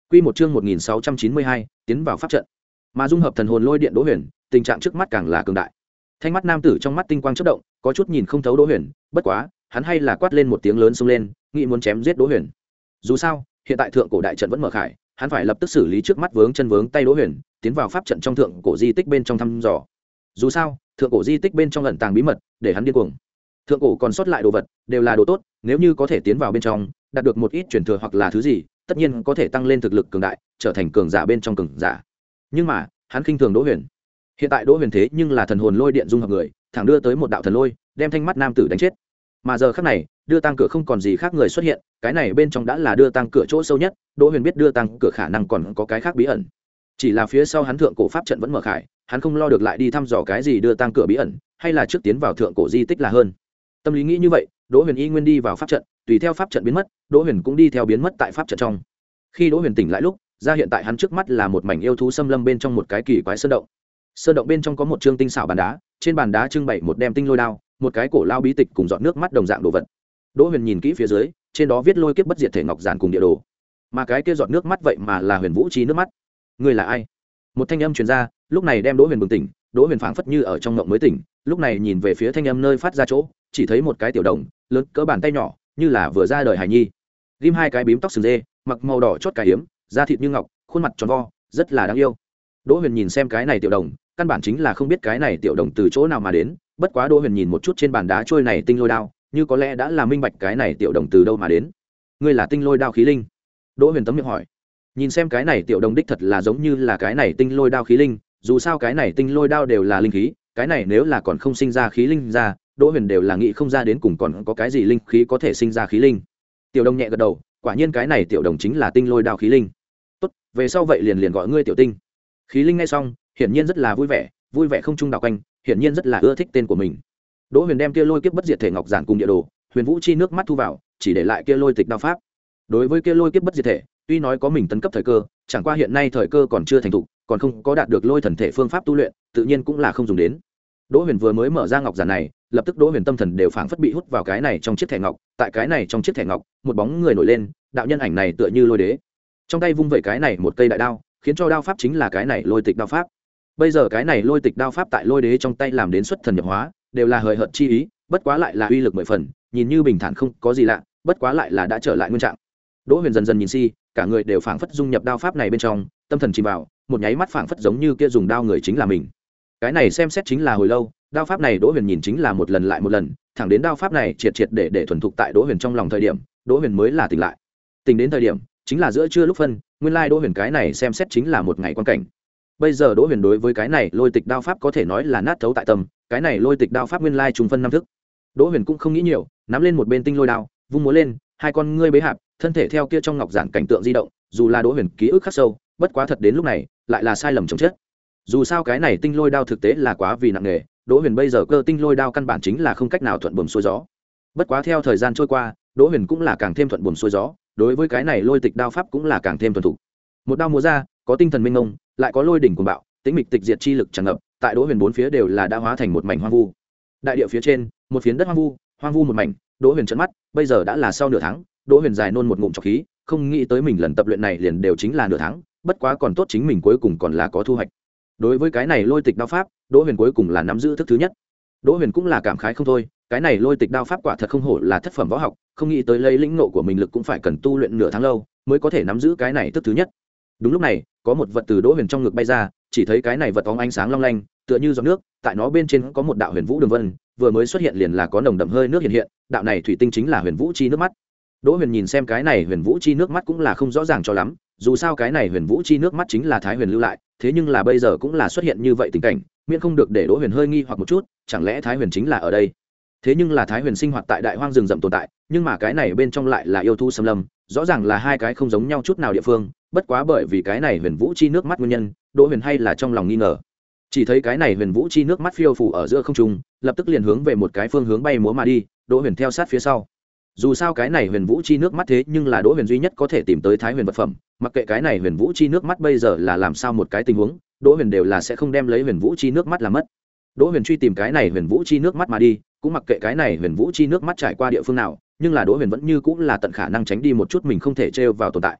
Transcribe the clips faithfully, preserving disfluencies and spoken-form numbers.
Quy một chương một nghìn sáu trăm chín mươi hai, tiến vào pháp trận. Mà dung hợp thần hồn lôi điện Đỗ Huyền, tình trạng trước mắt càng là cường đại. Thanh mắt nam tử trong mắt tinh quang chớp động, có chút nhìn không thấu Đỗ Huyền, bất quá, hắn hay là quát lên một tiếng lớn xông lên, nghĩ muốn chém giết Đỗ Huyền. Dù sao, hiện tại thượng cổ đại trận vẫn mở khải, hắn phải lập tức xử lý trước mắt vướng chân vướng tay Đỗ Huyền, tiến vào pháp trận trong thượng cổ di tích bên trong thăm dò. Dù sao, thượng cổ di tích bên trong ẩn tàng bí mật, để hắn điên cuồng. Thượng cổ còn sót lại đồ vật, đều là đồ tốt, nếu như có thể tiến vào bên trong, đạt được một ít truyền thừa hoặc là thứ gì, tất nhiên có thể tăng lên thực lực cường đại, trở thành cường giả bên trong cường giả. Nhưng mà, hắn khinh thường Đỗ Huyền. Hiện tại Đỗ Huyền thế nhưng là thần hồn lôi điện dung hợp người, thẳng đưa tới một đạo thần lôi, đem thanh mắt nam tử đánh chết. Mà giờ khắc này, đưa tăng cửa không còn gì khác người xuất hiện, cái này bên trong đã là đưa tăng cửa chỗ sâu nhất, Đỗ Huyền biết đưa tăng cửa khả năng còn có cái khác bí ẩn. Chỉ là phía sau hắn thượng cổ pháp trận vẫn mở khải, hắn không lo được lại đi thăm dò cái gì đưa tăng cửa bí ẩn, hay là trước tiến vào thượng cổ di tích là hơn. Tâm lý nghĩ như vậy, Đỗ Huyền y nguyên đi vào pháp trận, tùy theo pháp trận biến mất, Đỗ Huyền cũng đi theo biến mất tại pháp trận trong. Khi Đỗ Huyền tỉnh lại lúc, ra hiện tại hắn trước mắt là một mảnh yêu thú xâm lâm bên trong một cái kỳ quái sơn động. Sơn động bên trong có một trương tinh xảo bàn đá, trên bàn đá trưng bày một đem tinh lôi đao, một cái cổ lao bí tịch cùng giọt nước mắt đồng dạng đồ vật. Đỗ Huyền nhìn kỹ phía dưới, trên đó viết lôi kiếp bất diệt thể ngọc giản cùng địa đồ. Mà cái kia giọt nước mắt vậy mà là Huyền Vũ Chi nước mắt. Ngươi là ai? Một thanh âm truyền ra, lúc này đem Đỗ Huyền bừng tỉnh, Đỗ Huyền phảng phất như ở trong mộng mới tỉnh, lúc này nhìn về phía thanh âm nơi phát ra chỗ, chỉ thấy một cái tiểu đồng, lớn cỡ bàn tay nhỏ, như là vừa ra đời hài nhi. Ghim hai cái bím tóc sừng dê, mặc màu đỏ chót cà hiếm, da thịt như ngọc, khuôn mặt tròn vo, rất là đáng yêu. Đỗ Huyền nhìn xem cái này tiểu đồng, căn bản chính là không biết cái này tiểu đồng từ chỗ nào mà đến, bất quá Đỗ Huyền nhìn một chút trên bàn đá trôi này tinh lôi đao, như có lẽ đã là minh bạch cái này tiểu đồng từ đâu mà đến. Ngươi là tinh lôi đao khí linh? Đỗ Huyền tấm miệng hỏi. Nhìn xem cái này tiểu đồng đích thật là giống như là cái này tinh lôi đao khí linh, dù sao cái này tinh lôi đao đều là linh khí, cái này nếu là còn không sinh ra khí linh ra, Đỗ Huyền đều là nghĩ không ra đến cùng còn có cái gì linh khí có thể sinh ra khí linh. Tiểu đồng nhẹ gật đầu, quả nhiên cái này tiểu đồng chính là tinh lôi đao khí linh. Tốt, về sau vậy liền liền gọi ngươi tiểu tinh. Khí linh nghe xong, hiển nhiên rất là vui vẻ, vui vẻ không trung đảo quanh, hiển nhiên rất là ưa thích tên của mình. Đỗ Huyền đem kia lôi kiếp bất diệt thể ngọc giản cùng địa đồ, Huyền Vũ Chi nước mắt thu vào, chỉ để lại kia lôi tịch đao pháp. Đối với kia lôi kiếp bất diệt thể, tuy nói có mình tấn cấp thời cơ, chẳng qua hiện nay thời cơ còn chưa thành thục, còn không có đạt được lôi thần thể phương pháp tu luyện, tự nhiên cũng là không dùng đến. Đỗ Huyền vừa mới mở ra ngọc giản này, lập tức Đỗ Huyền tâm thần đều phảng phất bị hút vào cái này trong chiếc thẻ ngọc, tại cái này trong chiếc thẻ ngọc, một bóng người nổi lên, đạo nhân ảnh này tựa như lôi đế. Trong tay vung vẩy cái này một cây đại đao, khiến cho đao pháp chính là cái này lôi tịch đao pháp. Bây giờ cái này lôi tịch đao pháp tại lôi đế trong tay làm đến xuất thần nhập hóa, đều là hời hợt chi ý, bất quá lại là uy lực mười phần, nhìn như bình thản không có gì lạ, bất quá lại là đã trở lại nguyên trạng. Đỗ Huyền dần dần nhìn si, cả người đều phảng phất dung nhập đao pháp này bên trong, tâm thần chìm vào, một nháy mắt phảng phất giống như kia dùng đao người chính là mình. Cái này xem xét chính là hồi lâu, đao pháp này Đỗ Huyền nhìn chính là một lần lại một lần, thẳng đến đao pháp này triệt triệt để để thuần thục tại Đỗ Huyền trong lòng thời điểm, Đỗ Huyền mới là tỉnh lại. Tỉnh đến thời điểm, chính là giữa trưa lúc phân, nguyên lai Đỗ Huyền cái này xem xét chính là một ngày quan cảnh. Bây giờ Đỗ Huyền đối với cái này lôi tịch đao pháp có thể nói là nát thấu tại tâm, cái này lôi tịch đao pháp nguyên lai trùng phân năm thức. Đỗ Huyền cũng không nghĩ nhiều, nắm lên một bên tinh lôi đao, vung múa lên, hai con ngươi bế hạp, thân thể theo kia trong ngọc giản cảnh tượng di động, dù là Đỗ Huyền ký ức khắc sâu, bất quá thật đến lúc này, lại là sai lầm chồng chết. Dù sao cái này tinh lôi đao thực tế là quá vì nặng nghề, Đỗ Huyền bây giờ cơ tinh lôi đao căn bản chính là không cách nào thuận buồm xuôi gió. Bất quá theo thời gian trôi qua, Đỗ Huyền cũng là càng thêm thuận buồm xuôi gió, đối với cái này lôi tịch đao pháp cũng là càng thêm thuần thục. Một đao múa ra, có tinh thần minh ngông, lại có lôi đỉnh cuồng bạo, tĩnh mịch tịch diệt chi lực tràn ngập, tại Đỗ Huyền bốn phía đều là đã hóa thành một mảnh hoang vu. Đại địa phía trên, một phiến đất hoang vu, hoang vu một mảnh, Đỗ Huyền trợn mắt, bây giờ đã là sau nửa tháng, Đỗ Huyền dài nôn một ngụm trọc khí, không nghĩ tới mình lần tập luyện này liền đều chính là nửa tháng, bất quá còn tốt chính mình cuối cùng còn là có thu hoạch. Đối với cái này lôi tịch đao pháp, Đỗ Huyền cuối cùng là nắm giữ thức thứ nhất. Đỗ Huyền cũng là cảm khái không thôi, cái này lôi tịch đao pháp quả thật không hổ là thất phẩm võ học, không nghĩ tới lấy lĩnh ngộ của mình lực cũng phải cần tu luyện nửa tháng lâu mới có thể nắm giữ cái này thức thứ nhất. Đúng lúc này, có một vật từ Đỗ Huyền trong ngực bay ra, chỉ thấy cái này vật bóng ánh sáng long lanh, tựa như giọt nước, tại nó bên trên có một đạo huyền vũ đường vân, vừa mới xuất hiện liền là có nồng đậm hơi nước hiện hiện, đạo này thủy tinh chính là huyền vũ chi nước mắt. Đỗ Huyền nhìn xem cái này huyền vũ chi nước mắt cũng là không rõ ràng cho lắm, dù sao cái này huyền vũ chi nước mắt chính là Thái Huyền lưu lại, thế nhưng là bây giờ cũng là xuất hiện như vậy tình cảnh, miễn không được để Đỗ Huyền hơi nghi hoặc một chút, chẳng lẽ Thái Huyền chính là ở đây? Thế nhưng là Thái Huyền sinh hoạt tại đại hoang rừng rậm tồn tại, nhưng mà cái này bên trong lại là yêu thú xâm lâm, rõ ràng là hai cái không giống nhau chút nào địa phương, bất quá bởi vì cái này huyền vũ chi nước mắt nguyên nhân, Đỗ Huyền hay là trong lòng nghi ngờ. Chỉ thấy cái này huyền vũ chi nước mắt phiêu phù ở giữa không trung, lập tức liền hướng về một cái phương hướng bay múa mà đi, Đỗ Huyền theo sát phía sau. Dù sao cái này huyền vũ chi nước mắt thế nhưng là Đỗ Huyền duy nhất có thể tìm tới Thái Huyền vật phẩm, mặc kệ cái này huyền vũ chi nước mắt bây giờ là làm sao một cái tình huống, Đỗ Huyền đều là sẽ không đem lấy huyền vũ chi nước mắt làm mất. Đỗ Huyền truy tìm cái này huyền vũ chi nước mắt mà đi, cũng mặc kệ cái này huyền vũ chi nước mắt trải qua địa phương nào, nhưng là Đỗ Huyền vẫn như cũng là tận khả năng tránh đi một chút mình không thể trêu vào tồn tại.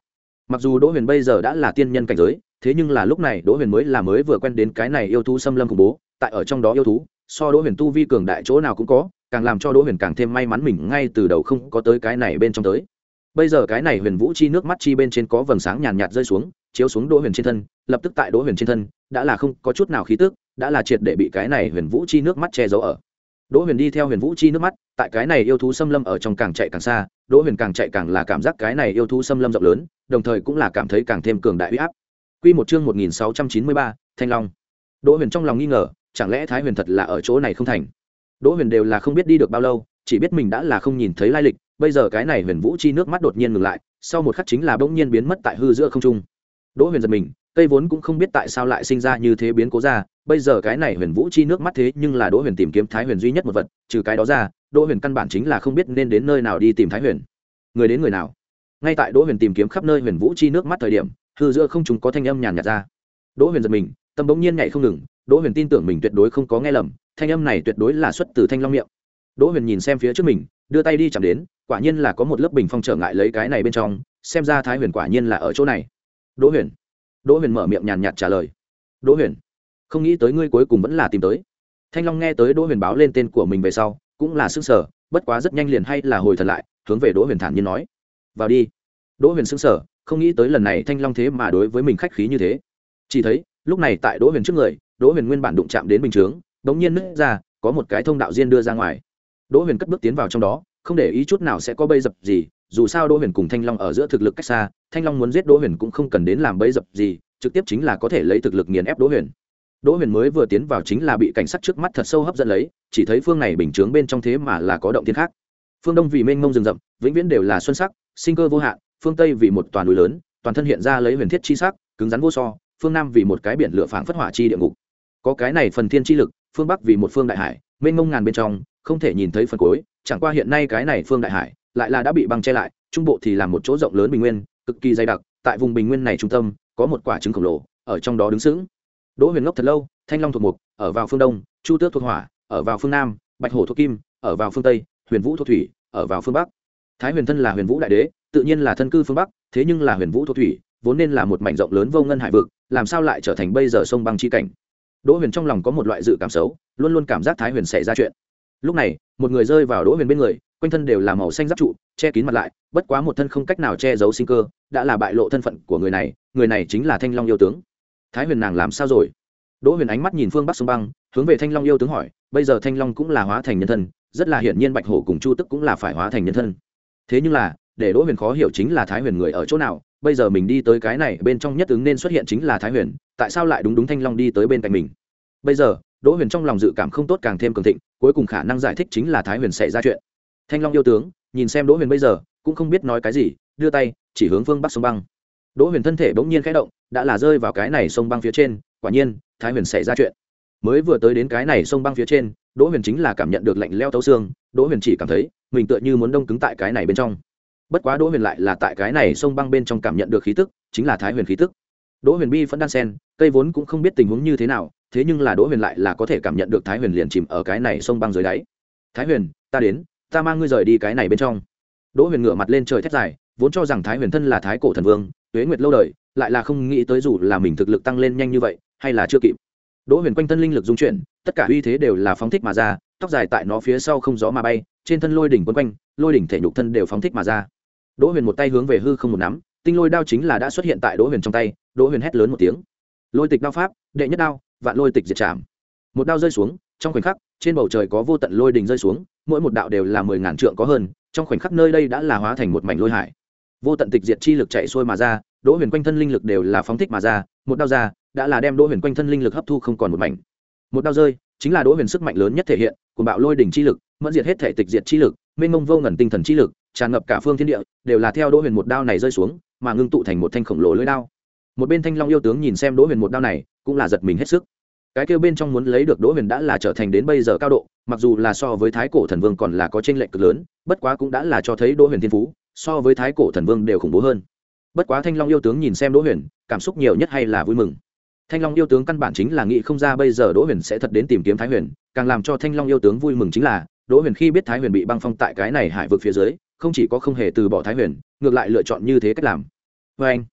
mặc dù đỗ huyền bây giờ đã là tiên nhân cảnh giới, thế nhưng là lúc này đỗ huyền mới là mới vừa quen đến cái này yêu thú xâm lâm khủng bố. Tại ở trong đó yêu thú so đỗ huyền tu vi cường đại chỗ nào cũng có, càng làm cho đỗ huyền càng thêm may mắn mình ngay từ đầu không có tới cái này bên trong tới. Bây giờ cái này huyền vũ chi nước mắt chi bên trên có vầng sáng nhàn nhạt rơi xuống, chiếu xuống đỗ huyền trên thân, lập tức tại đỗ huyền trên thân đã là không có chút nào khí tức, đã là triệt để bị cái này huyền vũ chi nước mắt che giấu ở. Đỗ huyền đi theo huyền vũ chi nước mắt, tại cái này yêu thú xâm lâm ở trong càng chạy càng xa, đỗ huyền càng chạy càng là cảm giác cái này yêu thú xâm lâm rộng lớn, đồng thời cũng là cảm thấy càng thêm cường đại uy áp. Quy một chương một nghìn sáu trăm chín mươi ba, Thanh Long. Đỗ huyền trong lòng nghi ngờ, chẳng lẽ Thái Huyền thật là ở chỗ này không thành? Đỗ huyền đều là không biết đi được bao lâu, chỉ biết mình đã là không nhìn thấy lai lịch. Bây giờ cái này huyền vũ chi nước mắt đột nhiên ngừng lại, sau một khắc chính là bỗng nhiên biến mất tại hư giữa không trung. Đỗ huyền giật mình, cây vốn cũng không biết tại sao lại sinh ra như thế biến cố ra. Bây giờ cái này huyền vũ chi nước mắt thế nhưng là Đỗ huyền tìm kiếm Thái Huyền duy nhất một vật, trừ cái đó ra, Đỗ huyền căn bản chính là không biết nên đến nơi nào đi tìm Thái Huyền. Người đến người nào? Ngay tại Đỗ huyền tìm kiếm khắp nơi huyền vũ chi nước mắt thời điểm, hư giữa không trung có thanh âm nhàn nhạt ra. Đỗ huyền giật mình, tâm bỗng nhiên nhảy không ngừng. Đỗ huyền tin tưởng mình tuyệt đối không có nghe lầm, thanh âm này tuyệt đối là xuất từ Thanh Long miệng. Đỗ huyền nhìn xem phía trước mình, đưa tay đi chạm đến, quả nhiên là có một lớp bình phong trở ngại lấy cái này bên trong, xem ra Thái Huyền quả nhiên là ở chỗ này. Đỗ huyền. Đỗ huyền mở miệng nhàn nhạt trả lời. Đỗ huyền, không nghĩ tới ngươi cuối cùng vẫn là tìm tới. Thanh Long nghe tới Đỗ huyền báo lên tên của mình về sau, cũng là sững sờ, bất quá rất nhanh liền hay là hồi thần lại, hướng về Đỗ huyền thản nhiên nói: vào đi. Đỗ huyền sững sờ, không nghĩ tới lần này Thanh Long thế mà đối với mình khách khí như thế. Chỉ thấy lúc này tại Đỗ huyền trước người, Đỗ huyền nguyên bản đụng chạm đến bình chướng, đống nhiên nứt ra, có một cái thông đạo riêng đưa ra ngoài. Đỗ huyền cất bước tiến vào trong đó, không để ý chút nào sẽ có bẫy dập gì, dù sao Đỗ huyền cùng Thanh Long ở giữa thực lực cách xa, Thanh Long muốn giết Đỗ huyền cũng không cần đến làm bẫy dập gì, trực tiếp chính là có thể lấy thực lực nghiền ép Đỗ huyền. Đỗ huyền mới vừa tiến vào chính là bị cảnh sát trước mắt thật sâu hấp dẫn lấy, chỉ thấy phương này bình chướng bên trong thế mà là có động thiên khác. Phương đông vì mênh mông rừng rậm, vĩnh viễn đều là xuân sắc, sinh cơ vô hạn, phương tây vì một toàn núi lớn, toàn thân hiện ra lấy huyền thiết chi sắc, cứng rắn vô so, phương nam vì một cái biển lửa phảng phất hỏa chi địa ngục. Có cái này phần thiên chi lực, phương bắc vì một phương đại hải, mênh mông ngàn bên trong, không thể nhìn thấy phần cuối, chẳng qua hiện nay cái này phương đại hải lại là đã bị băng che lại, trung bộ thì là một chỗ rộng lớn bình nguyên, cực kỳ dày đặc, tại vùng bình nguyên này trung tâm có một quả trứng khổng lồ, ở trong đó đứng sững. Đỗ huyền ngốc thật lâu, Thanh Long thuộc mục, ở vào phương đông, Chu Tước thuộc hỏa, ở vào phương nam, Bạch Hổ thuộc kim, ở vào phương tây, Huyền Vũ thuộc thủy, ở vào phương bắc. Thái Huyền thân là Huyền Vũ đại đế, tự nhiên là thân cư phương bắc, thế nhưng là Huyền Vũ thuộc thủy, vốn nên là một mảnh rộng lớn vô ngân hải vực, làm sao lại trở thành bây giờ sông băng chi cảnh? Đỗ huyền trong lòng có một loại dự cảm xấu, luôn luôn cảm giác Thái Huyền xảy ra chuyện. Lúc này một người rơi vào Đỗ huyền bên người, quanh thân đều là màu xanh giáp trụ, che kín mặt lại, bất quá một thân không cách nào che giấu sinh cơ, đã là bại lộ thân phận của người này. Người này chính là Thanh Long yêu tướng. Thái Huyền nàng làm sao rồi? Đỗ huyền ánh mắt nhìn phương bắc sông băng, hướng về Thanh Long yêu tướng hỏi. Bây giờ Thanh Long cũng là hóa thành nhân thân, rất là hiển nhiên Bạch Hổ cùng Chu Tức cũng là phải hóa thành nhân thân. Thế nhưng là để Đỗ huyền khó hiểu chính là Thái Huyền người ở chỗ nào? Bây giờ mình đi tới cái này bên trong nhất ứng nên xuất hiện chính là Thái Huyền, tại sao lại đúng đúng Thanh Long đi tới bên cạnh mình? Bây giờ Đỗ huyền trong lòng dự cảm không tốt càng thêm cường thịnh, cuối cùng khả năng giải thích chính là Thái Huyền xảy ra chuyện. Thanh Long yêu tướng nhìn xem Đỗ huyền bây giờ cũng không biết nói cái gì, đưa tay chỉ hướng phương bắc sông băng. Đỗ huyền thân thể bỗng nhiên khẽ động, đã là rơi vào cái này sông băng phía trên. Quả nhiên Thái Huyền xảy ra chuyện. Mới vừa tới đến cái này sông băng phía trên, Đỗ huyền chính là cảm nhận được lạnh lẽo thấu xương. Đỗ huyền chỉ cảm thấy mình tựa như muốn đông cứng tại cái này bên trong. Bất quá Đỗ huyền lại là tại cái này sông băng bên trong cảm nhận được khí tức, chính là Thái Huyền khí tức. Đỗ huyền bi phẫn đan sen, cây vốn cũng không biết tình huống như thế nào, thế nhưng là Đỗ huyền lại là có thể cảm nhận được Thái Huyền liền chìm ở cái này sông băng dưới đáy. Thái Huyền, ta đến, ta mang ngươi rời đi cái này bên trong. Đỗ huyền ngửa mặt lên trời thét dài, vốn cho rằng Thái Huyền thân là thái cổ thần vương, tuế nguyệt lâu đời, lại là không nghĩ tới dù là mình thực lực tăng lên nhanh như vậy, hay là chưa kịp. Đỗ huyền quanh thân linh lực dung chuyển, tất cả uy thế đều là phóng thích mà ra, tóc dài tại nó phía sau không gió mà bay, trên thân lôi đỉnh quấn quanh, lôi đỉnh thể nhục thân đều phóng thích mà ra. Đỗ huyền một tay hướng về hư không một nắm, tinh lôi đao chính là đã xuất hiện tại Đỗ huyền trong tay. Đỗ huyền hét lớn một tiếng, lôi tịch đao pháp, đệ nhất đao, vạn lôi tịch diệt trảm. Một đao rơi xuống, trong khoảnh khắc trên bầu trời có vô tận lôi đình rơi xuống, mỗi một đạo đều là mười ngàn trượng có hơn, trong khoảnh khắc nơi đây đã là hóa thành một mảnh lôi hải. Vô tận tịch diệt chi lực chạy xuôi mà ra, Đỗ huyền quanh thân linh lực đều là phóng thích mà ra, một đao ra đã là đem Đỗ huyền quanh thân linh lực hấp thu không còn một mảnh. Một đao rơi chính là Đỗ huyền sức mạnh lớn nhất thể hiện, của bạo lôi đỉnh chi lực, mẫn diệt hết thể tịch diệt chi lực, mênh mông vô ngần tinh thần chi lực, tràn ngập cả phương thiên địa, đều là theo Đỗ huyền một đao này rơi xuống mà ngưng tụ thành một thanh khổng lồ lưỡi đao. Một bên Thanh Long yêu tướng nhìn xem Đỗ huyền một đao này, cũng là giật mình hết sức. Cái kêu bên trong muốn lấy được Đỗ huyền đã là trở thành đến bây giờ cao độ, mặc dù là so với thái cổ thần vương còn là có chênh lệch cực lớn, bất quá cũng đã là cho thấy Đỗ huyền thiên phú so với thái cổ thần vương đều khủng bố hơn. Bất quá Thanh Long yêu tướng nhìn xem Đỗ huyền, cảm xúc nhiều nhất hay là vui mừng. Thanh Long yêu tướng căn bản chính là nghĩ không ra bây giờ Đỗ huyền sẽ thật đến tìm kiếm Thái Huyền, càng làm cho Thanh Long yêu tướng vui mừng chính là Đỗ huyền khi biết Thái Huyền bị băng phong tại cái này hải vực phía dưới, không chỉ có không hề từ bỏ Thái Huyền, ngược lại lựa chọn như thế cách làm. Và anh,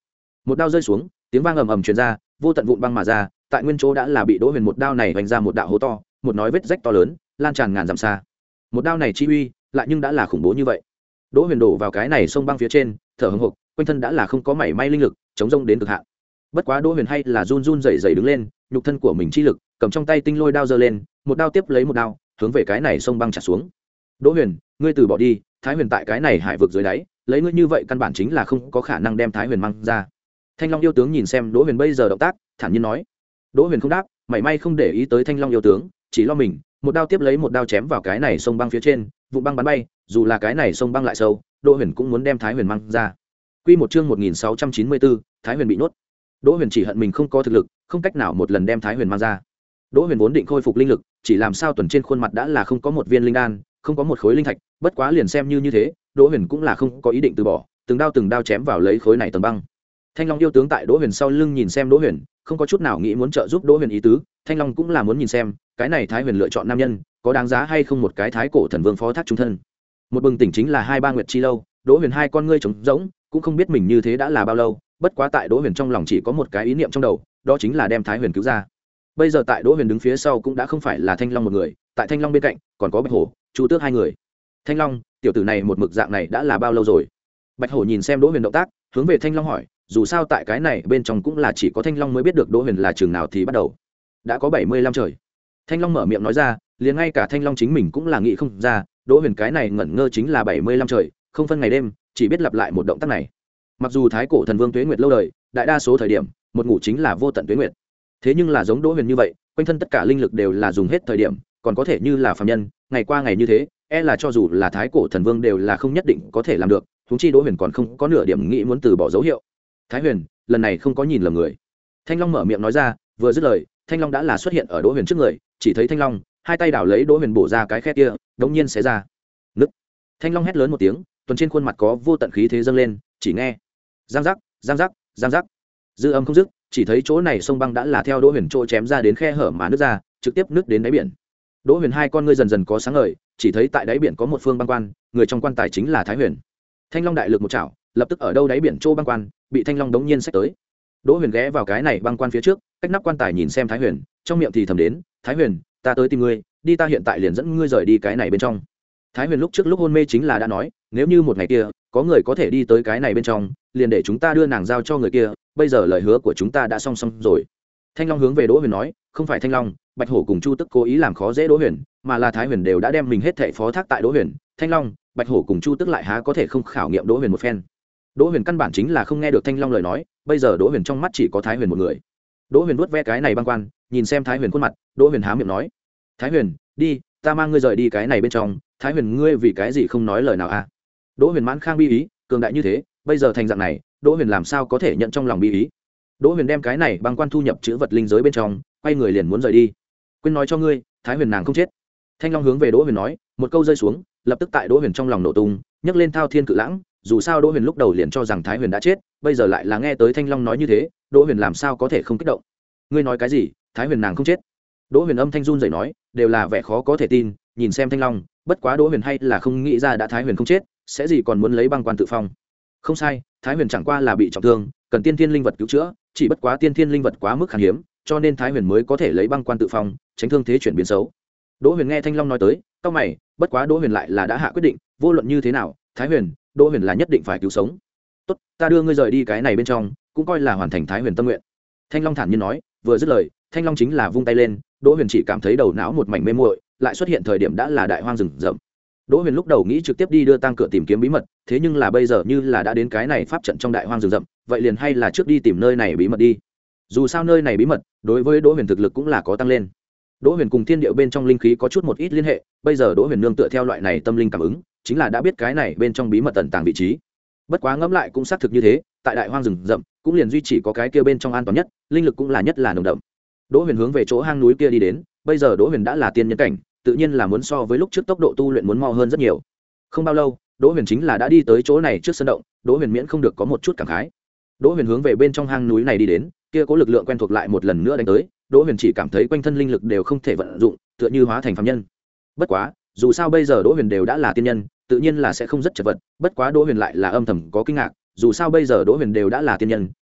một đao rơi xuống, tiếng vang ầm ầm truyền ra, vô tận vụn băng mà ra, tại nguyên chỗ đã là bị Đỗ Huyền một đao này vành ra một đạo hố to, một nói vết rách to lớn, lan tràn ngàn dặm xa. Một đao này chi uy, lại nhưng đã là khủng bố như vậy. Đỗ Huyền đổ vào cái này sông băng phía trên, thở hổn hộc, quanh thân đã là không có mảy may linh lực, chống rông đến cực hạn. Bất quá Đỗ Huyền hay là run run rẩy rẩy đứng lên, nhục thân của mình chi lực, cầm trong tay tinh lôi đao giơ lên, một đao tiếp lấy một đao, hướng về cái này sông băng chặt xuống. Đỗ Huyền, ngươi từ bỏ đi, Thái Huyền tại cái này hải vực dưới đáy, lấy ngươi như vậy căn bản chính là không có khả năng đem Thái Huyền mang ra. Thanh Long yêu tướng nhìn xem Đỗ Huyền bây giờ động tác, thản nhiên nói. Đỗ Huyền không đáp, mảy may không để ý tới Thanh Long yêu tướng, chỉ lo mình, một đao tiếp lấy một đao chém vào cái này sông băng phía trên, vụn băng bắn bay, dù là cái này sông băng lại sâu, Đỗ Huyền cũng muốn đem Thái Huyền mang ra. Quy một chương một nghìn sáu trăm chín mươi bốn, Thái Huyền bị nhốt. Đỗ Huyền chỉ hận mình không có thực lực, không cách nào một lần đem Thái Huyền mang ra. Đỗ Huyền vốn định khôi phục linh lực, chỉ làm sao tuần trên khuôn mặt đã là không có một viên linh đan, không có một khối linh thạch, bất quá liền xem như như thế, Đỗ Huyền cũng là không có ý định từ bỏ, từng đao từng đao chém vào lấy khối này tầng băng. Thanh Long yêu tướng tại Đỗ Huyền sau lưng nhìn xem Đỗ Huyền, không có chút nào nghĩ muốn trợ giúp Đỗ Huyền ý tứ, Thanh Long cũng là muốn nhìn xem, cái này Thái Huyền lựa chọn nam nhân, có đáng giá hay không một cái thái cổ thần vương phó thác trung thân. Một bừng tỉnh chính là hai ba nguyệt chi lâu, Đỗ Huyền hai con ngươi trống rỗng, cũng không biết mình như thế đã là bao lâu, bất quá tại Đỗ Huyền trong lòng chỉ có một cái ý niệm trong đầu, đó chính là đem Thái Huyền cứu ra. Bây giờ tại Đỗ Huyền đứng phía sau cũng đã không phải là Thanh Long một người, tại Thanh Long bên cạnh còn có Bạch Hổ, Chu Tước hai người. Thanh Long, tiểu tử này một mực dạng này đã là bao lâu rồi? Bạch Hổ nhìn xem Đỗ Huyền động tác, hướng về Thanh Long hỏi, dù sao tại cái này bên trong cũng là chỉ có Thanh Long mới biết được Đỗ Huyền là trường nào thì bắt đầu. Đã có bảy mươi lăm trời. Thanh Long mở miệng nói ra, liền ngay cả Thanh Long chính mình cũng là nghĩ không ra, Đỗ Huyền cái này ngẩn ngơ chính là bảy mươi lăm trời, không phân ngày đêm, chỉ biết lặp lại một động tác này. Mặc dù thái cổ thần vương tuế nguyệt lâu đời, đại đa số thời điểm, một ngủ chính là vô tận tuế nguyệt. Thế nhưng là giống Đỗ Huyền như vậy, quanh thân tất cả linh lực đều là dùng hết thời điểm, còn có thể như là phàm nhân, ngày qua ngày như thế, e là cho dù là thái cổ thần vương đều là không nhất định có thể làm được, huống chi Đỗ Huyền còn không có nửa điểm nghĩ muốn từ bỏ dấu hiệu. Thái Huyền, lần này không có nhìn lầm người. Thanh Long mở miệng nói ra, vừa dứt lời, Thanh Long đã là xuất hiện ở Đỗ Huyền trước người, chỉ thấy Thanh Long, hai tay đảo lấy Đỗ Huyền bổ ra cái khe kia, đống nhiên xé ra. Nứt. Thanh Long hét lớn một tiếng, tuần trên khuôn mặt có vô tận khí thế dâng lên, chỉ nghe giang giác, giang giác, giang giác. Dư âm không dứt, chỉ thấy chỗ này sông băng đã là theo Đỗ Huyền chỗ chém ra đến khe hở mà nứt ra, trực tiếp nứt đến đáy biển. Đỗ Huyền hai con ngươi dần dần có sáng ngời, chỉ thấy tại đáy biển có một phương băng quan, người trong quan tài chính là Thái Huyền. Thanh Long đại lực một chảo, lập tức ở đâu đáy biển chỗ băng quan, bị Thanh Long đống nhiên xách tới. Đỗ Huyền ghé vào cái này băng quan phía trước, cách nắp quan tài nhìn xem Thái Huyền, trong miệng thì thầm đến, Thái Huyền, ta tới tìm ngươi, đi, ta hiện tại liền dẫn ngươi rời đi cái này bên trong. Thái Huyền lúc trước lúc hôn mê chính là đã nói, nếu như một ngày kia có người có thể đi tới cái này bên trong, liền để chúng ta đưa nàng giao cho người kia, bây giờ lời hứa của chúng ta đã song song rồi. Thanh Long hướng về Đỗ Huyền nói, không phải Thanh Long, Bạch Hổ cùng Chu Tức cố ý làm khó dễ Đỗ Huyền, mà là Thái Huyền đều đã đem mình hết thảy phó thác tại Đỗ Huyền, Thanh Long, Bạch Hổ cùng Chu Tức lại há có thể không khảo nghiệm Đỗ Huyền một phen. Đỗ Huyền căn bản chính là không nghe được Thanh Long lời nói, bây giờ Đỗ Huyền trong mắt chỉ có Thái Huyền một người. Đỗ Huyền vuốt ve cái này băng quan, nhìn xem Thái Huyền khuôn mặt, Đỗ Huyền há miệng nói, Thái Huyền, đi, ta mang ngươi rời đi cái này bên trong. Thái Huyền, ngươi vì cái gì không nói lời nào à? Đỗ Huyền mãn khang bi ý, cường đại như thế, bây giờ thành dạng này, Đỗ Huyền làm sao có thể nhận trong lòng bi ý? Đỗ Huyền đem cái này băng quan thu nhập chữ vật linh giới bên trong, quay người liền muốn rời đi. Quên nói cho ngươi, Thái Huyền nàng không chết. Thanh Long hướng về Đỗ Huyền nói, một câu rơi xuống, lập tức tại Đỗ Huyền trong lòng nổ tung, nhấc lên thao thiên cự lãng, dù sao Đỗ Huyền lúc đầu liền cho rằng Thái Huyền đã chết, bây giờ lại là nghe tới Thanh Long nói như thế, Đỗ Huyền làm sao có thể không kích động? Ngươi nói cái gì? Thái Huyền nàng không chết? Đỗ Huyền âm thanh run rẩy nói, đều là vẻ khó có thể tin, nhìn xem Thanh Long, bất quá Đỗ Huyền hay là không nghĩ ra đã Thái Huyền không chết, sẽ gì còn muốn lấy băng quan tự phong. Không sai, Thái Huyền chẳng qua là bị trọng thương, cần tiên thiên linh vật cứu chữa, chỉ bất quá tiên thiên linh vật quá mức khan hiếm, cho nên Thái Huyền mới có thể lấy băng quan tự phong, tránh thương thế chuyển biến xấu. Đỗ Huyền nghe Thanh Long nói tới, cau mày, bất quá Đỗ Huyền lại là đã hạ quyết định, vô luận như thế nào, Thái Huyền, Đỗ Huyền là nhất định phải cứu sống. Tốt, ta đưa ngươi rời đi cái này bên trong, cũng coi là hoàn thành Thái Huyền tâm nguyện. Thanh Long thản nhiên nói, vừa dứt lời, Thanh Long chính là vung tay lên, Đỗ Huyền chỉ cảm thấy đầu não một mảnh mê muội, lại xuất hiện thời điểm đã là đại hoang rừng rậm. Đỗ Huyền lúc đầu nghĩ trực tiếp đi đưa tang cửa tìm kiếm bí mật, thế nhưng là bây giờ như là đã đến cái này pháp trận trong đại hoang rừng rậm, vậy liền hay là trước đi tìm nơi này bí mật đi. Dù sao nơi này bí mật, đối với Đỗ Huyền thực lực cũng là có tăng lên. Đỗ Huyền cùng thiên điệu bên trong linh khí có chút một ít liên hệ, bây giờ Đỗ Huyền nương tựa theo loại này tâm linh cảm ứng, chính là đã biết cái này bên trong bí mật tận tàng vị trí. Bất quá ngẫm lại cũng xác thực như thế, tại đại hoang rừng rậm, cũng liền duy chỉ có cái kia bên trong an toàn nhất, linh lực cũng là nhất là nồng đậm. Đỗ Huyền hướng về chỗ hang núi kia đi đến, bây giờ Đỗ Huyền đã là tiên nhân cảnh, tự nhiên là muốn so với lúc trước tốc độ tu luyện muốn mau hơn rất nhiều. Không bao lâu, Đỗ Huyền chính là đã đi tới chỗ này trước sân động, Đỗ Huyền miễn không được có một chút cảm khái. Đỗ Huyền hướng về bên trong hang núi này đi đến, kia có lực lượng quen thuộc lại một lần nữa đánh tới, Đỗ Huyền chỉ cảm thấy quanh thân linh lực đều không thể vận dụng, tựa như hóa thành phàm nhân. Bất quá, dù sao bây giờ Đỗ Huyền đều đã là tiên nhân, tự nhiên là sẽ không rất chật vật, bất quá Đỗ Huyền lại là âm thầm có kinh ngạc, dù sao bây giờ Đỗ Huyền đều đã là tiên nhân,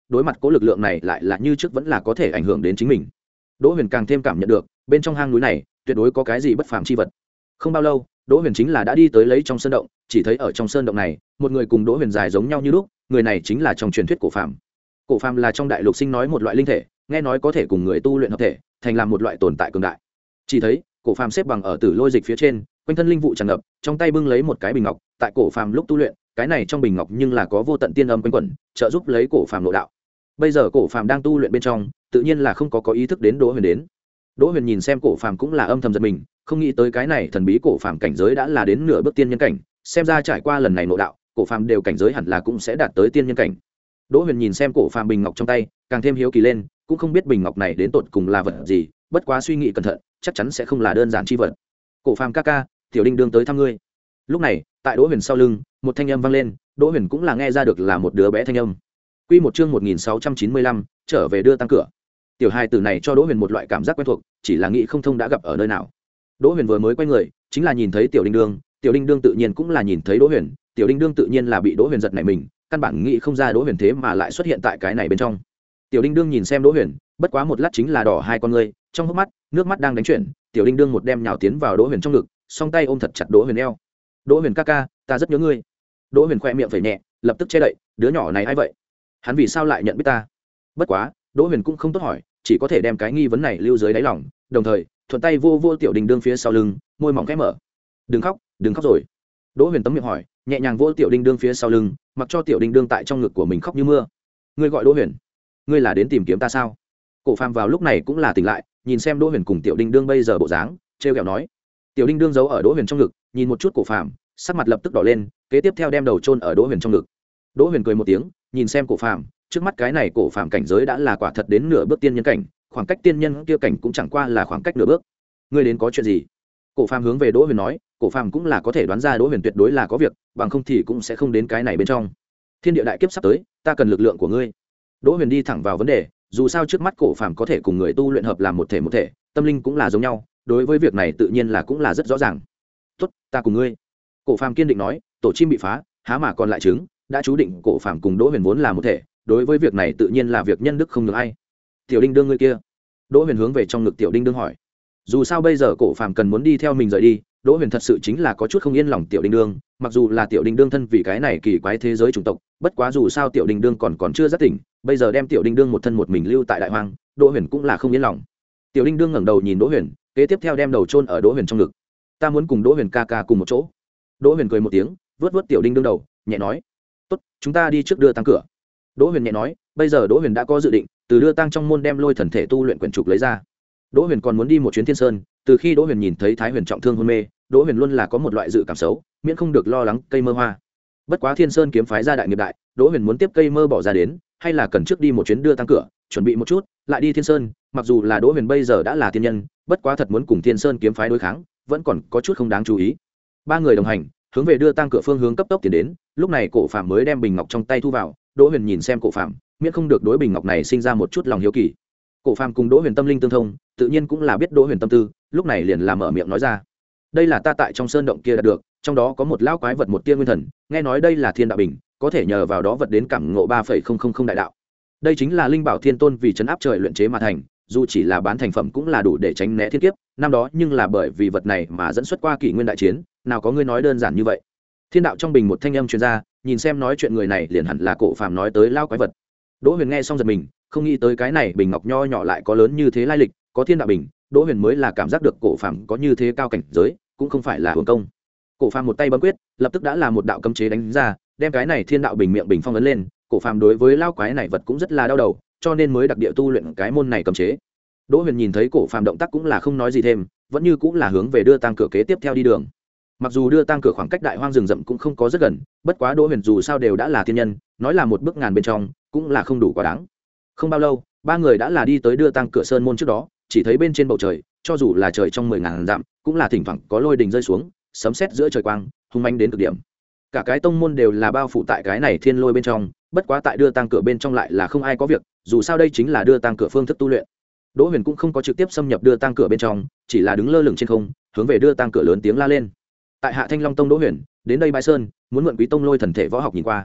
đối mặt cố lực lượng này lại là như trước vẫn là có thể ảnh hưởng đến chính mình. Đỗ Huyền càng thêm cảm nhận được bên trong hang núi này tuyệt đối có cái gì bất phàm chi vật. Không bao lâu, Đỗ Huyền chính là đã đi tới lấy trong sơn động, chỉ thấy ở trong sơn động này, một người cùng Đỗ Huyền dài giống nhau như lúc, người này chính là trong truyền thuyết cổ phàm. Cổ phàm là trong đại lục sinh nói một loại linh thể, nghe nói có thể cùng người tu luyện hợp thể, thành làm một loại tồn tại cường đại. Chỉ thấy, cổ phàm xếp bằng ở tử lôi dịch phía trên, quanh thân linh vụ tràn ngập, trong tay bưng lấy một cái bình ngọc, tại cổ phàm lúc tu luyện, cái này trong bình ngọc nhưng là có vô tận tiên âm quanh quẩn, trợ giúp lấy cổ phàm nội đạo. Bây giờ cổ phàm đang tu luyện bên trong, tự nhiên là không có có ý thức đến Đỗ Huyền đến. Đỗ Huyền nhìn xem cổ phàm cũng là âm thầm giật mình, không nghĩ tới cái này thần bí cổ phàm cảnh giới đã là đến nửa bước tiên nhân cảnh, xem ra trải qua lần này nội đạo, cổ phàm đều cảnh giới hẳn là cũng sẽ đạt tới tiên nhân cảnh. Đỗ Huyền nhìn xem cổ phàm bình ngọc trong tay, càng thêm hiếu kỳ lên, cũng không biết bình ngọc này đến tột cùng là vật gì, bất quá suy nghĩ cẩn thận, chắc chắn sẽ không là đơn giản chi vật. Cổ phàm ca ca, tiểu đinh đương tới thăm ngươi. Lúc này, tại Đỗ Huyền sau lưng, một thanh âm vang lên, Đỗ Huyền cũng là nghe ra được là một đứa bé thanh âm. Quy một chương một nghìn sáu trăm chín mươi lăm, trở về đưa tăng cửa. Tiểu hài tử này cho Đỗ Huyền một loại cảm giác quen thuộc, chỉ là nghĩ không thông đã gặp ở nơi nào. Đỗ Huyền vừa mới quay người, chính là nhìn thấy Tiểu Đinh Đương, Tiểu Đinh Đương tự nhiên cũng là nhìn thấy Đỗ Huyền, Tiểu Đinh Đương tự nhiên là bị Đỗ Huyền giật nảy mình, căn bản nghĩ không ra Đỗ Huyền thế mà lại xuất hiện tại cái này bên trong. Tiểu Đinh Đương nhìn xem Đỗ Huyền, bất quá một lát chính là đỏ hai con ngươi, trong hốc mắt, nước mắt đang đánh chuyển, Tiểu Đinh Đương một đem nhào tiến vào Đỗ Huyền trong ngực, song tay ôm thật chặt Đỗ Huyền eo. Đỗ Huyền ca ca, ta rất nhớ ngươi. Đỗ Huyền khẽ miệng phẩy nhẹ, lập tức che đậy, đứa nhỏ này ai vậy? Hắn vì sao lại nhận biết ta? Bất quá, Đỗ Huyền cũng không tốt hỏi, chỉ có thể đem cái nghi vấn này lưu dưới đáy lòng, đồng thời thuận tay vô vô Tiểu Đinh Đương phía sau lưng, môi mỏng khẽ mở. Đừng khóc, đừng khóc rồi. Đỗ Huyền tấm miệng hỏi, nhẹ nhàng vô Tiểu Đinh Đương phía sau lưng, mặc cho Tiểu Đinh Đương tại trong ngực của mình khóc như mưa. Ngươi gọi Đỗ Huyền? Ngươi là đến tìm kiếm ta sao? Cổ Phàm vào lúc này cũng là tỉnh lại, nhìn xem Đỗ Huyền cùng Tiểu Đinh Đương bây giờ bộ dáng, trêu ghẹo nói. Tiểu Đinh Đương giấu ở Đỗ Huyền trong ngực, nhìn một chút Cổ Phàm, sắc mặt lập tức đỏ lên, kế tiếp theo đem đầu chôn ở Đỗ Huyền trong ngực. Đỗ Huyền cười một tiếng, nhìn xem Cổ Phàm, trước mắt cái này Cổ Phàm cảnh giới đã là quả thật đến nửa bước tiên nhân cảnh, khoảng cách tiên nhân kia cảnh cũng chẳng qua là khoảng cách nửa bước. Ngươi đến có chuyện gì? Cổ Phàm hướng về Đỗ Huyền nói, Cổ Phàm cũng là có thể đoán ra Đỗ Huyền tuyệt đối là có việc, bằng không thì cũng sẽ không đến cái này bên trong. Thiên địa đại kiếp sắp tới, ta cần lực lượng của ngươi. Đỗ Huyền đi thẳng vào vấn đề, dù sao trước mắt Cổ Phàm có thể cùng người tu luyện hợp làm một thể một thể, tâm linh cũng là giống nhau, đối với việc này tự nhiên là cũng là rất rõ ràng. Tốt, ta cùng ngươi. Cổ Phàm kiên định nói, tổ chim bị phá, há mà còn lại trứng, đã chú định Cổ Phàm cùng Đỗ Huyền vốn là một thể, đối với việc này tự nhiên là việc nhân đức không nhường ai. Tiểu Đinh Đương ngươi kia? Đỗ Huyền hướng về trong ngực Tiểu Đinh Đương hỏi. Dù sao bây giờ Cổ Phàm cần muốn đi theo mình rời đi, Đỗ Huyền thật sự chính là có chút không yên lòng Tiểu Đinh Đương, mặc dù là Tiểu Đinh Đương thân vì cái này kỳ quái thế giới chủng tộc, bất quá dù sao Tiểu Đinh Đương còn còn chưa giác tỉnh, bây giờ đem Tiểu Đinh Đương một thân một mình lưu tại đại hoang, Đỗ Huyền cũng là không yên lòng. Tiểu Đinh Đương ngẩng đầu nhìn Đỗ Huyền, kế tiếp theo đem đầu chôn ở Đỗ Huyền trong ngực. Ta muốn cùng Đỗ Huyền ca ca cùng một chỗ. Đỗ Huyền cười một tiếng, vớt vớt Tiểu Đinh Đương đầu, nhẹ nói, tốt, chúng ta đi trước đưa tăng cửa. Đỗ Huyền nhẹ nói, bây giờ Đỗ Huyền đã có dự định, từ đưa tăng trong môn đem lôi thần thể tu luyện quyển trục lấy ra. Đỗ Huyền còn muốn đi một chuyến Thiên Sơn, từ khi Đỗ Huyền nhìn thấy Thái Huyền trọng thương hôn mê, Đỗ Huyền luôn là có một loại dự cảm xấu, miễn không được lo lắng cây mơ hoa. Bất quá Thiên Sơn kiếm phái gia đại nghiệp đại, Đỗ Huyền muốn tiếp cây mơ bỏ ra đến, hay là cần trước đi một chuyến đưa tăng cửa, chuẩn bị một chút, lại đi Thiên Sơn, mặc dù là Đỗ Huyền bây giờ đã là tiên nhân, bất quá thật muốn cùng Thiên Sơn kiếm phái đối kháng, vẫn còn có chút không đáng chú ý. Ba người đồng hành, hướng về đưa tăng cửa phương hướng cấp tốc tiến đến, lúc này Cổ Phàm mới đem bình ngọc trong tay thu vào, Đỗ Huyền nhìn xem Cổ Phàm, miễn không được đối bình ngọc này sinh ra một chút lòng hiếu kỳ. Cổ Phàm cùng Đỗ Huyền tâm linh tương thông, tự nhiên cũng là biết Đỗ Huyền tâm tư, lúc này liền làm mở miệng nói ra. Đây là ta tại trong sơn động kia đạt được, trong đó có một lão quái vật một tia nguyên thần, nghe nói đây là thiên đạo bình, có thể nhờ vào đó vật đến cảm ngộ ba phẩy không không không đại đạo. Đây chính là linh bảo thiên tôn vì trấn áp trời luyện chế mà thành, dù chỉ là bán thành phẩm cũng là đủ để tránh né thiên kiếp, năm đó nhưng là bởi vì vật này mà dẫn xuất qua kỷ nguyên đại chiến, nào có ngươi nói đơn giản như vậy. Thiên đạo trong bình một thanh âm truyền ra, nhìn xem nói chuyện người này liền hẳn là Cổ Phàm nói tới lão quái vật. Đỗ Huyền nghe xong giật mình, không nghĩ tới cái này bình ngọc nho nhỏ lại có lớn như thế lai lịch, có thiên đạo bình, Đỗ Huyền mới là cảm giác được Cổ Phàm có như thế cao cảnh giới, cũng không phải là hưởng công. Cổ Phàm một tay bấm quyết, lập tức đã là một đạo cấm chế đánh ra, đem cái này thiên đạo bình miệng bình phong ấn lên. Cổ Phàm đối với lao quái này vật cũng rất là đau đầu, cho nên mới đặc địa tu luyện cái môn này cấm chế. Đỗ Huyền nhìn thấy Cổ Phàm động tác cũng là không nói gì thêm, vẫn như cũng là hướng về đưa tang cửa kế tiếp theo đi đường. Mặc dù đưa tang cửa khoảng cách đại hoang rừng rậm cũng không có rất gần, bất quá Đỗ Huyền dù sao đều đã là thiên nhân, nói là một bước ngàn bên trong, cũng là không đủ quá đáng. Không bao lâu, ba người đã là đi tới đưa tang cửa sơn môn trước đó, chỉ thấy bên trên bầu trời, cho dù là trời trong mười ngàn dặm, cũng là thỉnh thoảng có lôi đình rơi xuống, sấm sét giữa trời quang, hung manh đến cực điểm. Cả cái tông môn đều là bao phủ tại cái này thiên lôi bên trong, bất quá tại đưa tang cửa bên trong lại là không ai có việc, dù sao đây chính là đưa tang cửa phương thức tu luyện. Đỗ Huyền cũng không có trực tiếp xâm nhập đưa tang cửa bên trong, chỉ là đứng lơ lửng trên không, hướng về đưa tang cửa lớn tiếng la lên. Tại Hạ Thanh Long tông Đỗ Huyền, đến đây bãi sơn, muốn mượn Quý tông lôi thần thể võ học nhìn qua.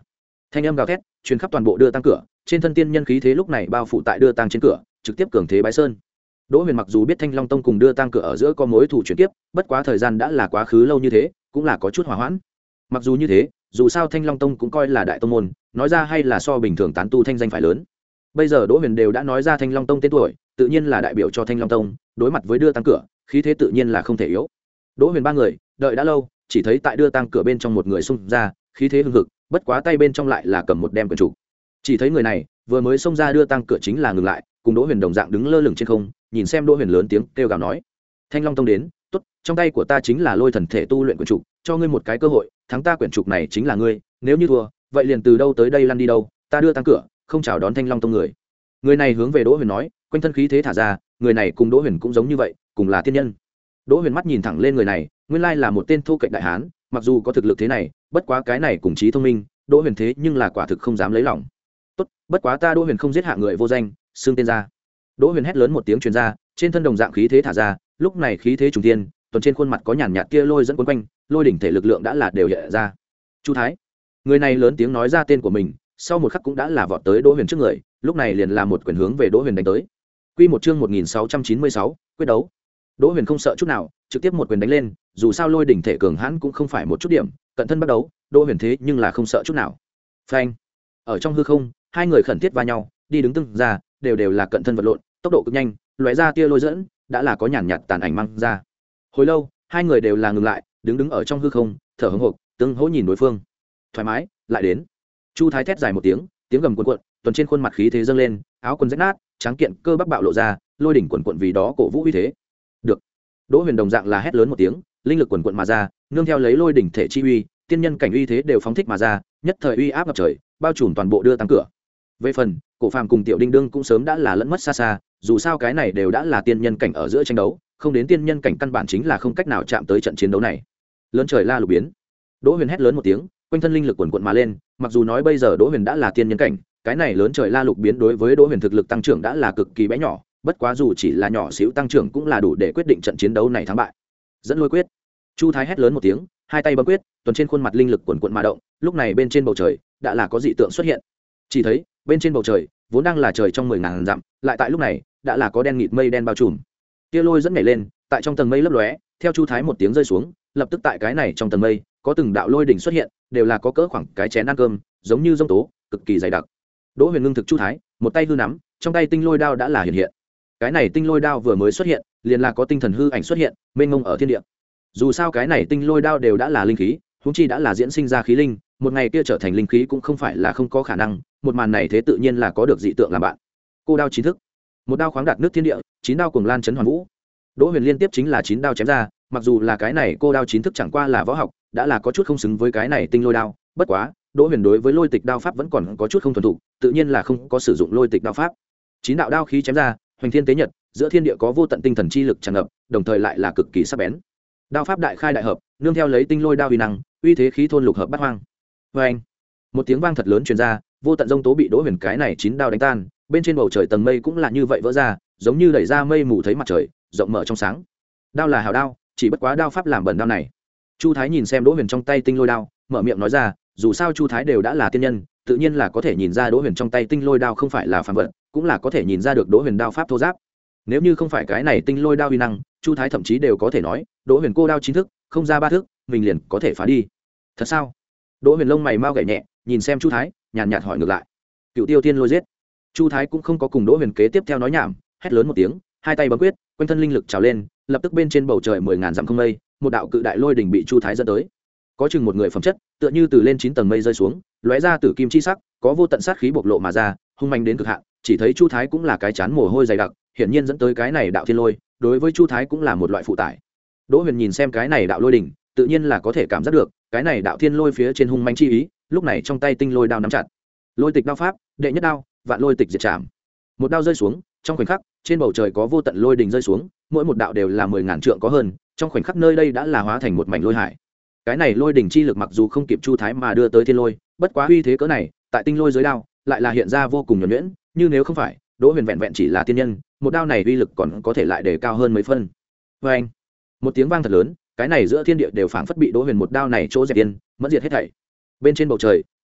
thanh âm gào thét truyền khắp toàn bộ đưa tăng cửa, trên thân tiên nhân khí thế lúc này bao phủ tại đưa tăng trên cửa, trực tiếp cường thế bái sơn. Đỗ Huyền mặc dù biết Thanh Long Tông cùng đưa tăng cửa ở giữa có mối thù chuyển tiếp, bất quá thời gian đã là quá khứ lâu như thế, cũng là có chút hòa hoãn. Mặc dù như thế, dù sao Thanh Long Tông cũng coi là đại tông môn, nói ra hay là so bình thường tán tu thanh danh phải lớn. Bây giờ Đỗ Huyền đều đã nói ra Thanh Long Tông tên tuổi, tự nhiên là đại biểu cho Thanh Long Tông, đối mặt với đưa tăng cửa, khí thế tự nhiên là không thể yếu. Đỗ Huyền ba người, đợi đã lâu, chỉ thấy tại đưa tăng cửa bên trong một người xung ra, khí thế hưng hực, bất quá tay bên trong lại là cầm một đem quyển trục. Chỉ thấy người này, vừa mới xông ra đưa tăng cửa chính là ngừng lại, cùng Đỗ Huyền đồng dạng đứng lơ lửng trên không, nhìn xem Đỗ Huyền lớn tiếng kêu gào nói: "Thanh Long Tông đến, tốt, trong tay của ta chính là lôi thần thể tu luyện quyển trục, cho ngươi một cái cơ hội, thắng ta quyển trục này chính là ngươi, nếu như thua, vậy liền từ đâu tới đây lăn đi đâu, ta đưa tăng cửa, không chào đón Thanh Long Tông người." Người này hướng về Đỗ Huyền nói, quanh thân khí thế thả ra, người này cùng Đỗ Huyền cũng giống như vậy, cùng là tiên nhân. Đỗ Huyền mắt nhìn thẳng lên người này, nguyên lai là một tên thu cạnh đại hán, mặc dù có thực lực thế này, bất quá cái này cùng trí thông minh, Đỗ Huyền thế nhưng là quả thực không dám lấy lòng. "Tốt, bất quá ta Đỗ Huyền không giết hạ người vô danh, xưng tên ra." Đỗ Huyền hét lớn một tiếng truyền ra, trên thân đồng dạng khí thế thả ra, lúc này khí thế trùng thiên, tuần trên khuôn mặt có nhàn nhạt kia lôi dẫn quấn quanh, lôi đỉnh thể lực lượng đã là đều hiện ra. "Chu Thái." Người này lớn tiếng nói ra tên của mình, sau một khắc cũng đã là vọt tới Đỗ Huyền trước người, lúc này liền là một quyền hướng về Đỗ Huyền đánh tới. Quy một chương một nghìn sáu trăm chín mươi sáu, quyết đấu. Đỗ Huyền không sợ chút nào, trực tiếp một quyền đánh lên, dù sao lôi đỉnh thể cường hãn cũng không phải một chút điểm, cận thân bắt đấu, Đỗ Huyền thế nhưng là không sợ chút nào. Phanh! Ở trong hư không, hai người khẩn thiết va nhau, đi đứng từng ra, đều đều là cận thân vật lộn, tốc độ cực nhanh, lóe ra tia lôi dẫn, đã là có nhàn nhạt tàn ảnh mang ra. Hồi lâu, hai người đều là ngừng lại, đứng đứng ở trong hư không, thở hổn hộc, tương hỗ nhìn đối phương. Thoải mái, lại đến. Chu Thái thét dài một tiếng, tiếng gầm cuồn cuộn, tuần trên khuôn mặt khí thế dâng lên, áo quần rách nát, trắng kiện cơ bắp bạo lộ ra, lôi đỉnh cuồn cuộn vì đó cổ vũ uy thế. Được. Đỗ Huyền đồng dạng là hét lớn một tiếng, linh lực cuồn cuộn mà ra, nương theo lấy lôi đỉnh thể chi uy, tiên nhân cảnh uy thế đều phóng thích mà ra, nhất thời uy áp ngập trời, bao trùm toàn bộ đưa tăng cửa. Về phần, Cổ Phàm cùng Tiểu Đinh Đương cũng sớm đã là lẫn mất xa xa, dù sao cái này đều đã là tiên nhân cảnh ở giữa tranh đấu, không đến tiên nhân cảnh căn bản chính là không cách nào chạm tới trận chiến đấu này. Lớn trời la lục biến. Đỗ Huyền hét lớn một tiếng, quanh thân linh lực cuồn cuộn mà lên, mặc dù nói bây giờ Đỗ Huyền đã là tiên nhân cảnh, cái này lớn trời la lục biến đối với Đỗ Huyền thực lực tăng trưởng đã là cực kỳ bé nhỏ, bất quá dù chỉ là nhỏ xíu tăng trưởng cũng là đủ để quyết định trận chiến đấu này thắng bại. Dẫn lôi quyết. Chu Thái hét lớn một tiếng, hai tay bấm quyết, tuần trên khuôn mặt linh lực cuồn cuộn mà động, lúc này bên trên bầu trời đã là có dị tượng xuất hiện. Chỉ thấy, bên trên bầu trời vốn đang là trời trong mười ngàn dặm, lại tại lúc này đã là có đen nghịt mây đen bao trùm. Tia lôi dẫn nhảy lên, tại trong tầng mây lấp lóe, theo Chu Thái một tiếng rơi xuống, lập tức tại cái này trong tầng mây có từng đạo lôi đỉnh xuất hiện, đều là có cỡ khoảng cái chén ăn cơm, giống như giông tố, cực kỳ dày đặc. Đỗ Huyền ngưng thực Chu Thái, một tay hư nắm, trong tay tinh lôi đao đã là hiện hiện. Cái này tinh lôi đao vừa mới xuất hiện, liền là có tinh thần hư ảnh xuất hiện, mênh mông ở thiên địa. Dù sao cái này tinh lôi đao đều đã là linh khí, huống chi đã là diễn sinh ra khí linh, một ngày kia trở thành linh khí cũng không phải là không có khả năng, một màn này thế tự nhiên là có được dị tượng làm bạn. Cô đao chín thức, một đao khoáng đạt nước thiên địa, chín đao cuồng lan chấn hoàn vũ. Đỗ Huyền liên tiếp chính là chín đao chém ra, mặc dù là cái này cô đao chín thức chẳng qua là võ học, đã là có chút không xứng với cái này tinh lôi đao, bất quá, Đỗ Huyền đối với lôi tịch đao pháp vẫn còn có chút không thuần thục, tự nhiên là không có sử dụng lôi tịch đao pháp. Chín đạo đao khí chém ra, hoành thiên tế nhật, giữa thiên địa có vô tận tinh thần chi lực tràn ngập, đồng thời lại là cực kỳ sắc bén. Đao pháp đại khai đại hợp, nương theo lấy tinh lôi đao uy năng, uy thế khí thôn lục hợp bát hoang. Oeng! Một tiếng vang thật lớn truyền ra, vô tận rông tố bị Đỗ Huyền cái này chín đao đánh tan, bên trên bầu trời tầng mây cũng là như vậy vỡ ra, giống như đẩy ra mây mù thấy mặt trời, rộng mở trong sáng. Đao là hảo đao, chỉ bất quá đao pháp làm bẩn đao này. Chu Thái nhìn xem Đỗ Huyền trong tay tinh lôi đao, mở miệng nói ra, dù sao Chu Thái đều đã là tiên nhân, tự nhiên là có thể nhìn ra Đỗ Huyền trong tay tinh lôi đao không phải là phàm vật, cũng là có thể nhìn ra được Đỗ Huyền đao pháp thô giáp. Nếu như không phải cái này tinh lôi đao uy năng, Chu Thái thậm chí đều có thể nói, Đỗ Huyền cô đao chín thức, không ra ba thức, mình liền có thể phá đi. Thật sao? Đỗ Huyền lông mày mau gảy nhẹ, nhìn xem Chu Thái, nhàn nhạt hỏi ngược lại. Cựu Tiêu Tiên lôi giết. Chu Thái cũng không có cùng Đỗ Huyền kế tiếp theo nói nhảm, hét lớn một tiếng, hai tay bấm quyết, quanh thân linh lực trào lên, lập tức bên trên bầu trời mười ngàn dặm không mây, một đạo cự đại lôi đỉnh bị Chu Thái dẫn tới. Có chừng một người phẩm chất, tựa như từ lên chín tầng mây rơi xuống, lóe ra tử kim chi sắc, có vô tận sát khí bộc lộ mà ra, hung manh đến cực hạn, chỉ thấy Chu Thái cũng là cái chán mồ hôi dày đặc, hiển nhiên dẫn tới cái này đạo thiên lôi, đối với Chu Thái cũng là một loại phụ tải. Đỗ Huyền nhìn xem cái này đạo lôi đỉnh, tự nhiên là có thể cảm giác được, cái này đạo thiên lôi phía trên hung manh chi ý, lúc này trong tay tinh lôi đao nắm chặt. Lôi tịch đao pháp, đệ nhất đao, vạn lôi tịch diệt trảm. Một đao rơi xuống, trong khoảnh khắc, trên bầu trời có vô tận lôi đỉnh rơi xuống, mỗi một đạo đều là mười ngàn trượng có hơn, trong khoảnh khắc nơi đây đã là hóa thành một mảnh lôi hải. Cái này lôi đỉnh chi lực mặc dù không kịp Chu Thái mà đưa tới thiên lôi, bất quá uy thế cỡ này, tại tinh lôi dưới đao, lại là hiện ra vô cùng nhuần nhuyễn, như nếu không phải, Đỗ Huyền vẹn vẹn chỉ là tiên nhân, một đao này uy lực còn có thể lại đề cao hơn mấy phân. Oeng! Một tiếng vang thật lớn, cái này giữa thiên địa đều phảng phất bị Đỗ Huyền một đao này chỗ dẹp tiên, mẫn diệt hết thảy. Bên trên bầu trời,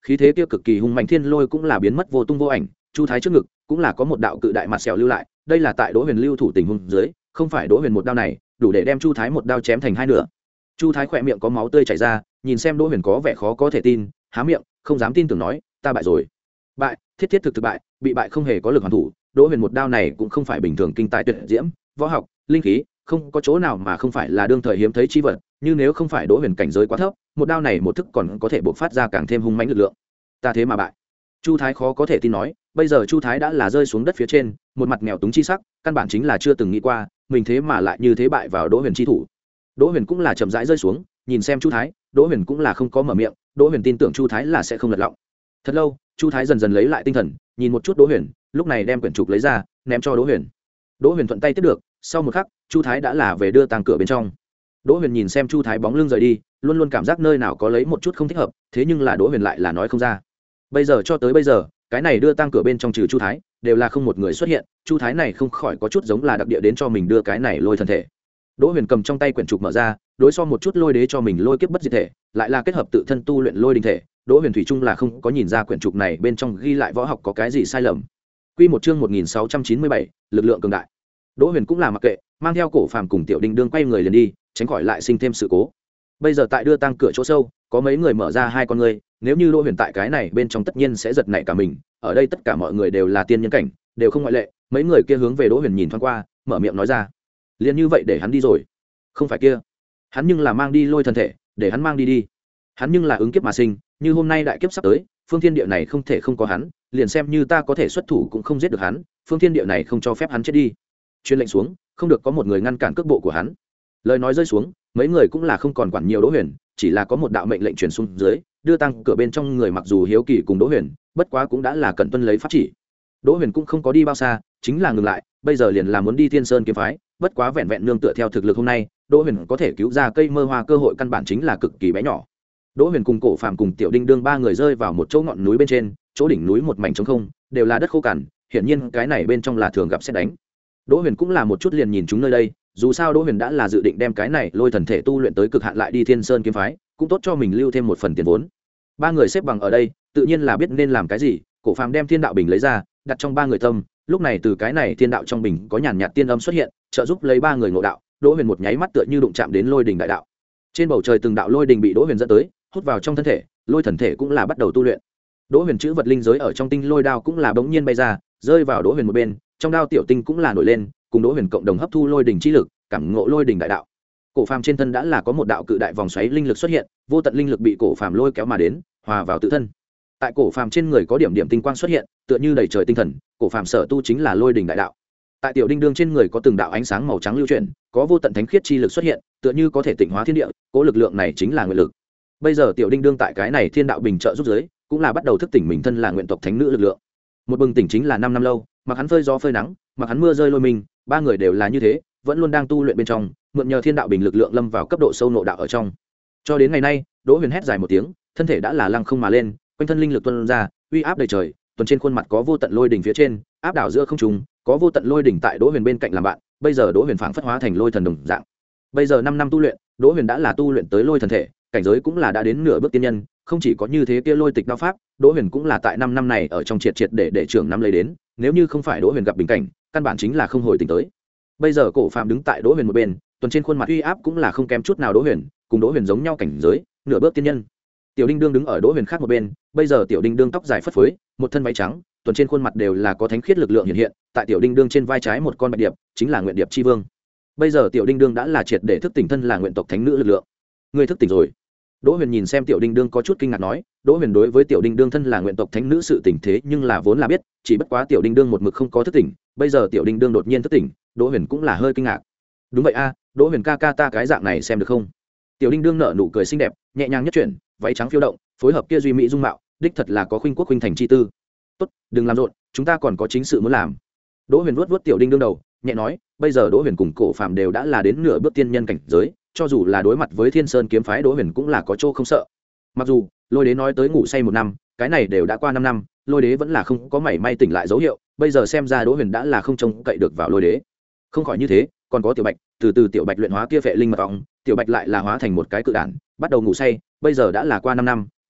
khí thế kia cực kỳ hung mạnh thiên lôi cũng là biến mất vô tung vô ảnh. Chu Thái trước ngực cũng là có một đạo cự đại mặt sẹo lưu lại, đây là tại Đỗ Huyền lưu thủ tình huống dưới, không phải Đỗ Huyền một đao này đủ để đem Chu Thái một đao chém thành hai nửa. Chu Thái khỏe miệng có máu tươi chảy ra, nhìn xem Đỗ Huyền có vẻ khó có thể tin, há miệng không dám tin tưởng nói, ta bại rồi. Bại, thiết thiết thực thực bại, bị bại không hề có lực hoàn thủ. Đỗ Huyền một đao này cũng không phải bình thường kinh tài tuyệt diễm, võ học, linh khí, không có chỗ nào mà không phải là đương thời hiếm thấy chi vật, như nếu không phải Đỗ Huyền cảnh giới quá thấp, một đao này một thức còn có thể bộc phát ra càng thêm hung mãnh lực lượng. Ta thế mà bại. Chu Thái khó có thể tin nói, bây giờ Chu Thái đã là rơi xuống đất phía trên, một mặt nghèo túng chi sắc, căn bản chính là chưa từng nghĩ qua, mình thế mà lại như thế bại vào Đỗ Huyền chi thủ. Đỗ Huyền cũng là chậm rãi rơi xuống, nhìn xem Chu Thái, Đỗ Huyền cũng là không có mở miệng, Đỗ Huyền tin tưởng Chu Thái là sẽ không lật lọng. Thật lâu, Chu Thái dần dần lấy lại tinh thần, nhìn một chút Đỗ Huyền, lúc này đem quyển trục lấy ra, ném cho Đỗ Huyền. Đỗ Huyền thuận tay tiếp được, sau một khắc, Chu Thái đã là về đưa tang cửa bên trong. Đỗ Huyền nhìn xem Chu Thái bóng lưng rời đi, luôn luôn cảm giác nơi nào có lấy một chút không thích hợp, thế nhưng là Đỗ Huyền lại là nói không ra. Bây giờ cho tới bây giờ, cái này đưa tang cửa bên trong trừ Chu Thái, đều là không một người xuất hiện, Chu Thái này không khỏi có chút giống là đặc địa đến cho mình đưa cái này lôi thần thể. Đỗ Huyền cầm trong tay quyển trục mở ra, đối so một chút lôi đế cho mình lôi kiếp bất diệt thể, lại là kết hợp tự thân tu luyện lôi đình thể, Đỗ Huyền thủy chung là không có nhìn ra quyển trục này bên trong ghi lại võ học có cái gì sai lầm. Quy một chương một nghìn sáu trăm chín mươi bảy, lực lượng cường đại. Đỗ Huyền cũng là mặc kệ, mang theo Cổ Phàm cùng Tiểu Đinh Đương quay người liền đi, tránh khỏi lại sinh thêm sự cố. Bây giờ tại đưa tang cửa chỗ sâu, có mấy người mở ra hai con người, nếu như Đỗ Huyền tại cái này bên trong tất nhiên sẽ giật nảy cả mình, ở đây tất cả mọi người đều là tiên nhân cảnh, đều không ngoại lệ, mấy người kia hướng về Đỗ Huyền nhìn thoáng qua, mở miệng nói ra: "Liền như vậy để hắn đi rồi?" "Không phải kia, hắn nhưng là mang đi lôi thần thể, để hắn mang đi đi. Hắn nhưng là ứng kiếp mà sinh, như hôm nay đại kiếp sắp tới, phương thiên địa này không thể không có hắn, liền xem như ta có thể xuất thủ cũng không giết được hắn, phương thiên địa này không cho phép hắn chết đi." Truyền lệnh xuống, không được có một người ngăn cản cước bộ của hắn. Lời nói rơi xuống, mấy người cũng là không còn quản nhiều Đỗ Huyền, chỉ là có một đạo mệnh lệnh truyền xuống dưới, đưa tăng cửa bên trong người mặc dù hiếu kỳ cùng Đỗ Huyền, bất quá cũng đã là cẩn tuân lấy pháp chỉ. Đỗ Huyền cũng không có đi bao xa, chính là ngừng lại, bây giờ liền là muốn đi Thiên Sơn kiếm phái, bất quá vẹn vẹn nương tựa theo thực lực hôm nay, Đỗ Huyền có thể cứu ra cây mơ hoa cơ hội căn bản chính là cực kỳ bé nhỏ. Đỗ Huyền cùng Cổ Phàm cùng Tiểu Đinh Đương ba người rơi vào một chỗ ngọn núi bên trên, chỗ đỉnh núi một mảnh trống không, đều là đất khô cằn, hiển nhiên cái này bên trong là thường gặp sét đánh. Đỗ Huyền cũng là một chút liền nhìn chúng nơi đây, dù sao Đỗ Huyền đã là dự định đem cái này lôi thần thể tu luyện tới cực hạn lại đi Thiên Sơn kiếm phái, cũng tốt cho mình lưu thêm một phần tiền vốn. Ba người xếp bằng ở đây, tự nhiên là biết nên làm cái gì. Cổ Phàm đem Thiên đạo bình lấy ra, đặt trong ba người tâm, lúc này từ cái này thiên đạo trong bình có nhàn nhạt tiên âm xuất hiện, trợ giúp lấy ba người ngộ đạo. Đỗ Huyền một nháy mắt tựa như đụng chạm đến lôi đình đại đạo. Trên bầu trời từng đạo lôi đình bị Đỗ Huyền dẫn tới, hút vào trong thân thể, lôi thần thể cũng là bắt đầu tu luyện. Đỗ Huyền chữ vật linh giới ở trong tinh lôi đao cũng là bỗng nhiên bay ra, rơi vào Đỗ Huyền một bên, trong đao tiểu tinh cũng là nổi lên, cùng Đỗ Huyền cộng đồng hấp thu lôi đình chi lực, cảm ngộ lôi đình đại đạo. Cổ Phàm trên thân đã là có một đạo cự đại vòng xoáy linh lực xuất hiện, vô tận linh lực bị Cổ Phàm lôi kéo mà đến, hòa vào tự thân. Tại Cổ Phàm trên người có điểm điểm tinh quang xuất hiện, tựa như đầy trời tinh thần, Cổ Phàm sở tu chính là lôi đình đại đạo. Tại Tiểu Đinh Đương trên người có từng đạo ánh sáng màu trắng lưu chuyển, có vô tận thánh khiết chi lực xuất hiện, tựa như có thể tịnh hóa thiên địa, cố lực lượng này chính là nguyện lực. Bây giờ Tiểu Đinh Đương tại cái này thiên đạo bình trợ giúp giới, cũng là bắt đầu thức tỉnh mình thân là nguyện tộc thánh nữ lực lượng. Một bừng tỉnh chính là năm năm lâu, mặc hắn phơi gió phơi nắng, mặc hắn mưa rơi lôi mình, ba người đều là như thế, vẫn luôn đang tu luyện bên trong, mượn nhờ thiên đạo bình lực lượng lâm vào cấp độ sâu nội đạo ở trong. Cho đến ngày nay, Đỗ Huyền hét dài một tiếng, thân thể đã là lăng không mà lên, quanh thân linh lực tuôn ra, uy áp đầy trời, tuần trên khuôn mặt có vô tận lôi đỉnh phía trên, áp đảo giữa không trung, có vô tận lôi đỉnh tại Đỗ Huyền bên cạnh làm bạn, bây giờ Đỗ Huyền phảng phất hóa thành lôi thần đồng dạng. Bây giờ năm năm tu luyện, Đỗ Huyền đã là tu luyện tới lôi thần thể, cảnh giới cũng là đã đến nửa bước tiên nhân, không chỉ có như thế kia lôi tịch đao pháp, Đỗ Huyền cũng là tại năm năm này ở trong triệt triệt để để trưởng năm lấy đến, nếu như không phải Đỗ Huyền gặp bình cảnh, căn bản chính là không hồi tỉnh tới. Bây giờ Cổ Phàm đứng tại Đỗ Huyền một bên, tuần trên khuôn mặt uy áp cũng là không kém chút nào Đỗ Huyền, cùng Đỗ Huyền giống nhau cảnh giới, nửa bước tiên nhân. Tiểu Đinh Đương đứng ở Đỗ Huyền khác một bên, bây giờ Tiểu Đinh Đương tóc dài phất phới, một thân váy trắng, tuần trên khuôn mặt đều là có thánh khiết lực lượng hiện hiện, tại Tiểu Đinh Đương trên vai trái một con bạch điệp, chính là Nguyện Điệp chi vương. Bây giờ Tiểu Đinh Đương đã là triệt để thức tỉnh thân là nguyện tộc thánh nữ lực lượng. Ngươi thức tỉnh rồi? Đỗ Huyền nhìn xem Tiểu Đinh Đương có chút kinh ngạc nói, Đỗ Huyền đối với Tiểu Đinh Đương thân là nguyện tộc thánh nữ sự tình thế nhưng là vốn là biết, chỉ bất quá Tiểu Đinh Đương một mực không có thức tỉnh, bây giờ Tiểu Đinh Đương đột nhiên thức tỉnh, Đỗ Huyền cũng là hơi kinh ngạc. Đúng vậy a, Đỗ Huyền ca ca ta cái dạng này xem được không? Tiểu Đinh Đương nở nụ cười xinh đẹp, nhẹ nhàng nhất chuyển, váy trắng phiêu động, phối hợp kia duy mỹ dung mạo, đích thật là có khuynh quốc khuynh thành chi tư. Tốt, đừng làm rộn, chúng ta còn có chính sự muốn làm. Đỗ Huyền vuốt vuốt Tiểu Đinh Đương đầu, nhẹ nói, bây giờ Đỗ Huyền cùng Cổ Phàm đều đã là đến nửa bước tiên nhân cảnh giới, cho dù là đối mặt với Thiên Sơn kiếm phái, Đỗ Huyền cũng là có chỗ không sợ. Mặc dù Lôi Đế nói tới ngủ say một năm, cái này đều đã qua năm năm, Lôi Đế vẫn là không có mảy may tỉnh lại dấu hiệu, bây giờ xem ra Đỗ Huyền đã là không trông cậy được vào Lôi Đế. Không khỏi như thế, còn có Tiểu Bạch, từ từ Tiểu Bạch luyện hóa kia phệ linh mật ong, Tiểu Bạch lại là hóa thành một cái cự đản, bắt đầu ngủ say, bây giờ đã là qua năm năm,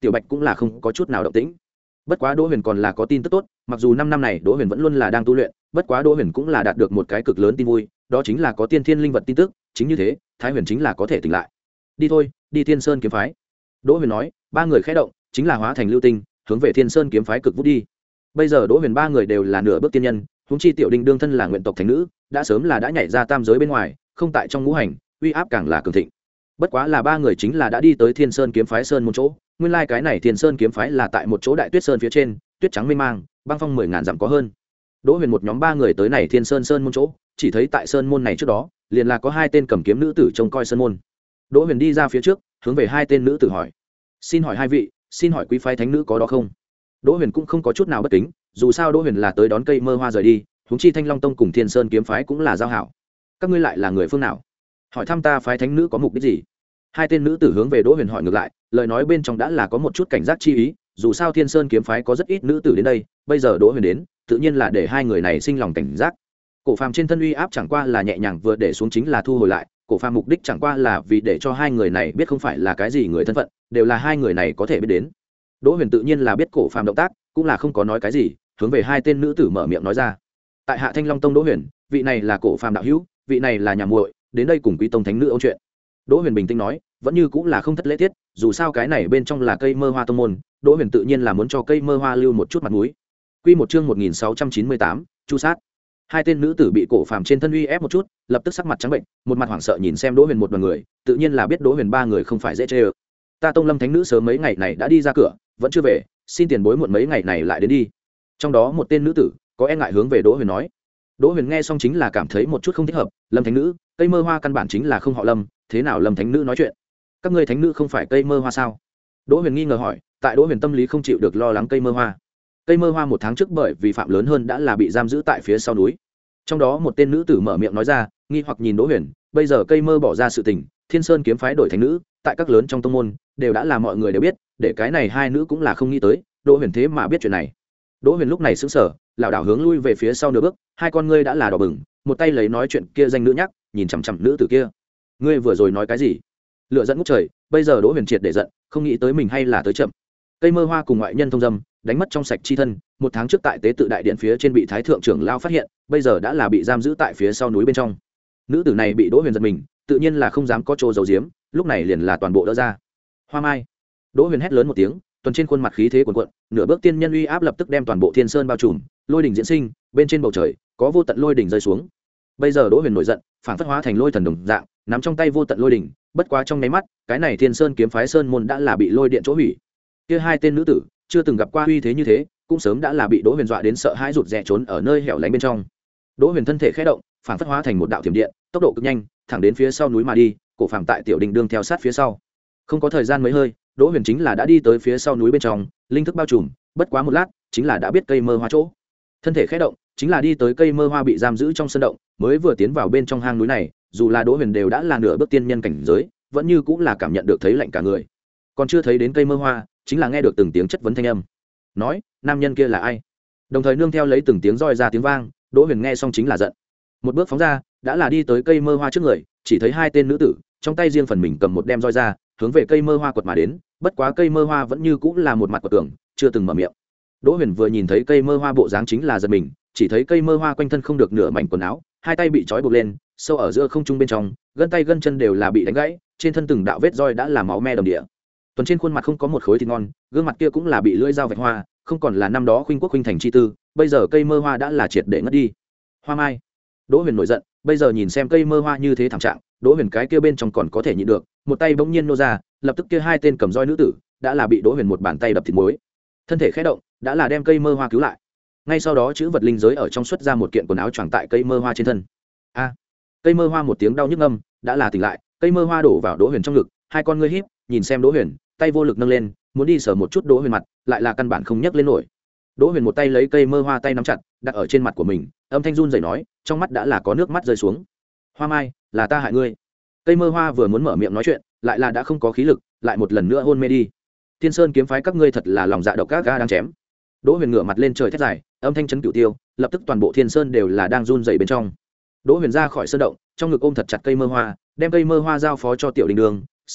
tiểu bạch cũng là không có chút nào động tĩnh. Bất quá Đỗ Huyền còn là có tin tức tốt, mặc dù năm năm này Đỗ Huyền vẫn luôn là đang tu luyện, bất quá Đỗ Huyền cũng là đạt được một cái cực lớn tin vui, đó chính là có tiên thiên linh vật tin tức, chính như thế, Thái Huyền chính là có thể tỉnh lại. Đi thôi, đi Thiên Sơn kiếm phái. Đỗ Huyền nói, ba người khẽ động, chính là hóa thành lưu tinh, hướng về Thiên Sơn kiếm phái cực vút đi. Bây giờ Đỗ Huyền ba người đều là nửa bước tiên nhân, huống chi Tiểu Đinh đương thân là nguyện tộc thánh nữ, đã sớm là đã nhảy ra tam giới bên ngoài, không tại trong ngũ hành, uy áp càng là cường thịnh. Bất quá là ba người chính là đã đi tới Thiên Sơn kiếm phái sơn một chỗ, nguyên lai like cái này Thiên Sơn kiếm phái là tại một chỗ đại tuyết sơn phía trên, tuyết trắng mênh mang, băng phong mười ngàn dặm có hơn. Đỗ Huyền một nhóm ba người tới này Thiên Sơn sơn môn chỗ, chỉ thấy tại sơn môn này trước đó, liền là có hai tên cầm kiếm nữ tử trông coi sơn môn. Đỗ Huyền đi ra phía trước, hướng về hai tên nữ tử hỏi: "Xin hỏi hai vị, xin hỏi quý phái thánh nữ có đó không?" Đỗ Huyền cũng không có chút nào bất kính, dù sao Đỗ Huyền là tới đón cây mơ hoa rời đi, huống chi Thanh Long Tông cùng Thiên Sơn kiếm phái cũng là giao hảo. Các ngươi lại là người phương nào? Hỏi thăm ta phái thánh nữ có mục đích gì? Hai tên nữ tử hướng về Đỗ Huyền hỏi ngược lại, lời nói bên trong đã là có một chút cảnh giác chi ý, dù sao Thiên Sơn kiếm phái có rất ít nữ tử đến đây, bây giờ Đỗ Huyền đến, tự nhiên là để hai người này sinh lòng cảnh giác. Cổ phàm trên thân uy áp chẳng qua là nhẹ nhàng vừa để xuống chính là thu hồi lại, cổ phàm mục đích chẳng qua là vì để cho hai người này biết không phải là cái gì người thân phận, đều là hai người này có thể biết đến. Đỗ Huyền tự nhiên là biết cổ phàm động tác, cũng là không có nói cái gì, hướng về hai tên nữ tử mở miệng nói ra: "Tại hạ Thanh Long Tông Đỗ Huyền, vị này là cổ phàm đạo hữu, vị này là nhà muội, đến đây cùng Quý Tông thánh nữ ôn chuyện." Đỗ Huyền bình tĩnh nói, vẫn như cũng là không thất lễ tiết, dù sao cái này bên trong là cây mơ hoa tông môn, Đỗ Huyền tự nhiên là muốn cho cây mơ hoa lưu một chút mặt mũi. Quy một chương một nghìn sáu trăm chín mươi tám, chu sát. Hai tên nữ tử bị cổ phàm trên thân uy ép một chút, lập tức sắc mặt trắng bệnh, một mặt hoảng sợ nhìn xem Đỗ Huyền một đoàn người, tự nhiên là biết Đỗ Huyền ba người không phải dễ chơi. Ta Tông Lâm thánh nữ sớm mấy ngày này đã đi ra cửa, vẫn chưa về, xin tiền bối muộn mấy ngày này lại đến đi. Trong đó một tên nữ tử có e ngại hướng về Đỗ Huyền nói. Đỗ Huyền nghe xong chính là cảm thấy một chút không thích hợp, Lâm thánh nữ, cây mơ hoa căn bản chính là không họ Lâm, thế nào Lâm thánh nữ nói chuyện? Các ngươi thánh nữ không phải cây mơ hoa sao? Đỗ Huyền nghi ngờ hỏi, tại Đỗ Huyền tâm lý không chịu được lo lắng cây mơ hoa. Cây mơ hoa một tháng trước bởi vì phạm lớn hơn đã là bị giam giữ tại phía sau núi. Trong đó một tên nữ tử mở miệng nói ra, nghi hoặc nhìn Đỗ Huyền, bây giờ cây mơ bỏ ra sự tình, Thiên Sơn kiếm phái đổi thánh nữ, tại các lớn trong tông môn đều đã là mọi người đều biết, để cái này hai nữ cũng là không nghĩ tới, Đỗ Huyền thế mà biết chuyện này. Đỗ Huyền lúc này sững sờ, lảo đảo hướng lui về phía sau nửa bước, hai con ngươi đã là đỏ bừng, một tay lấy nói chuyện kia danh nữ nhắc, nhìn chằm chằm nữ tử kia. Ngươi vừa rồi nói cái gì? Lửa giận ngút trời, bây giờ Đỗ Huyền triệt để giận, không nghĩ tới mình hay là tới chậm. Cây mơ hoa cùng ngoại nhân thông dâm, đánh mất trong sạch chi thân, một tháng trước tại tế tự đại điện phía trên bị thái thượng trưởng lao phát hiện, bây giờ đã là bị giam giữ tại phía sau núi bên trong. Nữ tử này bị Đỗ Huyền giật mình, tự nhiên là không dám có chỗ giấu giếm, lúc này liền là toàn bộ đỡ ra. Hoa Mai. Đỗ Huyền hét lớn một tiếng, tuần trên khuôn mặt khí thế cuồn cuộn, nửa bước tiên nhân uy áp lập tức đem toàn bộ Thiên Sơn bao trùm, lôi đỉnh diễn sinh, bên trên bầu trời có vô tận lôi đỉnh rơi xuống. Bây giờ Đỗ Huyền nổi giận, phản phất hóa thành lôi thần đồng dạng, nắm trong tay vô tận lôi đỉnh, bất quá trong nháy mắt, cái này Thiên Sơn kiếm phái sơn môn đã là bị lôi điện chỗ hủy. Kia hai tên nữ tử, chưa từng gặp qua uy thế như thế, cũng sớm đã là bị Đỗ Huyền dọa đến sợ hãi rụt rè trốn ở nơi hẻo lánh bên trong. Đỗ Huyền thân thể khẽ động, phản phất hóa thành một đạo thiểm điện, tốc độ cực nhanh, thẳng đến phía sau núi mà đi, cổ phàm tại tiểu đình đương theo sát phía sau. Không có thời gian mấy hơi, Đỗ Huyền chính là đã đi tới phía sau núi bên trong, linh thức bao trùm, bất quá một lát, chính là đã biết cây mơ hoa chỗ. Thân thể khẽ động, chính là đi tới cây mơ hoa bị giam giữ trong sân động, mới vừa tiến vào bên trong hang núi này, dù là Đỗ Huyền đều đã là nửa bước tiên nhân cảnh giới, vẫn như cũng là cảm nhận được thấy lạnh cả người. Còn chưa thấy đến cây mơ hoa, chính là nghe được từng tiếng chất vấn thanh âm. Nói, nam nhân kia là ai? Đồng thời nương theo lấy từng tiếng roi ra tiếng vang, Đỗ Huyền nghe xong chính là giận. Một bước phóng ra, đã là đi tới cây mơ hoa trước người, chỉ thấy hai tên nữ tử, trong tay riêng phần mình cầm một đem roi ra, hướng về cây mơ hoa quật mà đến, bất quá cây mơ hoa vẫn như cũng là một mặt quật tưởng, chưa từng mở miệng. Đỗ Huyền vừa nhìn thấy cây mơ hoa bộ dáng chính là giật mình, chỉ thấy cây mơ hoa quanh thân không được nửa mảnh quần áo, hai tay bị trói buộc lên, sâu ở giữa không trung bên trong, gân tay gân chân đều là bị đánh gãy, trên thân từng đạo vết roi đã là máu me đầm địa. Tuần trên khuôn mặt không có một khối thịt ngon, gương mặt kia cũng là bị lưỡi dao vạch hoa, không còn là năm đó khuynh quốc khuynh thành chi tư, bây giờ cây mơ hoa đã là triệt để ngất đi. Hoa Mai. Đỗ Huyền nổi giận, bây giờ nhìn xem cây mơ hoa như thế thảm trạng, Đỗ Huyền cái kia bên trong còn có thể nhịn được, một tay bỗng nhiên nô ra, lập tức kia hai tên cầm roi nữ tử đã là bị Đỗ Huyền một bàn tay đập thịt muối. Thân thể khẽ động, đã là đem cây mơ hoa cứu lại. Ngay sau đó chữ vật linh giới ở trong xuất ra một kiện quần áo choàng tại cây mơ hoa trên thân. A! Cây mơ hoa một tiếng đau nhức ngâm, đã là tỉnh lại, cây mơ hoa đổ vào Đỗ Huyền trong ngực, hai con ngươi híp, nhìn xem Đỗ Huyền, tay vô lực nâng lên, muốn đi sờ một chút Đỗ Huyền mặt, lại là căn bản không nhấc lên nổi. Đỗ Huyền một tay lấy cây mơ hoa tay nắm chặt, đặt ở trên mặt của mình, âm thanh run rẩy nói, trong mắt đã là có nước mắt rơi xuống. Hoa Mai, là ta hại ngươi. Cây mơ hoa vừa muốn mở miệng nói chuyện, lại là đã không có khí lực, lại một lần nữa hôn mê đi. Thiên Sơn kiếm phái các ngươi thật là lòng dạ độc ác ga đang chém. Đỗ Huyền ngửa mặt lên trời thét dài, âm thanh chấn cửu tiêu, lập tức toàn bộ Thiên Sơn đều là đang run rẩy bên trong. Đỗ Huyền ra khỏi sơn động, trong ngực ôm thật chặt cây mơ hoa, đem cây mơ hoa giao phó cho Tiểu Đình Đường, sau đó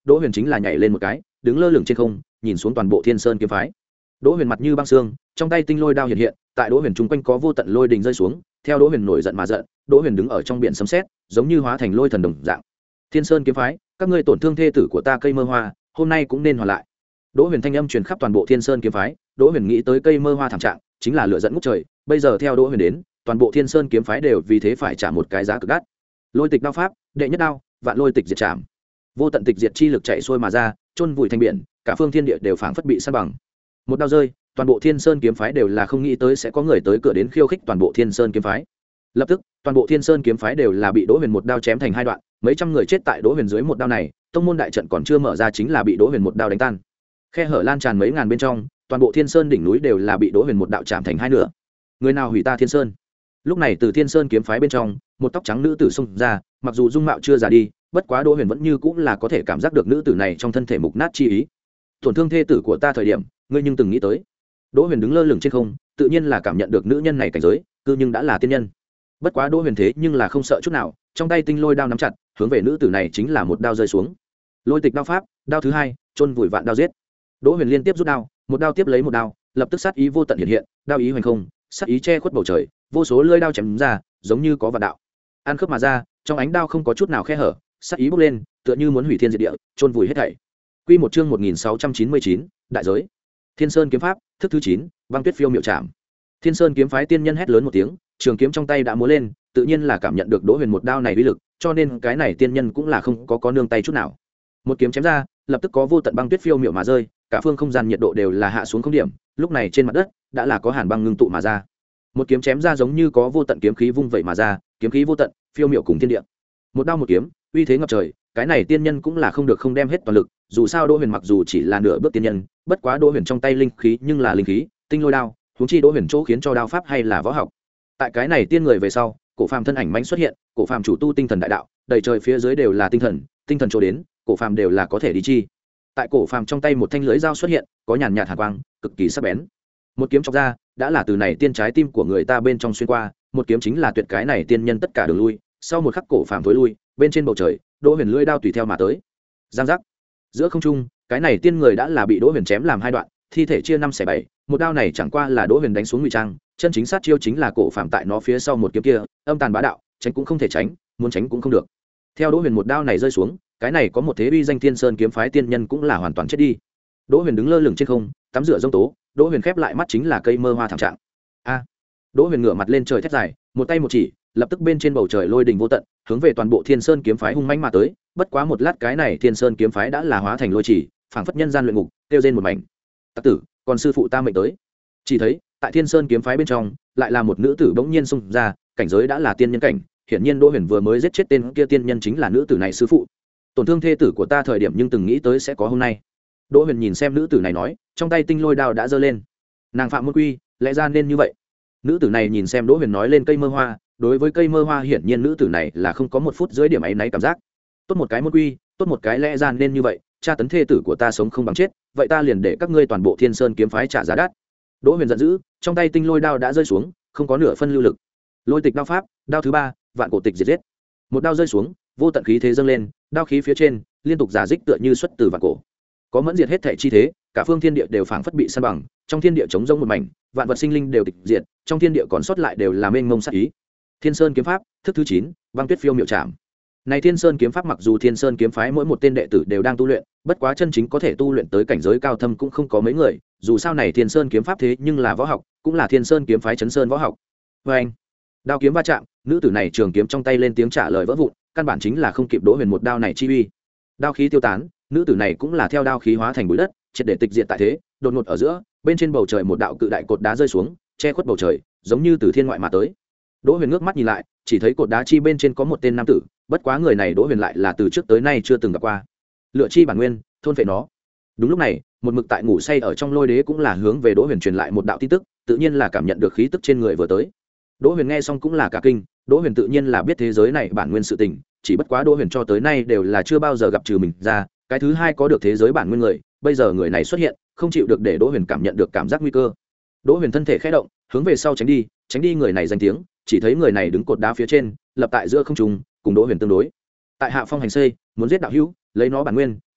Đỗ Huyền chính là nhảy lên một cái, đứng lơ lửng trên không, nhìn xuống toàn bộ Thiên Sơn kiếm phái. Đỗ Huyền mặt như băng xương, trong tay tinh lôi đao hiện hiện, tại Đỗ Huyền chung quanh có vô tận lôi đình rơi xuống, theo Đỗ Huyền nổi giận mà giận, Đỗ Huyền đứng ở trong biển sấm sét, giống như hóa thành lôi thần đồng dạng. Thiên Sơn kiếm phái, các ngươi tổn thương thê tử của ta Cây Mơ Hoa, hôm nay cũng nên hoàn lại. Đỗ Huyền thanh âm truyền khắp toàn bộ Thiên Sơn kiếm phái, Đỗ Huyền nghĩ tới Cây Mơ Hoa thảm trạng, chính là lửa giận ngút trời, bây giờ theo Đỗ Huyền đến, toàn bộ Thiên Sơn kiếm phái đều vì thế phải trả một cái giá cực đắt. Lôi tịch đao pháp, đệ nhất đao, vạn lôi tịch diệt trảm. Vô tận tịch diệt chi lực chạy xuôi mà ra, chôn vùi thành biển, cả phương thiên địa đều phảng phất bị san bằng. Một đao rơi, toàn bộ Thiên Sơn kiếm phái đều là không nghĩ tới sẽ có người tới cửa đến khiêu khích toàn bộ Thiên Sơn kiếm phái. Lập tức, toàn bộ Thiên Sơn kiếm phái đều là bị Đỗ Huyền một đao chém thành hai đoạn, mấy trăm người chết tại Đỗ Huyền dưới một đao này, tông môn đại trận còn chưa mở ra chính là bị Đỗ Huyền một đao đánh tan. Khe hở lan tràn mấy ngàn bên trong, toàn bộ Thiên Sơn đỉnh núi đều là bị Đỗ Huyền một đạo chạm thành hai nửa. Người nào hủy ta Thiên Sơn? Lúc này từ Thiên Sơn kiếm phái bên trong, một tóc trắng nữ tử xông ra, mặc dù dung mạo chưa già đi, bất quá Đỗ Huyền vẫn như cũng là có thể cảm giác được nữ tử này trong thân thể mục nát chi ý. Tổn thương thê tử của ta thời điểm, ngươi nhưng từng nghĩ tới? Đỗ Huyền đứng lơ lửng trên không, tự nhiên là cảm nhận được nữ nhân này cảnh giới, cư nhưng đã là tiên nhân. Bất quá Đỗ Huyền thế nhưng là không sợ chút nào, trong tay tinh lôi đao nắm chặt, hướng về nữ tử này chính là một đao rơi xuống. Lôi tịch đao pháp, đao thứ hai, chôn vùi vạn đao giết. Đỗ Huyền liên tiếp rút đao, một đao tiếp lấy một đao, lập tức sát ý vô tận hiện hiện, đao ý hoành không, sát ý che khuất bầu trời, vô số lưỡi đao chém ra, giống như có vạn đạo. Ăn khớp mà ra, trong ánh đao không có chút nào khe hở, sát ý bốc lên, tựa như muốn hủy thiên diệt địa, chôn vùi hết thảy. Quy một chương một nghìn sáu trăm chín mươi chín, đại giới. Thiên Sơn kiếm pháp, thức thứ chín, băng tuyết phiêu miệu trảm. Thiên Sơn kiếm phái tiên nhân hét lớn một tiếng, trường kiếm trong tay đã múa lên, tự nhiên là cảm nhận được Đỗ Huyền một đao này uy lực, cho nên cái này tiên nhân cũng là không có có nương tay chút nào. Một kiếm chém ra, lập tức có vô tận băng tuyết phiêu miệu mà rơi, cả phương không gian nhiệt độ đều là hạ xuống không điểm, lúc này trên mặt đất đã là có hàn băng ngưng tụ mà ra. Một kiếm chém ra giống như có vô tận kiếm khí vung vẩy mà ra, kiếm khí vô tận, phiêu miệu cùng thiên địa. Một đao một kiếm, uy thế ngập trời, cái này tiên nhân cũng là không được không đem hết toàn lực, dù sao Đỗ Huyền mặc dù chỉ là nửa bước tiên nhân, bất quá Đỗ Huyền trong tay linh khí nhưng là linh khí, tinh lôi đao, huống chi Đỗ Huyền chỗ khiến cho đao pháp hay là võ học. Tại cái này tiên người về sau, cổ phàm thân ảnh mãnh xuất hiện, cổ phàm chủ tu tinh thần đại đạo, đầy trời phía dưới đều là tinh thần, tinh thần chỗ đến, cổ phàm đều là có thể đi chi. Tại cổ phàm trong tay một thanh lưới dao xuất hiện, có nhàn nhạt hàn quang, cực kỳ sắc bén. Một kiếm chọc ra, đã là từ này tiên trái tim của người ta bên trong xuyên qua, một kiếm chính là tuyệt cái này tiên nhân tất cả đường lui, sau một khắc cổ phàm thối lui, bên trên bầu trời, Đỗ Huyền lưỡi đao tùy theo mà tới. Giang giác. Giữa không trung, cái này tiên người đã là bị Đỗ Huyền chém làm hai đoạn, thi thể chia năm xẻ bảy, một đao này chẳng qua là Đỗ Huyền đánh xuống ngụy trang, chân chính sát chiêu chính là cổ phàm tại nó phía sau một kiếm kia, âm tàn bá đạo, tránh cũng không thể tránh, muốn tránh cũng không được. Theo Đỗ Huyền một đao này rơi xuống, cái này có một thế uy danh Thiên Sơn kiếm phái tiên nhân cũng là hoàn toàn chết đi. Đỗ Huyền đứng lơ lửng trên không, tắm rửa giông tố, Đỗ Huyền khép lại mắt chính là Cây Mơ Hoa thảm trạng. A! Đỗ Huyền ngửa mặt lên trời thét dài, một tay một chỉ, lập tức bên trên bầu trời lôi đình vô tận, hướng về toàn bộ Thiên Sơn kiếm phái hung mãnh mà tới, bất quá một lát cái này Thiên Sơn kiếm phái đã là hóa thành lôi chỉ, phảng phất nhân gian luyện ngục, tiêu rên một mảnh. Tặc tử, còn sư phụ ta mệnh tới. Chỉ thấy, tại Thiên Sơn kiếm phái bên trong, lại là một nữ tử bỗng nhiên xông ra, cảnh giới đã là tiên nhân cảnh, hiển nhiên Đỗ Huyền vừa mới giết chết tên kia tiên nhân chính là nữ tử này sư phụ. Tổn thương thê tử của ta thời điểm nhưng từng nghĩ tới sẽ có hôm nay. Đỗ Huyền nhìn xem nữ tử này nói, trong tay tinh lôi đao đã giơ lên. Nàng phạm môn quy, lẽ ra nên như vậy. Nữ tử này nhìn xem Đỗ Huyền nói lên Cây Mơ Hoa, đối với Cây Mơ Hoa hiển nhiên nữ tử này là không có một phút dưới điểm ấy náy cảm giác. Tốt một cái môn quy, tốt một cái lẽ ra nên như vậy, tra tấn thê tử của ta sống không bằng chết, vậy ta liền để các ngươi toàn bộ Thiên Sơn kiếm phái trả giá đắt. Đỗ Huyền giận dữ, trong tay tinh lôi đao đã rơi xuống, không có nửa phân lưu lực. Lôi tịch đao pháp, đao thứ ba, vạn cổ tịch diệt giết. Một đao rơi xuống, vô tận khí thế dâng lên, đao khí phía trên liên tục giả dích tựa như xuất từ vạn cổ. Có mẫn diệt hết thảy chi thế, cả phương thiên địa đều phảng phất bị san bằng, trong thiên địa trống rỗng một mảnh, vạn vật sinh linh đều tịch diệt, trong thiên địa còn sót lại đều là mênh mông sát ý. Thiên Sơn kiếm pháp, thức thứ chín, băng tuyết phiêu miệu trảm. Này Thiên Sơn kiếm pháp mặc dù Thiên Sơn kiếm phái mỗi một tên đệ tử đều đang tu luyện, bất quá chân chính có thể tu luyện tới cảnh giới cao thâm cũng không có mấy người, dù sao này Thiên Sơn kiếm pháp thế nhưng là võ học, cũng là Thiên Sơn kiếm phái chấn sơn võ học. Và anh, đao kiếm va chạm, nữ tử này trường kiếm trong tay lên tiếng trả lời vỡ vụn, căn bản chính là không kịp Đỗ Huyền một đao này chi uy. Đao khí tiêu tán, nữ tử này cũng là theo đao khí hóa thành bụi đất, triệt để tịch diệt tại thế, đột ngột ở giữa, bên trên bầu trời một đạo cự đại cột đá rơi xuống, che khuất bầu trời, giống như từ thiên ngoại mà tới. Đỗ Huyền ngước mắt nhìn lại, chỉ thấy cột đá chi bên trên có một tên nam tử, bất quá người này Đỗ Huyền lại là từ trước tới nay chưa từng gặp qua. Lựa chi bản nguyên, thôn phệ nó. Đúng lúc này, một mực tại ngủ say ở trong Lôi Đế cũng là hướng về Đỗ Huyền truyền lại một đạo tin tức, tự nhiên là cảm nhận được khí tức trên người vừa tới. Đỗ Huyền nghe xong cũng là cả kinh, Đỗ Huyền tự nhiên là biết thế giới này bản nguyên sự tình, chỉ bất quá Đỗ Huyền cho tới nay đều là chưa bao giờ gặp trừ mình ra, cái thứ hai có được thế giới bản nguyên người, bây giờ người này xuất hiện, không chịu được để Đỗ Huyền cảm nhận được cảm giác nguy cơ. Đỗ Huyền thân thể khẽ động, hướng về sau tránh đi, tránh đi người này danh tiếng, chỉ thấy người này đứng cột đá phía trên, lập tại giữa không trung, cùng Đỗ Huyền tương đối. Tại hạ phong hành xây, muốn giết đạo hữu, lấy nó bản nguyên,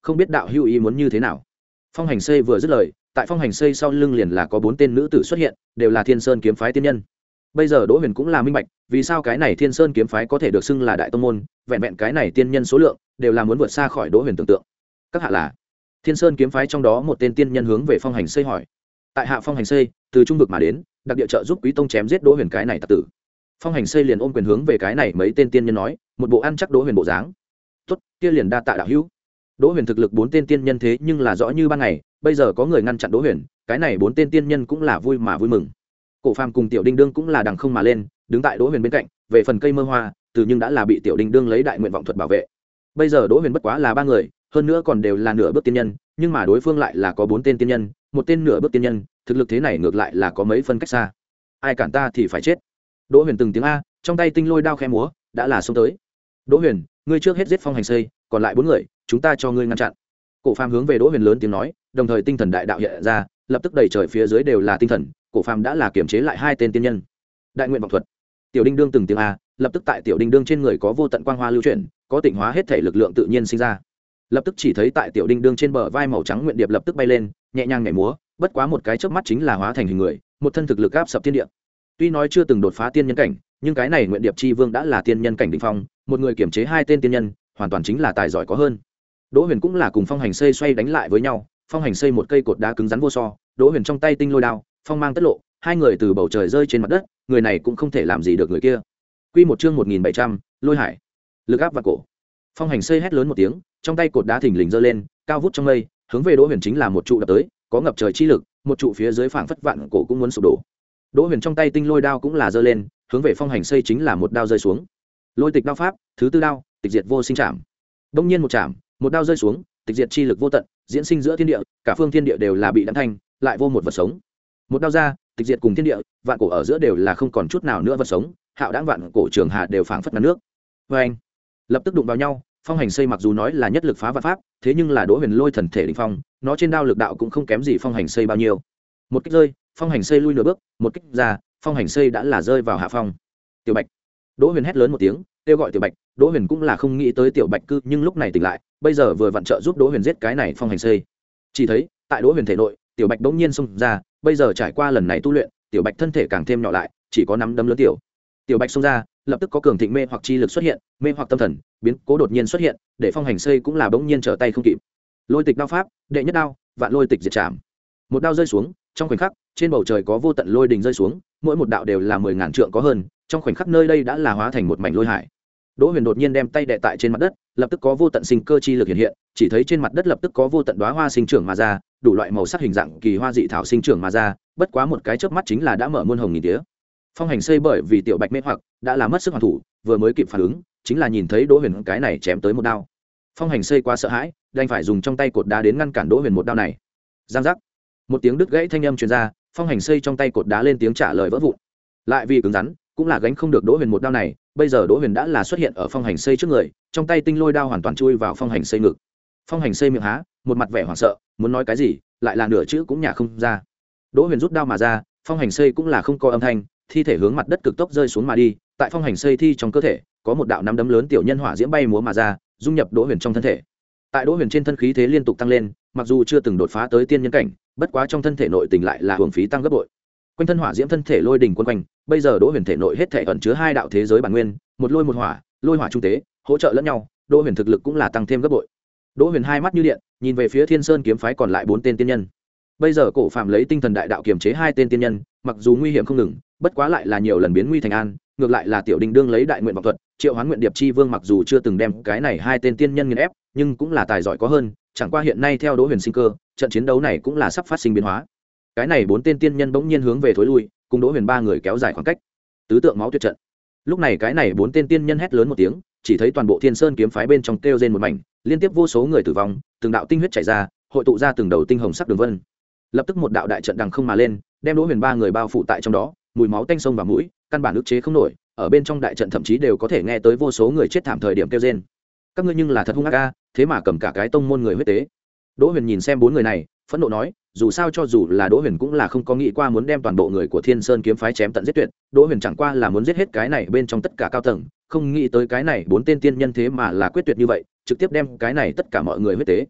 không biết đạo hữu ý muốn như thế nào. Phong Hành Xây vừa dứt lời, tại Phong Hành Xây sau lưng liền là có bốn tên nữ tử xuất hiện, đều là Thiên Sơn kiếm phái tiên nhân. Bây giờ Đỗ Huyền cũng là minh bạch, vì sao cái này Thiên Sơn kiếm phái có thể được xưng là đại tông môn, vẹn vẹn cái này tiên nhân số lượng, đều là muốn vượt xa khỏi Đỗ Huyền tưởng tượng. Các hạ là? Thiên Sơn kiếm phái trong đó một tên tiên nhân hướng về Phong Hành Xây hỏi. Tại hạ Phong Hành Xây, từ trung vực mà đến, đặc địa trợ giúp Quý tông chém giết Đỗ Huyền cái này tặc tử. Phong Hành Xây liền ôm quyền hướng về cái này mấy tên tiên nhân nói, một bộ ăn chắc Đỗ Huyền bộ dáng. Tốt, kia liền đa tạ đạo hữu. Đỗ Huyền thực lực bốn tên tiên nhân thế nhưng là rõ như ban ngày, bây giờ có người ngăn chặn Đỗ Huyền, cái này bốn tên tiên nhân cũng là vui mà vui mừng. Cổ Phàm cùng Tiểu Đinh Đương cũng là đằng không mà lên, đứng tại Đỗ Huyền bên cạnh, về phần cây mơ hoa, từ nhưng đã là bị Tiểu Đinh Đương lấy đại nguyện vọng thuật bảo vệ. Bây giờ Đỗ Huyền bất quá là ba người, hơn nữa còn đều là nửa bước tiên nhân, nhưng mà đối phương lại là có bốn tên tiên nhân, một tên nửa bước tiên nhân, thực lực thế này ngược lại là có mấy phân cách xa. Ai cản ta thì phải chết. Đỗ Huyền từng tiếng a, trong tay tinh lôi đao khẽ múa, đã là xông tới. Đỗ Huyền, ngươi trước hết giết Phong Hành Xây, còn lại bốn người, chúng ta cho ngươi ngăn chặn. Cổ Phàm hướng về Đỗ Huyền lớn tiếng nói, đồng thời tinh thần đại đạo hiện ra, lập tức đầy trời phía dưới đều là tinh thần. Cổ Phàm đã là kiểm chế lại hai tên tiên nhân. Đại nguyện vọng thuật. Tiểu Đinh Đương từng tiếng a, lập tức tại Tiểu Đinh Đương trên người có vô tận quang hoa lưu chuyển, có tịnh hóa hết thể lực lượng tự nhiên sinh ra. Lập tức chỉ thấy tại Tiểu Đinh Đương trên bờ vai màu trắng nguyện điệp lập tức bay lên, nhẹ nhàng nhảy múa, bất quá một cái chớp mắt chính là hóa thành hình người, một thân thực lực áp sập thiên địa. Tuy nói chưa từng đột phá tiên nhân cảnh, nhưng cái này nguyện điệp chi vương đã là tiên nhân cảnh đỉnh phong, một người kiểm chế hai tên tiên nhân, hoàn toàn chính là tài giỏi có hơn. Đỗ Huyền cũng là cùng Phong Hành Xây xoay đánh lại với nhau, Phong Hành Xây một cây cột đá cứng rắn vô so, Đỗ Huyền trong tay tinh lôi đao, phong mang tất lộ, hai người từ bầu trời rơi trên mặt đất, người này cũng không thể làm gì được người kia. Quy một chương một nghìn bảy trăm, Lôi Hải. Lực áp và cổ. Phong Hành Xây hét lớn một tiếng, trong tay cột đá thình lình giơ lên, cao vút trong mây, hướng về Đỗ Huyền chính là một trụ đập tới, có ngập trời chi lực, một trụ phía dưới phảng phất vạn cổ cũng muốn sụp đổ. Đỗ Huyền trong tay tinh lôi đao cũng là giơ lên, hướng về Phong Hành Xây chính là một đao rơi xuống. Lôi tịch đao pháp, thứ tư đao, tịch diệt vô sinh trảm. Đông nhiên một trảm, một đao rơi xuống, tịch diệt chi lực vô tận, diễn sinh giữa thiên địa, cả phương thiên địa đều là bị đánh thành, lại vô một vật sống. Một đao ra, tịch diệt cùng thiên địa, vạn cổ ở giữa đều là không còn chút nào nữa vật sống, hạo đãng vạn cổ trường hà đều phảng phất ngăn nước. Và anh, lập tức đụng vào nhau. Phong Hành Xây mặc dù nói là nhất lực phá vạn pháp, thế nhưng là Đỗ Huyền lôi thần thể đỉnh phong, nó trên đao lực đạo cũng không kém gì Phong Hành Xây bao nhiêu. Một kích rơi, Phong Hành Xây lui nửa bước, một kích ra, Phong Hành Xây đã là rơi vào hạ phong. Tiểu Bạch. Đỗ Huyền hét lớn một tiếng, kêu gọi Tiểu Bạch. Đỗ Huyền cũng là không nghĩ tới Tiểu Bạch cư nhưng lúc này tỉnh lại, bây giờ vừa vặn trợ giúp Đỗ Huyền giết cái này Phong Hành Xây. Chỉ thấy, tại Đỗ Huyền thể nội, Tiểu Bạch bỗng nhiên xông ra, bây giờ trải qua lần này tu luyện, Tiểu Bạch thân thể càng thêm nhỏ lại, chỉ có nắm đấm lớn tiểu. Tiểu Bạch xông ra, lập tức có cường thịnh mê hoặc chi lực xuất hiện, mê hoặc tâm thần, biến cố đột nhiên xuất hiện, để Phong Hành Xây cũng là bỗng nhiên trở tay không kịp. Lôi tịch đao pháp, đệ nhất đao, vạn lôi tịch diệt trảm. Một đao rơi xuống, trong khoảnh khắc, trên bầu trời có vô tận lôi đình rơi xuống, mỗi một đạo đều là mười ngàn trượng có hơn, trong khoảnh khắc nơi đây đã là hóa thành một mảnh lôi hải. Đỗ Huyền đột nhiên đem tay đè tại trên mặt đất, lập tức có vô tận sinh cơ chi lực hiện hiện, chỉ thấy trên mặt đất lập tức có vô tận đóa hoa sinh trưởng mà ra, đủ loại màu sắc hình dạng kỳ hoa dị thảo sinh trưởng mà ra, bất quá một cái chớp mắt chính là đã mở muôn hồng nghìn tía. Phong Hành Xây bởi vì Tiểu Bạch mê hoặc, đã làm mất sức hoàn thủ, vừa mới kịp phản ứng, chính là nhìn thấy Đỗ Huyền cái này chém tới một đao. Phong Hành Xây quá sợ hãi, đành phải dùng trong tay cột đá đến ngăn cản Đỗ Huyền một đao này. Giang giác, một tiếng đứt gãy thanh âm truyền ra, Phong Hành Xây trong tay cột đá lên tiếng trả lời vỡ vụn. Lại vì cứng rắn, cũng là gánh không được Đỗ Huyền một đao này, bây giờ Đỗ Huyền đã là xuất hiện ở Phong Hành Xây trước người, trong tay tinh lôi đao hoàn toàn chui vào Phong Hành Xây ngực. Phong Hành Xây miệng há, một mặt vẻ hoảng sợ, muốn nói cái gì, lại là nửa chữ cũng nhả không ra. Đỗ Huyền rút đao mà ra, Phong Hành Xây cũng là không có âm thanh, thi thể hướng mặt đất cực tốc rơi xuống mà đi, tại Phong Hành Xây thi trong cơ thể, có một đạo nắm đấm lớn tiểu nhân hỏa diễm bay múa mà ra, dung nhập Đỗ Huyền trong thân thể. Tại Đỗ Huyền trên thân khí thế liên tục tăng lên, mặc dù chưa từng đột phá tới tiên nhân cảnh, bất quá trong thân thể nội tình lại là hưởng phí tăng gấp bội. Quanh thân hỏa diễm thân thể lôi đỉnh quấn quanh, bây giờ Đỗ Huyền thể nội hết thể ẩn chứa hai đạo thế giới bản nguyên, một lôi một hỏa, lôi hỏa trung tế, hỗ trợ lẫn nhau, Đỗ Huyền thực lực cũng là tăng thêm gấp bội. Đỗ Huyền hai mắt như điện, nhìn về phía Thiên Sơn kiếm phái còn lại bốn tên tiên nhân. Bây giờ Cổ Phàm lấy tinh thần đại đạo kiềm chế hai tên tiên nhân, mặc dù nguy hiểm không ngừng, bất quá lại là nhiều lần biến nguy thành an, ngược lại là Tiểu Đinh Đương lấy đại nguyện vọng thuật, triệu hoán nguyện điệp chi vương mặc dù chưa từng đem cái này hai tên tiên nhân nghiền ép, nhưng cũng là tài giỏi có hơn, chẳng qua hiện nay theo Đỗ Huyền sinh cơ, trận chiến đấu này cũng là sắp phát sinh biến hóa. Cái này bốn tên tiên nhân bỗng nhiên hướng về thối lui, cùng Đỗ Huyền ba người kéo dài khoảng cách. Tứ tượng máu tuyệt trận. Lúc này cái này bốn tên tiên nhân hét lớn một tiếng, chỉ thấy toàn bộ Thiên Sơn kiếm phái bên trong kêu rên một mảnh, liên tiếp vô số người tử vong, từng đạo tinh huyết chảy ra, hội tụ ra từng đầu tinh hồng sắc đường vân. Lập tức một đạo đại trận đằng không mà lên, đem Đỗ Huyền ba người bao phủ tại trong đó, mùi máu tanh sông vào mũi, căn bản ức chế không nổi, ở bên trong đại trận thậm chí đều có thể nghe tới vô số người chết thảm thời điểm kêu rên. Các ngươi nhưng là thật hung ác a, thế mà cầm cả cái tông môn người huyết tế. Đỗ Huyền nhìn xem bốn người này, phẫn nộ nói, dù sao cho dù là Đỗ Huyền cũng là không có nghĩ qua muốn đem toàn bộ người của Thiên Sơn kiếm phái chém tận giết tuyệt, Đỗ Huyền chẳng qua là muốn giết hết cái này bên trong tất cả cao tầng, không nghĩ tới cái này bốn tên tiên nhân thế mà là quyết tuyệt như vậy, trực tiếp đem cái này tất cả mọi người huyết tế.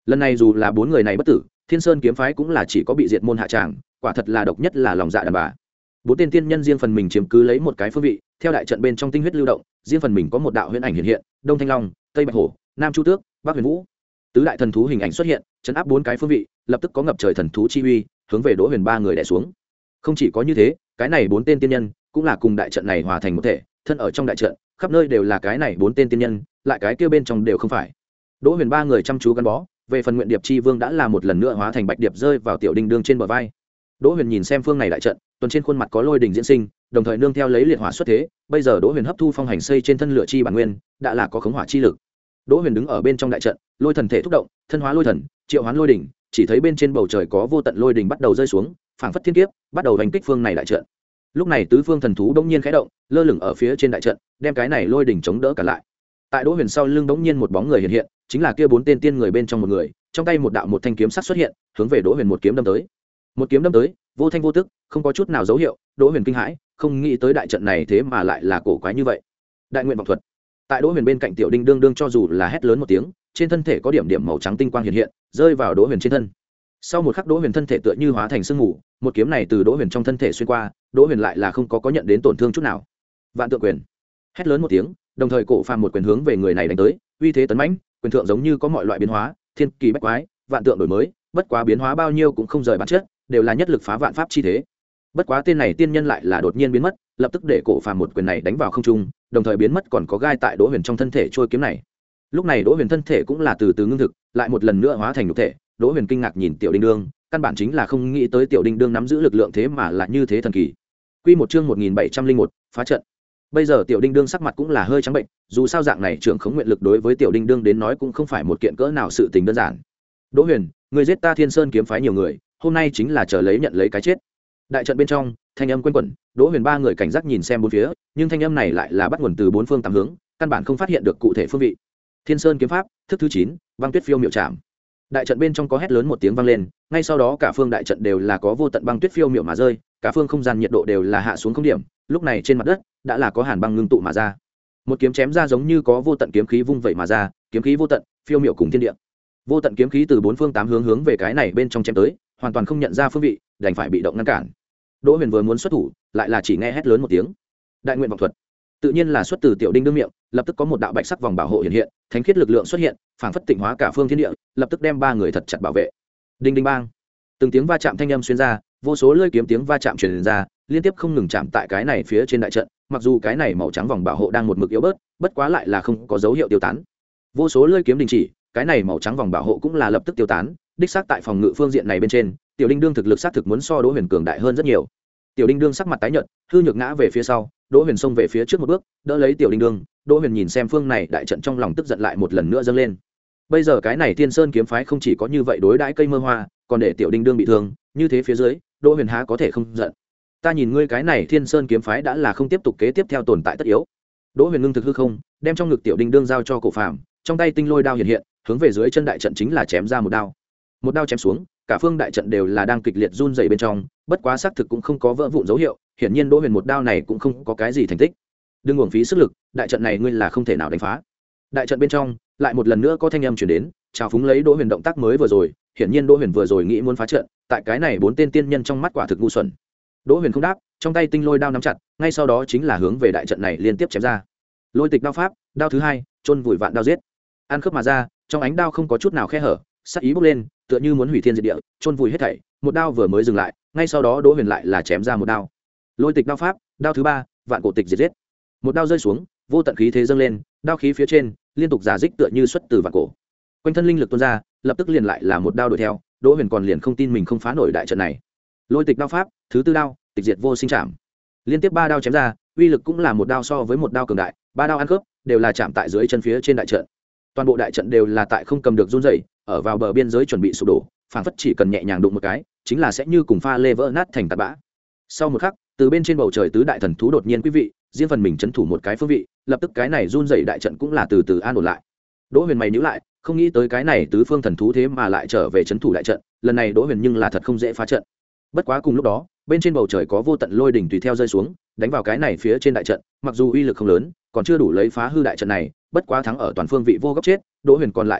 lần này dù là bốn người này bất tử, Thiên Sơn kiếm phái cũng là chỉ có bị diệt môn hạ tràng, quả thật là độc nhất là lòng dạ đàn bà. Bốn tên tiên nhân riêng phần mình chiếm cứ lấy một cái phương vị, theo đại trận bên trong tinh huyết lưu động, riêng phần mình có một đạo huyễn ảnh hiện hiện, Đông Thanh Long, Tây Bạch Hổ, Nam Chu Tước, Bắc Huyền Vũ. Tứ đại thần thú hình ảnh xuất hiện, chấn áp bốn cái phương vị, lập tức có ngập trời thần thú chi uy, hướng về Đỗ Huyền ba người đè xuống. Không chỉ có như thế, cái này bốn tên tiên nhân cũng là cùng đại trận này hòa thành một thể, thân ở trong đại trận, khắp nơi đều là cái này bốn tên tiên nhân, lại cái kia bên trong đều không phải. Đỗ Huyền ba người chăm chú gắn bó, về phần Nguyện Điệp Chi Vương đã là một lần nữa hóa thành bạch điệp rơi vào tiểu đinh đương trên bờ vai. Đỗ Huyền nhìn xem phương này đại trận, tuần trên khuôn mặt có lôi đình diễn sinh, đồng thời nương theo lấy liệt hỏa xuất thế, bây giờ Đỗ Huyền hấp thu phong hành xây trên thân lửa chi bản nguyên, đã là có khống hỏa chi lực. Đỗ Huyền đứng ở bên trong đại trận, lôi thần thể thúc động, thân hóa lôi thần, triệu hoán lôi đỉnh, chỉ thấy bên trên bầu trời có vô tận lôi đỉnh bắt đầu rơi xuống, phảng phất thiên kiếp, bắt đầu đánh kích phương này đại trận. Lúc này tứ phương thần thú đống nhiên khẽ động, lơ lửng ở phía trên đại trận, đem cái này lôi đỉnh chống đỡ cả lại. Tại Đỗ Huyền sau lưng đống nhiên một bóng người hiện hiện, chính là kia bốn tên tiên người bên trong một người, trong tay một đạo một thanh kiếm sắc xuất hiện, hướng về Đỗ Huyền một kiếm đâm tới. Một kiếm đâm tới, vô thanh vô tức, không có chút nào dấu hiệu. Đỗ Huyền kinh hãi, không nghĩ tới đại trận này thế mà lại là cổ quái như vậy. Đại nguyện vọng thuật. Tại Đỗ Huyền bên cạnh tiểu đinh đương đương cho dù là hét lớn một tiếng, trên thân thể có điểm điểm màu trắng tinh quang hiện hiện, rơi vào Đỗ Huyền trên thân. Sau một khắc Đỗ Huyền thân thể tựa như hóa thành sương mù, một kiếm này từ Đỗ Huyền trong thân thể xuyên qua, Đỗ Huyền lại là không có có nhận đến tổn thương chút nào. Vạn tượng quyền. Hét lớn một tiếng, đồng thời cổ phàm một quyền hướng về người này đánh tới, uy thế tấn mãnh, quyền thượng giống như có mọi loại biến hóa, thiên kỳ bách quái, vạn tượng đổi mới, bất quá biến hóa bao nhiêu cũng không rời bản chất, đều là nhất lực phá vạn pháp chi thế. Bất quá tên này tiên nhân lại là đột nhiên biến mất, lập tức để cổ phàm một quyền này đánh vào không trung, đồng thời biến mất còn có gai tại Đỗ Huyền trong thân thể trôi kiếm này. Lúc này Đỗ Huyền thân thể cũng là từ từ ngưng thực, lại một lần nữa hóa thành nhục thể. Đỗ Huyền kinh ngạc nhìn tiểu đinh đương, căn bản chính là không nghĩ tới tiểu đinh đương nắm giữ lực lượng thế mà là như thế thần kỳ. Quy một chương một nghìn bảy trăm linh một, phá trận. Bây giờ tiểu đinh đương sắc mặt cũng là hơi trắng bệnh, dù sao dạng này trưởng khống nguyện lực đối với tiểu đinh đương đến nói cũng không phải một kiện cỡ nào sự tình đơn giản. Đỗ Huyền, người giết ta Thiên Sơn kiếm phái nhiều người, hôm nay chính là chờ lấy nhận lấy cái chết. Đại trận bên trong, thanh âm quanh quẩn, Đỗ Huyền ba người cảnh giác nhìn xem bốn phía, nhưng thanh âm này lại là bắt nguồn từ bốn phương tám hướng, căn bản không phát hiện được cụ thể phương vị. Thiên Sơn kiếm pháp, thức thứ chín, băng tuyết phiêu miệu trảm. Đại trận bên trong có hét lớn một tiếng vang lên, ngay sau đó cả phương đại trận đều là có vô tận băng tuyết phiêu miệu mà rơi, cả phương không gian nhiệt độ đều là hạ xuống không điểm, lúc này trên mặt đất đã là có hàn băng ngưng tụ mà ra. Một kiếm chém ra giống như có vô tận kiếm khí vung vẩy mà ra, kiếm khí vô tận, phiêu miệu cùng thiên địa. Vô tận kiếm khí từ bốn phương tám hướng hướng về cái này bên trong chém tới, hoàn toàn không nhận ra phương vị, đành phải bị động ngăn cản. Đỗ Huyền vừa muốn xuất thủ, lại là chỉ nghe hét lớn một tiếng. Đại nguyện vọng thuật. Tự nhiên là xuất từ tiểu đinh đương miệng, lập tức có một đạo bạch sắc vòng bảo hộ hiện hiện, thánh khiết lực lượng xuất hiện, phảng phất tịnh hóa cả phương thiên địa, lập tức đem ba người thật chặt bảo vệ. Đinh đinh bang. Từng tiếng va chạm thanh âm xuyên ra, vô số lưỡi kiếm tiếng va chạm truyền ra, liên tiếp không ngừng chạm tại cái này phía trên đại trận, mặc dù cái này màu trắng vòng bảo hộ đang một mực yếu bớt, bất quá lại là không có dấu hiệu tiêu tán. Vô số lưỡi kiếm đình chỉ, cái này màu trắng vòng bảo hộ cũng là lập tức tiêu tán, đích xác tại phòng ngự phương diện này bên trên, tiểu đinh đương thực lực xác thực muốn so Đỗ Huyền cường đại hơn rất nhiều. Tiểu đinh đương sắc mặt tái nhợt, hư nhược ngã về phía sau, Đỗ Huyền xông về phía trước một bước, đỡ lấy tiểu đinh đương. Đỗ Huyền nhìn xem phương này đại trận trong lòng tức giận lại một lần nữa dâng lên. Bây giờ cái này Thiên Sơn kiếm phái không chỉ có như vậy đối đãi cây mơ hoa, còn để tiểu đinh đương bị thương, như thế phía dưới, Đỗ Huyền há có thể không giận. Ta nhìn ngươi cái này Thiên Sơn kiếm phái đã là không tiếp tục kế tiếp theo tồn tại tất yếu. Đỗ Huyền ngưng thực hư không, đem trong ngực tiểu đinh đương giao cho cổ phàm, trong tay tinh lôi đao hiện hiện, hướng về dưới chân đại trận chính là chém ra một đao. Một đao chém xuống, cả phương đại trận đều là đang kịch liệt run rẩy bên trong, bất quá xác thực cũng không có vỡ vụn dấu hiệu, hiển nhiên Đỗ Huyền một đao này cũng không có cái gì thành tích. Đừng uổng phí sức lực, đại trận này ngươi là không thể nào đánh phá. Đại trận bên trong, lại một lần nữa có thanh âm truyền đến, chào phúng lấy Đỗ Huyền động tác mới vừa rồi, hiển nhiên Đỗ Huyền vừa rồi nghĩ muốn phá trận, tại cái này bốn tên tiên nhân trong mắt quả thực ngu xuẩn. Đỗ Huyền không đáp, trong tay tinh lôi đao nắm chặt, ngay sau đó chính là hướng về đại trận này liên tiếp chém ra. Lôi tịch đao pháp, đao thứ hai, chôn vùi vạn đao giết. Ăn khớp mà ra, trong ánh đao không có chút nào khe hở, sát ý bốc lên, tựa như muốn hủy thiên diệt địa, chôn vùi hết thảy. Một đao vừa mới dừng lại, ngay sau đó Đỗ Huyền lại là chém ra một đao. Lôi tịch đao pháp, đao thứ ba, vạn cổ tịch diệt giết. Một đao rơi xuống, vô tận khí thế dâng lên, đao khí phía trên liên tục giả dích tựa như xuất từ vạn cổ. Quanh thân linh lực tuôn ra, lập tức liền lại là một đao đuổi theo. Đỗ Huyền còn liền không tin mình không phá nổi đại trận này. Lôi tịch đao pháp, thứ tư đao, tịch diệt vô sinh trảm. Liên tiếp ba đao chém ra, uy lực cũng là một đao so với một đao cường đại, ba đao ăn khớp, đều là chạm tại dưới chân phía trên đại trận. Toàn bộ đại trận đều là tại không cầm được run rẩy, ở vào bờ biên giới chuẩn bị sụp đổ, phảng phất chỉ cần nhẹ nhàng đụng một cái, chính là sẽ như cùng pha lê vỡ nát thành tạt bã. Sau một khắc, từ bên trên bầu trời tứ đại thần thú đột nhiên quý vị, riêng phần mình chấn thủ một cái phương vị, lập tức cái này run rẩy đại trận cũng là từ từ an ổn lại. Đỗ Huyền mày nhíu lại, không nghĩ tới cái này tứ phương thần thú thế mà lại trở về chấn thủ đại trận, lần này Đỗ Huyền nhưng là thật không dễ phá trận. Bất quá cùng lúc đó, bên trên bầu trời có vô tận lôi đỉnh tùy theo rơi xuống, đánh vào cái này phía trên đại trận, mặc dù uy lực không lớn, còn chưa đủ lấy phá hư đại trận này, bất quá thắng ở toàn phương vị vô góc chết, Đỗ Huyền còn lại không được,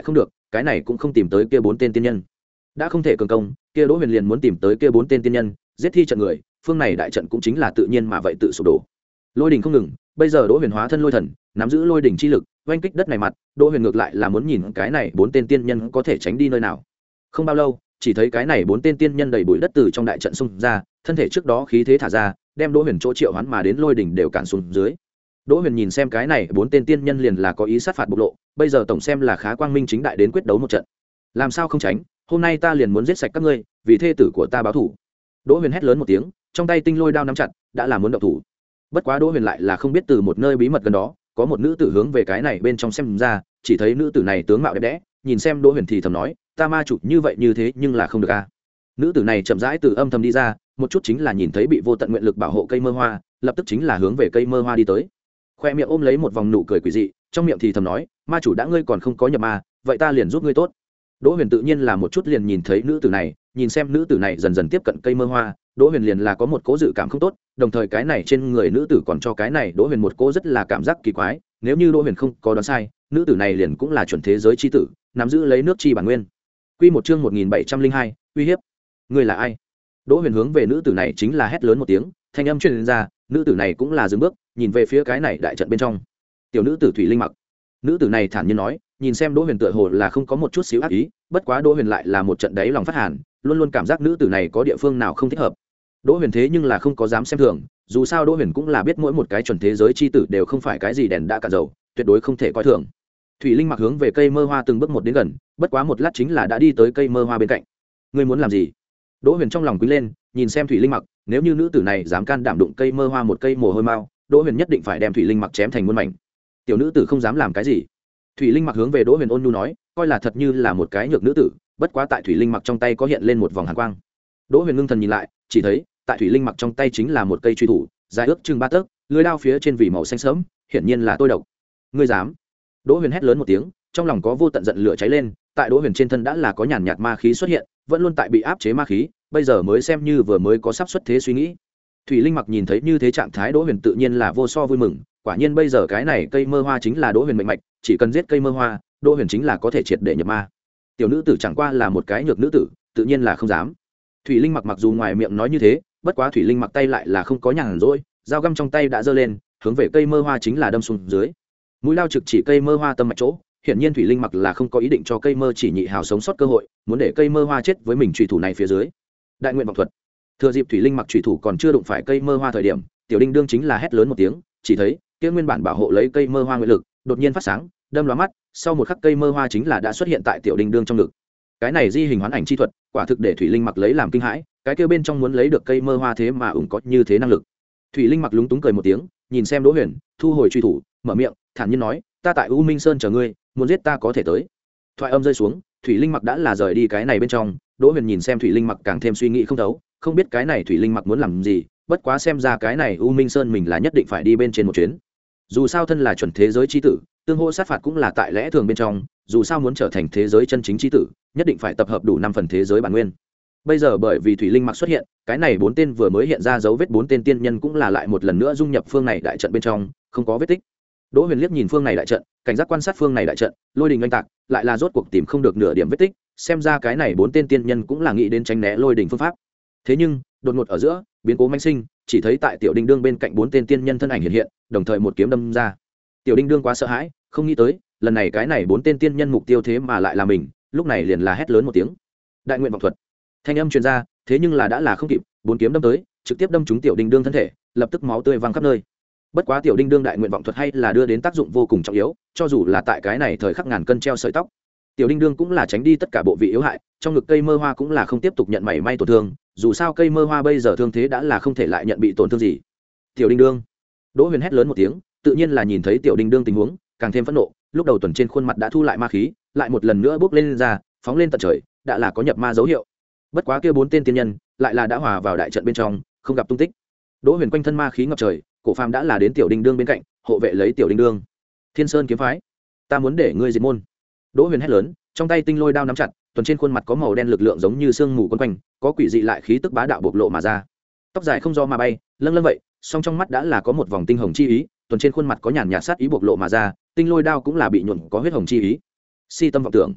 cái này cũng không tìm tới kia bốn tên tiên nhân. Đã không thể cường công, kia Đỗ Huyền liền muốn tìm tới kia bốn tên tiên nhân, giết thi trận người, phương này đại trận cũng chính là tự nhiên mà vậy tự sụp đổ. Lôi đỉnh không ngừng, bây giờ Đỗ Huyền hóa thân lôi thần, nắm giữ lôi đỉnh chi lực, oanh kích đất này mặt, Đỗ Huyền ngược lại là muốn nhìn cái này bốn tên tiên nhân có thể tránh đi nơi nào. Không bao lâu, chỉ thấy cái này bốn tên tiên nhân đầy bụi đất từ trong đại trận xung ra, thân thể trước đó khí thế thả ra, đem Đỗ Huyền chỗ triệu hoán mà đến lôi đỉnh đều cản xuống dưới. Đỗ Huyền nhìn xem cái này bốn tên tiên nhân liền là có ý sát phạt bộc lộ, bây giờ tổng xem là khá quang minh chính đại đến quyết đấu một trận. Làm sao không tránh, hôm nay ta liền muốn giết sạch các ngươi, vì thê tử của ta báo thù. Đỗ Huyền hét lớn một tiếng, trong tay tinh lôi đao nắm chặt, đã là muốn động thủ. Bất quá Đỗ Huyền lại là không biết từ một nơi bí mật gần đó, có một nữ tử hướng về cái này bên trong xem ra, chỉ thấy nữ tử này tướng mạo đẹp đẽ, nhìn xem Đỗ Huyền thì thầm nói, ta ma chủ như vậy như thế nhưng là không được a. Nữ tử này chậm rãi từ âm thầm đi ra, một chút chính là nhìn thấy bị vô tận nguyện lực bảo hộ cây mơ hoa, lập tức chính là hướng về cây mơ hoa đi tới. Khoe miệng ôm lấy một vòng nụ cười quỷ dị, trong miệng thì thầm nói, ma chủ đã ngươi còn không có nhập ma, vậy ta liền giúp ngươi tốt. Đỗ Huyền tự nhiên là một chút liền nhìn thấy nữ tử này, nhìn xem nữ tử này dần dần tiếp cận cây mơ hoa, Đỗ Huyền liền là có một cố dự cảm không tốt, đồng thời cái này trên người nữ tử còn cho cái này Đỗ Huyền một cố rất là cảm giác kỳ quái, nếu như Đỗ Huyền không có đoán sai, nữ tử này liền cũng là chuẩn thế giới chi tử, nắm giữ lấy nước chi bản nguyên. Quy một chương một nghìn bảy trăm linh hai, uy hiếp. Ngươi là ai? Đỗ Huyền hướng về nữ tử này chính là hét lớn một tiếng, thanh âm truyền ra, nữ tử này cũng là dừng bước, nhìn về phía cái này đại trận bên trong. Tiểu nữ tử Thủy Linh Mặc. Nữ tử này thản nhiên nói, nhìn xem Đỗ Huyền tựa hồ là không có một chút xíu ác ý, bất quá Đỗ Huyền lại là một trận đáy lòng phát hàn, luôn luôn cảm giác nữ tử này có địa phương nào không thích hợp. Đỗ Huyền thế nhưng là không có dám xem thường, dù sao Đỗ Huyền cũng là biết mỗi một cái chuẩn thế giới chi tử đều không phải cái gì đèn đã cả dầu, tuyệt đối không thể coi thường. Thủy Linh Mặc hướng về cây mơ hoa từng bước một đến gần, bất quá một lát chính là đã đi tới cây mơ hoa bên cạnh. Ngươi muốn làm gì? Đỗ Huyền trong lòng quý lên, nhìn xem Thủy Linh Mặc, nếu như nữ tử này dám can đảm đụng cây mơ hoa một cây mồ hôi mao, Đỗ Huyền nhất định phải đem Thủy Linh Mặc chém thành muôn mảnh. Tiểu nữ tử không dám làm cái gì. Thủy Linh Mặc hướng về Đỗ Huyền ôn nhu nói, coi là thật như là một cái nhược nữ tử, bất quá tại Thủy Linh Mặc trong tay có hiện lên một vòng hàn quang. Đỗ Huyền ngưng thần nhìn lại, chỉ thấy tại Thủy Linh Mặc trong tay chính là một cây truy thủ, dài ước chừng ba tấc, lưỡi đao phía trên vì màu xanh sẫm, hiển nhiên là tôi độc. Ngươi dám? Đỗ Huyền hét lớn một tiếng, trong lòng có vô tận giận lửa cháy lên, tại Đỗ Huyền trên thân đã là có nhàn nhạt ma khí xuất hiện, vẫn luôn tại bị áp chế ma khí, bây giờ mới xem như vừa mới có sắp xuất thế suy nghĩ. Thủy Linh Mặc nhìn thấy như thế trạng thái Đỗ Huyền tự nhiên là vô so vui mừng, quả nhiên bây giờ cái này cây mơ hoa chính là Đỗ Huyền mệnh mạch, chỉ cần giết cây mơ hoa, Đỗ Huyền chính là có thể triệt để nhập ma. Tiểu nữ tử chẳng qua là một cái nhược nữ tử, tự nhiên là không dám. Thủy Linh Mặc mặc dù ngoài miệng nói như thế, bất quá Thủy Linh Mặc tay lại là không có nhàn rỗi, dao găm trong tay đã giơ lên, hướng về cây mơ hoa chính là đâm xuống dưới. Mũi lao trực chỉ cây mơ hoa tâm mạch chỗ, hiển nhiên Thủy Linh Mặc là không có ý định cho cây mơ chỉ nhị hào sống sót cơ hội, muốn để cây mơ hoa chết với mình chủy thủ này phía dưới. Đại nguyện vọng thuật. Thừa dịp Thủy Linh Mặc chủy thủ còn chưa đụng phải cây mơ hoa thời điểm, Tiểu Đinh đương chính là hét lớn một tiếng, chỉ thấy kia nguyên bản bảo hộ lấy cây mơ hoa nguyện lực, đột nhiên phát sáng, đâm lóa mắt, sau một khắc cây mơ hoa chính là đã xuất hiện tại Tiểu Đinh đương trong ngực. Cái này di hình hoán ảnh chi thuật, quả thực để Thủy Linh Mặc lấy làm kinh hãi, cái kia bên trong muốn lấy được cây mơ hoa thế mà ủng có như thế năng lực. Thủy Linh Mặc lúng túng cười một tiếng, nhìn xem Đỗ Huyền, thu hồi truy thủ, mở miệng, thản nhiên nói, ta tại U Minh Sơn chờ ngươi, muốn giết ta có thể tới. Thoại âm rơi xuống, Thủy Linh Mặc đã là rời đi cái này bên trong, Đỗ Huyền nhìn xem Thủy Linh Mặc càng thêm suy nghĩ không thấu, không biết cái này Thủy Linh Mặc muốn làm gì, bất quá xem ra cái này U Minh Sơn mình là nhất định phải đi bên trên một chuyến. Dù sao thân là chuẩn thế giới chi tử, tương hỗ sát phạt cũng là tại lẽ thường bên trong, dù sao muốn trở thành thế giới chân chính chi tử, nhất định phải tập hợp đủ năm phần thế giới bản nguyên. Bây giờ bởi vì Thủy Linh Mặc xuất hiện, cái này bốn tên vừa mới hiện ra dấu vết bốn tên tiên nhân cũng là lại một lần nữa dung nhập phương này đại trận bên trong, không có vết tích. Đỗ Huyền liếc nhìn phương này đại trận, cảnh giác quan sát phương này đại trận, lôi đình oanh tạc, lại là rốt cuộc tìm không được nửa điểm vết tích, xem ra cái này bốn tên tiên nhân cũng là nghĩ đến tránh né lôi đình phương pháp. Thế nhưng, đột ngột ở giữa, biến cố manh sinh, chỉ thấy tại Tiểu Đinh đương bên cạnh bốn tên tiên nhân thân ảnh hiện hiện, đồng thời một kiếm đâm ra. Tiểu Đinh đương quá sợ hãi, không nghĩ tới, lần này cái này bốn tên tiên nhân mục tiêu thế mà lại là mình, lúc này liền là hét lớn một tiếng. Đại nguyện vọng thuật. Thanh âm truyền ra, thế nhưng là đã là không kịp, bốn kiếm đâm tới, trực tiếp đâm trúng Tiểu Đinh đương thân thể, lập tức máu tươi văng khắp nơi. Bất quá Tiểu Đinh đương đại nguyện vọng thuật hay là đưa đến tác dụng vô cùng trọng yếu, cho dù là tại cái này thời khắc ngàn cân treo sợi tóc, Tiểu Đinh đương cũng là tránh đi tất cả bộ vị yếu hại, trong ngực cây mơ hoa cũng là không tiếp tục nhận mảy may tổn thương, dù sao cây mơ hoa bây giờ thương thế đã là không thể lại nhận bị tổn thương gì. Tiểu Đinh đương. Đỗ Huyền hét lớn một tiếng, tự nhiên là nhìn thấy Tiểu Đinh đương tình huống, càng thêm phẫn nộ, lúc đầu tuần trên khuôn mặt đã thu lại ma khí, lại một lần nữa bước lên, lên ra, phóng lên tận trời, đã là có nhập ma dấu hiệu. Bất quá kia bốn tên tiên nhân lại là đã hòa vào đại trận bên trong, không gặp tung tích. Đỗ Huyền quanh thân ma khí ngập trời, Cổ Phàm đã là đến Tiểu Đinh đương bên cạnh, hộ vệ lấy Tiểu Đinh đương. Thiên Sơn kiếm phái, ta muốn để ngươi diệt môn. Đỗ Huyền hét lớn, trong tay tinh lôi đao nắm chặt, tuần trên khuôn mặt có màu đen lực lượng giống như sương mù quấn quanh, có quỷ dị lại khí tức bá đạo bộc lộ mà ra. Tóc dài không do mà bay, lâng lâng vậy, song trong mắt đã là có một vòng tinh hồng chi ý, tuần trên khuôn mặt có nhàn nhạt sát ý bộc lộ mà ra, tinh lôi đao cũng là bị nhuộm có huyết hồng chi ý. Si tâm vọng tưởng.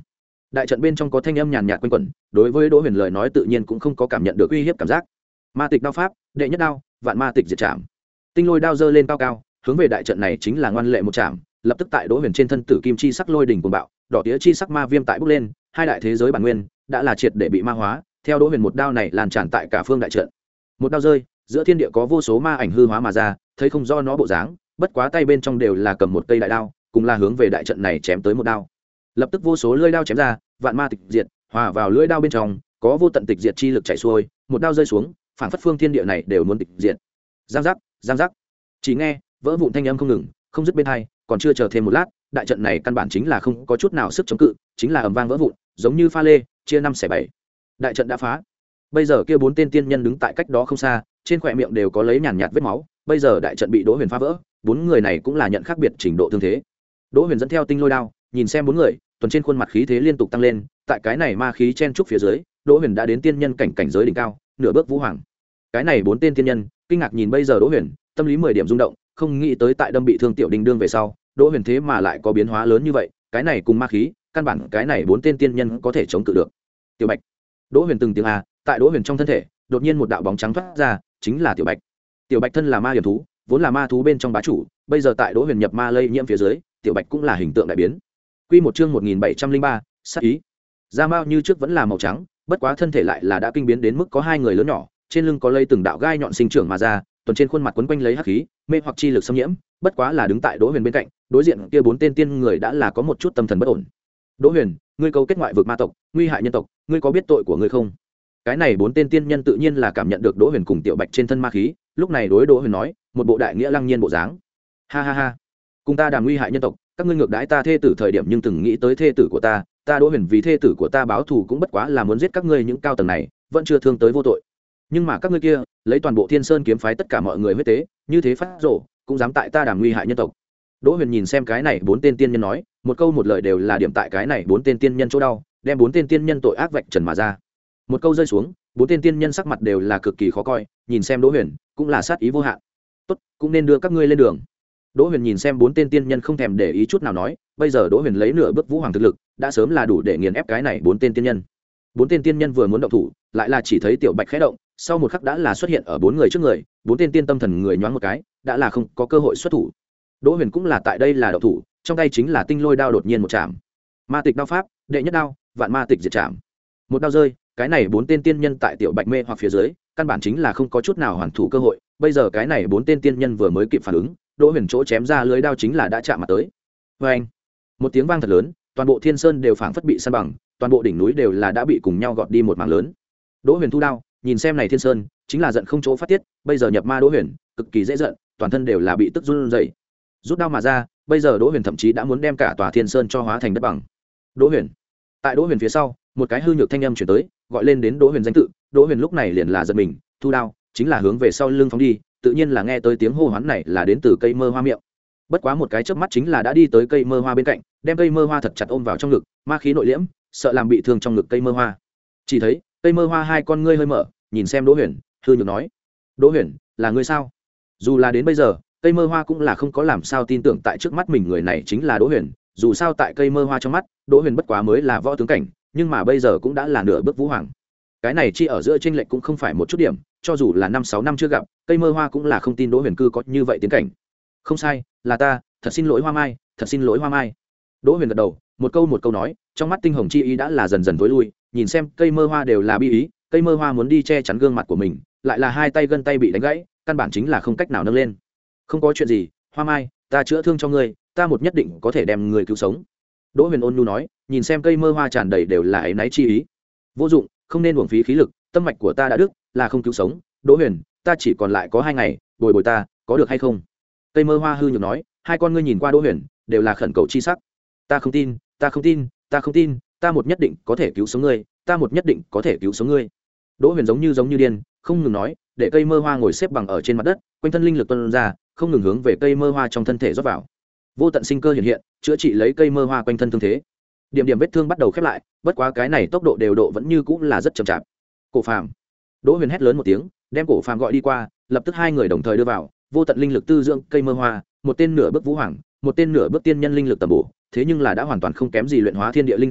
đại trận bên trong có thanh âm nhàn nhạt quanh quẩn, đối với Đỗ Huyền lời nói tự nhiên cũng không có cảm nhận được uy hiếp cảm giác. Ma tịch đao pháp, đệ nhất đao, vạn ma tịch diệt trảm. Tinh lôi đao giơ lên cao cao, hướng về đại trận này chính là ngoan lệ một trảm, lập tức tại Đỗ Huyền trên thân tử kim chi sắc lôi đỉnh cuồng bạo, đỏ tía chi sắc ma viêm tại bốc lên, hai đại thế giới bản nguyên đã là triệt để bị ma hóa, theo Đỗ Huyền một đao này lan tràn tại cả phương đại trận. Một đao rơi, giữa thiên địa có vô số ma ảnh hư hóa mà ra, thấy không do nó bộ dáng, bất quá tay bên trong đều là cầm một cây đại đao, cùng là hướng về đại trận này chém tới một đao. Lập tức vô số lưỡi đao chém ra, vạn ma tịch diệt, hòa vào lưỡi đao bên trong, có vô tận tịch diệt chi lực chảy xuôi, một đao rơi xuống, phản phất phương thiên địa này đều muốn tịch diệt. Giang giác, giang giác. Chỉ nghe vỡ vụn thanh âm không ngừng, không dứt bên hai, còn chưa chờ thêm một lát, đại trận này căn bản chính là không có chút nào sức chống cự, chính là ầm vang vỡ vụn, giống như pha lê, chia năm xẻ bảy. Đại trận đã phá. Bây giờ kia bốn tên tiên nhân đứng tại cách đó không xa, trên khóe miệng đều có lấy nhàn nhạt vết máu, bây giờ đại trận bị Đỗ Huyền phá vỡ, bốn người này cũng là nhận khác biệt trình độ thương thế. Đỗ Huyền dẫn theo tinh lôi đao, nhìn xem bốn người, tuần trên khuôn mặt khí thế liên tục tăng lên, tại cái này ma khí chen trúc phía dưới, Đỗ Huyền đã đến tiên nhân cảnh cảnh giới đỉnh cao, nửa bước vũ hoàng. Cái này bốn tên tiên nhân, kinh ngạc nhìn bây giờ Đỗ Huyền, tâm lý mười điểm rung động, không nghĩ tới tại đâm bị thương tiểu đình đương về sau, Đỗ Huyền thế mà lại có biến hóa lớn như vậy, cái này cùng ma khí, căn bản cái này bốn tên tiên nhân có thể chống cự được. Tiểu Bạch. Đỗ Huyền từng tiếng a, tại Đỗ Huyền trong thân thể, đột nhiên một đạo bóng trắng thoát ra, chính là Tiểu Bạch. Tiểu Bạch thân là ma hiểm thú, vốn là ma thú bên trong bá chủ, bây giờ tại Đỗ Huyền nhập ma lây nhiễm phía dưới, Tiểu Bạch cũng là hình tượng đại biến. Quy một chương một nghìn bảy trăm linh ba, sát ý. Da mao như trước vẫn là màu trắng, bất quá thân thể lại là đã kinh biến đến mức có hai người lớn nhỏ, trên lưng có lây từng đạo gai nhọn sinh trưởng mà ra, tuần trên khuôn mặt quấn quanh lấy hắc khí, mê hoặc chi lực xâm nhiễm, bất quá là đứng tại Đỗ Huyền bên cạnh, đối diện kia bốn tên tiên người đã là có một chút tâm thần bất ổn. Đỗ Huyền, ngươi câu kết ngoại vực ma tộc, nguy hại nhân tộc, ngươi có biết tội của ngươi không? Cái này bốn tên tiên nhân tự nhiên là cảm nhận được Đỗ Huyền cùng Tiểu Bạch trên thân ma khí, lúc này đối Đỗ Huyền nói, một bộ đại nghĩa lăng nhiên bộ dáng. Ha ha ha, cùng ta đàm nguy hại nhân tộc, các ngươi ngược đãi ta thê tử thời điểm nhưng từng nghĩ tới thê tử của ta, ta Đỗ Huyền vì thê tử của ta báo thù cũng bất quá là muốn giết các ngươi những cao tầng này, vẫn chưa thương tới vô tội. Nhưng mà các ngươi kia, lấy toàn bộ Thiên Sơn kiếm phái tất cả mọi người huyết tế, như thế phát rồ, cũng dám tại ta đàm nguy hại nhân tộc. Đỗ Huyền nhìn xem cái này bốn tên tiên nhân nói, một câu một lời đều là điểm tại cái này bốn tên tiên nhân chỗ đau, đem bốn tên tiên nhân tội ác vạch trần mà ra. Một câu rơi xuống, bốn tên tiên nhân sắc mặt đều là cực kỳ khó coi, nhìn xem Đỗ Huyền, cũng là sát ý vô hạn. Tốt, cũng nên đưa các ngươi lên đường. Đỗ Huyền nhìn xem bốn tên tiên nhân không thèm để ý chút nào nói, bây giờ Đỗ Huyền lấy nửa bước vũ hoàng thực lực, đã sớm là đủ để nghiền ép cái này bốn tên tiên nhân. Bốn tên tiên nhân vừa muốn động thủ, lại là chỉ thấy Tiểu Bạch khẽ động, sau một khắc đã là xuất hiện ở bốn người trước người, bốn tên tiên tâm thần người nhoáng một cái, đã là không có cơ hội xuất thủ. Đỗ Huyền cũng là tại đây là động thủ, trong tay chính là tinh lôi đao đột nhiên một chạm. Ma tịch đao pháp, đệ nhất đao, vạn ma tịch diệt chạm. Một đao rơi, cái này bốn tên tiên nhân tại Tiểu Bạch mê hoặc phía dưới, căn bản chính là không có chút nào hoàn thủ cơ hội, bây giờ cái này bốn tên tiên nhân vừa mới kịp phản ứng, Đỗ Huyền chỗ chém ra lưới đao chính là đã chạm mặt tới. Oeng! Một tiếng vang thật lớn, toàn bộ Thiên Sơn đều phảng phất bị san bằng, toàn bộ đỉnh núi đều là đã bị cùng nhau gọt đi một mảng lớn. Đỗ Huyền thu đao, nhìn xem này Thiên Sơn, chính là giận không chỗ phát tiết, bây giờ nhập ma Đỗ Huyền, cực kỳ dễ giận, toàn thân đều là bị tức run rẩy. Rút đao mà ra, bây giờ Đỗ Huyền thậm chí đã muốn đem cả tòa Thiên Sơn cho hóa thành đất bằng. Đỗ Huyền. Tại Đỗ Huyền phía sau, một cái hư nhược thanh âm truyền tới, gọi lên đến Đỗ Huyền danh tự. Đỗ Huyền lúc này liền là giật mình, thu đao, chính là hướng về sau lưng phóng đi, tự nhiên là nghe tới tiếng hô hoán này là đến từ cây mơ hoa miệng. Bất quá một cái chớp mắt chính là đã đi tới cây mơ hoa bên cạnh, đem cây mơ hoa thật chặt ôm vào trong ngực, ma khí nội liễm, sợ làm bị thương trong ngực cây mơ hoa. Chỉ thấy, cây mơ hoa hai con ngươi hơi mở, nhìn xem Đỗ Huyền, hư nhược nói: "Đỗ Huyền, là ngươi sao?" Dù là đến bây giờ, cây mơ hoa cũng là không có làm sao tin tưởng tại trước mắt mình người này chính là Đỗ Huyền, dù sao tại cây mơ hoa trong mắt, Đỗ Huyền bất quá mới là võ tướng cảnh, nhưng mà bây giờ cũng đã là nửa bước vũ hoàng. Cái này chi ở giữa chênh lệch cũng không phải một chút điểm, cho dù là năm sáu năm chưa gặp, cây mơ hoa cũng là không tin Đỗ Huyền cư có như vậy tiến cảnh. "Không sai, là ta, thật xin lỗi Hoa Mai, thật xin lỗi Hoa Mai." Đỗ Huyền gật đầu, một câu một câu nói, trong mắt tinh hồng chi ý đã là dần dần tối lui, nhìn xem cây mơ hoa đều là bi ý, cây mơ hoa muốn đi che chắn gương mặt của mình, lại là hai tay gân tay bị đánh gãy, căn bản chính là không cách nào nâng lên. "Không có chuyện gì, Hoa Mai, ta chữa thương cho ngươi, ta một nhất định có thể đem ngươi cứu sống." Đỗ Huyền ôn nhu nói, nhìn xem cây mơ hoa tràn đầy đều là áy náy chi ý. "Vô dụng, không nên uổng phí khí lực, tâm mạch của ta đã đứt, là không cứu sống. Đỗ Huyền, ta chỉ còn lại có hai ngày, bồi bồi ta, có được hay không?" Cây mơ hoa hư nhược nói, hai con ngươi nhìn qua Đỗ Huyền, đều là khẩn cầu chi sắc. "Ta không tin, ta không tin, ta không tin, ta một nhất định có thể cứu sống ngươi, ta một nhất định có thể cứu sống ngươi." Đỗ Huyền giống như giống như điên, không ngừng nói, để cây mơ hoa ngồi xếp bằng ở trên mặt đất, quanh thân linh lực tuôn ra, không ngừng hướng về cây mơ hoa trong thân thể rót vào. Vô tận sinh cơ hiện hiện, chữa trị lấy cây mơ hoa quanh thân thương thế. Điểm điểm vết thương bắt đầu khép lại, bất quá cái này tốc độ đều độ vẫn như cũng là rất chậm chạp. "Cổ Phàm!" Đỗ Huyền hét lớn một tiếng, đem Cổ Phàm gọi đi qua, lập tức hai người đồng thời đưa vào, vô tận linh lực tư dưỡng cây mơ hoa, một tên nửa bước vũ hoàng, một tên nửa bước tiên nhân linh lực tầm bổ, thế nhưng là đã hoàn toàn không kém gì luyện hóa thiên địa linh dược,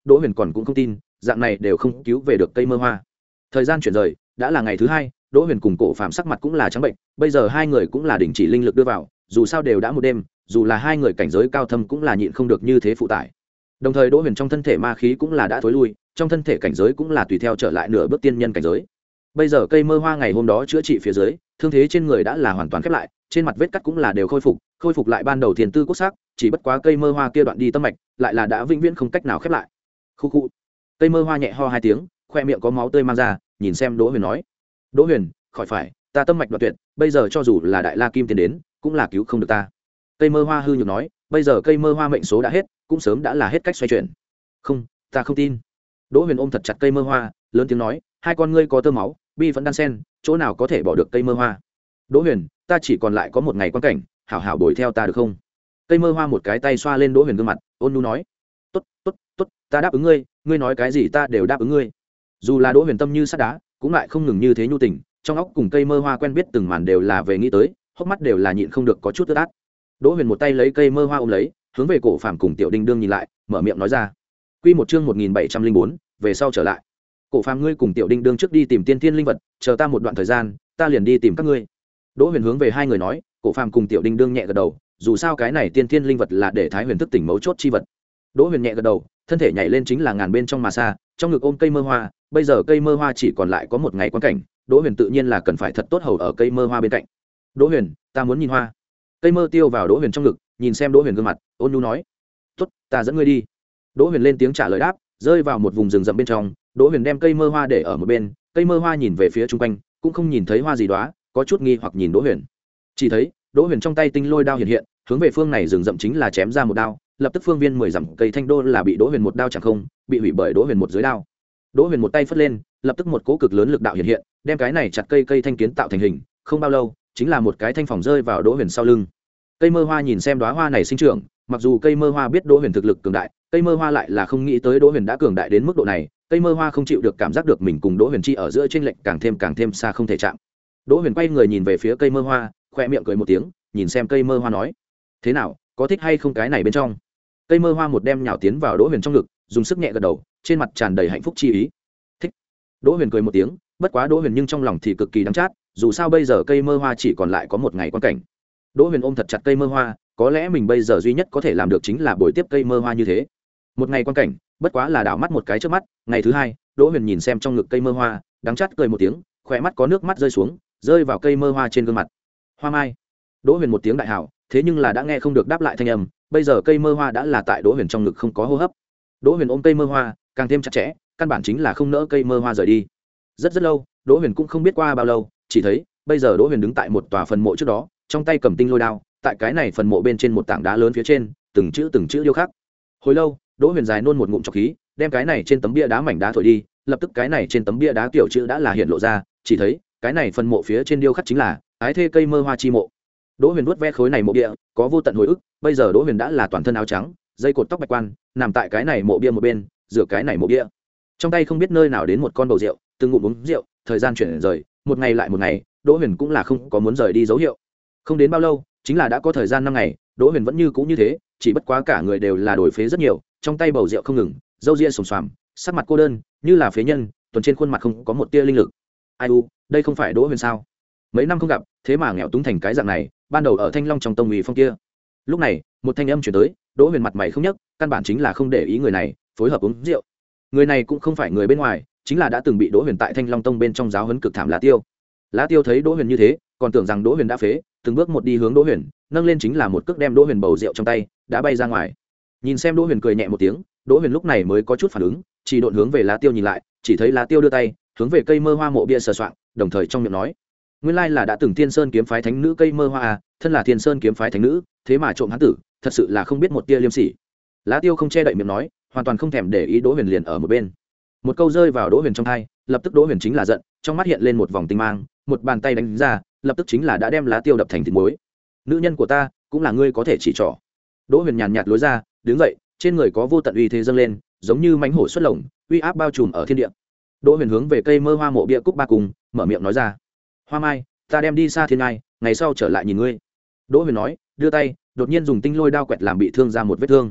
đỗ huyền còn cũng không tin dạng này đều không cứu về được cây mơ hoa. Thời gian chuyển rời đã là ngày thứ hai, đỗ huyền cùng cổ phạm sắc mặt cũng là trắng bệnh, bây giờ hai người cũng là đình chỉ linh lực đưa vào, dù sao đều đã một đêm, dù là hai người cảnh giới cao thâm cũng là nhịn không được như thế phụ tải. Đồng thời đỗ huyền trong thân thể ma khí cũng là đã thối lui, trong thân thể cảnh giới cũng là tùy theo trở lại nửa bước tiên nhân cảnh giới. Bây giờ cây mơ hoa ngày hôm đó chữa trị phía dưới, thương thế trên người đã là hoàn toàn khép lại, trên mặt vết cắt cũng là đều khôi phục, khôi phục lại ban đầu thiền tư quốc sắc, chỉ bất quá cây mơ hoa kia đoạn đi tâm mạch, lại là đã vĩnh viễn không cách nào khép lại. Khu khu. Cây mơ hoa nhẹ ho hai tiếng, khoe miệng có máu tươi mang ra, nhìn xem đỗ huyền nói: "Đỗ huyền, khỏi phải, ta tâm mạch đoạn tuyệt, bây giờ cho dù là đại la kim tiến đến, cũng là cứu không được ta." Cây mơ hoa hư nhược nói: "Bây giờ cây mơ hoa mệnh số đã hết, cũng sớm đã là hết cách xoay chuyển." "Không, ta không tin." Đỗ huyền ôm thật chặt cây mơ hoa, lớn tiếng nói: "Hai con ngươi có tơ máu, bi vẫn đan sen, chỗ nào có thể bỏ được cây mơ hoa?" "Đỗ huyền, ta chỉ còn lại có một ngày quan cảnh, hảo hảo đuổi theo ta được không?" Cây mơ hoa một cái tay xoa lên đỗ huyền gương mặt, ôn nhu nói: "Tốt, tốt, tốt, ta đáp ứng ngươi, ngươi nói cái gì ta đều đáp ứng ngươi." Dù là đỗ huyền tâm như sắt đá, cũng lại không ngừng như thế nhu tình, trong óc cùng cây mơ hoa quen biết từng màn đều là về nghĩ tới, hốc mắt đều là nhịn không được có chút ướt át. Đỗ huyền một tay lấy cây mơ hoa ôm lấy, hướng về cổ phàm cùng tiểu đinh đương nhìn lại, mở miệng nói ra: "Quy một chương một nghìn bảy trăm linh bốn, về sau trở lại. Cổ phàm ngươi cùng tiểu đinh đương trước đi tìm tiên thiên linh vật, chờ ta một đoạn thời gian, ta liền đi tìm các ngươi." Đỗ huyền hướng về hai người nói, cổ phàm cùng tiểu đinh đương nhẹ gật đầu, dù sao cái này tiên thiên linh vật là để thái huyền thức tỉnh mấu chốt chi vật. Đỗ huyền nhẹ gật đầu, thân thể nhảy lên chính là ngàn bên trong mà xa, trong ngực ôm cây mơ hoa, bây giờ cây mơ hoa chỉ còn lại có một ngày quan cảnh, Đỗ huyền tự nhiên là cần phải thật tốt hầu ở cây mơ hoa bên cạnh. "Đỗ huyền, ta muốn nhìn hoa." Cây mơ tiêu vào đỗ huyền trong ngực, nhìn xem đỗ huyền gương mặt, ôn nhu nói: "Tốt, ta dẫn ngươi đi." Đỗ huyền lên tiếng trả lời đáp, rơi vào một vùng rừng rậm bên trong, đỗ huyền đem cây mơ hoa để ở một bên, cây mơ hoa nhìn về phía chung quanh, cũng không nhìn thấy hoa gì đó, có chút nghi hoặc nhìn đỗ huyền. Chỉ thấy đỗ huyền trong tay tinh lôi đao hiện hiện, hướng về phương này rừng rậm chính là chém ra một đao, lập tức phương viên mười dặm cây thanh đô là bị đỗ huyền một đao chẳng không, bị hủy bởi đỗ huyền một dưới đao. Đỗ huyền một tay phất lên, lập tức một cỗ cực lớn lực đạo hiện hiện, đem cái này chặt cây cây thanh kiến tạo thành hình, không bao lâu, chính là một cái thanh phòng rơi vào đỗ huyền sau lưng. Cây mơ hoa nhìn xem đóa hoa này sinh trưởng, mặc dù cây mơ hoa biết đỗ huyền thực lực cường đại, cây mơ hoa lại là không nghĩ tới đỗ huyền đã cường đại đến mức độ này, cây mơ hoa không chịu được cảm giác được mình cùng đỗ huyền chi ở giữa chênh lệch càng thêm càng thêm xa không thể chạm. Đỗ huyền quay người nhìn về phía cây mơ hoa, khoe miệng cười một tiếng, nhìn xem cây mơ hoa nói: "Thế nào, có thích hay không cái này bên trong?" Cây mơ hoa một đem nhào tiến vào đỗ huyền trong ngực, dùng sức nhẹ gật đầu, trên mặt tràn đầy hạnh phúc chi ý. "Thích." Đỗ huyền cười một tiếng, bất quá đỗ huyền nhưng trong lòng thì cực kỳ đắng chát, dù sao bây giờ cây mơ hoa chỉ còn lại có một ngày quan cảnh. Đỗ huyền ôm thật chặt cây mơ hoa, có lẽ mình bây giờ duy nhất có thể làm được chính là bồi tiếp cây mơ hoa như thế. Một ngày quan cảnh, bất quá là đảo mắt một cái trước mắt. Ngày thứ hai, đỗ huyền nhìn xem trong ngực cây mơ hoa, đắng chát cười một tiếng, khỏe mắt có nước mắt rơi xuống, rơi vào cây mơ hoa trên gương mặt. "Hoa mai." Đỗ huyền một tiếng đại hảo, thế nhưng là đã nghe không được đáp lại thanh âm, bây giờ cây mơ hoa đã là tại đỗ huyền trong ngực không có hô hấp. Đỗ huyền ôm cây mơ hoa, càng thêm chặt chẽ, căn bản chính là không nỡ cây mơ hoa rời đi. Rất rất lâu, đỗ huyền cũng không biết qua bao lâu, chỉ thấy bây giờ đỗ huyền đứng tại một tòa phần mộ trước đó, trong tay cầm tinh lôi đao, tại cái này phần mộ bên trên một tảng đá lớn phía trên, từng chữ từng chữ điêu khắc. Hồi lâu, đỗ huyền dài nôn một ngụm trọc khí, đem cái này trên tấm bia đá mảnh đá thổi đi, lập tức cái này trên tấm bia đá kiểu chữ đã là hiện lộ ra, chỉ thấy cái này phần mộ phía trên điêu khắc chính là ái thê cây mơ hoa chi mộ. Đỗ huyền vuốt ve khối này mộ bia, có vô tận hồi ức, bây giờ đỗ huyền đã là toàn thân áo trắng, dây cột tóc bạch quan, nằm tại cái này mộ bia một bên, rửa cái này mộ bia. Trong tay không biết nơi nào đến một con bầu rượu, từng ngụm uống rượu, thời gian chuyển rời, một ngày lại một ngày, đỗ huyền cũng là không có muốn rời đi dấu hiệu. Không đến bao lâu, chính là đã có thời gian năm ngày, đỗ huyền vẫn như cũ như thế, chỉ bất quá cả người đều là đổi phế rất nhiều, trong tay bầu rượu không ngừng, râu ria xồm xoàm, sắc mặt cô đơn, như là phế nhân, tuần trên khuôn mặt không có một tia linh lực. Ai u, đây không phải đỗ huyền sao? Mấy năm không gặp, thế mà nghèo túng thành cái dạng này, ban đầu ở Thanh Long trong tông ủy phong kia. Lúc này, một thanh âm truyền tới, đỗ huyền mặt mày không nhấc, căn bản chính là không để ý người này, phối hợp uống rượu. Người này cũng không phải người bên ngoài, chính là đã từng bị đỗ huyền tại Thanh Long tông bên trong giáo huấn cực thảm Lá Tiêu. Lá Tiêu thấy đỗ huyền như thế, còn tưởng rằng đỗ huyền đã phế, từng bước một đi hướng đỗ huyền, nâng lên chính là một cước đem đỗ huyền bầu rượu trong tay đã bay ra ngoài. Nhìn xem đỗ huyền cười nhẹ một tiếng, đỗ huyền lúc này mới có chút phản ứng, chỉ độn hướng về Lá Tiêu nhìn lại, chỉ thấy Lá Tiêu đưa tay hướng về cây mơ hoa mộ bia sờ soạng, đồng thời trong miệng nói: "Nguyên lai là đã từng Thiên Sơn kiếm phái thánh nữ cây mơ hoa à, thân là Thiên Sơn kiếm phái thánh nữ, thế mà trộm hắn tử, thật sự là không biết một tia liêm sỉ." Lá Tiêu không che đậy miệng nói, hoàn toàn không thèm để ý đỗ huyền liền ở một bên. Một câu rơi vào đỗ huyền trong tai, lập tức đỗ huyền chính là giận, trong mắt hiện lên một vòng tinh mang, một bàn tay đánh ra, lập tức chính là đã đem Lá Tiêu đập thành thịt muối. "Nữ nhân của ta, cũng là ngươi có thể chỉ trỏ." Đỗ huyền nhàn nhạt lối ra, đứng dậy, trên người có vô tận uy thế dâng lên, giống như mãnh hổ xuất lồng, uy áp bao trùm ở thiên địa. Đỗ huyền hướng về cây mơ hoa mộ bia cúc ba cùng, mở miệng nói ra: "Hoa mai, ta đem đi xa thiên ngai, ngày sau trở lại nhìn ngươi." Đỗ huyền nói, đưa tay, đột nhiên dùng tinh lôi đao quẹt làm bị thương ra một vết thương.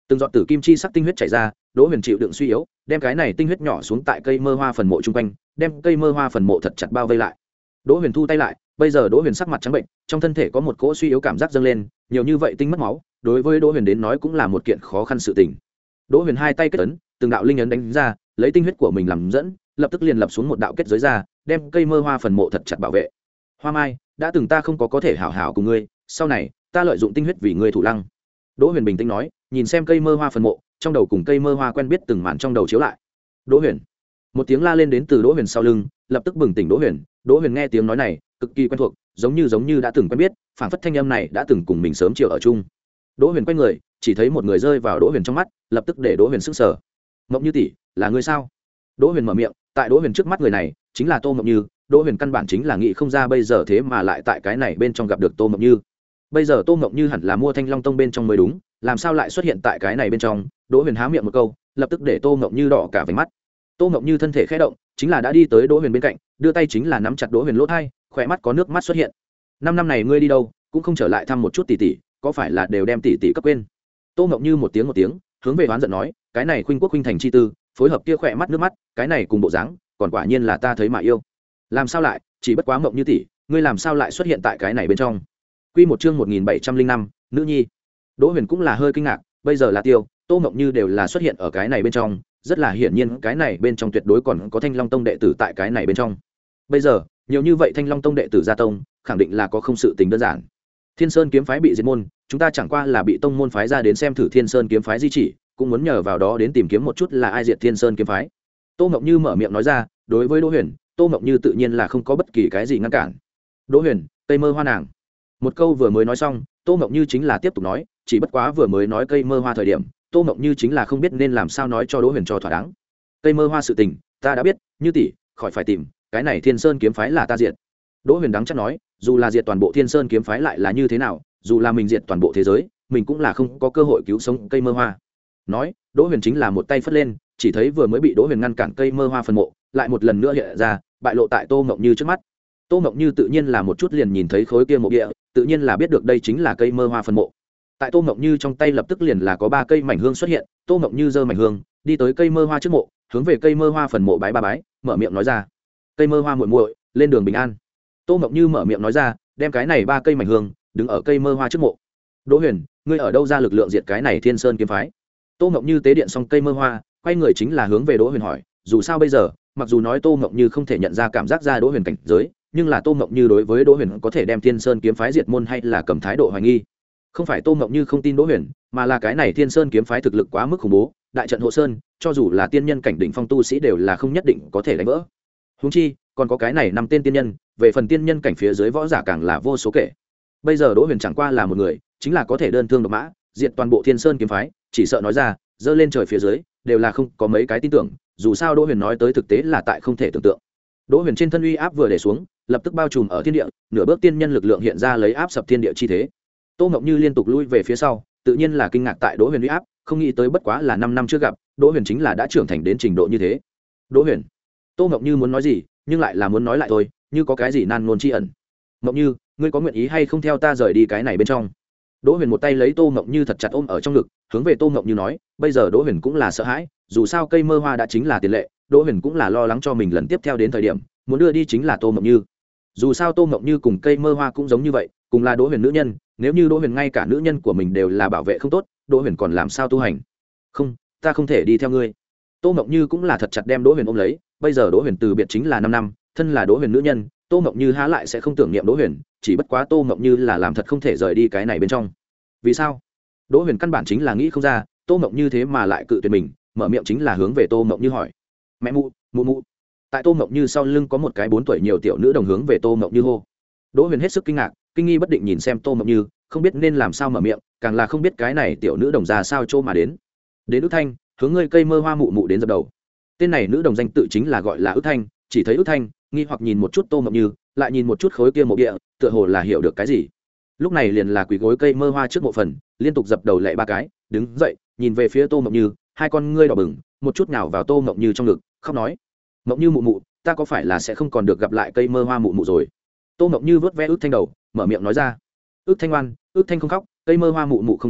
từng giọt tử kim chi sắc tinh huyết chảy ra. Đỗ Huyền chịu đựng suy yếu, đem cái này tinh huyết nhỏ xuống tại cây mơ hoa phần mộ chung quanh, đem cây mơ hoa phần mộ thật chặt bao vây lại. Đỗ Huyền thu tay lại, bây giờ Đỗ Huyền sắc mặt trắng bệnh, trong thân thể có một cỗ suy yếu cảm giác dâng lên, nhiều như vậy tinh mất máu, đối với Đỗ Huyền đến nói cũng là một kiện khó khăn sự tình. Đỗ Huyền hai tay kết ấn, từng đạo linh ấn đánh ra, lấy tinh huyết của mình làm dẫn, lập tức liền lập xuống một đạo kết giới ra, đem cây mơ hoa phần mộ thật chặt bảo vệ. Hoa Mai, đã từng ta không có có thể hảo hảo cùng ngươi, sau này ta lợi dụng tinh huyết vì ngươi thủ lăng. Đỗ Huyền bình tĩnh nói, nhìn xem cây mơ hoa phần mộ, trong đầu cùng cây mơ hoa quen biết từng màn trong đầu chiếu lại. Đỗ Huyền, một tiếng la lên đến từ Đỗ Huyền sau lưng, lập tức bừng tỉnh Đỗ Huyền. Đỗ Huyền nghe tiếng nói này cực kỳ quen thuộc, giống như giống như đã từng quen biết, phảng phất thanh âm này đã từng cùng mình sớm chiều ở chung. Đỗ Huyền quay người, chỉ thấy một người rơi vào Đỗ Huyền trong mắt, lập tức để Đỗ Huyền sững sờ. Mộng Như tỷ, là ngươi sao? Đỗ Huyền mở miệng, tại Đỗ Huyền trước mắt người này chính là Tô Mộng Như. Đỗ Huyền căn bản chính là nghĩ không ra bây giờ thế mà lại tại cái này bên trong gặp được Tô Mộng Như. Bây giờ Tô Mộng Như hẳn là mua Thanh Long Tông bên trong mới đúng, làm sao lại xuất hiện tại cái này bên trong? Đỗ Huyền há miệng một câu, lập tức để Tô Mộng Như đỏ cả váy mắt. Tô Mộng Như thân thể khẽ động, chính là đã đi tới Đỗ Huyền bên cạnh, đưa tay chính là nắm chặt Đỗ Huyền lỗ tai, khỏe mắt có nước mắt xuất hiện. Năm năm này ngươi đi đâu, cũng không trở lại thăm một chút tỷ tỷ, có phải là đều đem tỷ tỷ cấp quên? Tô Mộng Như một tiếng một tiếng, hướng về oán giận nói, cái này khuynh quốc khuynh thành chi tư, phối hợp kia khỏe mắt nước mắt, cái này cùng bộ dáng, còn quả nhiên là ta thấy mà yêu. Làm sao lại, chỉ bất quá Mộng Như tỷ, ngươi làm sao lại xuất hiện tại cái này bên trong? Quy một chương một nghìn bảy trăm linh năm, nữ nhi. Đỗ Huyền cũng là hơi kinh ngạc, bây giờ là Tiêu, Tô Mộng Như đều là xuất hiện ở cái này bên trong, rất là hiển nhiên cái này bên trong tuyệt đối còn có Thanh Long Tông đệ tử tại cái này bên trong. Bây giờ, nhiều như vậy Thanh Long Tông đệ tử gia tông, khẳng định là có không sự tình đơn giản. Thiên Sơn kiếm phái bị diệt môn, chúng ta chẳng qua là bị tông môn phái ra đến xem thử Thiên Sơn kiếm phái di chỉ, cũng muốn nhờ vào đó đến tìm kiếm một chút là ai diệt Thiên Sơn kiếm phái. Tô Mộng Như mở miệng nói ra, đối với Đỗ Huyền, Tô Mộng Như tự nhiên là không có bất kỳ cái gì ngăn cản. Đỗ Huyền, cây mơ hoa nàng. Một câu vừa mới nói xong, Tô Mộng Như chính là tiếp tục nói, chỉ bất quá vừa mới nói cây mơ hoa thời điểm, Tô Mộng Như chính là không biết nên làm sao nói cho Đỗ Huyền cho thỏa đáng. Cây mơ hoa sự tình, ta đã biết, Như tỷ, khỏi phải tìm, cái này Thiên Sơn kiếm phái là ta diệt. Đỗ Huyền đắng chắc nói, dù là diệt toàn bộ Thiên Sơn kiếm phái lại là như thế nào, dù là mình diệt toàn bộ thế giới, mình cũng là không có cơ hội cứu sống cây mơ hoa. Nói, Đỗ Huyền chính là một tay phất lên, chỉ thấy vừa mới bị Đỗ Huyền ngăn cản cây mơ hoa phần mộ, lại một lần nữa hiện ra, bại lộ tại Tô Mộng Như trước mắt. Tô Mộng Như tự nhiên là một chút liền nhìn thấy khối kia mộ địa, tự nhiên là biết được đây chính là cây mơ hoa phần mộ. Tại Tô Mộng Như trong tay lập tức liền là có ba cây mảnh hương xuất hiện, Tô Mộng Như giơ mảnh hương, đi tới cây mơ hoa trước mộ, hướng về cây mơ hoa phần mộ bái ba bái, mở miệng nói ra: "Cây mơ hoa muội muội, lên đường bình an." Tô Mộng Như mở miệng nói ra, đem cái này ba cây mảnh hương đứng ở cây mơ hoa trước mộ. "Đỗ Huyền, ngươi ở đâu ra lực lượng diệt cái này Thiên Sơn kiếm phái?" Tô Mộng Như tế điện xong cây mơ hoa, quay người chính là hướng về Đỗ Huyền hỏi, dù sao bây giờ, mặc dù nói Tô Mộng Như không thể nhận ra cảm giác ra Đỗ Huyền cảnh giới, nhưng là Tô Mộng Như đối với Đỗ Huyền có thể đem Thiên Sơn kiếm phái diệt môn hay là cầm thái độ hoài nghi. Không phải Tô Mộng Như không tin Đỗ Huyền, mà là cái này Thiên Sơn kiếm phái thực lực quá mức khủng bố, đại trận hộ sơn, cho dù là tiên nhân cảnh đỉnh phong tu sĩ đều là không nhất định có thể đánh vỡ. Huống chi, còn có cái này năm tên tiên nhân, về phần tiên nhân cảnh phía dưới võ giả càng là vô số kể. Bây giờ Đỗ Huyền chẳng qua là một người, chính là có thể đơn thương độc mã, diệt toàn bộ Thiên Sơn kiếm phái, chỉ sợ nói ra, dơ lên trời phía dưới, đều là không có mấy cái tin tưởng, dù sao Đỗ Huyền nói tới thực tế là tại không thể tưởng tượng. Đỗ Huyền trên thân uy áp vừa để xuống, lập tức bao trùm ở thiên địa, nửa bước tiên nhân lực lượng hiện ra lấy áp sập thiên địa chi thế. Tô Mộng Như liên tục lui về phía sau, tự nhiên là kinh ngạc tại Đỗ Huyền uy áp, không nghĩ tới bất quá là năm năm trước gặp, Đỗ Huyền chính là đã trưởng thành đến trình độ như thế. Đỗ Huyền. Tô Mộng Như muốn nói gì, nhưng lại là muốn nói lại thôi, như có cái gì nan ngôn chi ẩn. Mộng Như, ngươi có nguyện ý hay không theo ta rời đi cái này bên trong? Đỗ Huyền một tay lấy Tô Mộng Như thật chặt ôm ở trong ngực, hướng về Tô Mộng Như nói, bây giờ Đỗ Huyền cũng là sợ hãi, dù sao cây mơ hoa đã chính là tiền lệ, Đỗ Huyền cũng là lo lắng cho mình lần tiếp theo đến thời điểm, muốn đưa đi chính là Tô Mộng Như. Dù sao Tô Mộng Như cùng cây mơ hoa cũng giống như vậy, cùng là Đỗ Huyền nữ nhân, nếu như Đỗ Huyền ngay cả nữ nhân của mình đều là bảo vệ không tốt, Đỗ Huyền còn làm sao tu hành? Không, ta không thể đi theo ngươi. Tô Mộng Như cũng là thật chặt đem Đỗ Huyền ôm lấy, bây giờ Đỗ Huyền từ biệt chính là năm năm, thân là Đỗ Huyền nữ nhân, Tô Mộng Như há lại sẽ không tưởng niệm Đỗ Huyền, chỉ bất quá Tô Mộng Như là làm thật không thể rời đi cái này bên trong. Vì sao? Đỗ Huyền căn bản chính là nghĩ không ra, Tô Mộng Như thế mà lại cự tuyệt mình, mở miệng chính là hướng về Tô Mộng Như hỏi: "Mẹ mụ, mụ mụ." Tại Tô Mộng Như sau lưng có một cái bốn tuổi nhiều tiểu nữ đồng hướng về Tô Mộng Như hô. Đỗ Huyền hết sức kinh ngạc, kinh nghi bất định nhìn xem Tô Mộng Như, không biết nên làm sao mở miệng, càng là không biết cái này tiểu nữ đồng ra sao trô mà đến. Đến Ước Thanh, hướng ngươi cây mơ hoa mụ mụ đến dập đầu. Tên này nữ đồng danh tự chính là gọi là Ước Thanh, chỉ thấy Ước Thanh, nghi hoặc nhìn một chút Tô Mộng Như, lại nhìn một chút khối kia mộ địa, tựa hồ là hiểu được cái gì. Lúc này liền là quỳ gối cây mơ hoa trước mộ phần, liên tục dập đầu lạy ba cái, đứng dậy, nhìn về phía Tô Mộng Như, hai con ngươi đỏ bừng, một chút nào vào Tô Mộng Như trong ngực, khóc nói: "Mộng Như mụ mụ, ta có phải là sẽ không còn được gặp lại cây mơ hoa mụ mụ rồi?" Tô Mộng Như vớt ve Ước Thanh đầu, mở miệng nói ra. Ước Thanh ngoan, Ước Thanh không khóc, cây mơ hoa mụ mụ không đi,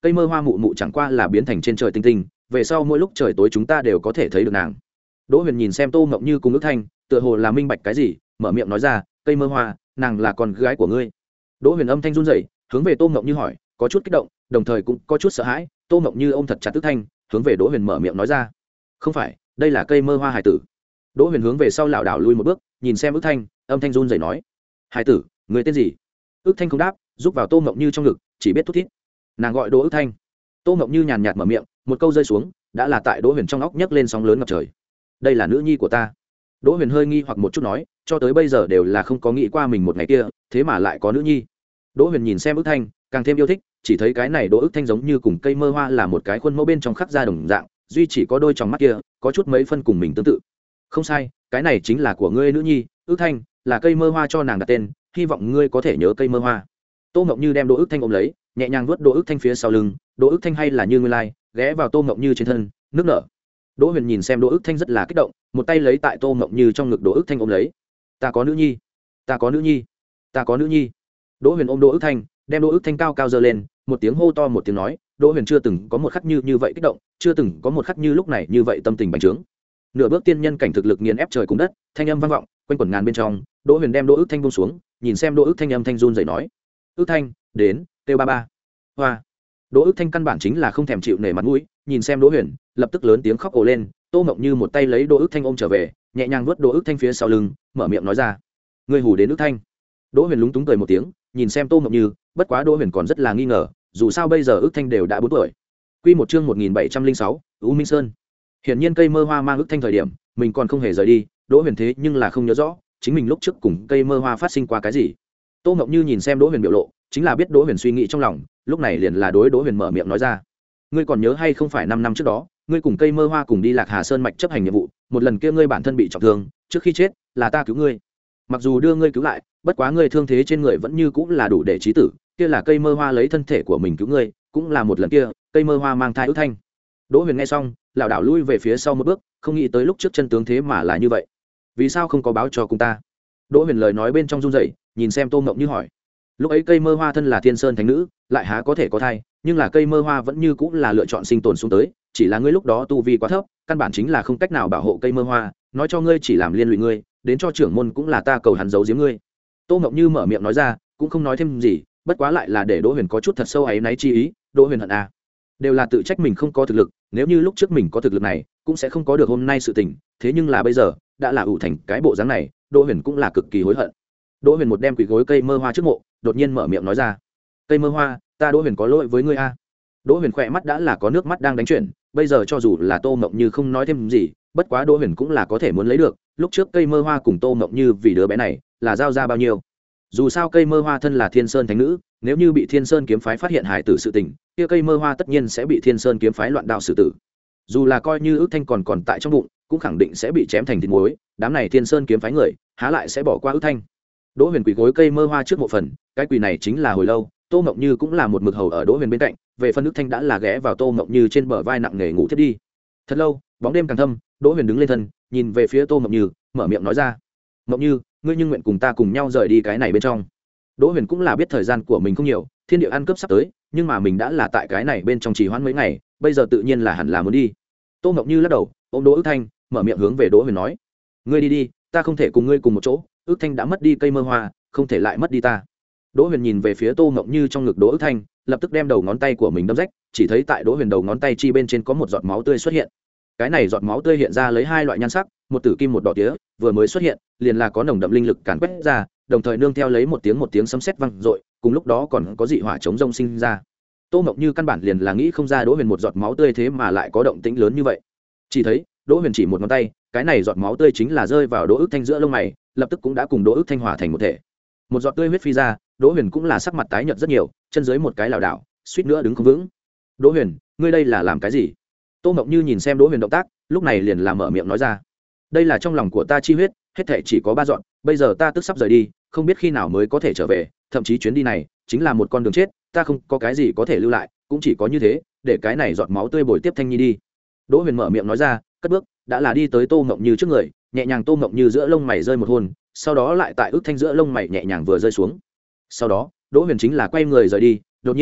cây mơ hoa mụ mụ chẳng qua là biến thành trên trời tinh tinh, về sau mỗi lúc trời tối chúng ta đều có thể thấy được nàng. Đỗ Huyền nhìn xem Tô Mộng Như cùng ước thanh, tựa hồ là minh bạch cái gì, mở miệng nói ra, cây mơ hoa, nàng là con gái của ngươi. Đỗ Huyền âm thanh run rẩy, hướng về Tô Mộng Như hỏi, có chút kích động, đồng thời cũng có chút sợ hãi. Tô Mộng Như ôm thật chặt ước thanh, hướng về Đỗ Huyền mở miệng nói ra, không phải, đây là cây mơ hoa hải tử. Đỗ Huyền hướng về sau lảo đảo lui một bước, nhìn xem ước thanh, âm thanh run rẩy nói, hải tử, người tên gì? Ước thanh không đáp, giúp vào Tô Mộng Như trong ngực, chỉ biết thút thít. Nàng gọi Đỗ Ước Thanh. Tô Mộng Như nhàn nhạt mở miệng, một câu rơi xuống, đã là tại Đỗ Huyền trong óc nhấc lên sóng lớn ngập trời. Đây là nữ nhi của ta. Đỗ Huyền hơi nghi hoặc một chút nói, cho tới bây giờ đều là không có nghĩ qua mình một ngày kia, thế mà lại có nữ nhi. Đỗ Huyền nhìn xem Ước Thanh, càng thêm yêu thích, chỉ thấy cái này Đỗ Ước Thanh giống như cùng cây mơ hoa là một cái khuôn mẫu bên trong khắc ra đồng dạng, duy chỉ có đôi tròng mắt kia, có chút mấy phân cùng mình tương tự. Không sai, cái này chính là của ngươi nữ nhi, Ước Thanh, là cây mơ hoa cho nàng đặt tên, hy vọng ngươi có thể nhớ cây mơ hoa. Tô Mộng Như đem Đỗ Ước Thanh ôm lấy, nhẹ nhàng vuốt Đỗ Ước Thanh phía sau lưng, Đỗ Ước Thanh hay là như nguyên lai, ghé vào Tô Mộng Như trên thân, nước nở. Đỗ Huyền nhìn xem Đỗ Ước Thanh rất là kích động, một tay lấy tại Tô Mộng Như trong ngực Đỗ Ước Thanh ôm lấy. Ta có nữ nhi, ta có nữ nhi, ta có nữ nhi. Đỗ Huyền ôm Đỗ Ước Thanh, đem Đỗ Ước Thanh cao cao giơ lên, một tiếng hô to một tiếng nói, Đỗ Huyền chưa từng có một khắc như như vậy kích động, chưa từng có một khắc như lúc này như vậy tâm tình bành trướng. Nửa bước tiên nhân cảnh thực lực nghiền ép trời cùng đất, thanh âm vang vọng, quanh quẩn ngàn bên trong, Đỗ Huyền đem Đỗ Ước Thanh buông xuống, nhìn xem Đỗ Ước Thanh âm thanh run rẩy nói, Ước Thanh, đến, kêu ba ba. Hoa. Đỗ Ước Thanh căn bản chính là không thèm chịu nể mặt mũi, nhìn xem Đỗ Huyền, lập tức lớn tiếng khóc ồ lên. Tô Mộng Như một tay lấy Đỗ Ước Thanh ôm trở về, nhẹ nhàng vuốt Đỗ Ước Thanh phía sau lưng, mở miệng nói ra, ngươi hù đến Ước Thanh. Đỗ Huyền lúng túng cười một tiếng, nhìn xem Tô Mộng Như, bất quá Đỗ Huyền còn rất là nghi ngờ, dù sao bây giờ Ước Thanh đều đã bốn tuổi. Quy một chương một nghìn bảy trăm lẻ sáu, U Minh Sơn. Hiển nhiên cây mơ hoa mang Ước Thanh thời điểm, mình còn không hề rời đi, Đỗ Huyền thế nhưng là không nhớ rõ, chính mình lúc trước cùng cây mơ hoa phát sinh qua cái gì. Tô Mộng Như nhìn xem Đỗ Huyền biểu lộ, chính là biết Đỗ Huyền suy nghĩ trong lòng, lúc này liền là đối Đỗ Huyền mở miệng nói ra, ngươi còn nhớ hay không phải năm năm trước đó, ngươi cùng cây mơ hoa cùng đi Lạc Hà Sơn mạch chấp hành nhiệm vụ, một lần kia ngươi bản thân bị trọng thương, trước khi chết là ta cứu ngươi. Mặc dù đưa ngươi cứu lại, bất quá ngươi thương thế trên người vẫn như cũng là đủ để chí tử, kia là cây mơ hoa lấy thân thể của mình cứu ngươi, cũng là một lần kia, cây mơ hoa mang thai Ước Thanh. Đỗ Huyền nghe xong, lảo đảo lui về phía sau một bước, không nghĩ tới lúc trước chân tướng thế mà là như vậy. Vì sao không có báo cho cùng ta? Đỗ Huyền lời nói bên trong run rẩy, nhìn xem Tô Mộng Như hỏi. Lúc ấy cây mơ hoa thân là Thiên Sơn thánh nữ, lại há có thể có thai, nhưng là cây mơ hoa vẫn như cũng là lựa chọn sinh tồn xuống tới, chỉ là ngươi lúc đó tu vi quá thấp, căn bản chính là không cách nào bảo hộ cây mơ hoa, nói cho ngươi chỉ làm liên lụy ngươi, đến cho trưởng môn cũng là ta cầu hắn giấu giếm ngươi. Tô Mộng Như mở miệng nói ra, cũng không nói thêm gì, bất quá lại là để Đỗ Huyền có chút thật sâu áy náy chi ý. Đỗ Huyền hận à, đều là tự trách mình không có thực lực, nếu như lúc trước mình có thực lực này, cũng sẽ không có được hôm nay sự tình, thế nhưng là bây giờ, đã là ủ thành cái bộ dáng này, Đỗ Huyền cũng là cực kỳ hối hận. Đỗ Huyền một đem quỳ gối cây mơ hoa trước mộ, đột nhiên mở miệng nói ra, cây mơ hoa, ta Đỗ Huyền có lỗi với ngươi a. Đỗ Huyền khỏe mắt đã là có nước mắt đang đánh chuyển, bây giờ cho dù là Tô Mộng Như không nói thêm gì, bất quá Đỗ Huyền cũng là có thể muốn lấy được, lúc trước cây mơ hoa cùng Tô Mộng Như vì đứa bé này, là giao ra bao nhiêu. Dù sao cây mơ hoa thân là Thiên Sơn thánh nữ, nếu như bị Thiên Sơn kiếm phái phát hiện hài tử sự tình, kia cây mơ hoa tất nhiên sẽ bị Thiên Sơn kiếm phái loạn đạo xử tử. Dù là coi như Ước Thanh còn còn tại trong bụng, cũng khẳng định sẽ bị chém thành thịt muối, đám này Thiên Sơn kiếm phái người, há lại sẽ bỏ qua Ước Thanh. Đỗ Huyền quỳ gối cây mơ hoa trước mộ phần, cái quỳ này chính là hồi lâu, Tô Mộng Như cũng là một mực hầu ở Đỗ Huyền bên cạnh, về phần Ước Thanh đã là ghé vào Tô Mộng Như trên bờ vai nặng nề ngủ thiết đi. Thật lâu, bóng đêm càng thâm, Đỗ Huyền đứng lên thân, nhìn về phía Tô Mộng Như, mở miệng nói ra, Mộng Như, ngươi nhưng nguyện cùng ta cùng nhau rời đi cái này bên trong. Đỗ Huyền cũng là biết thời gian của mình không nhiều, thiên địa ăn cướp sắp tới, nhưng mà mình đã là tại cái này bên trong trì hoãn mấy ngày, bây giờ tự nhiên là hẳn là muốn đi. Tô Mộng Như lắc đầu, ôm Đỗ Ước Thanh, mở miệng hướng về Đỗ Huyền nói, ngươi đi đi, ta không thể cùng ngươi cùng một chỗ, Ước Thanh đã mất đi cây mơ hoa, không thể lại mất đi ta. Đỗ Huyền nhìn về phía Tô Mộng Như trong ngực Đỗ Ước Thanh, lập tức đem đầu ngón tay của mình đâm rách, chỉ thấy tại Đỗ Huyền đầu ngón tay chi bên trên có một giọt máu tươi xuất hiện. Cái này giọt máu tươi hiện ra lấy hai loại nhan sắc, một tử kim một đỏ tía, vừa mới xuất hiện, liền là có nồng đậm linh lực càn quét ra, đồng thời nương theo lấy một tiếng một tiếng sấm sét vang dội, cùng lúc đó còn có dị hỏa chống rông sinh ra. Tô Mộng Như căn bản liền là nghĩ không ra Đỗ Huyền một giọt máu tươi thế mà lại có động tĩnh lớn như vậy. Chỉ thấy, Đỗ Huyền chỉ một ngón tay, cái này giọt máu tươi chính là rơi vào Đỗ Ước Thanh giữa lông mày, lập tức cũng đã cùng Đỗ Ước Thanh hòa thành một thể. Một giọt tươi huyết phi ra, Đỗ Huyền cũng là sắc mặt tái nhợt rất nhiều, chân dưới một cái lảo đảo, suýt nữa đứng không vững. Đỗ Huyền, ngươi đây là làm cái gì? Tô Mộng Như nhìn xem Đỗ Huyền động tác, lúc này liền là mở miệng nói ra, đây là trong lòng của ta chi huyết, hết thảy chỉ có ba giọt, bây giờ ta tức sắp rời đi, không biết khi nào mới có thể trở về, thậm chí chuyến đi này chính là một con đường chết, ta không có cái gì có thể lưu lại, cũng chỉ có như thế, để cái này giọt máu tươi bồi tiếp Thanh Nhi đi. Đỗ Huyền mở miệng nói ra, cất bước, đã là đi tới Tô Mộng Như trước người, nhẹ nhàng Tô Mộng Như giữa lông mày rơi một hôn, sau đó lại tại Ước Thanh giữa lông mày nhẹ nhàng vừa rơi xuống. Sau đó, Đỗ Huyền chính là quay người rời đi, đột nhiên,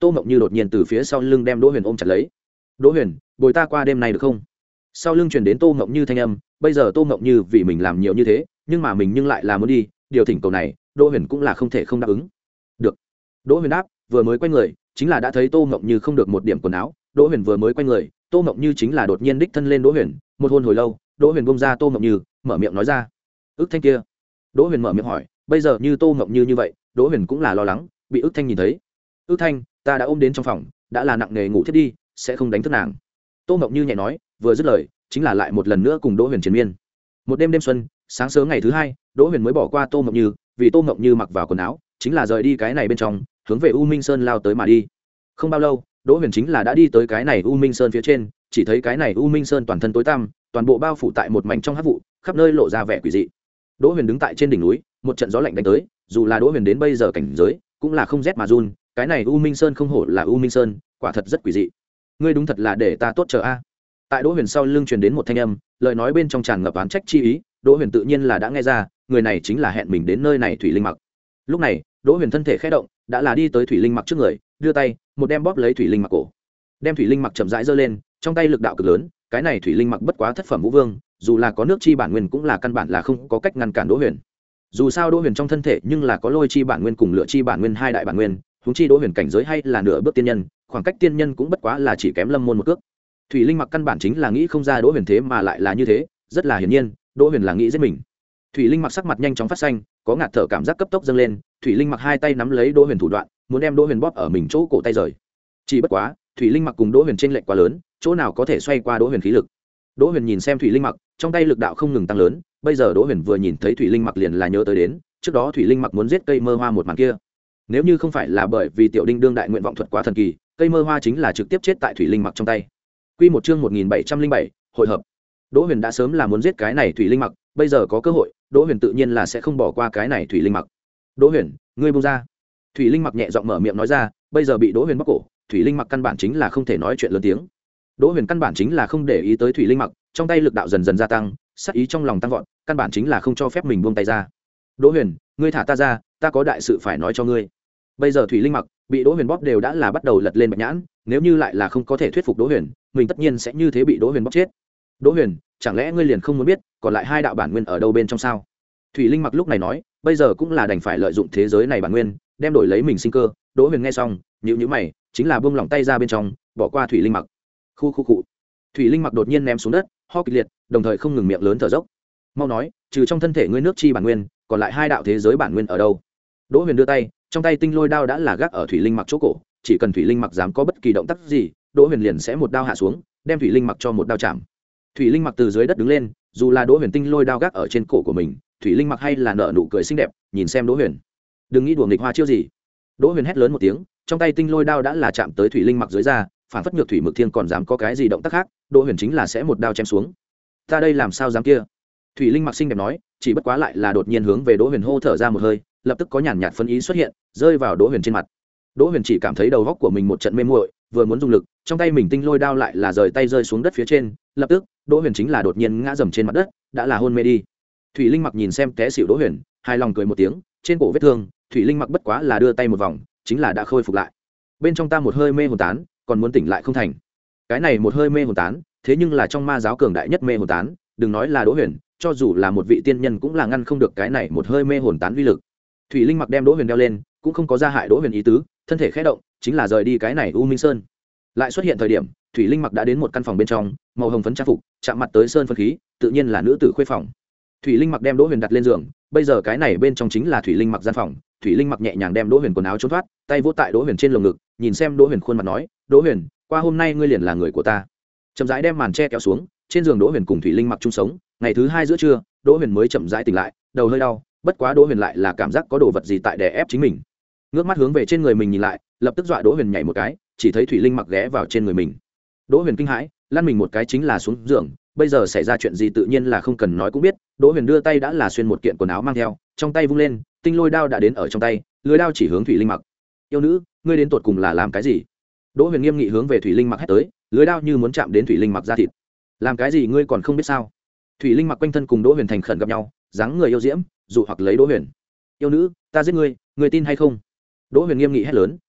tô mộng như đột nhiên từ phía sau lưng đem đỗ huyền ôm chặt lấy. Đỗ huyền, bồi ta qua đêm nay được không? Sau lưng truyền đến tô mộng như thanh âm. Bây giờ tô mộng như vì mình làm nhiều như thế, nhưng mà mình nhưng lại là muốn đi, điều thỉnh cầu này đỗ huyền cũng là không thể không đáp ứng. Được. Đỗ huyền đáp, vừa mới quay người chính là đã thấy tô mộng như không được một điểm quần áo. Đỗ huyền vừa mới quay người, tô mộng như chính là đột nhiên đích thân lên đỗ huyền, một hôn hồi lâu. Đỗ huyền bông ra tô mộng như, mở miệng nói ra, ức thanh kia. Đỗ huyền mở miệng hỏi, bây giờ như tô mộng như như vậy, Đỗ huyền cũng là lo lắng bị ức thanh nhìn thấy. Ức thanh, ta đã ôm đến trong phòng, đã là nặng nề ngủ thiết đi, sẽ không đánh thức nàng. Tô mộng như nhẹ nói, vừa dứt lời chính là lại một lần nữa cùng Đỗ huyền chiến miên. Một đêm đêm xuân, sáng sớm ngày thứ hai, Đỗ huyền mới bỏ qua tô mộng như, vì tô mộng như mặc vào quần áo chính là rời đi cái này bên trong, hướng về u minh sơn lao tới mà đi. Không bao lâu, Đỗ huyền chính là đã đi tới cái này u minh sơn phía trên, chỉ thấy cái này u minh sơn toàn thân tối tăm, toàn bộ bao phủ tại một mảnh trong hắc vụ, khắp nơi lộ ra vẻ quỷ dị. Đỗ huyền đứng tại trên đỉnh núi, một trận gió lạnh đánh tới, dù là Đỗ huyền đến bây giờ cảnh giới cũng là không rét mà run. Cái này u minh sơn không hổ là u minh sơn, quả thật rất quỷ dị. Ngươi đúng thật là để ta tốt chờ a. Tại Đỗ huyền sau lưng truyền đến một thanh âm, lời nói bên trong tràn ngập oán trách chi ý. Đỗ huyền tự nhiên là đã nghe ra, người này chính là hẹn mình đến nơi này Thủy Linh Mặc. Lúc này Đỗ huyền thân thể khẽ động, đã là đi tới Thủy Linh Mặc trước người, đưa tay một đem bóp lấy Thủy Linh Mặc cổ, đem Thủy Linh Mặc chậm rãi giơ lên, trong tay lực đạo cực lớn. Cái này Thủy Linh Mặc bất quá thất phẩm vũ vương, dù là có nước chi bản nguyên cũng là căn bản là không có cách ngăn cản Đỗ huyền. Dù sao Đỗ huyền trong thân thể nhưng là có lôi chi bản nguyên cùng lửa chi bản nguyên hai đại bản nguyên, huống chi Đỗ huyền cảnh giới hay là nửa bước tiên nhân, khoảng cách tiên nhân cũng bất quá là chỉ kém lâm môn một cước. Thủy Linh Mặc căn bản chính là nghĩ không ra Đỗ huyền thế mà lại là như thế, rất là hiển nhiên Đỗ huyền là nghĩ giết mình. Thủy Linh Mặc sắc mặt nhanh chóng phát xanh, có ngạt thở cảm giác cấp tốc dâng lên. Thủy Linh Mặc hai tay nắm lấy Đỗ huyền thủ đoạn, muốn đem Đỗ huyền bóp ở mình chỗ cổ tay rời. Chỉ bất quá Thủy Linh Mặc cùng Đỗ huyền chênh lệch quá lớn, chỗ nào có thể xoay qua Đỗ huyền khí lực. Đỗ huyền nhìn xem Thủy Linh Mặc, trong tay lực đạo không ngừng tăng lớn. Bây giờ Đỗ huyền vừa nhìn thấy Thủy Linh Mặc liền là nhớ tới đến trước đó Thủy Linh Mặc muốn giết cây mơ hoa một màn kia. Nếu như không phải là bởi vì tiểu đinh đương đại nguyện vọng thuật quá thần kỳ, cây mơ hoa chính là trực tiếp chết tại Thủy Linh Mặc trong tay. Quy một chương một nghìn bảy trăm linh bảy, hội hợp. Đỗ huyền đã sớm là muốn giết cái này Thủy Linh Mặc, bây giờ có cơ hội, Đỗ huyền tự nhiên là sẽ không bỏ qua cái này Thủy Linh Mặc. Đỗ huyền, ngươi buông ra. Thủy Linh Mặc nhẹ giọng mở miệng nói ra, bây giờ bị Đỗ huyền bóp cổ, Thủy Linh Mặc căn bản chính là không thể nói chuyện lớn tiếng. Đỗ huyền căn bản chính là không để ý tới Thủy Linh Mặc, trong tay lực đạo dần dần gia tăng, sát ý trong lòng tăng vọt, căn bản chính là không cho phép mình buông tay ra. Đỗ huyền, ngươi thả ta ra, ta có đại sự phải nói cho ngươi. Bây giờ Thủy Linh Mặc bị Đỗ huyền bóp đều đã là bắt đầu lật lên bạch nhãn, nếu như lại là không có thể thuyết phục Đỗ huyền, mình tất nhiên sẽ như thế bị Đỗ huyền bóp chết. Đỗ huyền, chẳng lẽ ngươi liền không muốn biết còn lại hai đạo bản nguyên ở đâu bên trong sao? Thủy Linh Mặc lúc này nói, bây giờ cũng là đành phải lợi dụng thế giới này bản nguyên, đem đổi lấy mình sinh cơ. Đỗ huyền nghe xong, nhíu nhíu mày, chính là buông lỏng tay ra bên trong, bỏ qua Thủy Linh Mặc. Khu khu cụ. Thủy Linh Mặc đột nhiên ném xuống đất, ho kịch liệt, đồng thời không ngừng miệng lớn thở dốc. Mau nói, trừ trong thân thể ngươi nước chi bản nguyên, còn lại hai đạo thế giới bản nguyên ở đâu? Đỗ huyền đưa tay, trong tay tinh lôi đao đã là gác ở Thủy Linh Mặc chỗ cổ, chỉ cần Thủy Linh Mặc dám có bất kỳ động tác gì, Đỗ huyền liền sẽ một đao hạ xuống, đem Thủy Linh Mặc cho một đao chạm. Thủy Linh Mặc từ dưới đất đứng lên, dù là Đỗ huyền tinh lôi đao gác ở trên cổ của mình, Thủy Linh Mặc hay là nở nụ cười xinh đẹp, nhìn xem Đỗ huyền. Đừng nghĩ đùa nghịch hoa chiêu gì. Đỗ huyền hét lớn một tiếng, trong tay tinh lôi đao đã là chạm tới Thủy Linh Mặc dưới da, phản phất nhược thủy mực thiên còn dám có cái gì động tác khác, Đỗ huyền chính là sẽ một đao chém xuống. Ta đây làm sao dám kia? Thủy Linh Mặc xinh đẹp nói, chỉ bất quá lại là đột nhiên hướng về Đỗ huyền hô thở ra một hơi, lập tức có nhàn nhạt phân ý xuất hiện, rơi vào Đỗ huyền trên mặt. Đỗ huyền chỉ cảm thấy đầu góc của mình một trận mê muội, vừa muốn dùng lực, trong tay mình tinh lôi đao lại là rời tay rơi xuống đất phía trên, lập tức Đỗ huyền chính là đột nhiên ngã dầm trên mặt đất, đã là hôn mê đi. Thủy Linh Mặc nhìn xem té xỉu Đỗ huyền, hài lòng cười một tiếng, trên cổ vết thương, Thủy Linh Mặc bất quá là đưa tay một vòng, chính là đã khôi phục lại. Bên trong ta một hơi mê hồn tán, còn muốn tỉnh lại không thành. Cái này một hơi mê hồn tán, thế nhưng là trong ma giáo cường đại nhất mê hồn tán, đừng nói là Đỗ huyền, cho dù là một vị tiên nhân cũng là ngăn không được cái này một hơi mê hồn tán uy lực. Thủy Linh Mặc đem Đỗ huyền đeo lên, cũng không có ra hại Đỗ huyền ý tứ, thân thể khẽ động, chính là rời đi cái này U Minh Sơn. Lại xuất hiện thời điểm, Thủy Linh Mặc đã đến một căn phòng bên trong, màu hồng phấn trang phục, chạm mặt tới sơn phân khí, tự nhiên là nữ tử khuê phòng. Thủy Linh Mặc đem Đỗ huyền đặt lên giường, bây giờ cái này bên trong chính là Thủy Linh Mặc gian phòng. Thủy Linh Mặc nhẹ nhàng đem Đỗ huyền quần áo trốn thoát, tay vỗ tại Đỗ huyền trên lồng ngực, nhìn xem Đỗ huyền khuôn mặt nói, Đỗ huyền, qua hôm nay ngươi liền là người của ta. Chậm rãi đem màn che kéo xuống, trên giường Đỗ huyền cùng Thủy Linh Mặc chung sống. Ngày thứ hai giữa trưa, Đỗ huyền mới chậm rãi tỉnh lại, đầu hơi đau, bất quá Đỗ huyền lại là cảm giác có đồ vật gì tại đè ép chính mình. Ngước mắt hướng về trên người mình nhìn lại, lập tức dọa Đỗ huyền nhảy một cái, chỉ thấy Thủy Linh Mặc ghé vào trên người mình. Đỗ huyền kinh hãi, lăn mình một cái chính là xuống giường. Bây giờ xảy ra chuyện gì tự nhiên là không cần nói cũng biết. Đỗ huyền đưa tay đã là xuyên một kiện quần áo mang theo, trong tay vung lên, tinh lôi đao đã đến ở trong tay, lưỡi đao chỉ hướng Thủy Linh Mặc. Yêu nữ, ngươi đến tột cùng là làm cái gì? Đỗ huyền nghiêm nghị hướng về Thủy Linh Mặc hét tới, lưỡi đao như muốn chạm đến Thủy Linh Mặc da thịt. Làm cái gì ngươi còn không biết sao? Thủy Linh Mặc quanh thân cùng Đỗ huyền thành khẩn gặp nhau, dáng người yêu diễm, dụ hoặc lấy Đỗ huyền. Yêu nữ, ta giết ngươi, ngươi tin hay không? Đỗ huyền nghiêm nghị hét lớn,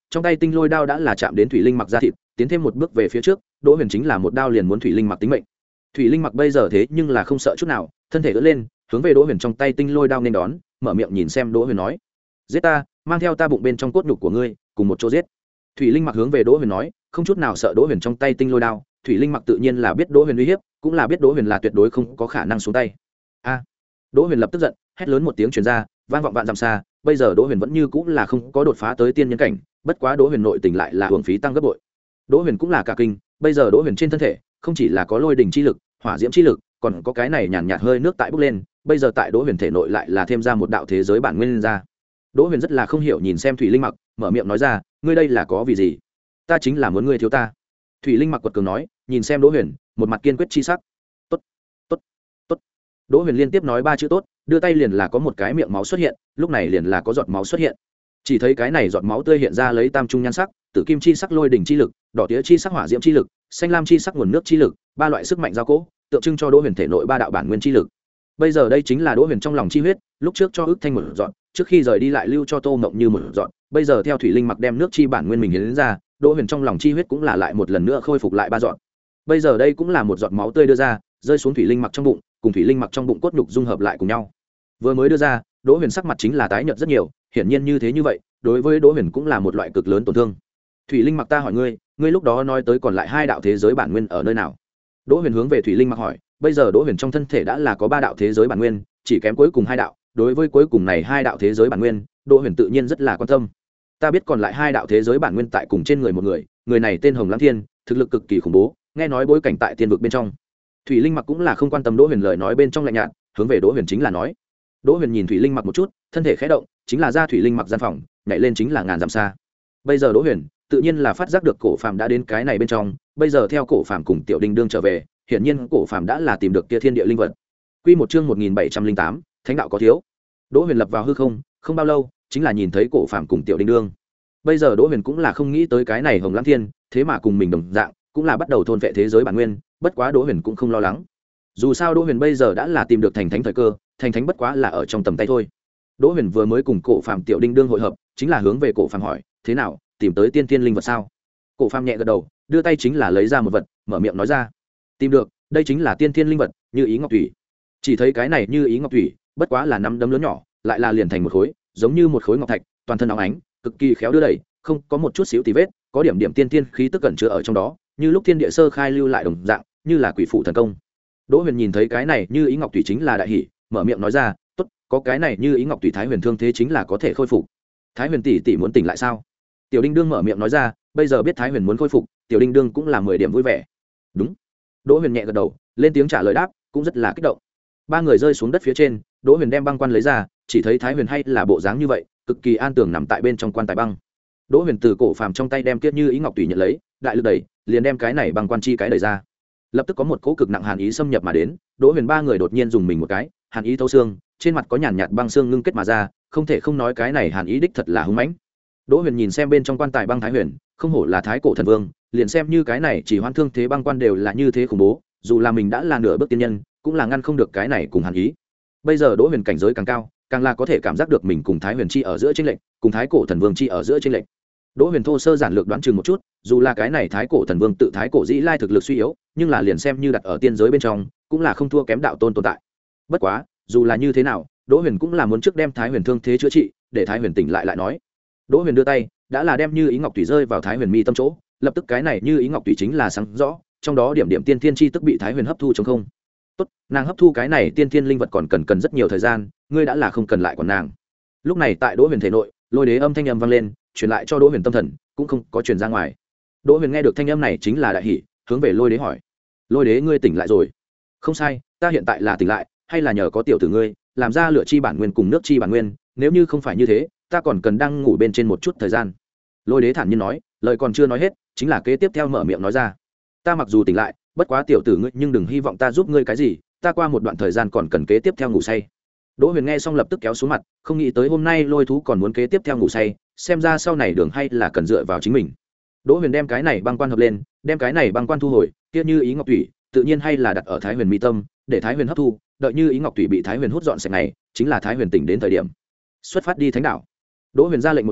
trong tay tinh lôi đao đã là chạm đến thủy linh mặc da thịt, tiến thêm một bước về phía trước, đỗ huyền chính là một đao liền muốn thủy linh mặc tính mệnh. Thủy linh mặc bây giờ thế nhưng là không sợ chút nào, thân thể ưỡn lên hướng về đỗ huyền trong tay tinh lôi đao nên đón, mở miệng nhìn xem đỗ huyền nói: giết ta, mang theo ta bụng bên trong cốt nhục của ngươi cùng một chỗ giết. Thủy linh mặc hướng về đỗ huyền nói, không chút nào sợ đỗ huyền trong tay tinh lôi đao. Thủy linh mặc tự nhiên là biết đỗ huyền uy hiếp, cũng là biết đỗ huyền là tuyệt đối không có khả năng xuống tay. A! Đỗ huyền lập tức giận, hét lớn một tiếng truyền ra, vang vọng vạn dặm xa. Bây giờ đỗ huyền vẫn như cũng là không có đột phá tới tiên nhân cảnh, bất quá đỗ huyền nội tình lại là hưởng phí tăng gấp bội. Đỗ huyền cũng là cả kinh, bây giờ đỗ huyền trên thân thể không chỉ là có lôi đỉnh chi lực, hỏa diễm chi lực, còn có cái này nhàn nhạt hơi nước tại bốc lên. Bây giờ tại đỗ huyền thể nội lại là thêm ra một đạo thế giới bản nguyên ra. Đỗ huyền rất là không hiểu nhìn xem thủy linh mặc, mở miệng nói ra: ngươi đây là có vì gì? Ta chính là muốn ngươi thiếu ta. Thủy linh mặc quật cường nói, nhìn xem đỗ huyền, một mặt kiên quyết chi sắc. Tốt, tốt, tốt. Đỗ huyền liên tiếp nói ba chữ tốt, đưa tay liền là có một cái miệng máu xuất hiện, lúc này liền là có giọt máu xuất hiện. Chỉ thấy cái này giọt máu tươi hiện ra lấy tam trung nhan sắc, tử kim chi sắc lôi đỉnh chi lực, đỏ tía chi sắc hỏa diễm chi lực, xanh lam chi sắc nguồn nước chi lực, ba loại sức mạnh giao cố, tượng trưng cho đỗ huyền thể nội ba đạo bản nguyên chi lực. Bây giờ đây chính là đỗ huyền trong lòng chi huyết, lúc trước cho ước thanh một dọn, trước khi rời đi lại lưu cho tô mộng như một dọn, bây giờ theo thủy linh mặc đem nước chi bản nguyên mình hiến ra, đỗ huyền trong lòng chi huyết cũng là lại một lần nữa khôi phục lại ba dọn. Bây giờ đây cũng là một giọt máu tươi đưa ra, rơi xuống thủy linh mặc trong bụng, cùng thủy linh mặc trong bụng cốt nhục dung hợp lại cùng nhau. Vừa mới đưa ra, đỗ huyền sắc mặt chính là tái nhợt rất nhiều, hiển nhiên như thế như vậy, đối với đỗ huyền cũng là một loại cực lớn tổn thương. Thủy linh mặc, ta hỏi ngươi, ngươi lúc đó nói tới còn lại hai đạo thế giới bản nguyên ở nơi nào? Đỗ huyền hướng về thủy linh mặc hỏi. Bây giờ đỗ huyền trong thân thể đã là có ba đạo thế giới bản nguyên, chỉ kém cuối cùng hai đạo. Đối với cuối cùng này hai đạo thế giới bản nguyên, đỗ huyền tự nhiên rất là quan tâm. Ta biết còn lại hai đạo thế giới bản nguyên tại cùng trên người một người, người này tên Hồng Lãng Thiên, thực lực cực kỳ khủng bố, nghe nói bối cảnh tại tiên vực bên trong. Thủy linh mặc cũng là không quan tâm đỗ huyền lời nói bên trong lạnh nhạt, hướng về đỗ huyền chính là nói. Đỗ huyền nhìn thủy linh mặc một chút, thân thể khẽ động, chính là ra thủy linh mặc gian phòng, nhảy lên chính là ngàn dặm xa. Bây giờ đỗ huyền tự nhiên là phát giác được cổ phàm đã đến cái này bên trong, bây giờ theo cổ phàm cùng tiểu đinh đương trở về, hiển nhiên cổ phàm đã là tìm được kia thiên địa linh vật. Quy một chương một nghìn bảy trăm linh tám, thánh đạo có thiếu. Đỗ huyền lập vào hư không, không bao lâu, chính là nhìn thấy cổ phàm cùng tiểu đinh đương. Bây giờ đỗ huyền cũng là không nghĩ tới cái này Hồng Lãng Thiên, thế mà cùng mình đồng dạng, cũng là bắt đầu thôn vệ thế giới bản nguyên, bất quá đỗ huyền cũng không lo lắng. Dù sao đỗ huyền bây giờ đã là tìm được thành thánh thời cơ, thành thánh bất quá là ở trong tầm tay thôi. Đỗ huyền vừa mới cùng cổ phàm tiểu đinh đương hội hợp, chính là hướng về cổ phàm hỏi, thế nào, tìm tới tiên tiên linh vật sao? Cổ phàm nhẹ gật đầu, đưa tay chính là lấy ra một vật, mở miệng nói ra, tìm được, đây chính là tiên tiên linh vật, như ý ngọc thủy. Chỉ thấy cái này như ý ngọc thủy, bất quá là nắm đấm lớn nhỏ, lại là liền thành một khối, giống như một khối ngọc thạch, toàn thân óng ánh, cực kỳ khéo đưa đẩy, không có một chút xíu tì vết, có điểm điểm tiên tiên khí tức cẩn chứa ở trong đó, như lúc thiên địa sơ khai lưu lại đồng dạng, như là quỷ phụ thần công. Đỗ huyền nhìn thấy cái này như ý ngọc thủy chính là đại hỉ, mở miệng nói ra, tốt, có cái này như ý ngọc thủy, thái huyền thương thế chính là có thể khôi phục. Thái huyền tỷ tỷ muốn tỉnh lại sao? Tiểu đinh đương mở miệng nói ra, bây giờ biết thái huyền muốn khôi phục, tiểu đinh đương cũng là mười điểm vui vẻ. Đúng. Đỗ huyền nhẹ gật đầu, lên tiếng trả lời đáp, cũng rất là kích động. Ba người rơi xuống đất phía trên, Đỗ huyền đem băng quan lấy ra, chỉ thấy thái huyền hay là bộ dáng như vậy, cực kỳ an tường nằm tại bên trong quan tài băng. Đỗ huyền từ cổ phàm trong tay đem kiết như ý ngọc thủy nhận lấy, đại lực đẩy, liền đem cái này băng quan chi cái đẩy ra. Lập tức có một cỗ cực nặng hàn ý xâm nhập mà đến, Đỗ huyền ba người đột nhiên dùng mình một cái, hàn ý thấu xương, trên mặt có nhàn nhạt băng xương ngưng kết mà ra, không thể không nói cái này hàn ý đích thật là hung mãnh. Đỗ huyền nhìn xem bên trong quan tài băng thái huyền, không hổ là thái cổ thần vương, liền xem như cái này chỉ hoan thương thế băng quan đều là như thế khủng bố, dù là mình đã là nửa bước tiên nhân, cũng là ngăn không được cái này cùng hàn ý. Bây giờ Đỗ huyền cảnh giới càng cao, càng là có thể cảm giác được mình cùng thái huyền chi ở giữa chênh lệch, cùng thái cổ thần vương chi ở giữa chênh lệch. Đỗ huyền thô sơ giản lược đoán chừng một chút, dù là cái này thái cổ thần vương tự thái cổ dĩ lai thực lực suy yếu, nhưng là liền xem như đặt ở tiên giới bên trong, cũng là không thua kém đạo tôn tồn tại. Bất quá, dù là như thế nào, Đỗ huyền cũng là muốn trước đem thái huyền thương thế chữa trị, để thái huyền tỉnh lại lại nói. Đỗ huyền đưa tay, đã là đem như ý ngọc thủy rơi vào thái huyền mi tâm chỗ, lập tức cái này như ý ngọc thủy chính là sáng rõ, trong đó điểm điểm tiên thiên chi tức bị thái huyền hấp thu trong không. Tốt, nàng hấp thu cái này tiên thiên linh vật còn cần cần rất nhiều thời gian, ngươi đã là không cần lại còn nàng. Lúc này tại Đỗ huyền thể nội, lôi đế âm thanh âm vang lên, truyền lại cho Đỗ huyền tâm thần, cũng không có truyền ra ngoài. Đỗ huyền nghe được thanh âm này chính là đại hỉ, hướng về lôi đế hỏi, lôi đế ngươi tỉnh lại rồi? Không sai, ta hiện tại là tỉnh lại, hay là nhờ có tiểu tử ngươi làm ra lửa chi bản nguyên cùng nước chi bản nguyên, nếu như không phải như thế, ta còn cần đang ngủ bên trên một chút thời gian. Lôi đế thản nhiên nói, lời còn chưa nói hết, chính là kế tiếp theo mở miệng nói ra, ta mặc dù tỉnh lại, bất quá tiểu tử ngươi nhưng đừng hy vọng ta giúp ngươi cái gì, ta qua một đoạn thời gian còn cần kế tiếp theo ngủ say. Đỗ huyền nghe xong lập tức kéo xuống mặt, không nghĩ tới hôm nay lôi thú còn muốn kế tiếp theo ngủ say, xem ra sau này đường hay là cần dựa vào chính mình. Đỗ huyền đem cái này băng quan hợp lên, đem cái này băng quan thu hồi, kia như ý ngọc thủy tự nhiên hay là đặt ở thái huyền mi tâm, để thái huyền hấp thu, đợi như ý ngọc thủy bị thái huyền hút dọn sạch này, chính là thái huyền tỉnh đến thời điểm xuất phát đi thánh đạo. Đỗ huyền ra lệnh một tiếng,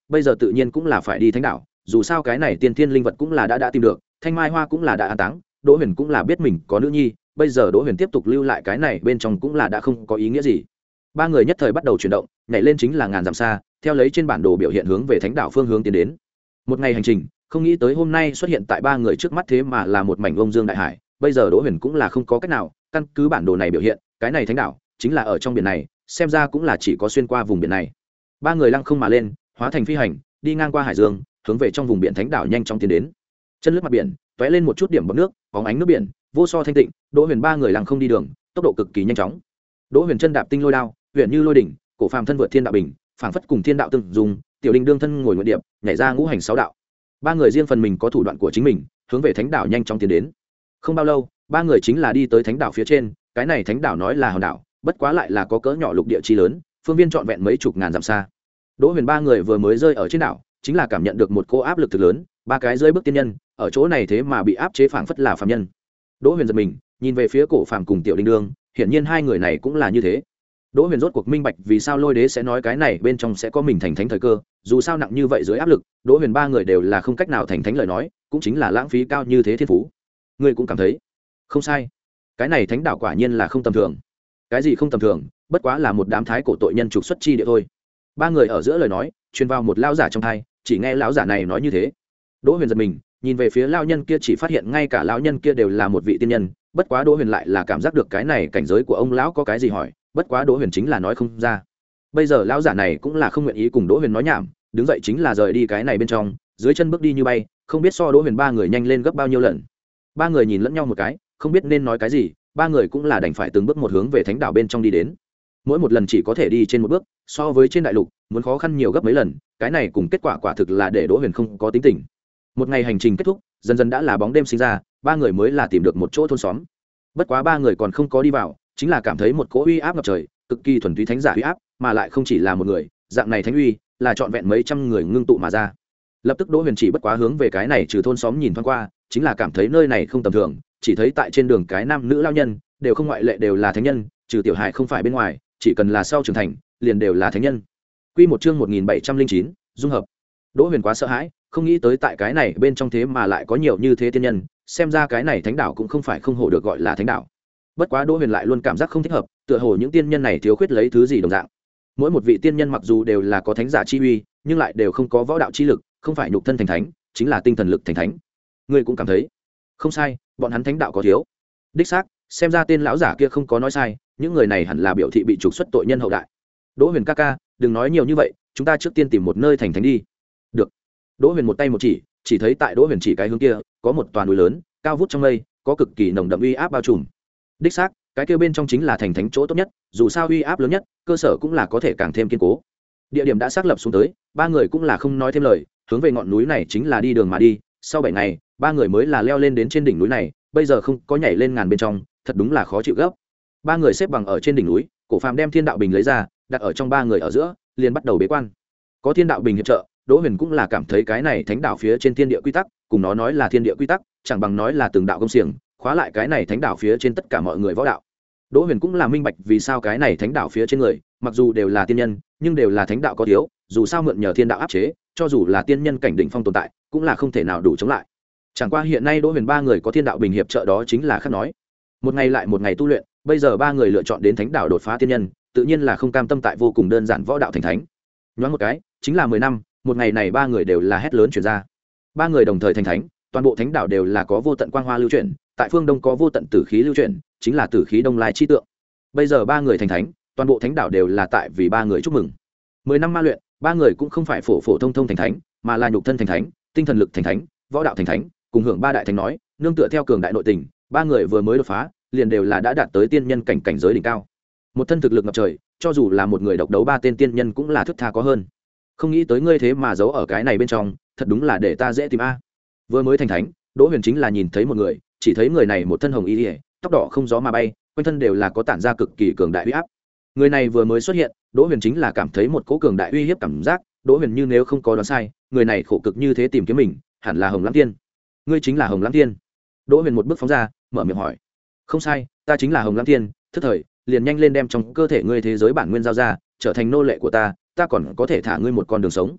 bây giờ tự nhiên cũng là phải đi thánh đảo, dù sao cái này tiên thiên linh vật cũng là đã đã tìm được, thanh mai hoa cũng là đã an táng, đỗ huyền cũng là biết mình có nữ nhi, bây giờ đỗ huyền tiếp tục lưu lại cái này bên trong cũng là đã không có ý nghĩa gì. Ba người nhất thời bắt đầu chuyển động, nhảy lên chính là ngàn dặm xa, theo lấy trên bản đồ biểu hiện hướng về thánh đảo phương hướng tiến đến. Một ngày hành trình, không nghĩ tới hôm nay xuất hiện tại ba người trước mắt thế mà là một mảnh ông dương đại hải. Bây giờ đỗ huyền cũng là không có cách nào, căn cứ bản đồ này biểu hiện, cái này thánh đảo chính là ở trong biển này, xem ra cũng là chỉ có xuyên qua vùng biển này. Ba người lăng không mà lên, hóa thành phi hành, đi ngang qua hải dương, hướng về trong vùng biển thánh đảo nhanh chóng tiến đến. Chân lướt mặt biển, tóe lên một chút điểm bọt nước, bóng ánh nước biển vô so thanh tịnh. Đỗ huyền ba người lăng không đi đường, tốc độ cực kỳ nhanh chóng. Đỗ huyền chân đạp tinh lôi đao, huyền như lôi đỉnh, cổ phàm thân vượt thiên đạo bình, phảng phất cùng thiên đạo tương dùng. Tiểu đình đương thân ngồi nguyện điệp, nhảy ra ngũ hành sáu đạo. Ba người riêng phần mình có thủ đoạn của chính mình, hướng về thánh đảo nhanh chóng tiến đến. Không bao lâu, ba người chính là đi tới thánh đảo phía trên. Cái này thánh đảo nói là hòn đảo, bất quá lại là có cỡ nhỏ lục địa chi lớn, phương viên trọn vẹn mấy chục ngàn dặm xa. Đỗ huyền ba người vừa mới rơi ở trên đảo, chính là cảm nhận được một cô áp lực thực lớn. Ba cái rơi bước tiên nhân ở chỗ này thế mà bị áp chế phảng phất là phàm nhân. Đỗ huyền giật mình, nhìn về phía cổ phàm cùng tiểu đình đương, hiển nhiên hai người này cũng là như thế. Đỗ huyền rốt cuộc minh bạch vì sao lôi đế sẽ nói cái này bên trong sẽ có mình thành thánh thời cơ, dù sao nặng như vậy dưới áp lực, Đỗ huyền ba người đều là không cách nào thành thánh lời nói, cũng chính là lãng phí cao như thế thiên phú. Ngươi cũng cảm thấy không sai, cái này thánh đảo quả nhiên là không tầm thường. Cái gì không tầm thường, bất quá là một đám thái cổ tội nhân trục xuất chi địa thôi. Ba người ở giữa lời nói truyền vào một lão giả trong tai, chỉ nghe lão giả này nói như thế. Đỗ huyền giật mình, nhìn về phía lão nhân kia, chỉ phát hiện ngay cả lão nhân kia đều là một vị tiên nhân, bất quá Đỗ huyền lại là cảm giác được cái này cảnh giới của ông lão có cái gì hỏi, bất quá Đỗ huyền chính là nói không ra. Bây giờ lão giả này cũng là không nguyện ý cùng Đỗ huyền nói nhảm, đứng dậy chính là rời đi cái này bên trong, dưới chân bước đi như bay, không biết so Đỗ huyền ba người nhanh lên gấp bao nhiêu lần. Ba người nhìn lẫn nhau một cái, không biết nên nói cái gì, ba người cũng là đành phải từng bước một hướng về thánh đảo bên trong đi đến. Mỗi một lần chỉ có thể đi trên một bước, so với trên đại lục muốn khó khăn nhiều gấp mấy lần, cái này cùng kết quả quả thực là để Đỗ huyền không có tính tình. Một ngày hành trình kết thúc, dần dần đã là bóng đêm sinh ra, ba người mới là tìm được một chỗ thôn xóm. Bất quá ba người còn không có đi vào, chính là cảm thấy một cỗ uy áp ngập trời, cực kỳ thuần túy thánh giả uy áp, mà lại không chỉ là một người, dạng này thánh uy là trọn vẹn mấy trăm người ngưng tụ mà ra. Lập tức Đỗ huyền chỉ bất quá hướng về cái này trừ thôn xóm nhìn thoáng qua, chính là cảm thấy nơi này không tầm thường, chỉ thấy tại trên đường cái nam nữ lao nhân đều không ngoại lệ đều là thánh nhân, trừ tiểu hài không phải bên ngoài, chỉ cần là sau trưởng thành liền đều là thánh nhân. Quy một chương một nghìn bảy trăm linh chín, dung hợp. Đỗ huyền quá sợ hãi, không nghĩ tới tại cái này bên trong thế mà lại có nhiều như thế tiên nhân, xem ra cái này thánh đảo cũng không phải không hổ được gọi là thánh đảo. Bất quá Đỗ huyền lại luôn cảm giác không thích hợp, tựa hồ những tiên nhân này thiếu khuyết lấy thứ gì đồng dạng. Mỗi một vị tiên nhân mặc dù đều là có thánh giả chi uy, nhưng lại đều không có võ đạo chi lực, không phải nhục thân thành thánh, chính là tinh thần lực thành thánh. Ngươi cũng cảm thấy không sai, bọn hắn thánh đạo có thiếu. Đích xác, xem ra tên lão giả kia không có nói sai, những người này hẳn là biểu thị bị trục xuất tội nhân hậu đại. Đỗ huyền ca ca, đừng nói nhiều như vậy, chúng ta trước tiên tìm một nơi thành thánh đi. Được. Đỗ huyền một tay một chỉ, chỉ thấy tại Đỗ huyền chỉ cái hướng kia có một toàn núi lớn, cao vút trong mây, có cực kỳ nồng đậm uy áp bao trùm. Đích xác, cái kia bên trong chính là thành thánh chỗ tốt nhất, dù sao uy áp lớn nhất, cơ sở cũng là có thể càng thêm kiên cố. Địa điểm đã xác lập xuống tới, ba người cũng là không nói thêm lời, hướng về ngọn núi này chính là đi đường mà đi. Sau bảy ngày, ba người mới là leo lên đến trên đỉnh núi này, bây giờ không có nhảy lên ngàn bên trong, thật đúng là khó chịu gấp. Ba người xếp bằng ở trên đỉnh núi, cổ phàm đem thiên đạo bình lấy ra, đặt ở trong ba người ở giữa, liền bắt đầu bế quan. Có thiên đạo bình hiệp trợ, Đỗ huyền cũng là cảm thấy cái này thánh đạo phía trên thiên địa quy tắc, cùng nó nói là thiên địa quy tắc, chẳng bằng nói là từng đạo công xiềng, khóa lại cái này thánh đạo phía trên tất cả mọi người võ đạo. Đỗ huyền cũng là minh bạch vì sao cái này thánh đạo phía trên người, mặc dù đều là tiên nhân, nhưng đều là thánh đạo có thiếu, dù sao mượn nhờ thiên đạo áp chế, cho dù là tiên nhân cảnh đỉnh phong tồn tại, cũng là không thể nào đủ chống lại. Chẳng qua hiện nay Đỗ huyền ba người có thiên đạo bình hiệp trợ, đó chính là khác nói. Một ngày lại một ngày tu luyện, bây giờ ba người lựa chọn đến thánh đạo đột phá tiên nhân, tự nhiên là không cam tâm tại vô cùng đơn giản võ đạo thành thánh. Nhoáng một cái, chính là mười năm, một ngày này ba người đều là hét lớn truyền ra. Ba người đồng thời thành thánh, toàn bộ thánh đạo đều là có vô tận quang hoa lưu chuyển, tại phương đông có vô tận tử khí lưu chuyển, chính là tử khí đông lai chi tượng. Bây giờ ba người thành thánh, toàn bộ thánh đạo đều là tại vì ba người chúc mừng. Mười năm ma luyện, ba người cũng không phải phổ phổ thông thông thành thánh, mà là nhục thân thành thánh, tinh thần lực thành thánh, võ đạo thành thánh, cùng hưởng ba đại thánh nói, nương tựa theo cường đại nội tình, ba người vừa mới đột phá, liền đều là đã đạt tới tiên nhân cảnh cảnh giới đỉnh cao. Một thân thực lực ngập trời, cho dù là một người độc đấu ba tên tiên nhân cũng là thức tha có hơn. Không nghĩ tới ngươi thế mà giấu ở cái này bên trong, thật đúng là để ta dễ tìm a. Vừa mới thành thánh, Đỗ huyền chính là nhìn thấy một người, chỉ thấy người này một thân hồng y liễu, tóc đỏ không gió mà bay, quanh thân đều là có tản ra cực kỳ cường đại uy áp. Người này vừa mới xuất hiện, Đỗ huyền chính là cảm thấy một cỗ cường đại uy hiếp cảm giác. Đỗ huyền như nếu không có đoán sai, người này khổ cực như thế tìm kiếm mình, hẳn là Hồng Lam Tiên. Ngươi chính là Hồng Lam Tiên? Đỗ huyền một bước phóng ra, mở miệng hỏi. Không sai, ta chính là Hồng Lam Tiên. Thức thời, liền nhanh lên đem trong cơ thể ngươi thế giới bản nguyên giao ra, trở thành nô lệ của ta, ta còn có thể thả ngươi một con đường sống.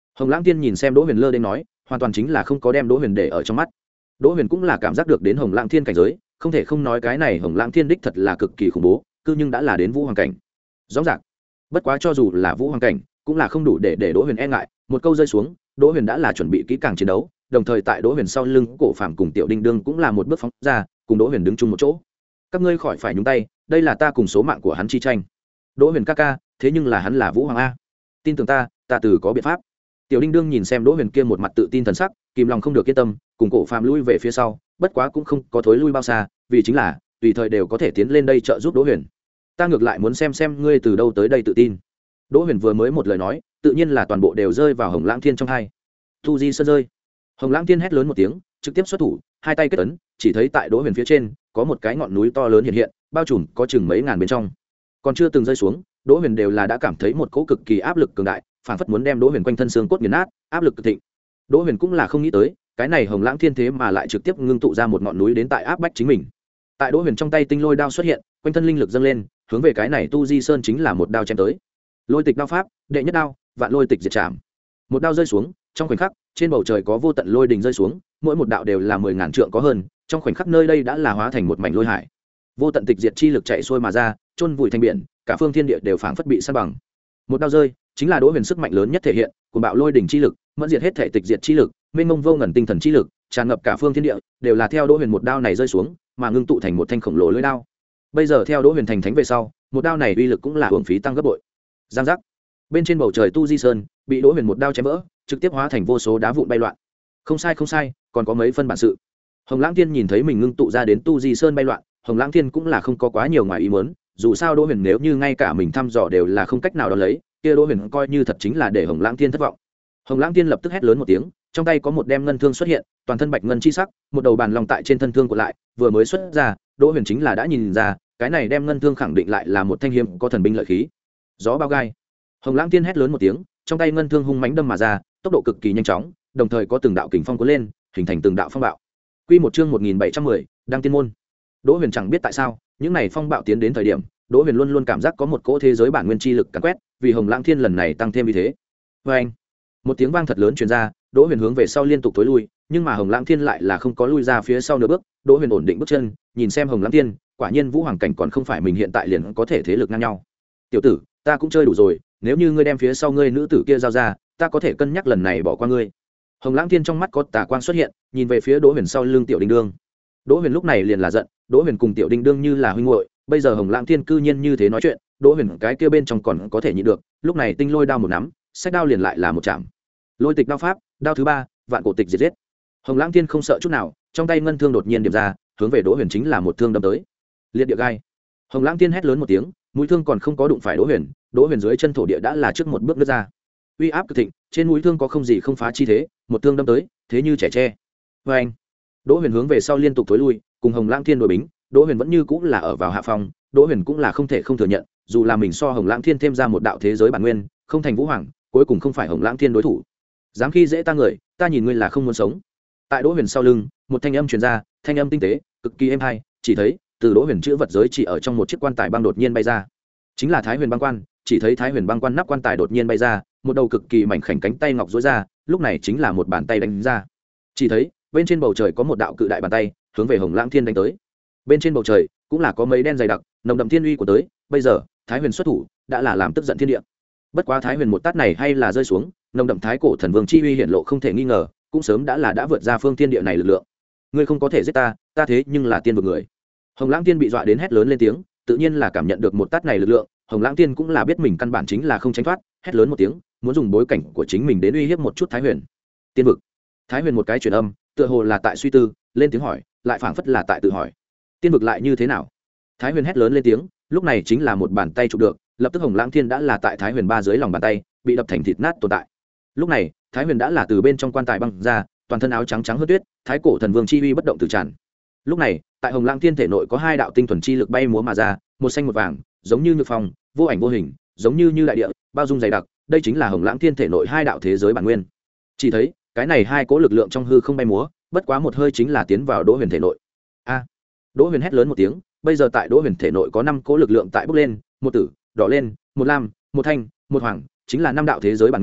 Hồng Lãng Tiên nhìn xem Đỗ Huyền lơ đến nói, hoàn toàn chính là không có đem Đỗ Huyền để ở trong mắt. Đỗ Huyền cũng là cảm giác được đến Hồng Lãng Thiên cảnh giới, không thể không nói cái này Hồng Lãng Thiên đích thật là cực kỳ khủng bố, cứ nhưng đã là đến vũ hoàng cảnh. Rõ ràng. Bất quá cho dù là vũ hoàng cảnh, cũng là không đủ để để Đỗ Huyền e ngại, một câu rơi xuống, Đỗ Huyền đã là chuẩn bị kỹ càng chiến đấu, đồng thời tại Đỗ Huyền sau lưng, Cổ Phàm cùng Tiểu Đinh Đương cũng là một bước phóng ra, cùng Đỗ Huyền đứng chung một chỗ. Các ngươi khỏi phải nhúng tay, đây là ta cùng số mạng của hắn chi tranh. Đỗ Huyền ca ca, thế nhưng là hắn là vũ hoàng a. Tin tưởng ta, ta từ có biện pháp. Tiểu Đinh Đương nhìn xem Đỗ Huyền kia một mặt tự tin thần sắc, kìm lòng không được yên tâm, cùng Cổ Phàm lui về phía sau, bất quá cũng không có thối lui bao xa, vì chính là tùy thời đều có thể tiến lên đây trợ giúp Đỗ Huyền. Ta ngược lại muốn xem xem ngươi từ đâu tới đây tự tin. Đỗ Huyền vừa mới một lời nói, tự nhiên là toàn bộ đều rơi vào Hồng Lãng Thiên trong hai. Thu Di Sơn rơi. Hồng Lãng Thiên hét lớn một tiếng, trực tiếp xuất thủ, hai tay kết ấn, chỉ thấy tại Đỗ Huyền phía trên có một cái ngọn núi to lớn hiện hiện, bao trùm có chừng mấy ngàn bên trong. Còn chưa từng rơi xuống, Đỗ Huyền đều là đã cảm thấy một cỗ cực kỳ áp lực cường đại, phảng phất muốn đem Đỗ Huyền quanh thân xương cốt nghiền nát, áp lực cực thịnh. Đỗ Huyền cũng là không nghĩ tới, cái này Hồng Lãng Thiên thế mà lại trực tiếp ngưng tụ ra một ngọn núi đến tại áp bách chính mình. Tại Đỗ Huyền trong tay tinh lôi đao xuất hiện, quanh thân linh lực dâng lên, hướng về cái này Tu Di Sơn chính là một đao chém tới. Lôi tịch đao pháp, đệ nhất đao, vạn lôi tịch diệt trảm. Một đao rơi xuống, trong khoảnh khắc, trên bầu trời có vô tận lôi đình rơi xuống, mỗi một đạo đều là mười ngàn trượng có hơn, trong khoảnh khắc nơi đây đã là hóa thành một mảnh lôi hải. Vô tận tịch diệt chi lực chạy xuôi mà ra, chôn vùi thành biển, cả phương thiên địa đều phảng phất bị san bằng. Một đao rơi, chính là Đỗ Huyền sức mạnh lớn nhất thể hiện, của bạo lôi đỉnh chi lực, mẫn diệt hết thể tịch diệt chi lực, mênh mông vô ngần tinh thần chi lực, tràn ngập cả phương thiên địa, đều là theo Đỗ Huyền một đao này rơi xuống, mà ngưng tụ thành một thanh khổng lồ lưỡi đao. Bây giờ theo Đỗ Huyền thành thánh về sau, một đao này uy lực cũng là hưởng phí tăng gấp bội. Giang giác. Bên trên bầu trời Tu Di Sơn, bị Đỗ Huyền một đao chém vỡ, trực tiếp hóa thành vô số đá vụn bay loạn. Không sai không sai, còn có mấy phân bản sự. Hồng Lãng Thiên nhìn thấy mình ngưng tụ ra đến Tu Di Sơn bay loạn, Hồng Lãng Thiên cũng là không có quá nhiều ngoài ý muốn, dù sao Đỗ Huyền nếu như ngay cả mình thăm dò đều là không cách nào đó lấy, kia Đỗ Huyền coi như thật chính là để Hồng Lãng Thiên thất vọng. Hồng Lãng Thiên lập tức hét lớn một tiếng, trong tay có một đem ngân thương xuất hiện, toàn thân bạch ngân chi sắc, một đầu bàn long tại trên thân thương của lại, vừa mới xuất ra, Đỗ Huyền chính là đã nhìn ra, cái này đem ngân thương khẳng định lại là một thanh hiếm có thần binh lợi khí. Gió bao gai. Hồng Lãng Thiên hét lớn một tiếng, trong tay ngân thương hung mãnh đâm mà ra, tốc độ cực kỳ nhanh chóng, đồng thời có từng đạo kình phong cuốn lên, hình thành từng đạo phong bạo. Quy một chương một nghìn bảy trăm mười, đăng tiên môn. Đỗ Huyền chẳng biết tại sao, những này phong bạo tiến đến thời điểm, Đỗ Huyền luôn luôn cảm giác có một cỗ thế giới bản nguyên chi lực càn quét, vì Hồng Lãng Thiên lần này tăng thêm vì thế. Oeng! Một tiếng vang thật lớn truyền ra, Đỗ Huyền hướng về sau liên tục tối lui, nhưng mà Hồng Lãng Thiên lại là không có lui ra phía sau nửa bước, Đỗ Huyền ổn định bước chân, nhìn xem Hồng Lãng Thiên, quả nhiên vũ hoàng cảnh còn không phải mình hiện tại liền có thể thế lực ngang nhau. Tiểu tử, ta cũng chơi đủ rồi, nếu như ngươi đem phía sau ngươi nữ tử kia giao ra, ta có thể cân nhắc lần này bỏ qua ngươi. Hồng Lãng Thiên trong mắt có tà quang xuất hiện, nhìn về phía Đỗ Huyền sau lưng Tiểu Đinh Đương. Đỗ Huyền lúc này liền là giận, Đỗ Huyền cùng Tiểu Đinh Đương như là huynh muội, bây giờ Hồng Lãng Thiên cư nhiên như thế nói chuyện, Đỗ Huyền cái kia bên trong còn có thể nhịn được, lúc này tinh lôi đao một nắm, sách đao liền lại là một chạm. Lôi tịch đao pháp, đao thứ ba, vạn cổ tịch diệt giết. Hồng Lãng Thiên không sợ chút nào, trong tay ngân thương đột nhiên điểm ra, hướng về Đỗ Huyền chính là một thương đâm tới. Liệt địa gai. Hồng Lãng Thiên hét lớn một tiếng, mũi thương còn không có đụng phải Đỗ Huyền, Đỗ Huyền dưới chân thổ địa đã là trước một bước nứt ra. Uy áp cực thịnh, trên mũi thương có không gì không phá chi thế, một thương đâm tới, thế như trẻ tre. Và anh, Đỗ Huyền hướng về sau liên tục thối lui, cùng Hồng Lãng Thiên đối bính, Đỗ Huyền vẫn như cũng là ở vào hạ phòng, Đỗ Huyền cũng là không thể không thừa nhận, dù là mình so Hồng Lãng Thiên thêm ra một đạo thế giới bản nguyên, không thành vũ hoàng, cuối cùng không phải Hồng Lãng Thiên đối thủ. Dám khi dễ ta người, ta nhìn ngươi là không muốn sống. Tại Đỗ Huyền sau lưng, một thanh âm truyền ra, thanh âm tinh tế, cực kỳ êm hay, chỉ thấy từ Đỗ Huyền chữ vật giới chỉ ở trong một chiếc quan tài băng đột nhiên bay ra. Chính là Thái Huyền băng quan, chỉ thấy Thái Huyền băng quan nắp quan tài đột nhiên bay ra, một đầu cực kỳ mảnh khảnh cánh tay ngọc duỗi ra, lúc này chính là một bàn tay đánh ra. Chỉ thấy bên trên bầu trời có một đạo cự đại bàn tay hướng về Hồng Lãng Thiên đánh tới. Bên trên bầu trời cũng là có mấy đen dày đặc, nồng đậm thiên uy của tới, bây giờ Thái Huyền xuất thủ đã là làm tức giận thiên địa. Bất quá Thái Huyền một tát này hay là rơi xuống, nồng đậm thái cổ thần vương chi uy hiện lộ không thể nghi ngờ, cũng sớm đã là đã vượt ra phương thiên địa này lực lượng. Ngươi không có thể giết ta, ta thế nhưng là tiên vực người. Hồng Lãng Thiên bị dọa đến hét lớn lên tiếng, tự nhiên là cảm nhận được một tát này lực lượng, Hồng Lãng Thiên cũng là biết mình căn bản chính là không tránh thoát, hét lớn một tiếng, muốn dùng bối cảnh của chính mình đến uy hiếp một chút Thái Huyền. Tiên vực. Thái Huyền một cái truyền âm, tựa hồ là tại suy tư, lên tiếng hỏi, lại phảng phất là tại tự hỏi. Tiên vực lại như thế nào? Thái Huyền hét lớn lên tiếng, lúc này chính là một bàn tay chụp được, lập tức Hồng Lãng Thiên đã là tại Thái Huyền ba dưới lòng bàn tay, bị đập thành thịt nát tồn tại. Lúc này, Thái Huyền đã là từ bên trong quan tài băng ra, toàn thân áo trắng trắng hơn tuyết, thái cổ thần vương chi uy bất động từ tràn. Lúc này, tại Hồng Lãng Thiên thể nội có hai đạo tinh thuần chi lực bay múa mà ra, một xanh một vàng, giống như nhược phong, vô ảnh vô hình, giống như như đại địa, bao dung dày đặc, đây chính là Hồng Lãng Thiên thể nội hai đạo thế giới bản nguyên. Chỉ thấy, cái này hai cỗ lực lượng trong hư không bay múa, bất quá một hơi chính là tiến vào Đỗ Huyền thể nội. A! Đỗ Huyền hét lớn một tiếng, bây giờ tại Đỗ Huyền thể nội có năm cỗ lực lượng tại bốc lên, một tử, đỏ lên, một lam, một thanh, một hoàng, chính là năm đạo thế giới bản nguyên,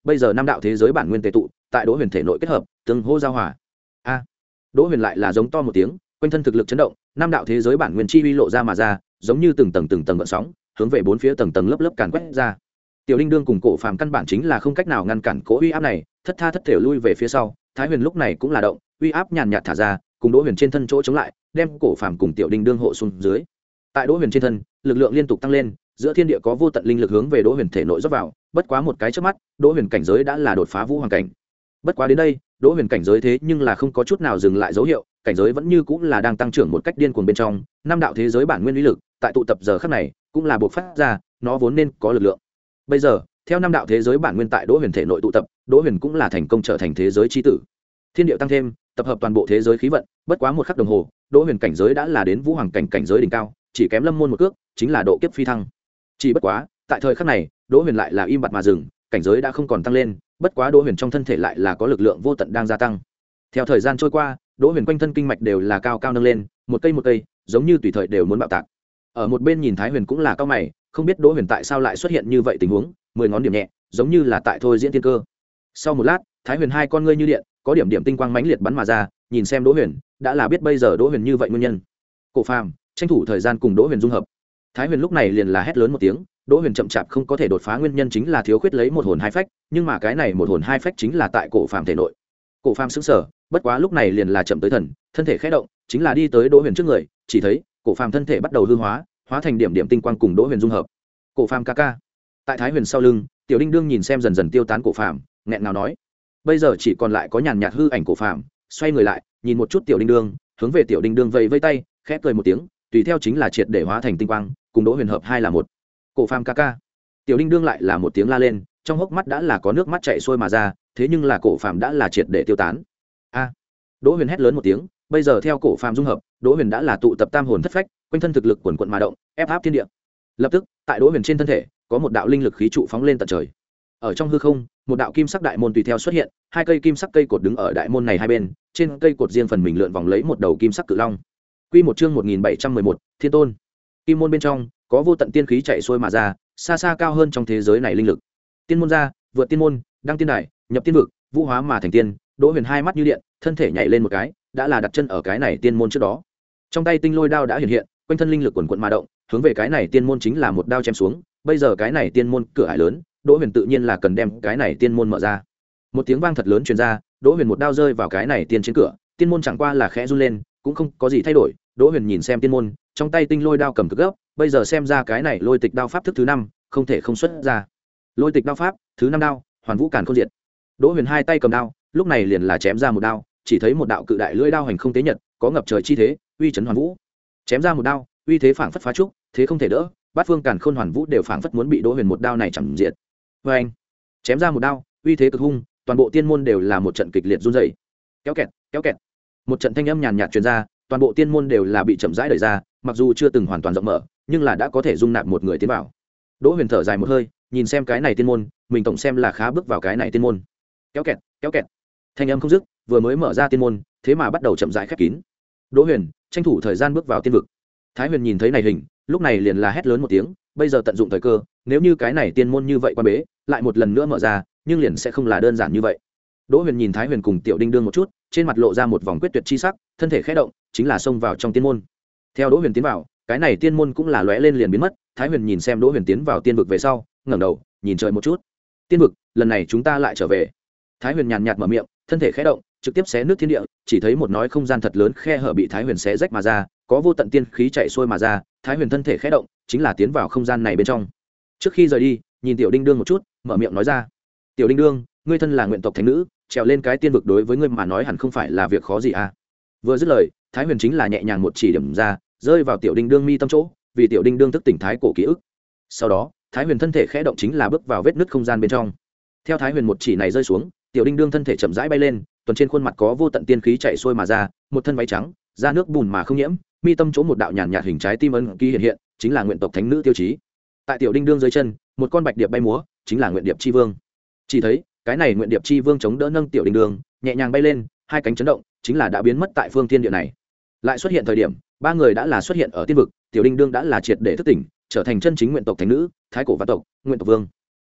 bây giờ năm đạo thế giới bản nguyên tề tụ tại đỗ huyền thể nội kết hợp tương hô giao hòa. A, đỗ huyền lại là giống to một tiếng, quanh thân thực lực chấn động, năm đạo thế giới bản nguyên chi uy lộ ra mà ra, giống như từng tầng từng tầng gợn sóng hướng về bốn phía tầng tầng lớp lớp càn quét ra. Tiểu Linh đương cùng Cổ Phàm căn bản chính là không cách nào ngăn cản cỗ uy áp này, thất tha thất thể lui về phía sau. Thái Huyền lúc này cũng là động, uy áp nhàn nhạt thả ra, cùng Đỗ Huyền trên thân chỗ chống lại, đem Cổ Phàm cùng Tiểu Linh đương hộ xuống dưới. Tại Đỗ Huyền trên thân, lực lượng liên tục tăng lên, giữa thiên địa có vô tận linh lực hướng về Đỗ Huyền thể nội rót vào, bất quá một cái chớp mắt, Đỗ Huyền cảnh giới đã là đột phá vũ hoàng cảnh. Bất quá đến đây, Đỗ Huyền cảnh giới thế nhưng là không có chút nào dừng lại dấu hiệu, cảnh giới vẫn như cũng là đang tăng trưởng một cách điên cuồng bên trong, năm đạo thế giới bản nguyên uy lực, tại tụ tập giờ khắc này, cũng là bộc phát ra, nó vốn nên có lực lượng. Bây giờ, theo năm đạo thế giới bản nguyên tại Đỗ Huyền thể nội tụ tập, Đỗ Huyền cũng là thành công trở thành thế giới chi tử. Thiên địa tăng thêm, tập hợp toàn bộ thế giới khí vận, bất quá một khắc đồng hồ, Đỗ Huyền cảnh giới đã là đến vũ hoàng cảnh cảnh giới đỉnh cao, chỉ kém Lâm Môn một cước, chính là độ kiếp phi thăng. Chỉ bất quá, tại thời khắc này, Đỗ Huyền lại là im bặt mà dừng, cảnh giới đã không còn tăng lên, bất quá Đỗ Huyền trong thân thể lại là có lực lượng vô tận đang gia tăng. Theo thời gian trôi qua, Đỗ Huyền quanh thân kinh mạch đều là cao cao nâng lên, một cây một cây, giống như tùy thời đều muốn bạo tạc. Ở một bên nhìn Thái Huyền cũng là cao mày, không biết Đỗ Huyền tại sao lại xuất hiện như vậy tình huống, mười ngón điểm nhẹ, giống như là tại thôi diễn thiên cơ. Sau một lát, Thái Huyền hai con ngươi như điện, có điểm điểm tinh quang mãnh liệt bắn mà ra, nhìn xem Đỗ Huyền, đã là biết bây giờ Đỗ Huyền như vậy nguyên nhân. Cổ Phàm, tranh thủ thời gian cùng Đỗ Huyền dung hợp. Thái Huyền lúc này liền là hét lớn một tiếng, Đỗ Huyền chậm chạp không có thể đột phá nguyên nhân chính là thiếu khuyết lấy một hồn hai phách, nhưng mà cái này một hồn hai phách chính là tại Cổ Phàm thể nội. Cổ Phàm sững sờ, bất quá lúc này liền là chậm tới thần, thân thể khẽ động, chính là đi tới Đỗ Huyền trước người, chỉ thấy Cổ Phàm thân thể bắt đầu hư hóa, hóa thành điểm điểm tinh quang cùng Đỗ Huyền dung hợp. Cổ Phàm ca ca. Tại Thái Huyền sau lưng, Tiểu Đinh đương nhìn xem dần dần tiêu tán Cổ Phàm, nghẹn ngào nói: "Bây giờ chỉ còn lại có nhàn nhạt hư ảnh Cổ Phàm." Xoay người lại, nhìn một chút Tiểu Đinh đương, hướng về Tiểu Đinh đương vẫy vẫy tay, khẽ cười một tiếng, tùy theo chính là triệt để hóa thành tinh quang, cùng Đỗ Huyền hợp hai là một. Cổ Phàm ca ca. Tiểu Đinh đương lại là một tiếng la lên, trong hốc mắt đã là có nước mắt chảy xuôi mà ra, thế nhưng là Cổ Phàm đã là triệt để tiêu tán. A! Đỗ Huyền hét lớn một tiếng, bây giờ theo Cổ Phàm dung hợp, Đỗ Huyền đã là tụ tập tam hồn thất phách, quanh thân thực lực quần quần mà động, ép áp thiên địa. Lập tức, tại Đỗ Huyền trên thân thể, có một đạo linh lực khí trụ phóng lên tận trời. Ở trong hư không, một đạo kim sắc đại môn tùy theo xuất hiện, hai cây kim sắc cây cột đứng ở đại môn này hai bên, trên cây cột riêng phần mình lượn vòng lấy một đầu kim sắc cự long. Quy một chương một nghìn bảy trăm mười một, Thiên Tôn. Kim môn bên trong, có vô tận tiên khí chạy xuôi mà ra, xa xa cao hơn trong thế giới này linh lực. Tiên môn ra, vượt tiên môn, đăng tiên đài, nhập tiên vực, vũ hóa mà thành tiên. Đỗ Huyền hai mắt như điện, thân thể nhảy lên một cái, đã là đặt chân ở cái này tiên môn trước đó. Trong tay tinh lôi đao đã hiện hiện, quanh thân linh lực quần quần mà động, hướng về cái này tiên môn chính là một đao chém xuống. Bây giờ cái này tiên môn cửa ải lớn, Đỗ Huyền tự nhiên là cần đem cái này tiên môn mở ra. Một tiếng vang thật lớn truyền ra, Đỗ Huyền một đao rơi vào cái này tiên trên cửa, tiên môn chẳng qua là khẽ run lên, cũng không có gì thay đổi. Đỗ Huyền nhìn xem tiên môn, trong tay tinh lôi đao cầm cực gấp, bây giờ xem ra cái này lôi tịch đao pháp thức thứ năm, không thể không xuất ra. Lôi tịch đao pháp, thứ năm đao, hoàn vũ càn khôn diệt. Đỗ Huyền hai tay cầm đao, lúc này liền là chém ra một đao, chỉ thấy một đạo cự đại lưỡi đao hành không tế nhật, có ngập trời chi thế, uy chấn hoàn vũ. Chém ra một đao, uy thế phảng phất phá trúc, thế không thể đỡ, bát phương càn khôn hoàn vũ đều phảng phất muốn bị Đỗ Huyền một đao này chẳng diệt. Và anh, chém ra một đao, uy thế cực hung, toàn bộ tiên môn đều là một trận kịch liệt run rẩy. Kéo kẹt, kéo kẹt. Một trận thanh âm nhàn nhạt truyền ra, toàn bộ tiên môn đều là bị chậm rãi đẩy ra, mặc dù chưa từng hoàn toàn rộng mở, nhưng là đã có thể dung nạp một người tiến vào. Đỗ Huyền thở dài một hơi, nhìn xem cái này tiên môn, mình tổng xem là khá bước vào cái này tiên môn. Kéo kẹt, kéo kẹt. Thanh âm không dứt, vừa mới mở ra tiên môn, thế mà bắt đầu chậm rãi khép kín. Đỗ Huyền tranh thủ thời gian bước vào tiên vực. Thái Huyền nhìn thấy này hình, lúc này liền là hét lớn một tiếng, bây giờ tận dụng thời cơ, nếu như cái này tiên môn như vậy quan bế, lại một lần nữa mở ra, nhưng liền sẽ không là đơn giản như vậy. Đỗ Huyền nhìn Thái Huyền cùng Tiểu Đinh đương một chút, trên mặt lộ ra một vòng quyết tuyệt chi sắc, thân thể khẽ động, chính là xông vào trong tiên môn. Theo Đỗ Huyền tiến vào, cái này tiên môn cũng là lóe lên liền biến mất. Thái Huyền nhìn xem Đỗ Huyền tiến vào tiên vực về sau, ngẩng đầu, nhìn trời một chút. Tiên vực, lần này chúng ta lại trở về. Thái Huyền nhàn nhạt mở miệng, thân thể khẽ động, trực tiếp xé nước thiên địa, chỉ thấy một nói không gian thật lớn khe hở bị Thái Huyền xé rách mà ra, có vô tận tiên khí chạy xuôi mà ra. Thái Huyền thân thể khẽ động, chính là tiến vào không gian này bên trong. Trước khi rời đi, nhìn Tiểu Đinh đương một chút, mở miệng nói ra: "Tiểu Đinh đương, ngươi thân là nguyện tộc thánh nữ, trèo lên cái tiên vực đối với ngươi mà nói hẳn không phải là việc khó gì à?" Vừa dứt lời, Thái Huyền chính là nhẹ nhàng một chỉ điểm ra, rơi vào Tiểu Đinh đương mi tâm chỗ, vì Tiểu Đinh đương thức tỉnh thái cổ ký ức. Sau đó, Thái Huyền thân thể khẽ động chính là bước vào vết nứt không gian bên trong. Theo Thái Huyền một chỉ này rơi xuống, Tiểu Đinh đương thân thể chậm rãi bay lên, tuần trên khuôn mặt có vô tận tiên khí chạy xuôi mà ra, một thân váy trắng, da nước bùn mà không nhiễm, mi tâm chỗ một đạo nhàn nhạt hình trái tim ấn ký hiện hiện, chính là nguyện tộc thánh nữ tiêu chí. Tại Tiểu Đinh đương dưới chân, một con bạch điệp bay múa, chính là nguyện điệp chi vương. Chỉ thấy, cái này nguyện điệp chi vương chống đỡ nâng Tiểu Đinh đương, nhẹ nhàng bay lên, hai cánh chấn động, chính là đã biến mất tại phương thiên địa này. Lại xuất hiện thời điểm, ba người đã là xuất hiện ở tiên vực, Tiểu Đinh đương đã là triệt để thức tỉnh, trở thành chân chính nguyện tộc thánh nữ, thái cổ vạn tộc, nguyện tộc vương.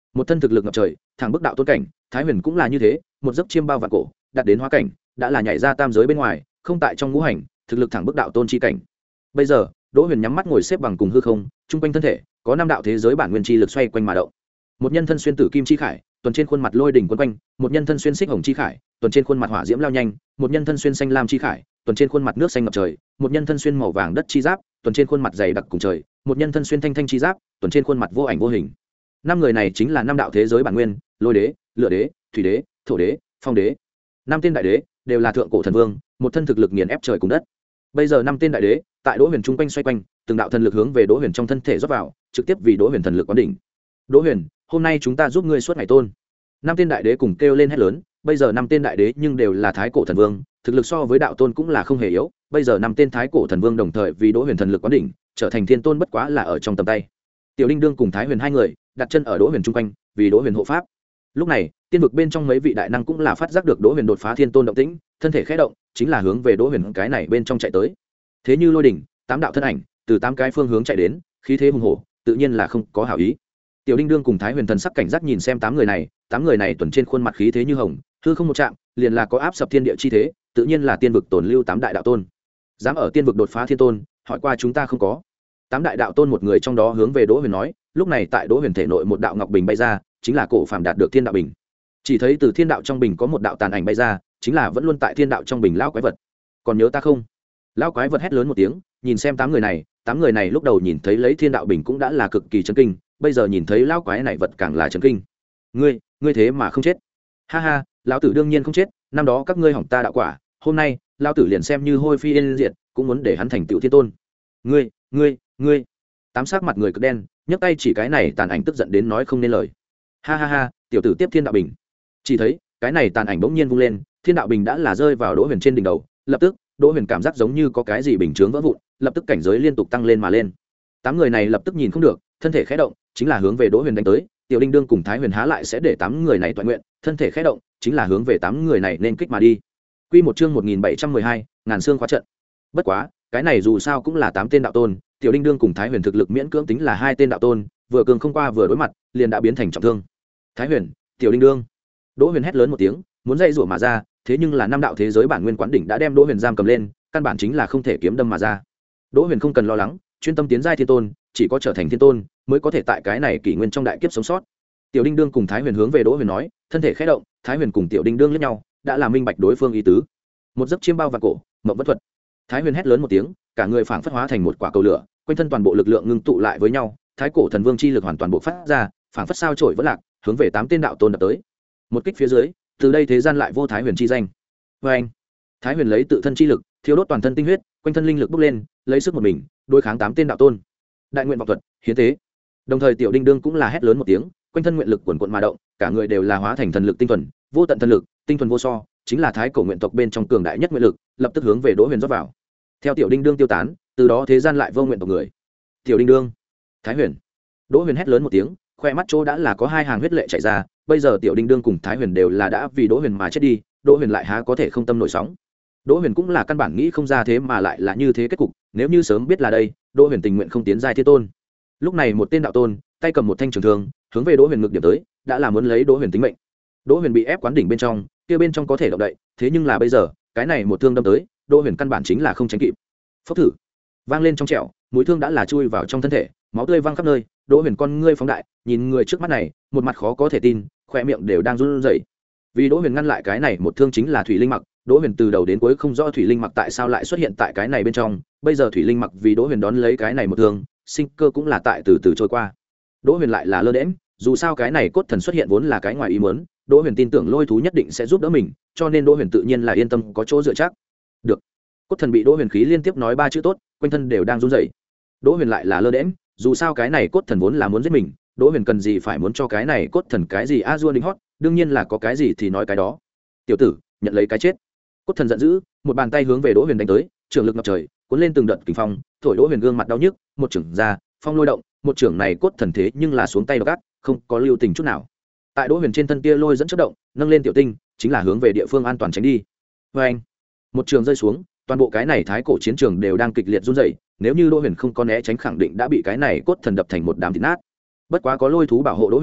một thân thực lực ngập trời thẳng bức đạo tôn cảnh, Thái Huyền cũng là như thế, một giấc chiêm bao vạn cổ đạt đến hóa cảnh, đã là nhảy ra tam giới bên ngoài, không tại trong ngũ hành, thực lực thẳng bức đạo tôn chi cảnh. Bây giờ Đỗ Huyền nhắm mắt ngồi xếp bằng cùng hư không, trung quanh thân thể có năm đạo thế giới bản nguyên chi lực xoay quanh mà động. Một nhân thân xuyên tử kim chi khải, tuần trên khuôn mặt lôi đỉnh quấn quanh, một nhân thân xuyên xích hồng chi khải, tuần trên khuôn mặt hỏa diễm lao nhanh, một nhân thân xuyên xanh lam chi khải, tuần trên khuôn mặt nước xanh ngập trời, một nhân thân xuyên màu vàng đất chi giáp, tuần trên khuôn mặt dày đặc cùng trời, một nhân thân xuyên thanh thanh chi giáp, tuần trên khuôn mặt vô ảnh vô hình. Năm người này chính là năm đạo thế giới bản nguyên, lôi đế, lửa đế, thủy đế, thổ đế, phong đế. Năm tên đại đế đều là thượng cổ thần vương, một thân thực lực nghiền ép trời cùng đất. Bây giờ năm tên đại đế tại Đỗ Huyền trung quanh xoay quanh, từng đạo thần lực hướng về Đỗ Huyền trong thân thể rót vào, trực tiếp vì Đỗ Huyền thần lực quán đỉnh. Đỗ Huyền, hôm nay chúng ta giúp ngươi suốt ngày tôn. Năm tên đại đế cùng kêu lên hét lớn, bây giờ năm tên đại đế nhưng đều là thái cổ thần vương, thực lực so với đạo tôn cũng là không hề yếu, bây giờ năm tên thái cổ thần vương đồng thời vì Đỗ Huyền thần lực quán đỉnh, trở thành thiên tôn bất quá là ở trong tầm tay. Tiểu Linh Đương cùng Thái Huyền hai người đặt chân ở Đỗ Huyền trung quanh, vì Đỗ Huyền hộ pháp. Lúc này, tiên vực bên trong mấy vị đại năng cũng là phát giác được Đỗ Huyền đột phá thiên tôn động tĩnh, thân thể khẽ động, chính là hướng về Đỗ Huyền cái này bên trong chạy tới. Thế như lôi đỉnh, tám đạo thân ảnh từ tám cái phương hướng chạy đến, khí thế hùng hổ, tự nhiên là không có hảo ý. Tiểu Linh Đương cùng Thái Huyền thần sắc cảnh giác nhìn xem tám người này, tám người này tuần trên khuôn mặt khí thế như hồng, hư không một chạm, liền là có áp sập thiên địa chi thế, tự nhiên là tiên vực tồn lưu tám đại đạo tôn. Dám ở tiên vực đột phá thiên tôn, hỏi qua chúng ta không có. Tám đại đạo tôn một người trong đó hướng về Đỗ Huyền nói, lúc này tại Đỗ Huyền thể nội một đạo ngọc bình bay ra, chính là cổ phàm đạt được thiên đạo bình. Chỉ thấy từ thiên đạo trong bình có một đạo tàn ảnh bay ra, chính là vẫn luôn tại thiên đạo trong bình lão quái vật. Còn nhớ ta không? Lão quái vật hét lớn một tiếng, nhìn xem tám người này, tám người này lúc đầu nhìn thấy lấy thiên đạo bình cũng đã là cực kỳ chấn kinh, bây giờ nhìn thấy lão quái này vật càng là chấn kinh. Ngươi, ngươi thế mà không chết? Ha ha, lão tử đương nhiên không chết, năm đó các ngươi hỏng ta đạo quả, hôm nay lão tử liền xem như hôi phi yên diệt, cũng muốn để hắn thành tựu thiên tôn. Ngươi, ngươi, ngươi. Tám sắc mặt người cực đen, nhấc tay chỉ cái này tàn ảnh tức giận đến nói không nên lời. Ha ha ha, tiểu tử tiếp thiên đạo bình. Chỉ thấy cái này tàn ảnh bỗng nhiên vung lên, thiên đạo bình đã là rơi vào Đỗ Huyền trên đỉnh đầu, lập tức Đỗ Huyền cảm giác giống như có cái gì bình chướng vỡ vụn, lập tức cảnh giới liên tục tăng lên mà lên. Tám người này lập tức nhìn không được, thân thể khẽ động, chính là hướng về Đỗ Huyền đánh tới. Tiểu Linh Đương cùng Thái Huyền há lại sẽ để tám người này toàn nguyện, thân thể khẽ động, chính là hướng về tám người này nên kích mà đi. Quy một chương một nghìn bảy trăm mười hai, ngàn xương khóa trận. Bất quá, cái này dù sao cũng là tám tên đạo tôn, Tiểu Linh Đương cùng Thái Huyền thực lực miễn cưỡng tính là hai tên đạo tôn, vừa cường không qua vừa đối mặt, liền đã biến thành trọng thương. Thái Huyền, Tiểu Linh Đương. Đỗ Huyền hét lớn một tiếng, muốn dây rủa mà ra, thế nhưng là năm đạo thế giới bản nguyên quán đỉnh đã đem Đỗ Huyền giam cầm lên, căn bản chính là không thể kiếm đâm mà ra. Đỗ Huyền không cần lo lắng, chuyên tâm tiến giai thiên tôn, chỉ có trở thành thiên tôn mới có thể tại cái này kỷ nguyên trong đại kiếp sống sót. Tiểu Đinh Đương cùng Thái Huyền hướng về Đỗ Huyền nói, thân thể khẽ động, Thái Huyền cùng Tiểu Đinh Đương liếc nhau, đã là minh bạch đối phương ý tứ. Một giấc chiêm bao vạn cổ, mộng vất thuật. Thái Huyền hét lớn một tiếng, cả người phảng phất hóa thành một quả cầu lửa, quanh thân toàn bộ lực lượng ngưng tụ lại với nhau, Thái cổ thần vương chi lực hoàn toàn bộc phát ra, phảng phất sao chổi vỡ lạc, hướng về tám tên đạo tôn đập tới. Một kích phía dưới, từ đây thế gian lại vô Thái Huyền chi danh. Và anh, Thái Huyền lấy tự thân chi lực, thiêu đốt toàn thân tinh huyết, quanh thân linh lực bốc lên, lấy sức một mình, đối kháng tám tên đạo tôn. Đại nguyện vọng thuật, hiến tế. Đồng thời Tiểu Đinh Đương cũng là hét lớn một tiếng, quanh thân nguyện lực quần quận mà động, cả người đều là hóa thành thần lực tinh thuần, vô tận thần lực, tinh thuần vô so, chính là thái cổ nguyện tộc bên trong cường đại nhất nguyện lực, lập tức hướng về Đỗ Huyền rót vào. Theo Tiểu Đinh Đương tiêu tán, từ đó thế gian lại vô nguyện tộc người. Tiểu Đinh Đương, Thái Huyền. Đỗ Huyền hét lớn một tiếng, khoe mắt chỗ đã là có hai hàng huyết lệ chảy ra, bây giờ Tiểu Đinh Đương cùng Thái Huyền đều là đã vì Đỗ Huyền mà chết đi, Đỗ Huyền lại há có thể không tâm nổi sóng. Đỗ Huyền cũng là căn bản nghĩ không ra thế mà lại là như thế kết cục, nếu như sớm biết là đây, Đỗ Huyền tình nguyện không tiến giai thiên tôn. Lúc này một tên đạo tôn, tay cầm một thanh trường thương, hướng về Đỗ Huyền ngược điểm tới, đã là muốn lấy Đỗ Huyền tính mệnh. Đỗ Huyền bị ép quán đỉnh bên trong, kia bên trong có thể động đậy, thế nhưng là bây giờ, cái này một thương đâm tới, Đỗ Huyền căn bản chính là không tránh kịp. Phốc thử, vang lên trong trẻo, mũi thương đã là chui vào trong thân thể, máu tươi văng khắp nơi, Đỗ Huyền con ngươi phóng đại, nhìn người trước mắt này, một mặt khó có thể tin, khoe miệng đều đang run rẩy. Vì Đỗ Huyền ngăn lại cái này một thương chính là Thủy Linh Mặc, Đỗ Huyền từ đầu đến cuối không rõ Thủy Linh Mặc tại sao lại xuất hiện tại cái này bên trong, bây giờ Thủy Linh Mặc vì Đỗ Huyền đón lấy cái này một thương, sinh cơ cũng là tại từ từ trôi qua. Đỗ Huyền lại là lơ đễnh, dù sao cái này cốt thần xuất hiện vốn là cái ngoài ý muốn, Đỗ Huyền tin tưởng lôi thú nhất định sẽ giúp đỡ mình, cho nên Đỗ Huyền tự nhiên là yên tâm có chỗ dựa chắc. Được. Cốt thần bị Đỗ Huyền khí liên tiếp nói ba chữ tốt, quanh thân đều đang run rẩy. Đỗ Huyền lại là lơ đễnh, dù sao cái này cốt thần vốn là muốn giết mình, Đỗ Huyền cần gì phải muốn cho cái này cốt thần cái gì a dua đính hót, đương nhiên là có cái gì thì nói cái đó. Tiểu tử, nhận lấy cái chết. Cốt thần giận dữ, một bàn tay hướng về Đỗ Huyền đánh tới, trường lực ngập trời, cuốn lên từng đợt kình phong, thổi Đỗ Huyền gương mặt đau nhức, một chưởng ra, phong lôi động, một chưởng này cốt thần thế nhưng là xuống tay độc ác, không có lưu tình chút nào. Tại Đỗ Huyền trên thân kia lôi dẫn chớp động, nâng lên tiểu tinh, chính là hướng về địa phương an toàn tránh đi. Và anh, một trường rơi xuống, toàn bộ cái này thái cổ chiến trường đều đang kịch liệt run rẩy, nếu như Đỗ Huyền không có né tránh khẳng định đã bị cái này cốt thần đập thành một đám thịt nát. Bất quá có lôi thú bảo hộ Đỗ Huyền,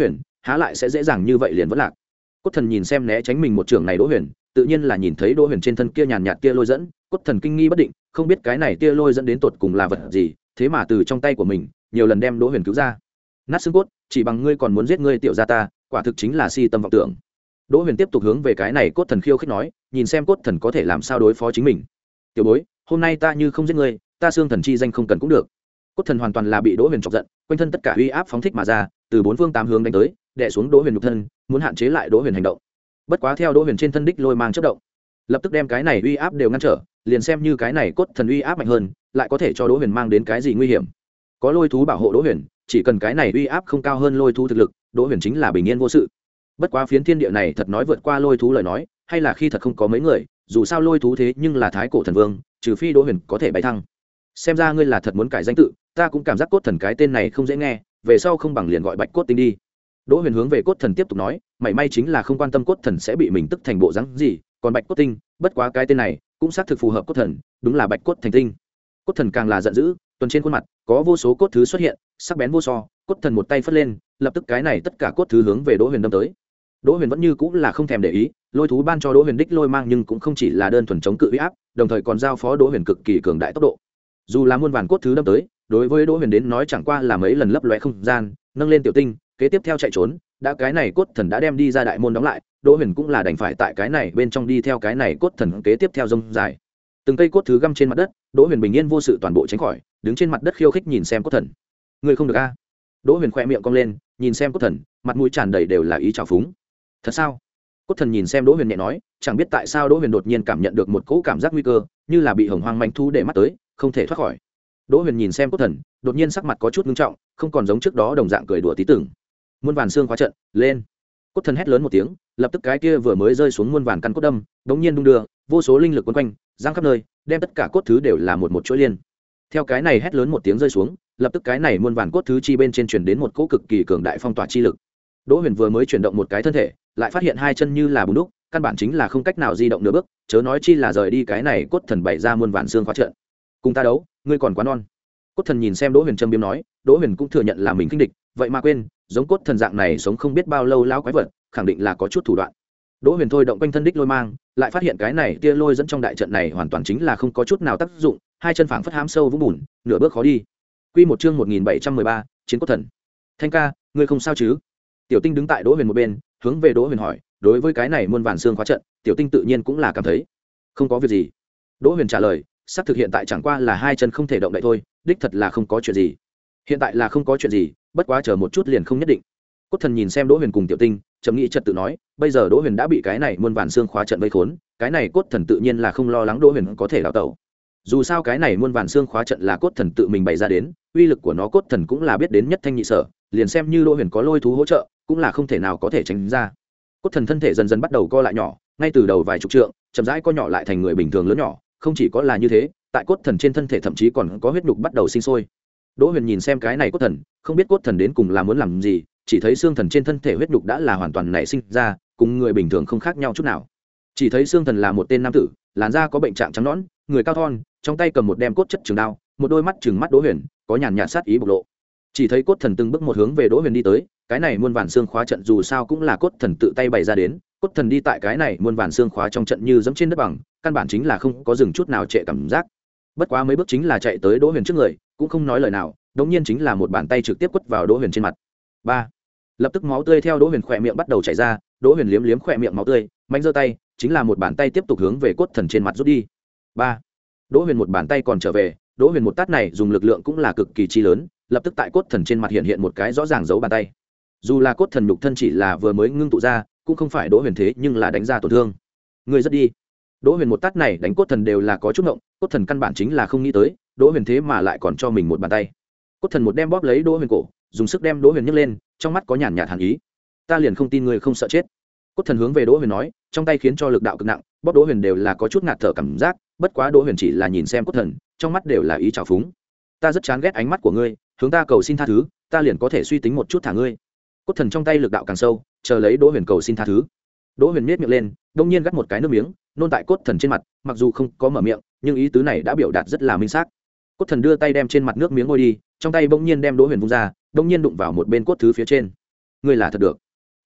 há lại sẽ dễ dàng như vậy liền vẫn lạc. Cốt thần nhìn xem né tránh mình một trường này Đỗ Huyền, tự nhiên là nhìn thấy Đỗ Huyền trên thân kia nhàn nhạt tia lôi dẫn, cốt thần kinh nghi bất định, không biết cái này tia lôi dẫn đến tột cùng là vật gì, thế mà từ trong tay của mình nhiều lần đem Đỗ Huyền cứu ra. Nát xương cốt, chỉ bằng ngươi còn muốn giết ngươi tiểu gia ta, quả thực chính là si tâm vọng tưởng. Đỗ Huyền tiếp tục hướng về cái này cốt thần khiêu khích nói, nhìn xem cốt thần có thể làm sao đối phó chính mình. Tiểu bối, hôm nay ta như không giết ngươi, ta xương thần chi danh không cần cũng được. Cốt thần hoàn toàn là bị Đỗ Huyền chọc giận, quanh thân tất cả uy áp phóng thích mà ra, từ bốn phương tám hướng đánh tới, đè xuống Đỗ Huyền nhục thân, muốn hạn chế lại Đỗ Huyền hành động. Bất quá theo Đỗ Huyền trên thân đích lôi mang chớp động, lập tức đem cái này uy áp đều ngăn trở, liền xem như cái này cốt thần uy áp mạnh hơn, lại có thể cho Đỗ Huyền mang đến cái gì nguy hiểm. Có lôi thú bảo hộ Đỗ Huyền, chỉ cần cái này uy áp không cao hơn lôi thú thực lực, Đỗ Huyền chính là bình yên vô sự. Bất quá phiến thiên địa này thật nói vượt qua lôi thú lời nói, hay là khi thật không có mấy người, dù sao lôi thú thế nhưng là thái cổ thần vương, trừ phi Đỗ Huyền có thể bay thăng. Xem ra ngươi là thật muốn cải danh tự, ta cũng cảm giác cốt thần cái tên này không dễ nghe, về sau không bằng liền gọi Bạch Cốt Tinh đi. Đỗ Huyền hướng về cốt thần tiếp tục nói, mảy may chính là không quan tâm cốt thần sẽ bị mình tức thành bộ dáng gì, còn Bạch Cốt Tinh, bất quá cái tên này cũng xác thực phù hợp cốt thần, đúng là Bạch Cốt thành tinh. Cốt thần càng là giận dữ, tuần trên khuôn mặt có vô số cốt thứ xuất hiện, sắc bén vô so, cốt thần một tay phất lên, lập tức cái này tất cả cốt thứ hướng về Đỗ Huyền đâm tới. Đỗ Huyền vẫn như cũng là không thèm để ý, lôi thú ban cho Đỗ Huyền đích lôi mang nhưng cũng không chỉ là đơn thuần chống cự uy áp, đồng thời còn giao phó Đỗ Huyền cực kỳ cường đại tốc độ. Dù là muôn vàn cốt thứ đâm tới, đối với Đỗ Huyền đến nói chẳng qua là mấy lần lấp lóe không gian, nâng lên tiểu tinh, kế tiếp theo chạy trốn, đã cái này cốt thần đã đem đi ra đại môn đóng lại, Đỗ Huyền cũng là đành phải tại cái này bên trong đi theo cái này cốt thần kế tiếp theo rông dài. Từng cây cốt thứ găm trên mặt đất, Đỗ Huyền bình yên vô sự toàn bộ tránh khỏi, đứng trên mặt đất khiêu khích nhìn xem cốt thần. Ngươi không được a? Đỗ Huyền khẽ miệng cong lên, nhìn xem cốt thần, mặt mũi tràn đầy đều là ý trào phúng. Thật sao? Cốt thần nhìn xem Đỗ Huyền nhẹ nói, chẳng biết tại sao Đỗ Huyền đột nhiên cảm nhận được một cỗ cảm giác nguy cơ, như là bị hồng hoang manh thu để mắt tới, không thể thoát khỏi. Đỗ Huyền nhìn xem cốt thần, đột nhiên sắc mặt có chút nghiêm trọng, không còn giống trước đó đồng dạng cười đùa tí tưởng. Muôn vàn xương khóa trận, lên! Cốt thần hét lớn một tiếng, lập tức cái kia vừa mới rơi xuống muôn vàn căn cốt đâm, đống nhiên đung đưa, vô số linh lực quấn quanh, giăng khắp nơi, đem tất cả cốt thứ đều là một một chuỗi liên. Theo cái này hét lớn một tiếng rơi xuống, lập tức cái này muôn vàn cốt thứ chi bên trên truyền đến một cỗ cực kỳ cường đại phong tỏa chi lực. Đỗ Huyền vừa mới chuyển động một cái thân thể, lại phát hiện hai chân như là bùn đúc, căn bản chính là không cách nào di động nửa bước, chớ nói chi là rời đi cái này cốt thần bày ra muôn vàn xương khóa trận. Cùng ta đấu, ngươi còn quá non. Cốt thần nhìn xem Đỗ Huyền châm biếm nói, Đỗ Huyền cũng thừa nhận là mình khinh địch, vậy mà quên, giống cốt thần dạng này sống không biết bao lâu lão quái vật, khẳng định là có chút thủ đoạn. Đỗ Huyền thôi động quanh thân đích lôi mang, lại phát hiện cái này tia lôi dẫn trong đại trận này hoàn toàn chính là không có chút nào tác dụng, hai chân phảng phất hám sâu vũng bùn, nửa bước khó đi. Quy một chương một nghìn bảy trăm mười ba, chiến cốt thần. Thanh ca, ngươi không sao chứ? Tiểu Tinh đứng tại Đỗ Huyền một bên, hướng về Đỗ Huyền hỏi, đối với cái này muôn vàn xương khóa trận, Tiểu Tinh tự nhiên cũng là cảm thấy không có việc gì. Đỗ Huyền trả lời, sắp thực hiện tại chẳng qua là hai chân không thể động đậy thôi, đích thật là không có chuyện gì. Hiện tại là không có chuyện gì, bất quá chờ một chút liền không nhất định. Cốt thần nhìn xem Đỗ Huyền cùng Tiểu Tinh, trầm nghĩ trật tự nói, bây giờ Đỗ Huyền đã bị cái này muôn vàn xương khóa trận vây khốn, cái này cốt thần tự nhiên là không lo lắng Đỗ Huyền có thể đào tẩu. Dù sao cái này muôn vàn xương khóa trận là cốt thần tự mình bày ra đến, uy lực của nó cốt thần cũng là biết đến nhất thanh nhị sở, liền xem như Đỗ Huyền có lôi thú hỗ trợ, cũng là không thể nào có thể tránh ra. Cốt thần thân thể dần dần bắt đầu co lại nhỏ, ngay từ đầu vài chục trượng, chậm rãi co nhỏ lại thành người bình thường lớn nhỏ, không chỉ có là như thế, tại cốt thần trên thân thể thậm chí còn có huyết nhục bắt đầu sinh sôi. Đỗ Huyền nhìn xem cái này cốt thần, không biết cốt thần đến cùng là muốn làm gì, chỉ thấy xương thần trên thân thể huyết nhục đã là hoàn toàn nảy sinh ra, cùng người bình thường không khác nhau chút nào. Chỉ thấy xương thần là một tên nam tử, làn da có bệnh trạng trắng nõn, người cao thon, trong tay cầm một đem cốt chất trường đao, một đôi mắt trừng mắt Đỗ Huyền, có nhàn nhạt sát ý bộc lộ. Chỉ thấy cốt thần từng bước một hướng về Đỗ Huyền đi tới, cái này muôn vàn xương khóa trận dù sao cũng là cốt thần tự tay bày ra đến, cốt thần đi tại cái này muôn vàn xương khóa trong trận như dẫm trên đất bằng, căn bản chính là không có dừng chút nào trệ cảm giác. Bất quá mấy bước chính là chạy tới Đỗ Huyền trước người, cũng không nói lời nào, đống nhiên chính là một bàn tay trực tiếp quất vào Đỗ Huyền trên mặt. Ba. Lập tức máu tươi theo Đỗ Huyền khỏe miệng bắt đầu chảy ra, Đỗ Huyền liếm liếm khỏe miệng máu tươi, mạnh giơ tay, chính là một bàn tay tiếp tục hướng về cốt thần trên mặt rút đi. Ba. Đỗ Huyền một bàn tay còn trở về, Đỗ Huyền một tát này dùng lực lượng cũng là cực kỳ chi lớn, lập tức tại cốt thần trên mặt hiện hiện một cái rõ ràng dấu bàn tay. Dù là cốt thần nhục thân chỉ là vừa mới ngưng tụ ra, cũng không phải Đỗ Huyền thế nhưng là đánh ra tổn thương. Người rất đi. Đỗ Huyền một tát này đánh cốt thần đều là có chút ngộng, cốt thần căn bản chính là không nghĩ tới, Đỗ Huyền thế mà lại còn cho mình một bàn tay. Cốt thần một đem bóp lấy Đỗ Huyền cổ, dùng sức đem Đỗ Huyền nhấc lên, trong mắt có nhàn nhạt hàn ý. Ta liền không tin ngươi không sợ chết. Cốt thần hướng về Đỗ Huyền nói, trong tay khiến cho lực đạo cực nặng, bóp Đỗ Huyền đều là có chút ngạt thở cảm giác, bất quá Đỗ Huyền chỉ là nhìn xem cốt thần, trong mắt đều là ý trào phúng. Ta rất chán ghét ánh mắt của ngươi, hướng ta cầu xin tha thứ, ta liền có thể suy tính một chút thả ngươi. Cốt thần trong tay lực đạo càng sâu, chờ lấy Đỗ Huyền cầu xin tha thứ. Đỗ Huyền nhếch miệng lên, đột nhiên gắt một cái nước miếng, nôn tại cốt thần trên mặt, mặc dù không có mở miệng, nhưng ý tứ này đã biểu đạt rất là minh xác. Cốt thần đưa tay đem trên mặt nước miếng ngôi đi, trong tay bỗng nhiên đem Đỗ Huyền vung ra, bỗng nhiên đụng vào một bên cốt thứ phía trên. Ngươi là thật được.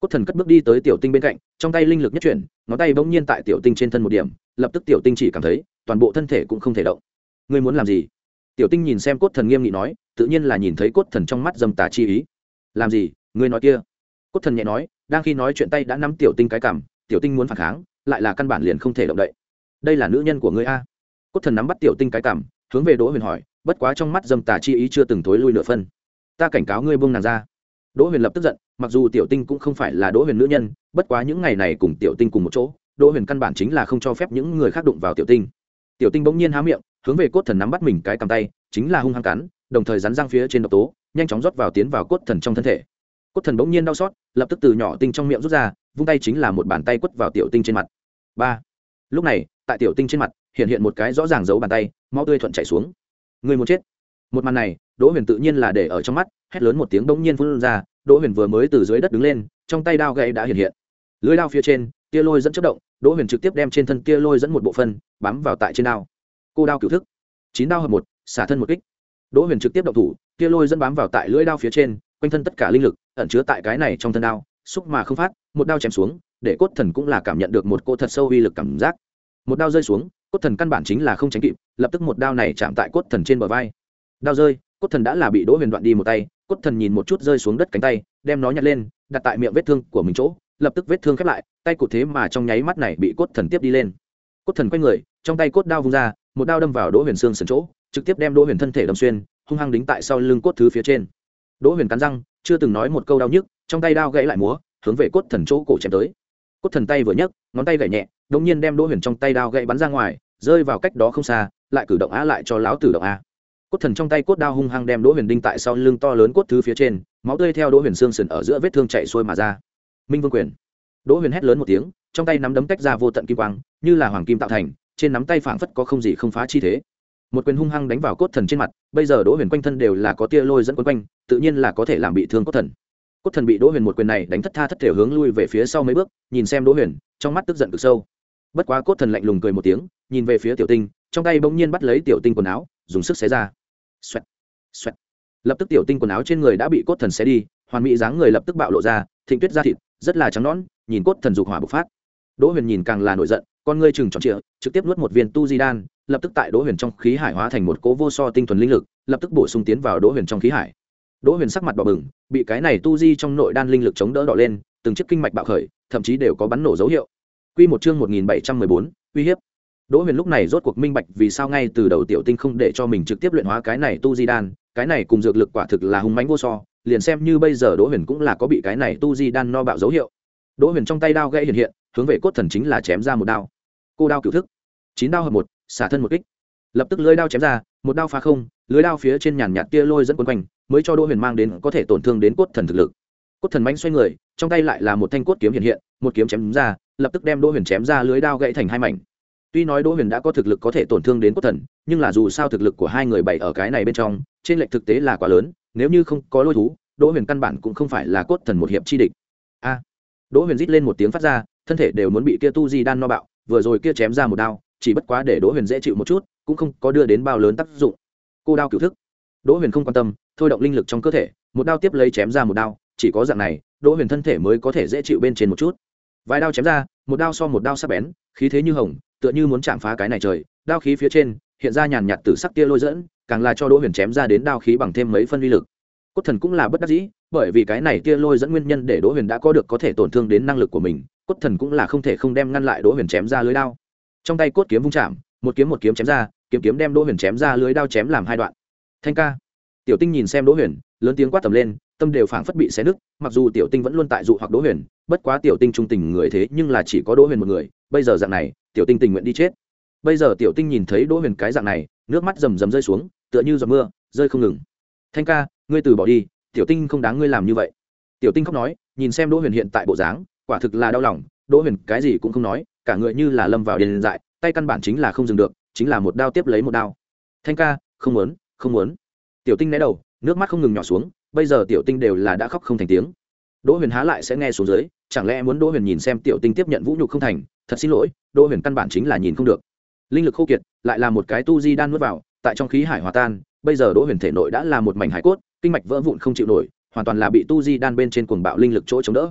Cốt thần cất bước đi tới tiểu tinh bên cạnh, trong tay linh lực nhất chuyển, ngón tay bỗng nhiên tại tiểu tinh trên thân một điểm, lập tức tiểu tinh chỉ cảm thấy toàn bộ thân thể cũng không thể động. Ngươi muốn làm gì? Tiểu tinh nhìn xem cốt thần nghiêm nghị nói, tự nhiên là nhìn thấy cốt thần trong mắt dâm tà chi ý. Làm gì? Ngươi nói kia. Cốt thần nhẹ nói, đang khi nói chuyện tay đã nắm tiểu tinh cái cằm, tiểu tinh muốn phản kháng, lại là căn bản liền không thể động đậy. Đây là nữ nhân của ngươi a? Cốt thần nắm bắt tiểu tinh cái cằm, hướng về Đỗ Huyền hỏi, bất quá trong mắt dâm tà chi ý chưa từng thối lui nửa phân. Ta cảnh cáo ngươi buông nàng ra. Đỗ Huyền lập tức giận, mặc dù tiểu tinh cũng không phải là Đỗ Huyền nữ nhân, bất quá những ngày này cùng tiểu tinh cùng một chỗ, Đỗ Huyền căn bản chính là không cho phép những người khác đụng vào tiểu tinh. Tiểu tinh bỗng nhiên há miệng, hướng về cốt thần nắm bắt mình cái cầm tay, chính là hung hăng cắn, đồng thời rắn răng phía trên độc tố, nhanh chóng rót vào tiến vào cốt thần trong thân thể. Cốt thần bỗng nhiên đau xót, lập tức từ nhỏ tinh trong miệng rút ra, vung tay chính là một bàn tay quất vào tiểu tinh trên mặt. Ba. Lúc này, tại tiểu tinh trên mặt, hiện hiện một cái rõ ràng dấu bàn tay, máu tươi thuận chảy xuống. Người muốn chết. Một màn này, Đỗ Huyền tự nhiên là để ở trong mắt, hét lớn một tiếng bỗng nhiên phun ra, Đỗ Huyền vừa mới từ dưới đất đứng lên, trong tay đao gãy đã hiện hiện. Lưỡi đao phía trên, tia lôi dẫn chớp động, Đỗ Huyền trực tiếp đem trên thân tia lôi dẫn một bộ phân, bám vào tại trên đao. Cô đao cửu thức, chín đao hợp một, xả thân một kích. Đỗ Huyền trực tiếp động thủ, tia lôi dẫn bám vào tại lưỡi đao phía trên, quanh thân tất cả linh lực ẩn chứa tại cái này trong thân đao, xúc mà không phát, một đao chém xuống, để cốt thần cũng là cảm nhận được một cô thật sâu uy lực cảm giác. Một đao rơi xuống, cốt thần căn bản chính là không tránh kịp, lập tức một đao này chạm tại cốt thần trên bờ vai. Đao rơi, cốt thần đã là bị Đỗ Huyền đoạn đi một tay, cốt thần nhìn một chút rơi xuống đất cánh tay, đem nó nhặt lên, đặt tại miệng vết thương của mình chỗ, lập tức vết thương khép lại, tay cụt thế mà trong nháy mắt này bị cốt thần tiếp đi lên. Cốt thần quay người, trong tay cốt đao vung ra, một đao đâm vào Đỗ Huyền xương sườn chỗ, trực tiếp đem Đỗ Huyền thân thể đâm xuyên, hung hăng đính tại sau lưng cốt thứ phía trên. Đỗ Huyền cắn răng, chưa từng nói một câu đau nhức, trong tay đao gãy lại múa, hướng về cốt thần chỗ cổ chém tới. Cốt thần tay vừa nhấc, ngón tay gảy nhẹ, đột nhiên đem Đỗ Huyền trong tay đao gãy bắn ra ngoài, rơi vào cách đó không xa, lại cử động á lại cho lão tử động a. Cốt thần trong tay cốt đao hung hăng đem Đỗ Huyền đinh tại sau lưng to lớn cốt thứ phía trên, máu tươi theo Đỗ Huyền xương sườn ở giữa vết thương chảy xuôi mà ra. Minh Vương quyền. Đỗ Huyền hét lớn một tiếng, trong tay nắm đấm tách ra vô tận kim quang, như là hoàng kim tạo thành, trên nắm tay phảng phất có không gì không phá chi thế. Một quyền hung hăng đánh vào cốt thần trên mặt, bây giờ Đỗ Huyền quanh thân đều là có tia lôi dẫn quấn quanh, tự nhiên là có thể làm bị thương cốt thần. Cốt thần bị Đỗ Huyền một quyền này đánh thất tha thất thể hướng lui về phía sau mấy bước, nhìn xem Đỗ Huyền, trong mắt tức giận cực sâu. Bất quá cốt thần lạnh lùng cười một tiếng, nhìn về phía tiểu tinh, trong tay bỗng nhiên bắt lấy tiểu tinh quần áo, dùng sức xé ra. Xoẹt, xoẹt. Lập tức tiểu tinh quần áo trên người đã bị cốt thần xé đi, hoàn mỹ dáng người lập tức bạo lộ ra, thịnh tuyết da thịt rất là trắng nõn, nhìn cốt thần dục hỏa bộc phát. Đỗ Huyền nhìn càng là nổi giận, con ngươi trừng tròn trịa, trực tiếp nuốt một viên tu di đan, lập tức tại Đỗ Huyền trong khí hải hóa thành một cỗ vô so tinh thuần linh lực, lập tức bổ sung tiến vào Đỗ Huyền trong khí hải. Đỗ Huyền sắc mặt đỏ bừng, bị cái này tu di trong nội đan linh lực chống đỡ đỏ lên, từng chiếc kinh mạch bạo khởi, thậm chí đều có bắn nổ dấu hiệu. Quy một chương một nghìn bảy trăm mười bốn, uy hiếp. Đỗ Huyền lúc này rốt cuộc minh bạch vì sao ngay từ đầu tiểu tinh không để cho mình trực tiếp luyện hóa cái này tu di đan, cái này cùng dược lực quả thực là hùng mãnh vô so, liền xem như bây giờ Đỗ Huyền cũng là có bị cái này tu di đan no bạo dấu hiệu. Đỗ Huyền trong tay đao gãy hiện hiện, hướng về cốt thần chính là chém ra một đao. Cô đao cửu thức, chín đao hợp một, xả thân một kích. Lập tức lưỡi đao chém ra, một đao phá không, lưỡi đao phía trên nhàn nhạt tia lôi dẫn quấn quanh, mới cho Đỗ Huyền mang đến có thể tổn thương đến cốt thần thực lực. Cốt thần mãnh xoay người, trong tay lại là một thanh cốt kiếm hiện hiện, một kiếm chém ra, lập tức đem Đỗ Huyền chém ra lưỡi đao gãy thành hai mảnh. Tuy nói Đỗ Huyền đã có thực lực có thể tổn thương đến cốt thần, nhưng là dù sao thực lực của hai người bày ở cái này bên trong, trên lệch thực tế là quá lớn, nếu như không có lôi thú, Đỗ Huyền căn bản cũng không phải là cốt thần một hiệp chi địch. A! Đỗ Huyền rít lên một tiếng phát ra, thân thể đều muốn bị kia tu di đan no bạo, vừa rồi kia chém ra một đao, chỉ bất quá để Đỗ Huyền dễ chịu một chút, cũng không có đưa đến bao lớn tác dụng. Cô đao cửu thức. Đỗ Huyền không quan tâm, thôi động linh lực trong cơ thể, một đao tiếp lấy chém ra một đao, chỉ có dạng này, Đỗ Huyền thân thể mới có thể dễ chịu bên trên một chút. Vài đao chém ra, một đao so một đao sắc bén, khí thế như hồng, tựa như muốn chạm phá cái này trời, đao khí phía trên hiện ra nhàn nhạt tử sắc tia lôi dẫn, càng là cho Đỗ Huyền chém ra đến đao khí bằng thêm mấy phân uy lực. Cốt thần cũng là bất đắc dĩ, bởi vì cái này tia lôi dẫn nguyên nhân để Đỗ Huyền đã có được có thể tổn thương đến năng lực của mình, cốt thần cũng là không thể không đem ngăn lại Đỗ Huyền chém ra lưới đao. Trong tay cốt kiếm vung chạm, một kiếm một kiếm chém ra, kiếm kiếm đem Đỗ Huyền chém ra lưới đao chém làm hai đoạn. Thanh ca. Tiểu Tinh nhìn xem Đỗ Huyền, lớn tiếng quát tầm lên, tâm đều phảng phất bị xé nứt, mặc dù Tiểu Tinh vẫn luôn tại dụ hoặc Đỗ Huyền, bất quá Tiểu Tinh trung tình người thế nhưng là chỉ có Đỗ Huyền một người, bây giờ dạng này, Tiểu Tinh tình nguyện đi chết. Bây giờ Tiểu Tinh nhìn thấy Đỗ Huyền cái dạng này, nước mắt rầm rầm rơi xuống, tựa như giọt mưa, rơi không ngừng. Thanh ca, ngươi từ bỏ đi, Tiểu Tinh không đáng ngươi làm như vậy. Tiểu Tinh khóc nói, nhìn xem Đỗ Huyền hiện tại bộ dáng, quả thực là đau lòng. Đỗ Huyền cái gì cũng không nói, cả người như là lâm vào điên dại, tay căn bản chính là không dừng được, chính là một đao tiếp lấy một đao. Thanh ca, không muốn, không muốn. Tiểu Tinh né đầu, nước mắt không ngừng nhỏ xuống, bây giờ Tiểu Tinh đều là đã khóc không thành tiếng. Đỗ Huyền há lại sẽ nghe xuống dưới, chẳng lẽ muốn Đỗ Huyền nhìn xem Tiểu Tinh tiếp nhận vũ nhục không thành? Thật xin lỗi, Đỗ Huyền căn bản chính là nhìn không được. Linh lực khô kiệt, lại là một cái tu di đan nuốt vào, tại trong khí hải hòa tan, bây giờ Đỗ Huyền thể nội đã là một mảnh hải cốt, kinh mạch vỡ vụn không chịu nổi, hoàn toàn là bị tu di đan bên trên cuồng bạo linh lực chỗ chống đỡ.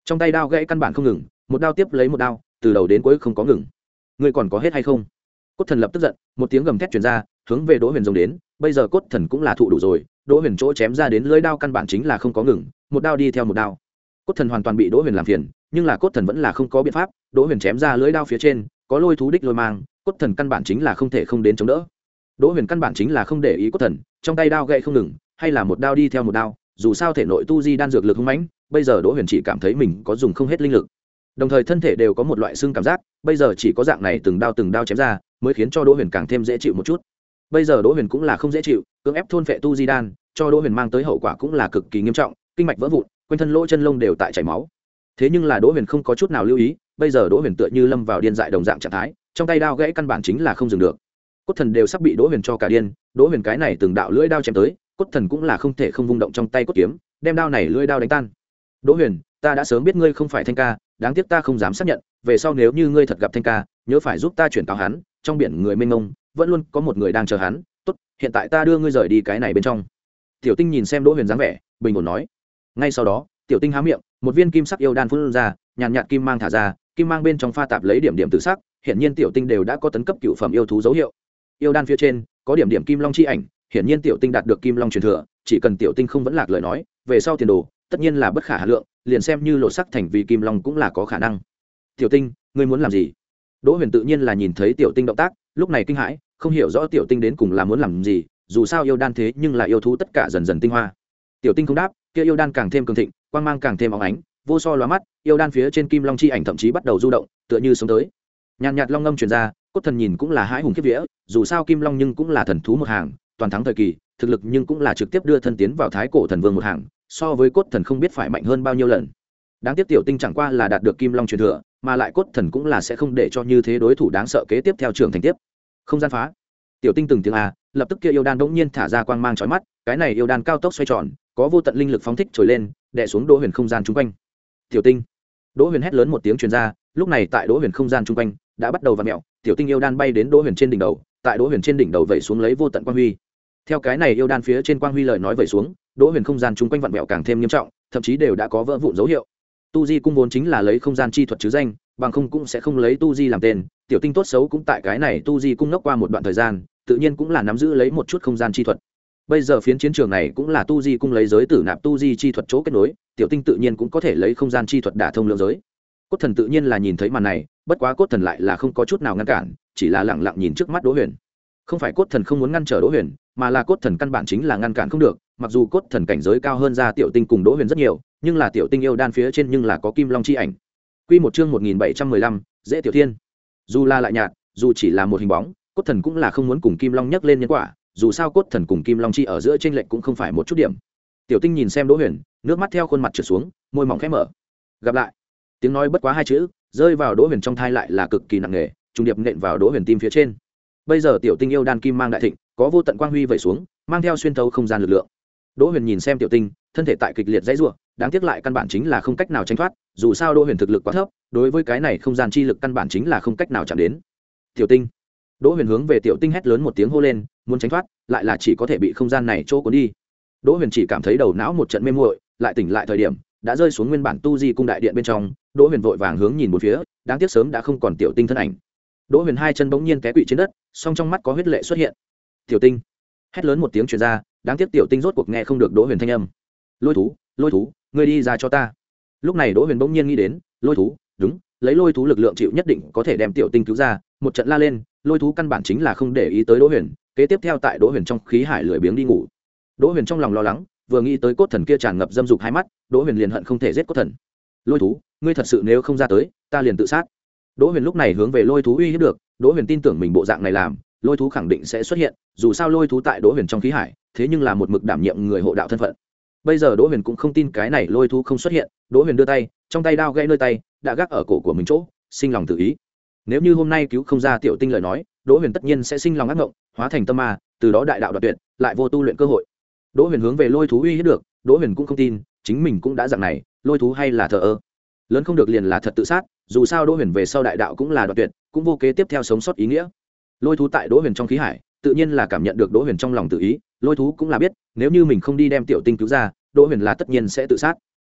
trong tay đao gãy căn bản không ngừng, một đao tiếp lấy một đao, từ đầu đến cuối không có ngừng. Ngươi còn có hết hay không? Cốt thần lập tức giận, một tiếng gầm thét truyền ra, hướng về Đỗ Huyền rồng đến. Bây giờ Cốt thần cũng là thụ đủ rồi, Đỗ Huyền chỗ chém ra đến lưỡi đao căn bản chính là không có ngừng, một đao đi theo một đao. Cốt thần hoàn toàn bị Đỗ Huyền làm phiền, nhưng là Cốt thần vẫn là không có biện pháp. Đỗ Huyền chém ra lưỡi đao phía trên có lôi thú đích lôi mang, Cốt thần căn bản chính là không thể không đến chống đỡ. Đỗ Huyền căn bản chính là không để ý Cốt thần, trong tay đao gậy không ngừng, hay là một đao đi theo một đao, dù sao thể nội tu di đan dược lực hung mãnh, bây giờ Đỗ Huyền chỉ cảm thấy mình có dùng không hết linh lực, đồng thời thân thể đều có một loại xương cảm giác, bây giờ chỉ có dạng này từng đao từng đao chém ra mới khiến cho Đỗ Huyền càng thêm dễ chịu một chút. Bây giờ Đỗ Huyền cũng là không dễ chịu, cưỡng ép thôn phệ tu di đan cho Đỗ Huyền mang tới hậu quả cũng là cực kỳ nghiêm trọng, kinh mạch vỡ vụn, quanh thân lỗ chân lông đều tại chảy máu. Thế nhưng là Đỗ Huyền không có chút nào lưu ý, bây giờ Đỗ Huyền tựa như lâm vào điên dại đồng dạng trạng thái, trong tay đao gãy căn bản chính là không dừng được. Cốt thần đều sắp bị Đỗ Huyền cho cả điên, Đỗ Huyền cái này từng đạo lưỡi đao chém tới, Cốt thần cũng là không thể không vung động trong tay cốt kiếm, đem đao này lưỡi đao đánh tan. Đỗ Huyền, ta đã sớm biết ngươi không phải Thanh ca, đáng tiếc ta không dám xác nhận, về sau nếu như ngươi thật gặp Thanh ca, nhớ phải giúp ta chuyển cáo hắn, trong biển người mênh mông, vẫn luôn có một người đang chờ hắn. Tốt, hiện tại ta đưa ngươi rời đi cái này bên trong. Tiểu Tinh nhìn xem Đỗ Huyền dáng vẻ, bình ổn nói. Ngay sau đó, Tiểu Tinh há miệng, một viên kim sắc yêu đan phun ra, nhàn nhạt kim mang thả ra, kim mang bên trong pha tạp lấy điểm điểm tự sắc, hiện nhiên Tiểu Tinh đều đã có tấn cấp cựu phẩm yêu thú dấu hiệu. Yêu đan phía trên có điểm điểm kim long chi ảnh, hiện nhiên Tiểu Tinh đạt được kim long truyền thừa, chỉ cần Tiểu Tinh không vẫn lạc lời nói, về sau tiền đồ tất nhiên là bất khả hà lượng, liền xem như lộ sắc thành vì kim long cũng là có khả năng. Tiểu Tinh, ngươi muốn làm gì? Đỗ Huyền tự nhiên là nhìn thấy Tiểu Tinh động tác, lúc này kinh hãi, không hiểu rõ Tiểu Tinh đến cùng là muốn làm gì, dù sao yêu đan thế nhưng là yêu thú tất cả dần dần tinh hoa. Tiểu Tinh không đáp, kia yêu đan càng thêm cường thịnh, quang mang càng thêm óng ánh, vô so lóa mắt, yêu đan phía trên kim long chi ảnh thậm chí bắt đầu du động, tựa như sống tới. Nhàn nhạt long ngâm truyền ra, Cốt thần nhìn cũng là hãi hùng khiếp vía, dù sao kim long nhưng cũng là thần thú một hàng, toàn thắng thời kỳ, thực lực nhưng cũng là trực tiếp đưa thân tiến vào thái cổ thần vương một hàng, so với Cốt thần không biết phải mạnh hơn bao nhiêu lần. Đáng tiếc Tiểu Tinh chẳng qua là đạt được kim long truyền thừa, mà lại Cốt thần cũng là sẽ không để cho như thế đối thủ đáng sợ kế tiếp theo trưởng thành tiếp. Không gian phá. Tiểu Tinh từng tiếng a, lập tức kia yêu đan bỗng nhiên thả ra quang mang chói mắt, cái này yêu đan cao tốc xoay tròn, có vô tận linh lực phóng thích trồi lên, đè xuống Đỗ Huyền không gian chung quanh. Tiểu Tinh. Đỗ Huyền hét lớn một tiếng truyền ra, lúc này tại Đỗ Huyền không gian chung quanh đã bắt đầu vặn mèo, Tiểu Tinh yêu đan bay đến Đỗ Huyền trên đỉnh đầu, tại Đỗ Huyền trên đỉnh đầu vẩy xuống lấy vô tận quang huy. Theo cái này yêu đan phía trên quang huy lời nói vẩy xuống, Đỗ Huyền không gian chung quanh vặn mèo càng thêm nghiêm trọng, thậm chí đều đã có vỡ vụn dấu hiệu. Tu Di cung vốn chính là lấy không gian chi thuật chứ danh, bằng không cũng sẽ không lấy Tu Di làm tên, Tiểu Tinh tốt xấu cũng tại cái này Tu Di cung nốc qua một đoạn thời gian, tự nhiên cũng là nắm giữ lấy một chút không gian chi thuật. Bây giờ phiến chiến trường này cũng là Tu Di cung lấy giới tử nạp Tu Di chi thuật chỗ kết nối, Tiểu Tinh tự nhiên cũng có thể lấy không gian chi thuật đả thông lượng giới. Cốt thần tự nhiên là nhìn thấy màn này, bất quá Cốt thần lại là không có chút nào ngăn cản, chỉ là lặng lặng nhìn trước mắt Đỗ Huyền. Không phải Cốt thần không muốn ngăn trở Đỗ Huyền, mà là Cốt thần căn bản chính là ngăn cản không được, mặc dù Cốt thần cảnh giới cao hơn ra Tiểu Tinh cùng Đỗ Huyền rất nhiều, nhưng là Tiểu Tinh yêu đan phía trên nhưng là có kim long chi ảnh. Quy một chương một nghìn bảy trăm mười lăm, dễ tiểu thiên. Dù là lại nhạt, dù chỉ là một hình bóng, Cốt thần cũng là không muốn cùng kim long nhắc lên nhân quả, dù sao Cốt thần cùng kim long chi ở giữa chênh lệch cũng không phải một chút điểm. Tiểu Tinh nhìn xem Đỗ Huyền, nước mắt theo khuôn mặt trượt xuống, môi mỏng khẽ mở. Gặp lại. Tiếng nói bất quá hai chữ, rơi vào Đỗ Huyền trong thai lại là cực kỳ nặng nề, trùng điệp nện vào Đỗ Huyền tim phía trên. Bây giờ Tiểu Tinh yêu đan kim mang đại thịnh, có vô tận quang huy vẩy xuống, mang theo xuyên thấu không gian lực lượng. Đỗ Huyền nhìn xem Tiểu Tinh, thân thể tại kịch liệt dãy rủa, đáng tiếc lại căn bản chính là không cách nào tránh thoát, dù sao Đỗ Huyền thực lực quá thấp, đối với cái này không gian chi lực căn bản chính là không cách nào chạm đến. Tiểu Tinh. Đỗ Huyền hướng về Tiểu Tinh hét lớn một tiếng hô lên, muốn tránh thoát, lại là chỉ có thể bị không gian này chỗ cuốn đi. Đỗ Huyền chỉ cảm thấy đầu não một trận mê muội, lại tỉnh lại thời điểm, đã rơi xuống nguyên bản Tu Di cung đại điện bên trong. Đỗ Huyền vội vàng hướng nhìn một phía, đáng tiếc sớm đã không còn Tiểu Tinh thân ảnh. Đỗ Huyền hai chân bỗng nhiên té quỵ trên đất, song trong mắt có huyết lệ xuất hiện. Tiểu Tinh. Hét lớn một tiếng truyền ra, đáng tiếc Tiểu Tinh rốt cuộc nghe không được Đỗ Huyền thanh âm. Lôi thú, lôi thú, ngươi đi ra cho ta. Lúc này Đỗ Huyền bỗng nhiên nghĩ đến, lôi thú, đúng, lấy lôi thú lực lượng chịu nhất định có thể đem Tiểu Tinh cứu ra, một trận la lên, lôi thú căn bản chính là không để ý tới Đỗ Huyền, kế tiếp theo tại Đỗ Huyền trong khí hải lười biếng đi ngủ. Đỗ Huyền trong lòng lo lắng, vừa nghĩ tới Cốt thần kia tràn ngập dâm dục hai mắt, Đỗ Huyền liền hận không thể giết Cốt thần. Lôi thú, ngươi thật sự nếu không ra tới, ta liền tự sát. Đỗ Huyền lúc này hướng về lôi thú uy hiếp được, Đỗ Huyền tin tưởng mình bộ dạng này làm, lôi thú khẳng định sẽ xuất hiện, dù sao lôi thú tại Đỗ Huyền trong khí hải, thế nhưng là một mực đảm nhiệm người hộ đạo thân phận. Bây giờ Đỗ Huyền cũng không tin cái này lôi thú không xuất hiện, Đỗ Huyền đưa tay, trong tay đao gãy nơi tay, đã gác ở cổ của mình chỗ, sinh lòng tự ý. Nếu như hôm nay cứu không ra Tiểu Tinh lời nói, Đỗ Huyền tất nhiên sẽ sinh lòng ác ngộng, hóa thành tâm ma, từ đó đại đạo đoạt tuyệt, lại vô tu luyện cơ hội. Đỗ Huyền hướng về lôi thú uy hiếp được, Đỗ Huyền cũng không tin, chính mình cũng đã dạng này, lôi thú hay là thờ ơ. Lớn không được liền là thật tự sát, dù sao Đỗ Huyền về sau đại đạo cũng là đoạt tuyệt, cũng vô kế tiếp theo sống sót ý nghĩa. Lôi thú tại Đỗ Huyền trong khí hải, tự nhiên là cảm nhận được Đỗ Huyền trong lòng tự ý, lôi thú cũng là biết, nếu như mình không đi đem Tiểu Tinh cứu ra, Đỗ Huyền là tất nhiên sẽ tự sát.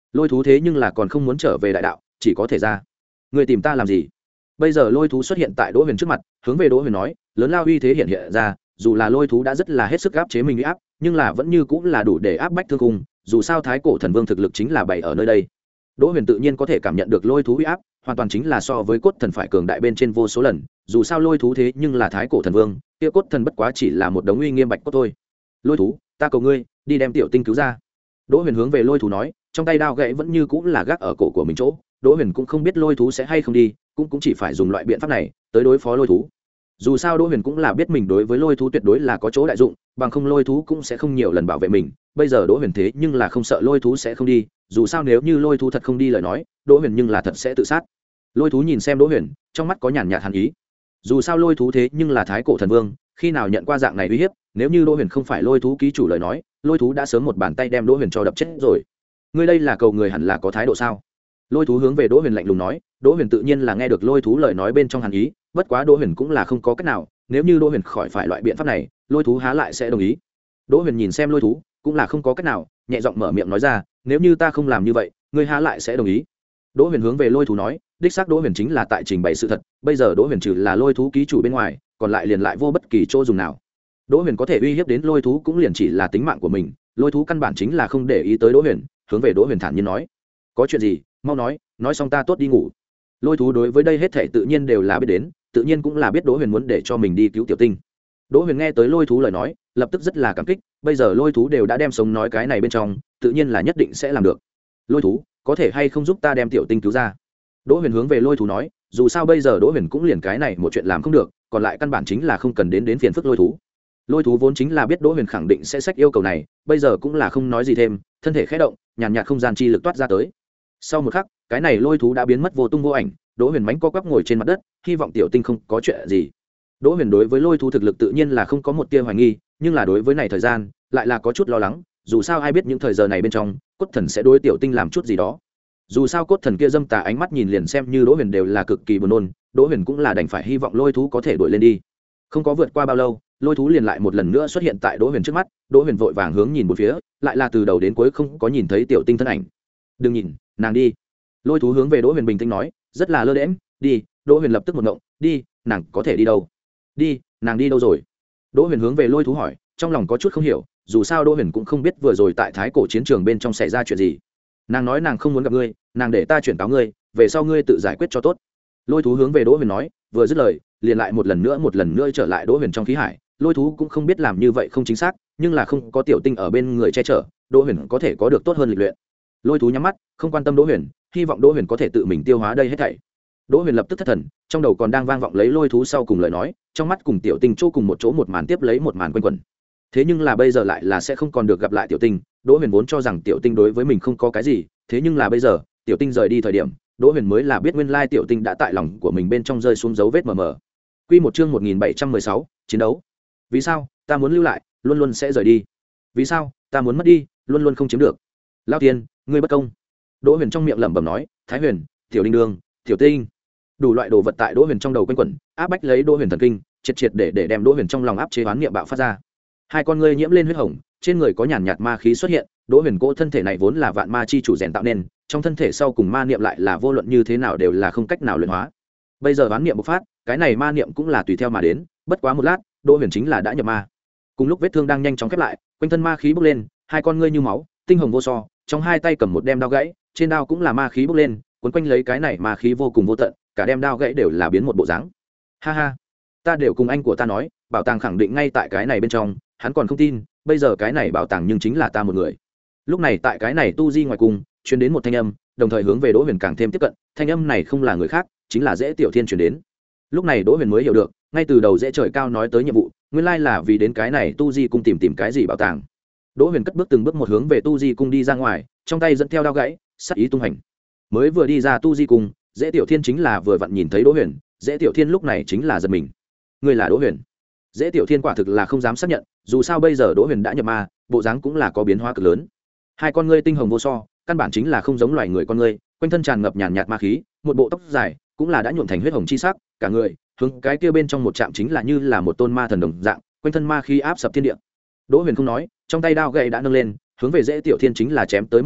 lôi thú thế nhưng là còn không muốn trở về đại đạo, chỉ có thể ra. Người tìm ta làm gì? Bây giờ lôi thú xuất hiện tại Đỗ Huyền trước mặt, hướng về Đỗ Huyền nói, lớn lao uy thế hiện hiện ra, dù là lôi thú đã rất là hết sức áp chế mình uy áp, nhưng là vẫn như cũng là đủ để áp bách thương cung, dù sao thái cổ thần vương thực lực chính là bày ở nơi đây. Đỗ Huyền tự nhiên có thể cảm nhận được lôi thú uy áp, hoàn toàn chính là so với cốt thần phải cường đại bên trên vô số lần, dù sao lôi thú thế nhưng là thái cổ thần vương, kia cốt thần bất quá chỉ là một đống uy nghiêm bạch cốt thôi. Lôi thú, ta cầu ngươi, đi đem tiểu tinh cứu ra. Đỗ Huyền hướng về lôi thú nói, trong tay đao gãy vẫn như cũng là gác ở cổ của mình chỗ. Đỗ Huyền cũng không biết lôi thú sẽ hay không đi, cũng cũng chỉ phải dùng loại biện pháp này tới đối phó lôi thú. Dù sao Đỗ Huyền cũng là biết mình đối với lôi thú tuyệt đối là có chỗ đại dụng, bằng không lôi thú cũng sẽ không nhiều lần bảo vệ mình. Bây giờ Đỗ Huyền thế nhưng là không sợ lôi thú sẽ không đi, dù sao nếu như lôi thú thật không đi lời nói, Đỗ Huyền nhưng là thật sẽ tự sát. Lôi thú nhìn xem Đỗ Huyền, trong mắt có nhàn nhạt hàn ý. Dù sao lôi thú thế nhưng là thái cổ thần vương, khi nào nhận qua dạng này uy hiếp, nếu như Đỗ Huyền không phải lôi thú ký chủ lời nói, lôi thú đã sớm một bàn tay đem Đỗ Huyền cho đập chết rồi. Ngươi đây là cầu người hẳn là có thái độ sao? Lôi thú hướng về Đỗ Huyền lạnh lùng nói. Đỗ Huyền tự nhiên là nghe được lôi thú lời nói bên trong hàn ý, bất quá Đỗ Huyền cũng là không có cách nào, nếu như Đỗ Huyền khỏi phải loại biện pháp này, lôi thú há lại sẽ đồng ý. Đỗ Huyền nhìn xem lôi thú, cũng là không có cách nào, nhẹ giọng mở miệng nói ra, nếu như ta không làm như vậy, ngươi há lại sẽ đồng ý. Đỗ Huyền hướng về lôi thú nói, đích xác Đỗ Huyền chính là tại trình bày sự thật, bây giờ Đỗ Huyền trừ là lôi thú ký chủ bên ngoài, còn lại liền lại vô bất kỳ chỗ dùng nào. Đỗ Huyền có thể uy hiếp đến lôi thú cũng liền chỉ là tính mạng của mình, lôi thú căn bản chính là không để ý tới Đỗ Huyền, hướng về Đỗ Huyền thản nhiên nói, có chuyện gì, mau nói, nói xong ta tốt đi ngủ. Lôi thú đối với đây hết thảy tự nhiên đều là biết đến, tự nhiên cũng là biết Đỗ Huyền muốn để cho mình đi cứu tiểu tinh. Đỗ Huyền nghe tới lôi thú lời nói, lập tức rất là cảm kích, bây giờ lôi thú đều đã đem sống nói cái này bên trong, tự nhiên là nhất định sẽ làm được. Lôi thú, có thể hay không giúp ta đem tiểu tinh cứu ra? Đỗ Huyền hướng về lôi thú nói, dù sao bây giờ Đỗ Huyền cũng liền cái này một chuyện làm không được, còn lại căn bản chính là không cần đến đến phiền phức lôi thú. Lôi thú vốn chính là biết Đỗ Huyền khẳng định sẽ sách yêu cầu này, bây giờ cũng là không nói gì thêm, thân thể khẽ động, nhàn nhạt không gian chi lực toát ra tới. Sau một khắc, cái này lôi thú đã biến mất vô tung vô ảnh. Đỗ Huyền mánh co quắp ngồi trên mặt đất, hy vọng tiểu tinh không có chuyện gì. Đỗ Huyền đối với lôi thú thực lực tự nhiên là không có một tia hoài nghi, nhưng là đối với này thời gian lại là có chút lo lắng, dù sao ai biết những thời giờ này bên trong cốt thần sẽ đối tiểu tinh làm chút gì đó. Dù sao cốt thần kia dâm tà ánh mắt nhìn liền xem như Đỗ Huyền đều là cực kỳ buồn nôn, Đỗ Huyền cũng là đành phải hy vọng lôi thú có thể đuổi lên đi. Không có vượt qua bao lâu, lôi thú liền lại một lần nữa xuất hiện tại Đỗ Huyền trước mắt. Đỗ Huyền vội vàng hướng nhìn một phía, lại là từ đầu đến cuối không có nhìn thấy tiểu tinh thân ảnh. Đừng nhìn, nàng đi. Lôi thú hướng về Đỗ Huyền bình tĩnh nói, rất là lơ đễm, đi. Đỗ Huyền lập tức một ngộng, đi, nàng có thể đi đâu? Đi, nàng đi đâu rồi? Đỗ Huyền hướng về lôi thú hỏi, trong lòng có chút không hiểu, dù sao Đỗ Huyền cũng không biết vừa rồi tại thái cổ chiến trường bên trong xảy ra chuyện gì. Nàng nói nàng không muốn gặp ngươi, nàng để ta chuyển cáo ngươi, về sau ngươi tự giải quyết cho tốt. Lôi thú hướng về Đỗ Huyền nói, vừa dứt lời, liền lại một lần nữa một lần nữa trở lại Đỗ Huyền trong khí hải. Lôi thú cũng không biết làm như vậy không chính xác, nhưng là không có tiểu tinh ở bên người che chở, Đỗ Huyền có thể có được tốt hơn lịch luyện. Lôi thú nhắm mắt, không quan tâm Đỗ Huyền, hy vọng Đỗ Huyền có thể tự mình tiêu hóa đây hết thảy. Đỗ Huyền lập tức thất thần, trong đầu còn đang vang vọng lấy lôi thú sau cùng lời nói, trong mắt cùng tiểu tinh chỗ cùng một chỗ một màn tiếp lấy một màn quanh quẩn. Thế nhưng là bây giờ lại là sẽ không còn được gặp lại tiểu tinh. Đỗ Huyền vốn cho rằng tiểu tinh đối với mình không có cái gì, thế nhưng là bây giờ tiểu tinh rời đi thời điểm, Đỗ Huyền mới là biết nguyên lai tiểu tinh đã tại lòng của mình bên trong rơi xuống dấu vết mờ mờ. Quy một chương một nghìn bảy trăm mười sáu, chiến đấu. Vì sao ta muốn lưu lại, luôn luôn sẽ rời đi? Vì sao ta muốn mất đi, luôn luôn không chiếm được? Lão tiên, ngươi bất công. Đỗ Huyền trong miệng lẩm bẩm nói, Thái Huyền, Tiểu Đinh Đường, Tiểu Tinh, đủ loại đồ vật tại Đỗ Huyền trong đầu quanh quẩn, áp bách lấy Đỗ Huyền thần kinh, triệt triệt để để đem Đỗ Huyền trong lòng áp chế oán niệm bạo phát ra. Hai con ngươi nhiễm lên huyết hồng, trên người có nhàn nhạt ma khí xuất hiện. Đỗ Huyền cỗ thân thể này vốn là vạn ma chi chủ rèn tạo nên, trong thân thể sau cùng ma niệm lại là vô luận như thế nào đều là không cách nào luyện hóa. Bây giờ oán niệm bộc phát, cái này ma niệm cũng là tùy theo mà đến, bất quá một lát, Đỗ Huyền chính là đã nhập ma. Cùng lúc vết thương đang nhanh chóng khép lại, quanh thân ma khí bốc lên, hai con ngươi như máu, tinh hồng vô so, trong hai tay cầm một đem đao gãy, trên đao cũng là ma khí bốc lên, cuốn quanh lấy cái này ma khí vô cùng vô tận, cả đem đao gãy đều là biến một bộ dáng. Ha ha, ta đều cùng anh của ta nói, bảo tàng khẳng định ngay tại cái này bên trong, hắn còn không tin, bây giờ cái này bảo tàng nhưng chính là ta một người. Lúc này tại cái này tu di ngoài cùng, truyền đến một thanh âm, đồng thời hướng về Đỗ Huyền càng thêm tiếp cận, thanh âm này không là người khác, chính là Dễ Tiểu Thiên truyền đến. Lúc này Đỗ Huyền mới hiểu được, ngay từ đầu Dễ Trời Cao nói tới nhiệm vụ, nguyên lai là vì đến cái này tu di cung tìm tìm cái gì bảo tàng. Đỗ Huyền cất bước từng bước một hướng về tu di cung đi ra ngoài, trong tay dẫn theo đao gãy, sát ý tung hành. Mới vừa đi ra tu di cung, Dễ Tiểu Thiên chính là vừa vặn nhìn thấy Đỗ Huyền, Dễ Tiểu Thiên lúc này chính là giật mình. Người là Đỗ Huyền? Dễ Tiểu Thiên quả thực là không dám xác nhận, dù sao bây giờ Đỗ Huyền đã nhập ma, bộ dáng cũng là có biến hóa cực lớn. Hai con ngươi tinh hồng vô so, căn bản chính là không giống loài người con ngươi, quanh thân tràn ngập nhàn nhạt ma khí, một bộ tóc dài cũng là đã nhuộm thành huyết hồng chi sắc, cả người hướng cái kia bên trong một trạm chính là như là một tôn ma thần đồng dạng, quanh thân ma khí áp sập thiên địa. Đỗ Huyền không nói, trong tay đao gậy đã nâng lên, hướng về Dễ Tiểu Thiên chính là chém tới một đao,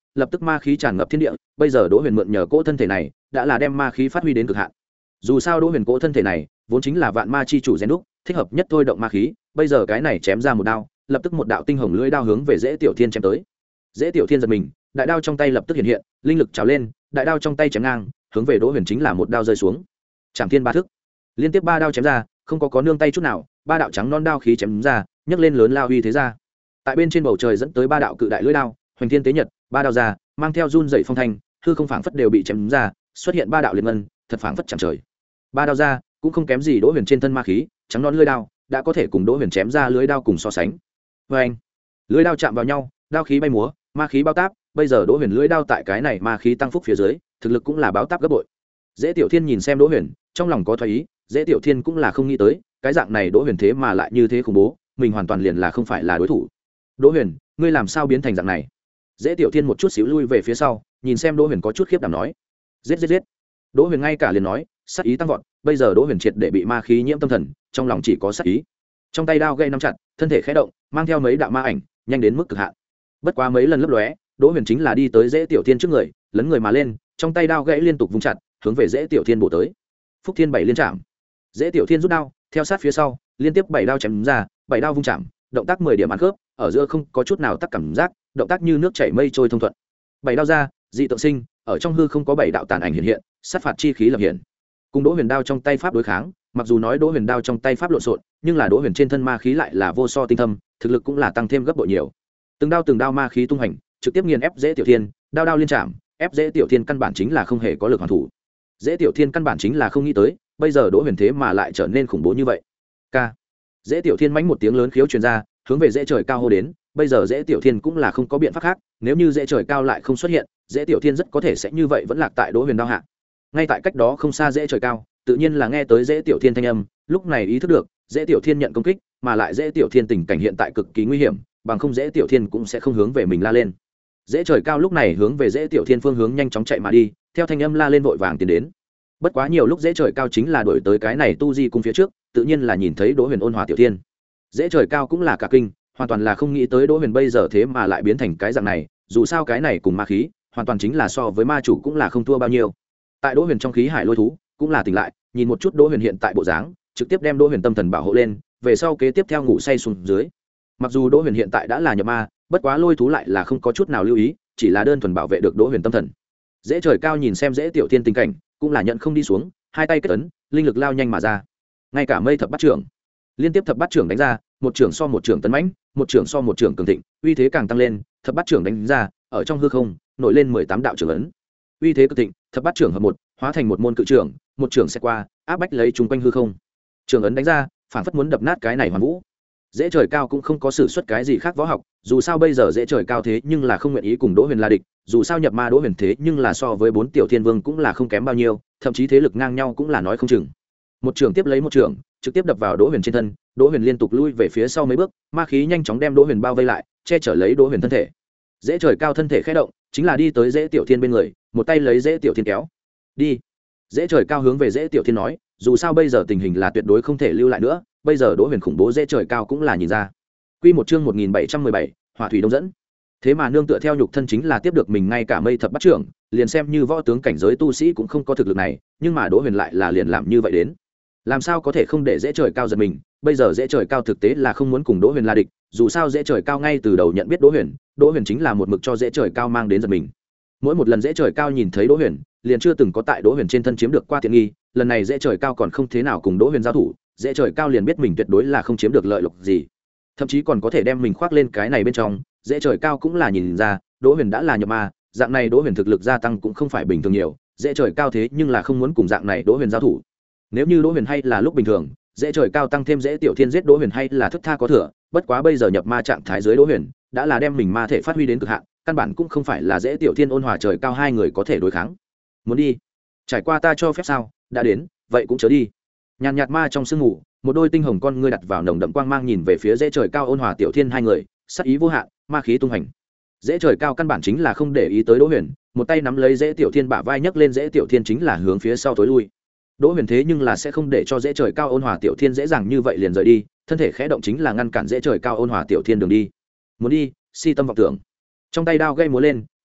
lập tức ma khí tràn ngập thiên địa. Bây giờ Đỗ Huyền mượn nhờ cỗ thân thể này đã là đem ma khí phát huy đến cực hạn. Dù sao Đỗ Huyền cỗ thân thể này vốn chính là vạn ma chi chủ rèn đúc, thích hợp nhất thôi động ma khí. Bây giờ cái này chém ra một đao, lập tức một đạo tinh hồng lưỡi đao hướng về Dễ Tiểu Thiên chém tới. Dễ Tiểu Thiên giật mình, đại đao trong tay lập tức hiện hiện, linh lực trào lên, đại đao trong tay chém ngang, hướng về Đỗ Huyền chính là một đao rơi xuống. Trảm Thiên ba thức, liên tiếp ba đao chém ra, không có có nương tay chút nào, ba đạo trắng non đao khí chém ra, nhấc lên lớn lao uy thế ra. Tại bên trên bầu trời dẫn tới ba đạo cự đại lưỡi đao, hoành thiên tế nhật, ba đao ra, mang theo run dậy phong thanh, hư không phảng phất đều bị chém ra, xuất hiện ba đạo liệt ngân, thật phảng phất chẳng trời. Ba đao ra, cũng không kém gì Đỗ Huyền trên thân ma khí, trắng non lưỡi đao, đã có thể cùng Đỗ Huyền chém ra lưỡi đao cùng so sánh. Oeng! Lưỡi đao chạm vào nhau, đao khí bay múa, ma khí bao táp, bây giờ Đỗ Huyền lưỡi đao tại cái này ma khí tăng phúc phía dưới, thực lực cũng là báo táp gấp bội. Dễ Tiểu Thiên nhìn xem Đỗ Huyền, trong lòng có thoái ý, Dễ Tiểu Thiên cũng là không nghĩ tới, cái dạng này Đỗ Huyền thế mà lại như thế khủng bố, mình hoàn toàn liền là không phải là đối thủ. Đỗ Huyền, ngươi làm sao biến thành dạng này? Dễ Tiểu Thiên một chút xíu lui về phía sau, nhìn xem Đỗ Huyền có chút khiếp đảm nói. Giết giết giết. Đỗ Huyền ngay cả liền nói, sát ý tăng vọt, bây giờ Đỗ Huyền triệt để bị ma khí nhiễm tâm thần, trong lòng chỉ có sát ý. Trong tay đao gậy nắm chặt, thân thể khẽ động, mang theo mấy đạo ma ảnh, nhanh đến mức cực hạn. Bất quá mấy lần lấp lóe, Đỗ Huyền chính là đi tới Dễ Tiểu Thiên trước người, lấn người mà lên, trong tay đao gãy liên tục vung chặt, hướng về Dễ Tiểu Thiên bổ tới. Phúc Thiên bảy liên chạm. Dễ Tiểu Thiên rút đao, theo sát phía sau, liên tiếp bảy đao chém ra, bảy đao vung chạm, động tác mười điểm ăn khớp, ở giữa không có chút nào tắc cảm giác, động tác như nước chảy mây trôi thông thuận. Bảy đao ra, dị tượng sinh, ở trong hư không có bảy đạo tàn ảnh hiện hiện, sát phạt chi khí lập hiện. Cùng Đỗ Huyền đao trong tay pháp đối kháng, mặc dù nói Đỗ Huyền đao trong tay pháp lộn xộn, nhưng là Đỗ Huyền trên thân ma khí lại là vô so tinh thâm, thực lực cũng là tăng thêm gấp bội nhiều. Từng đao từng đao ma khí tung hành, trực tiếp nghiền ép Dễ Tiểu Thiên, đao đao liên chạm, ép Dễ Tiểu Thiên căn bản chính là không hề có lực hoàn thủ. Dễ Tiểu Thiên căn bản chính là không nghĩ tới, bây giờ Đỗ Huyền thế mà lại trở nên khủng bố như vậy. K. Dễ Tiểu Thiên mánh một tiếng lớn khiếu truyền ra, hướng về Dễ Trời Cao hô đến, bây giờ Dễ Tiểu Thiên cũng là không có biện pháp khác, nếu như Dễ Trời Cao lại không xuất hiện, Dễ Tiểu Thiên rất có thể sẽ như vậy vẫn lạc tại Đỗ Huyền đao hạ. Ngay tại cách đó không xa Dễ Trời Cao, tự nhiên là nghe tới Dễ Tiểu Thiên thanh âm, lúc này ý thức được, Dễ Tiểu Thiên nhận công kích, mà lại Dễ Tiểu Thiên tình cảnh hiện tại cực kỳ nguy hiểm, bằng không Dễ Tiểu Thiên cũng sẽ không hướng về mình la lên. Dễ Trời Cao lúc này hướng về Dễ Tiểu Thiên phương hướng nhanh chóng chạy mà đi, theo thanh âm la lên vội vàng tiến đến. Bất quá nhiều lúc Dễ Trời Cao chính là đuổi tới cái này tu di cung phía trước, tự nhiên là nhìn thấy Đỗ Huyền ôn hòa Tiểu Thiên. Dễ Trời Cao cũng là cả kinh, hoàn toàn là không nghĩ tới Đỗ Huyền bây giờ thế mà lại biến thành cái dạng này, dù sao cái này cùng ma khí, hoàn toàn chính là so với ma chủ cũng là không thua bao nhiêu. Tại Đỗ Huyền trong khí hải lôi thú, cũng là tỉnh lại, nhìn một chút Đỗ Huyền hiện tại bộ dáng, trực tiếp đem Đỗ Huyền tâm thần bảo hộ lên, về sau kế tiếp theo ngủ say xuống dưới. Mặc dù Đỗ Huyền hiện tại đã là nhập ma, bất quá lôi thú lại là không có chút nào lưu ý, chỉ là đơn thuần bảo vệ được Đỗ Huyền tâm thần. Dễ Trời Cao nhìn xem Dễ Tiểu Thiên tình cảnh, cũng là nhận không đi xuống, hai tay kết ấn, linh lực lao nhanh mà ra. Ngay cả mây thập bát trưởng, liên tiếp thập bát trưởng đánh ra, một trưởng so một trưởng tấn mãnh, một trưởng so một trưởng cường thịnh, uy thế càng tăng lên, thập bát trưởng đánh ra, ở trong hư không nổi lên mười tám đạo trưởng ấn. Uy thế cực thịnh, thập bát trưởng hợp một, hóa thành một môn cự trưởng, một trưởng sẽ qua, áp bách lấy chúng quanh hư không. Trưởng ấn đánh ra, phản phất muốn đập nát cái này hoàn vũ. Dễ Trời Cao cũng không có sử xuất cái gì khác võ học, dù sao bây giờ Dễ Trời Cao thế nhưng là không nguyện ý cùng Đỗ Huyền là địch, dù sao nhập ma Đỗ Huyền thế nhưng là so với bốn tiểu thiên vương cũng là không kém bao nhiêu, thậm chí thế lực ngang nhau cũng là nói không chừng. Một trường tiếp lấy một trường, trực tiếp đập vào Đỗ Huyền trên thân, Đỗ Huyền liên tục lui về phía sau mấy bước, ma khí nhanh chóng đem Đỗ Huyền bao vây lại, che chở lấy Đỗ Huyền thân thể. Dễ Trời Cao thân thể khẽ động, chính là đi tới Dễ Tiểu Thiên bên người, một tay lấy Dễ Tiểu Thiên kéo. Đi. Dễ Trời Cao hướng về Dễ Tiểu Thiên nói, dù sao bây giờ tình hình là tuyệt đối không thể lưu lại nữa, bây giờ Đỗ Huyền khủng bố Dễ Trời Cao cũng là nhìn ra. Quy một chương một nghìn bảy trăm mười bảy, Hỏa thủy đông dẫn. Thế mà nương tựa theo nhục thân chính là tiếp được mình ngay cả mây thập bát trưởng, liền xem như võ tướng cảnh giới tu sĩ cũng không có thực lực này, nhưng mà Đỗ Huyền lại là liền làm như vậy đến. Làm sao có thể không để Dễ Trời Cao giật mình, bây giờ Dễ Trời Cao thực tế là không muốn cùng Đỗ Huyền là địch, dù sao Dễ Trời Cao ngay từ đầu nhận biết Đỗ Huyền, Đỗ Huyền chính là một mực cho Dễ Trời Cao mang đến giật mình. Mỗi một lần Dễ Trời Cao nhìn thấy Đỗ Huyền, liền chưa từng có tại Đỗ Huyền trên thân chiếm được qua tiện nghi, lần này Dễ Trời Cao còn không thế nào cùng Đỗ Huyền giao thủ, Dễ Trời Cao liền biết mình tuyệt đối là không chiếm được lợi lộc gì, thậm chí còn có thể đem mình khoác lên cái này bên trong. Dễ Trời Cao cũng là nhìn ra Đỗ Huyền đã là nhập ma, dạng này Đỗ Huyền thực lực gia tăng cũng không phải bình thường nhiều, Dễ Trời Cao thế nhưng là không muốn cùng dạng này Đỗ Huyền giao thủ. Nếu như Đỗ Huyền hay là lúc bình thường, Dễ Trời Cao tăng thêm Dễ Tiểu Thiên giết Đỗ Huyền hay là thức tha có thừa, bất quá bây giờ nhập ma trạng thái dưới Đỗ Huyền đã là đem mình ma thể phát huy đến cực hạn, căn bản cũng không phải là Dễ Tiểu Thiên ôn hòa Trời Cao hai người có thể đối kháng. Muốn đi, trải qua ta cho phép sao? Đã đến, vậy cũng chớ đi. Nhàn nhạt ma trong sương ngủ, một đôi tinh hồng con ngươi đặt vào nồng đậm quang mang nhìn về phía Dễ Trời Cao ôn hòa Tiểu Thiên hai người, sát ý vô hạn, ma khí tung hành. Dễ Trời Cao căn bản chính là không để ý tới Đỗ Huyền, một tay nắm lấy Dễ Tiểu Thiên bả vai nhấc lên Dễ Tiểu Thiên chính là hướng phía sau tối lui. Đỗ Huyền thế nhưng là sẽ không để cho Dễ Trời Cao ôn hòa Tiểu Thiên dễ dàng như vậy liền rời đi, thân thể khẽ động chính là ngăn cản Dễ Trời Cao ôn hòa Tiểu Thiên đường đi. Muốn đi, si tâm vọng tưởng. Trong tay đao gây múa lên,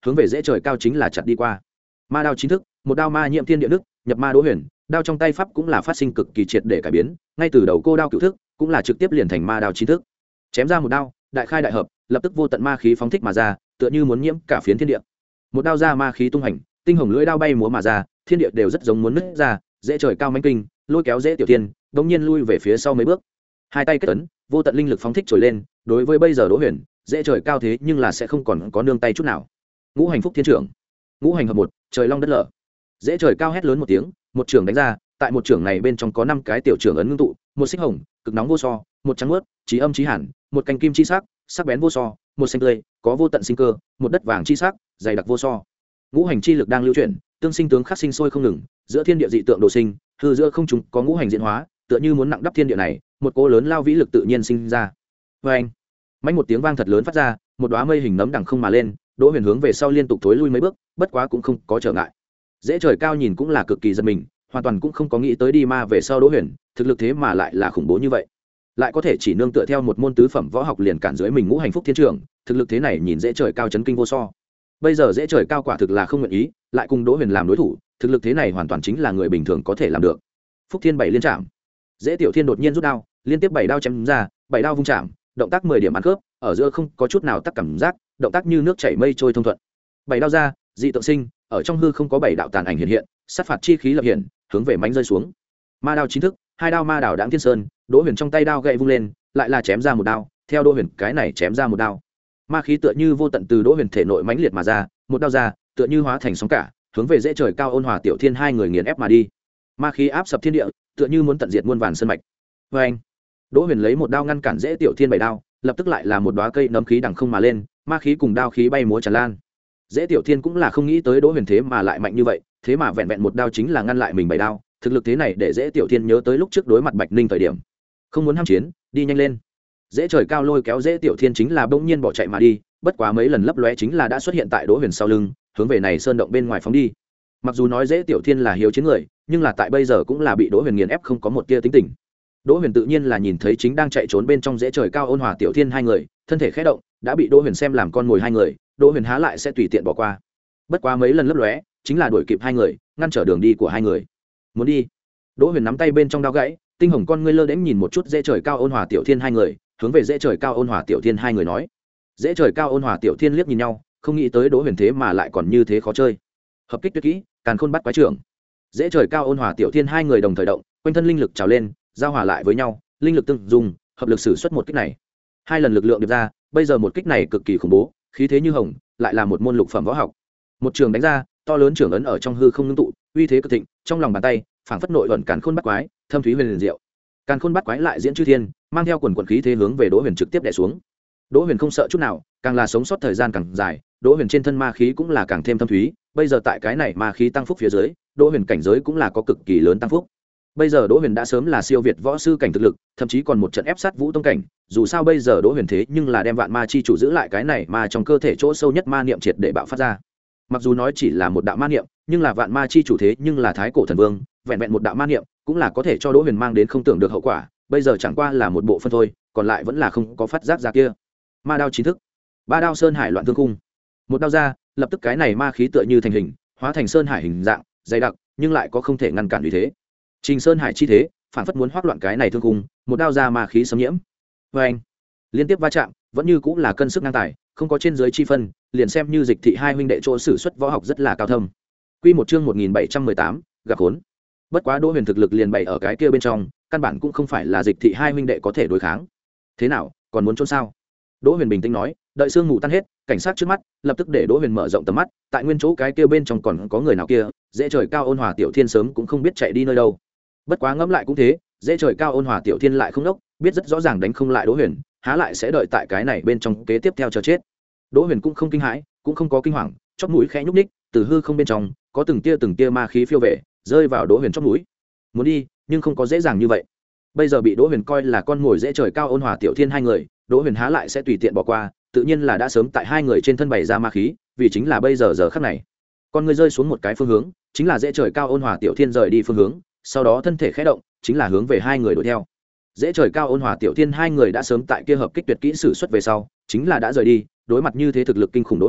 hướng về dễ trời cao chính là chặt đi qua. Ma đao chính thức, một đao ma nhiễm thiên địa đức, nhập ma đỗ huyền, đao trong tay pháp cũng là phát sinh cực kỳ triệt để cải biến, ngay từ đầu cô đao cựu thức cũng là trực tiếp liền thành ma đao chính thức. Chém ra một đao, đại khai đại hợp, lập tức vô tận ma khí phóng thích mà ra, tựa như muốn nhiễm cả phiến thiên địa. Một đao ra ma khí tung hành, tinh hồng lưỡi đao bay múa mà ra, thiên địa đều rất giống muốn nứt ra, dễ trời cao mãnh kinh, lôi kéo dễ tiểu thiên, đống nhiên lui về phía sau mấy bước. Hai tay kết ấn, vô tận linh lực phóng thích trồi lên, đối với bây giờ Đỗ Huyền, dễ trời cao thế nhưng là sẽ không còn có nương tay chút nào. Ngũ hành phúc thiên trưởng, ngũ hành hợp một, trời long đất lở. Dễ trời cao hét lớn một tiếng, một trưởng đánh ra, tại một trưởng này bên trong có năm cái tiểu trưởng ấn ngưng tụ, một xích hồng, cực nóng vô so, một trắng muốt, trí âm trí hàn, một canh kim chi sắc, sắc bén vô so, một xanh tươi, có vô tận sinh cơ, một đất vàng chi sắc, dày đặc vô so. Ngũ hành chi lực đang lưu chuyển, tương sinh tướng khắc sinh sôi không ngừng, giữa thiên địa dị tượng đồ sinh, hư giữa không trung có ngũ hành diễn hóa, tựa như muốn nặng đắp thiên địa này, một cỗ lớn lao vĩ lực tự nhiên sinh ra. Và anh, mạnh một tiếng vang thật lớn phát ra, một đóa mây hình nấm đằng không mà lên, Đỗ Huyền hướng về sau liên tục thối lui mấy bước, bất quá cũng không có trở ngại. Dễ trời cao nhìn cũng là cực kỳ giật mình, hoàn toàn cũng không có nghĩ tới đi ma về sau Đỗ Huyền, thực lực thế mà lại là khủng bố như vậy. Lại có thể chỉ nương tựa theo một môn tứ phẩm võ học liền cản dưới mình ngũ hành phúc thiên trưởng, thực lực thế này nhìn dễ trời cao chấn kinh vô so. Bây giờ dễ trời cao quả thực là không nguyện ý, lại cùng Đỗ Huyền làm đối thủ, thực lực thế này hoàn toàn chính là người bình thường có thể làm được. Phúc thiên bảy liên trảm. Dễ tiểu thiên đột nhiên rút đao, liên tiếp bảy đao chém ra, bảy đao vung chạm, động tác mười điểm ăn khớp, ở giữa không có chút nào tắc cảm giác, động tác như nước chảy mây trôi thông thuận. Bảy đao ra, dị tượng sinh, ở trong hư không có bảy đạo tàn ảnh hiện hiện, sát phạt chi khí lập hiện, hướng về mãnh rơi xuống. Ma đao chính thức, hai đao ma đảo đãng thiên sơn, Đỗ Huyền trong tay đao gậy vung lên, lại là chém ra một đao, theo Đỗ Huyền cái này chém ra một đao. Ma khí tựa như vô tận từ Đỗ Huyền thể nội mãnh liệt mà ra, một đao ra, tựa như hóa thành sóng cả, hướng về dễ trời cao ôn hòa tiểu thiên hai người nghiền ép mà đi. Ma khí áp sập thiên địa, tựa như muốn tận diệt muôn vàn sơn mạch. Và anh, Đỗ Huyền lấy một đao ngăn cản dễ tiểu thiên bảy đao, lập tức lại là một đóa cây nấm khí đằng không mà lên, ma khí cùng đao khí bay múa tràn lan. Dễ tiểu thiên cũng là không nghĩ tới Đỗ Huyền thế mà lại mạnh như vậy, thế mà vẹn vẹn một đao chính là ngăn lại mình bảy đao, thực lực thế này để dễ tiểu thiên nhớ tới lúc trước đối mặt Bạch Ninh thời điểm, không muốn ham chiến, đi nhanh lên. Dễ trời cao lôi kéo dễ tiểu thiên chính là bỗng nhiên bỏ chạy mà đi, bất quá mấy lần lấp lóe chính là đã xuất hiện tại Đỗ Huyền sau lưng, hướng về này sơn động bên ngoài phóng đi. Mặc dù nói dễ tiểu thiên là hiếu chiến người, nhưng là tại bây giờ cũng là bị Đỗ Huyền nghiền ép không có một tia tính tình. Đỗ Huyền tự nhiên là nhìn thấy chính đang chạy trốn bên trong dễ trời cao ôn hòa tiểu thiên hai người, thân thể khẽ động, đã bị Đỗ Huyền xem làm con mồi hai người, Đỗ Huyền há lại sẽ tùy tiện bỏ qua. Bất quá mấy lần lấp lóe, chính là đuổi kịp hai người, ngăn trở đường đi của hai người. Muốn đi. Đỗ Huyền nắm tay bên trong đao gãy, tinh hồng con ngươi lơ đễnh nhìn một chút dễ trời cao ôn hòa tiểu thiên hai người, hướng về dễ trời cao ôn hòa tiểu thiên hai người nói. Dễ trời cao ôn hòa tiểu thiên liếc nhìn nhau, không nghĩ tới Đỗ Huyền thế mà lại còn như thế khó chơi. Hợp kích tuyệt kỹ, càn khôn bắt quái trưởng. Dễ trời cao ôn hòa tiểu thiên hai người đồng thời động, quanh thân linh lực trào lên, giao hòa lại với nhau, linh lực tương dùng, hợp lực sử xuất một kích này. Hai lần lực lượng điệp ra, bây giờ một kích này cực kỳ khủng bố, khí thế như hồng, lại là một môn lục phẩm võ học. Một trường đánh ra, to lớn trưởng ấn ở trong hư không ngưng tụ, uy thế cực thịnh, trong lòng bàn tay, phảng phất nội vận càn khôn bắt quái, thâm thúy huyền diệu. Càn khôn bắt quái lại diễn chư thiên, mang theo quần quần khí thế hướng về Đỗ Huyền trực tiếp đè xuống. Đỗ Huyền không sợ chút nào, càng là sống sót thời gian càng dài, Đỗ Huyền trên thân ma khí cũng là càng thêm thâm thúy, bây giờ tại cái này ma khí tăng phúc phía dưới, Đỗ Huyền cảnh giới cũng là có cực kỳ lớn tăng phúc. Bây giờ Đỗ Huyền đã sớm là siêu việt võ sư cảnh thực lực, thậm chí còn một trận ép sát vũ tông cảnh, dù sao bây giờ Đỗ Huyền thế nhưng là đem vạn ma chi chủ giữ lại cái này mà trong cơ thể chỗ sâu nhất ma niệm triệt để bạo phát ra. Mặc dù nói chỉ là một đạo ma niệm, nhưng là vạn ma chi chủ thế nhưng là thái cổ thần vương, vẹn vẹn một đạo ma niệm cũng là có thể cho Đỗ Huyền mang đến không tưởng được hậu quả, bây giờ chẳng qua là một bộ phân thôi, còn lại vẫn là không có phát giác ra kia. Ma đao chính thức, ba đao sơn hải loạn thương cung. Một đao ra, lập tức cái này ma khí tựa như thành hình, hóa thành sơn hải hình dạng, dày đặc, nhưng lại có không thể ngăn cản uy thế. Trình Sơn Hải chi thế, phản phất muốn hoắc loạn cái này thương cung, một đao ra ma khí xâm nhiễm. Và anh, liên tiếp va chạm, vẫn như cũng là cân sức ngang tài, không có trên dưới chi phân, liền xem như Dịch Thị hai huynh đệ chỗ sử xuất võ học rất là cao thâm. Quy một chương một nghìn bảy trăm mười tám, gặp hốn. Bất quá Đỗ Huyền thực lực liền bày ở cái kia bên trong, căn bản cũng không phải là Dịch Thị hai huynh đệ có thể đối kháng. Thế nào, còn muốn trốn sao? Đỗ Huyền bình tĩnh nói, đợi sương mù tan hết, cảnh sát trước mắt, lập tức để Đỗ Huyền mở rộng tầm mắt, tại nguyên chỗ cái kia bên trong còn có người nào kia, dễ trời cao ôn hòa tiểu thiên sớm cũng không biết chạy đi nơi đâu. Bất quá ngẫm lại cũng thế, dễ trời cao ôn hòa tiểu thiên lại không đốc, biết rất rõ ràng đánh không lại Đỗ Huyền, há lại sẽ đợi tại cái này bên trong kế tiếp theo chờ chết. Đỗ Huyền cũng không kinh hãi, cũng không có kinh hoàng, chóp mũi khẽ nhúc nhích, từ hư không bên trong có từng tia từng tia ma khí phiêu về, rơi vào Đỗ Huyền chóp mũi. Muốn đi, nhưng không có dễ dàng như vậy. Bây giờ bị Đỗ Huyền coi là con mồi dễ trời cao ôn hòa tiểu thiên hai người, Đỗ Huyền há lại sẽ tùy tiện bỏ qua, tự nhiên là đã sớm tại hai người trên thân bày ra ma khí, vì chính là bây giờ giờ khắc này. Con người rơi xuống một cái phương hướng, chính là dễ trời cao ôn hòa tiểu thiên rời đi phương hướng, sau đó thân thể khẽ động, chính là hướng về hai người đuổi theo. Dễ trời cao ôn hòa tiểu thiên hai người đã sớm tại kia hợp kích tuyệt kỹ sử xuất về sau, chính là đã rời đi, đối mặt như thế thực lực kinh khủng Đỗ Huyền,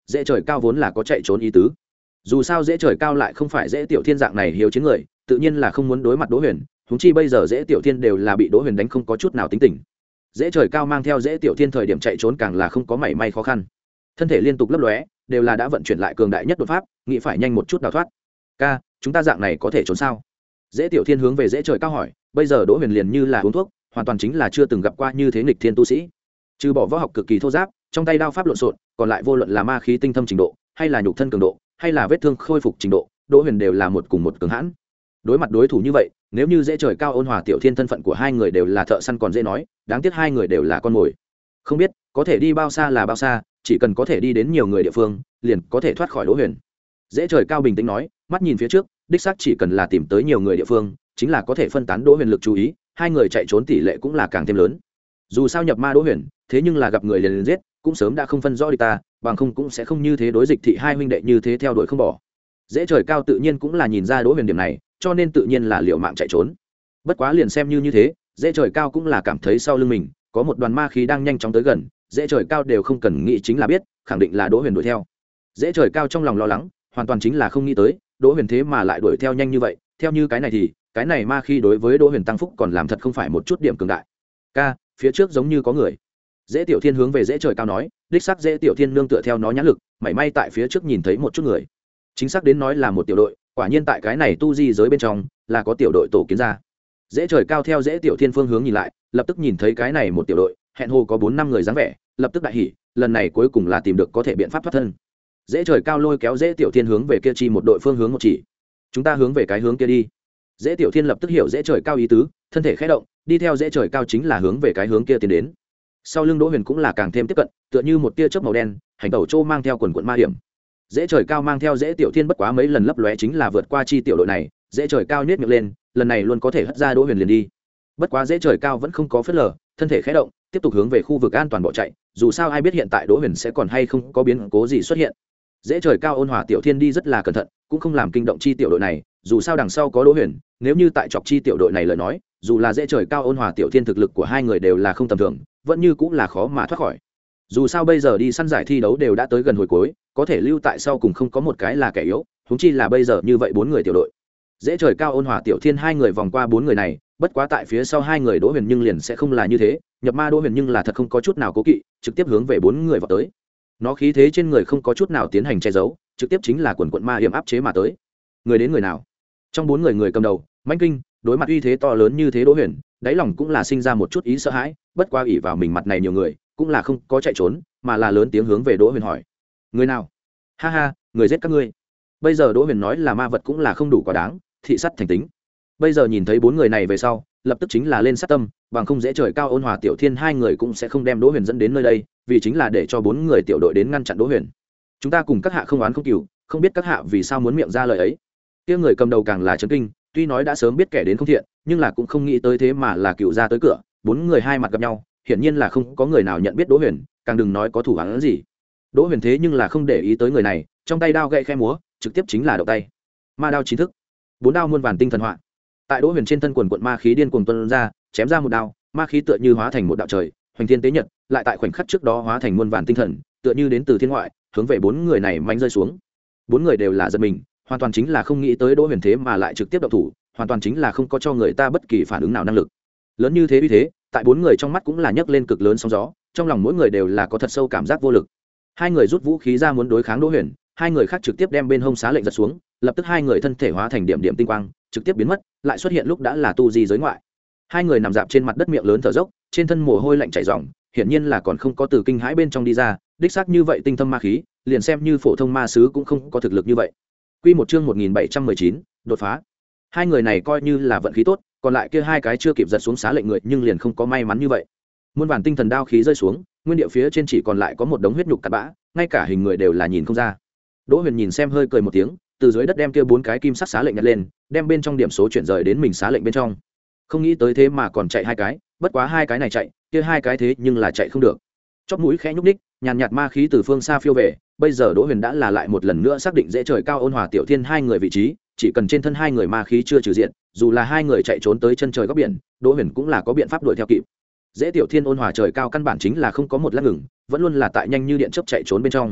dễ trời cao vốn là có chạy trốn ý tứ. Dù sao dễ trời cao lại không phải dễ tiểu thiên dạng này hiếu chiến người, tự nhiên là không muốn đối mặt Đỗ Huyền, huống chi bây giờ dễ tiểu thiên đều là bị Đỗ Huyền đánh không có chút nào tính tình. Dễ trời cao mang theo dễ tiểu thiên thời điểm chạy trốn càng là không có mảy may khó khăn, thân thể liên tục lấp lóe, đều là đã vận chuyển lại cường đại nhất đột pháp, nghĩ phải nhanh một chút đào thoát. Ca, chúng ta dạng này có thể trốn sao? Dễ tiểu thiên hướng về dễ trời cao hỏi, bây giờ Đỗ Huyền liền như là uống thuốc, hoàn toàn chính là chưa từng gặp qua như thế nghịch thiên tu sĩ. Trừ bỏ võ học cực kỳ thô giáp, trong tay đao pháp lộn xộn, còn lại vô luận là ma khí tinh thâm trình độ, hay là nhục thân cường độ, hay là vết thương khôi phục trình độ, Đỗ Huyền đều là một cùng một cường hãn. Đối mặt đối thủ như vậy, nếu như dễ trời cao ôn hòa tiểu thiên thân phận của hai người đều là thợ săn còn dễ nói, đáng tiếc hai người đều là con mồi. Không biết có thể đi bao xa là bao xa, chỉ cần có thể đi đến nhiều người địa phương, liền có thể thoát khỏi Đỗ Huyền. Dễ trời cao bình tĩnh nói, mắt nhìn phía trước, đích xác chỉ cần là tìm tới nhiều người địa phương, chính là có thể phân tán Đỗ Huyền lực chú ý, hai người chạy trốn tỷ lệ cũng là càng thêm lớn. Dù sao nhập ma Đỗ Huyền, thế nhưng là gặp người liền liền giết, cũng sớm đã không phân rõ địch ta, bằng không cũng sẽ không như thế đối Dịch Thị hai huynh đệ như thế theo đuổi không bỏ. Dễ trời cao tự nhiên cũng là nhìn ra Đỗ Huyền điểm này, cho nên tự nhiên là liều mạng chạy trốn. Bất quá liền xem như như thế, dễ trời cao cũng là cảm thấy sau lưng mình có một đoàn ma khí đang nhanh chóng tới gần, dễ trời cao đều không cần nghĩ chính là biết, khẳng định là Đỗ Huyền đuổi theo. Dễ trời cao trong lòng lo lắng, hoàn toàn chính là không nghĩ tới, Đỗ Huyền thế mà lại đuổi theo nhanh như vậy, theo như cái này thì, cái này ma khí đối với Đỗ Huyền tăng phúc còn làm thật không phải một chút điểm cường đại. Ca, phía trước giống như có người. Dễ tiểu thiên hướng về dễ trời cao nói, đích xác dễ tiểu thiên nương tựa theo nó nhãn lực, mảy may tại phía trước nhìn thấy một chút người. Chính xác đến nói là một tiểu đội, quả nhiên tại cái này tu di giới bên trong là có tiểu đội tổ kiến ra. Dễ trời cao theo dễ tiểu thiên phương hướng nhìn lại, lập tức nhìn thấy cái này một tiểu đội, hẹn hồ có bốn năm người dáng vẻ, lập tức đại hỉ, lần này cuối cùng là tìm được có thể biện pháp thoát thân. Dễ trời cao lôi kéo dễ tiểu thiên hướng về kia chi một đội phương hướng một chỉ, chúng ta hướng về cái hướng kia đi. Dễ tiểu thiên lập tức hiểu dễ trời cao ý tứ, thân thể khẽ động, đi theo dễ trời cao chính là hướng về cái hướng kia tiến đến. Sau lưng Đỗ Huyền cũng là càng thêm tiếp cận, tựa như một tia chớp màu đen, hành tẩu trô mang theo quần quần ma điểm. Dễ trời cao mang theo dễ tiểu thiên bất quá mấy lần lấp lóe chính là vượt qua chi tiểu đội này, dễ trời cao nhếch miệng lên, lần này luôn có thể hất ra Đỗ Huyền liền đi. Bất quá dễ trời cao vẫn không có phớt lờ, thân thể khẽ động, tiếp tục hướng về khu vực an toàn bỏ chạy, dù sao ai biết hiện tại Đỗ Huyền sẽ còn hay không có biến cố gì xuất hiện. Dễ trời cao ôn hòa tiểu thiên đi rất là cẩn thận, cũng không làm kinh động chi tiểu đội này, dù sao đằng sau có Đỗ Huyền, nếu như tại chọc chi tiểu đội này lời nói, dù là dễ trời cao ôn hòa tiểu thiên thực lực của hai người đều là không tầm thường, vẫn như cũng là khó mà thoát khỏi. Dù sao bây giờ đi săn giải thi đấu đều đã tới gần hồi cuối, có thể lưu tại sau cùng không có một cái là kẻ yếu, huống chi là bây giờ như vậy bốn người tiểu đội. Dễ trời cao ôn hòa tiểu thiên hai người vòng qua bốn người này, bất quá tại phía sau hai người Đỗ Huyền nhưng liền sẽ không là như thế, nhập ma Đỗ Huyền nhưng là thật không có chút nào cố kỵ, trực tiếp hướng về bốn người vào tới. Nó khí thế trên người không có chút nào tiến hành che giấu, trực tiếp chính là quần quần ma hiểm áp chế mà tới. Người đến người nào? Trong bốn người người cầm đầu, Mãnh Kinh, đối mặt uy thế to lớn như thế Đỗ Huyền, đáy lòng cũng là sinh ra một chút ý sợ hãi, bất qua ỷ vào mình mặt này nhiều người, cũng là không có chạy trốn, mà là lớn tiếng hướng về Đỗ Huyền hỏi: người nào? Ha ha, người giết các ngươi. Bây giờ Đỗ Huyền nói là ma vật cũng là không đủ quá đáng, thị sát thành tính. Bây giờ nhìn thấy bốn người này về sau, lập tức chính là lên sát tâm, bằng không dễ trời cao ôn hòa tiểu thiên hai người cũng sẽ không đem Đỗ Huyền dẫn đến nơi đây, vì chính là để cho bốn người tiểu đội đến ngăn chặn Đỗ Huyền. Chúng ta cùng các hạ không oán không cừu, không biết các hạ vì sao muốn miệng ra lời ấy. Kia người cầm đầu càng là chấn kinh, tuy nói đã sớm biết kẻ đến không thiện, nhưng là cũng không nghĩ tới thế mà là cựu ra tới cửa. Bốn người hai mặt gặp nhau, hiển nhiên là không có người nào nhận biết Đỗ Huyền, càng đừng nói có thủ án gì. Đỗ Huyền thế nhưng là không để ý tới người này, trong tay đao gậy khẽ múa, trực tiếp chính là động tay. Ma đao chính thức, bốn đao muôn vàn tinh thần họa. Tại Đỗ Huyền trên thân quần quận ma khí điên cuồng tuôn ra, chém ra một đao, ma khí tựa như hóa thành một đạo trời, hoành thiên tế nhật, lại tại khoảnh khắc trước đó hóa thành muôn vàn tinh thần, tựa như đến từ thiên ngoại, hướng về bốn người này mạnh rơi xuống. Bốn người đều là giật mình, hoàn toàn chính là không nghĩ tới Đỗ Huyền thế mà lại trực tiếp động thủ, hoàn toàn chính là không có cho người ta bất kỳ phản ứng nào năng lực. Lớn như thế uy thế, tại bốn người trong mắt cũng là nhấc lên cực lớn sóng gió, trong lòng mỗi người đều là có thật sâu cảm giác vô lực. Hai người rút vũ khí ra muốn đối kháng Đỗ Huyền, hai người khác trực tiếp đem bên hông xá lệnh giật xuống, lập tức hai người thân thể hóa thành điểm điểm tinh quang, trực tiếp biến mất, lại xuất hiện lúc đã là tu di giới ngoại. Hai người nằm dạp trên mặt đất miệng lớn thở dốc, trên thân mồ hôi lạnh chảy ròng, hiển nhiên là còn không có từ kinh hãi bên trong đi ra, đích xác như vậy tinh thâm ma khí, liền xem như phổ thông ma sứ cũng không có thực lực như vậy. Quy một chương một nghìn bảy trăm mười chín, đột phá. Hai người này coi như là vận khí tốt, còn lại kia hai cái chưa kịp giật xuống xá lệnh người nhưng liền không có may mắn như vậy. Muôn vàn tinh thần đao khí rơi xuống, nguyên địa phía trên chỉ còn lại có một đống huyết nhục cặn bã, ngay cả hình người đều là nhìn không ra. Đỗ Huyền nhìn xem hơi cười một tiếng, từ dưới đất đem kia bốn cái kim sắc xá lệnh nhặt lên, đem bên trong điểm số chuyển rời đến mình xá lệnh bên trong. Không nghĩ tới thế mà còn chạy hai cái, bất quá hai cái này chạy, kia hai cái thế nhưng là chạy không được. Chóp mũi khẽ nhúc nhích, nhàn nhạt ma khí từ phương xa phiêu về, bây giờ Đỗ Huyền đã là lại một lần nữa xác định dễ trời cao ôn hòa tiểu thiên hai người vị trí, chỉ cần trên thân hai người ma khí chưa trừ diện, dù là hai người chạy trốn tới chân trời góc biển, Đỗ Huyền cũng là có biện pháp đuổi theo kịp. Dễ tiểu thiên ôn hòa trời cao căn bản chính là không có một lát ngừng, vẫn luôn là tại nhanh như điện chớp chạy trốn bên trong.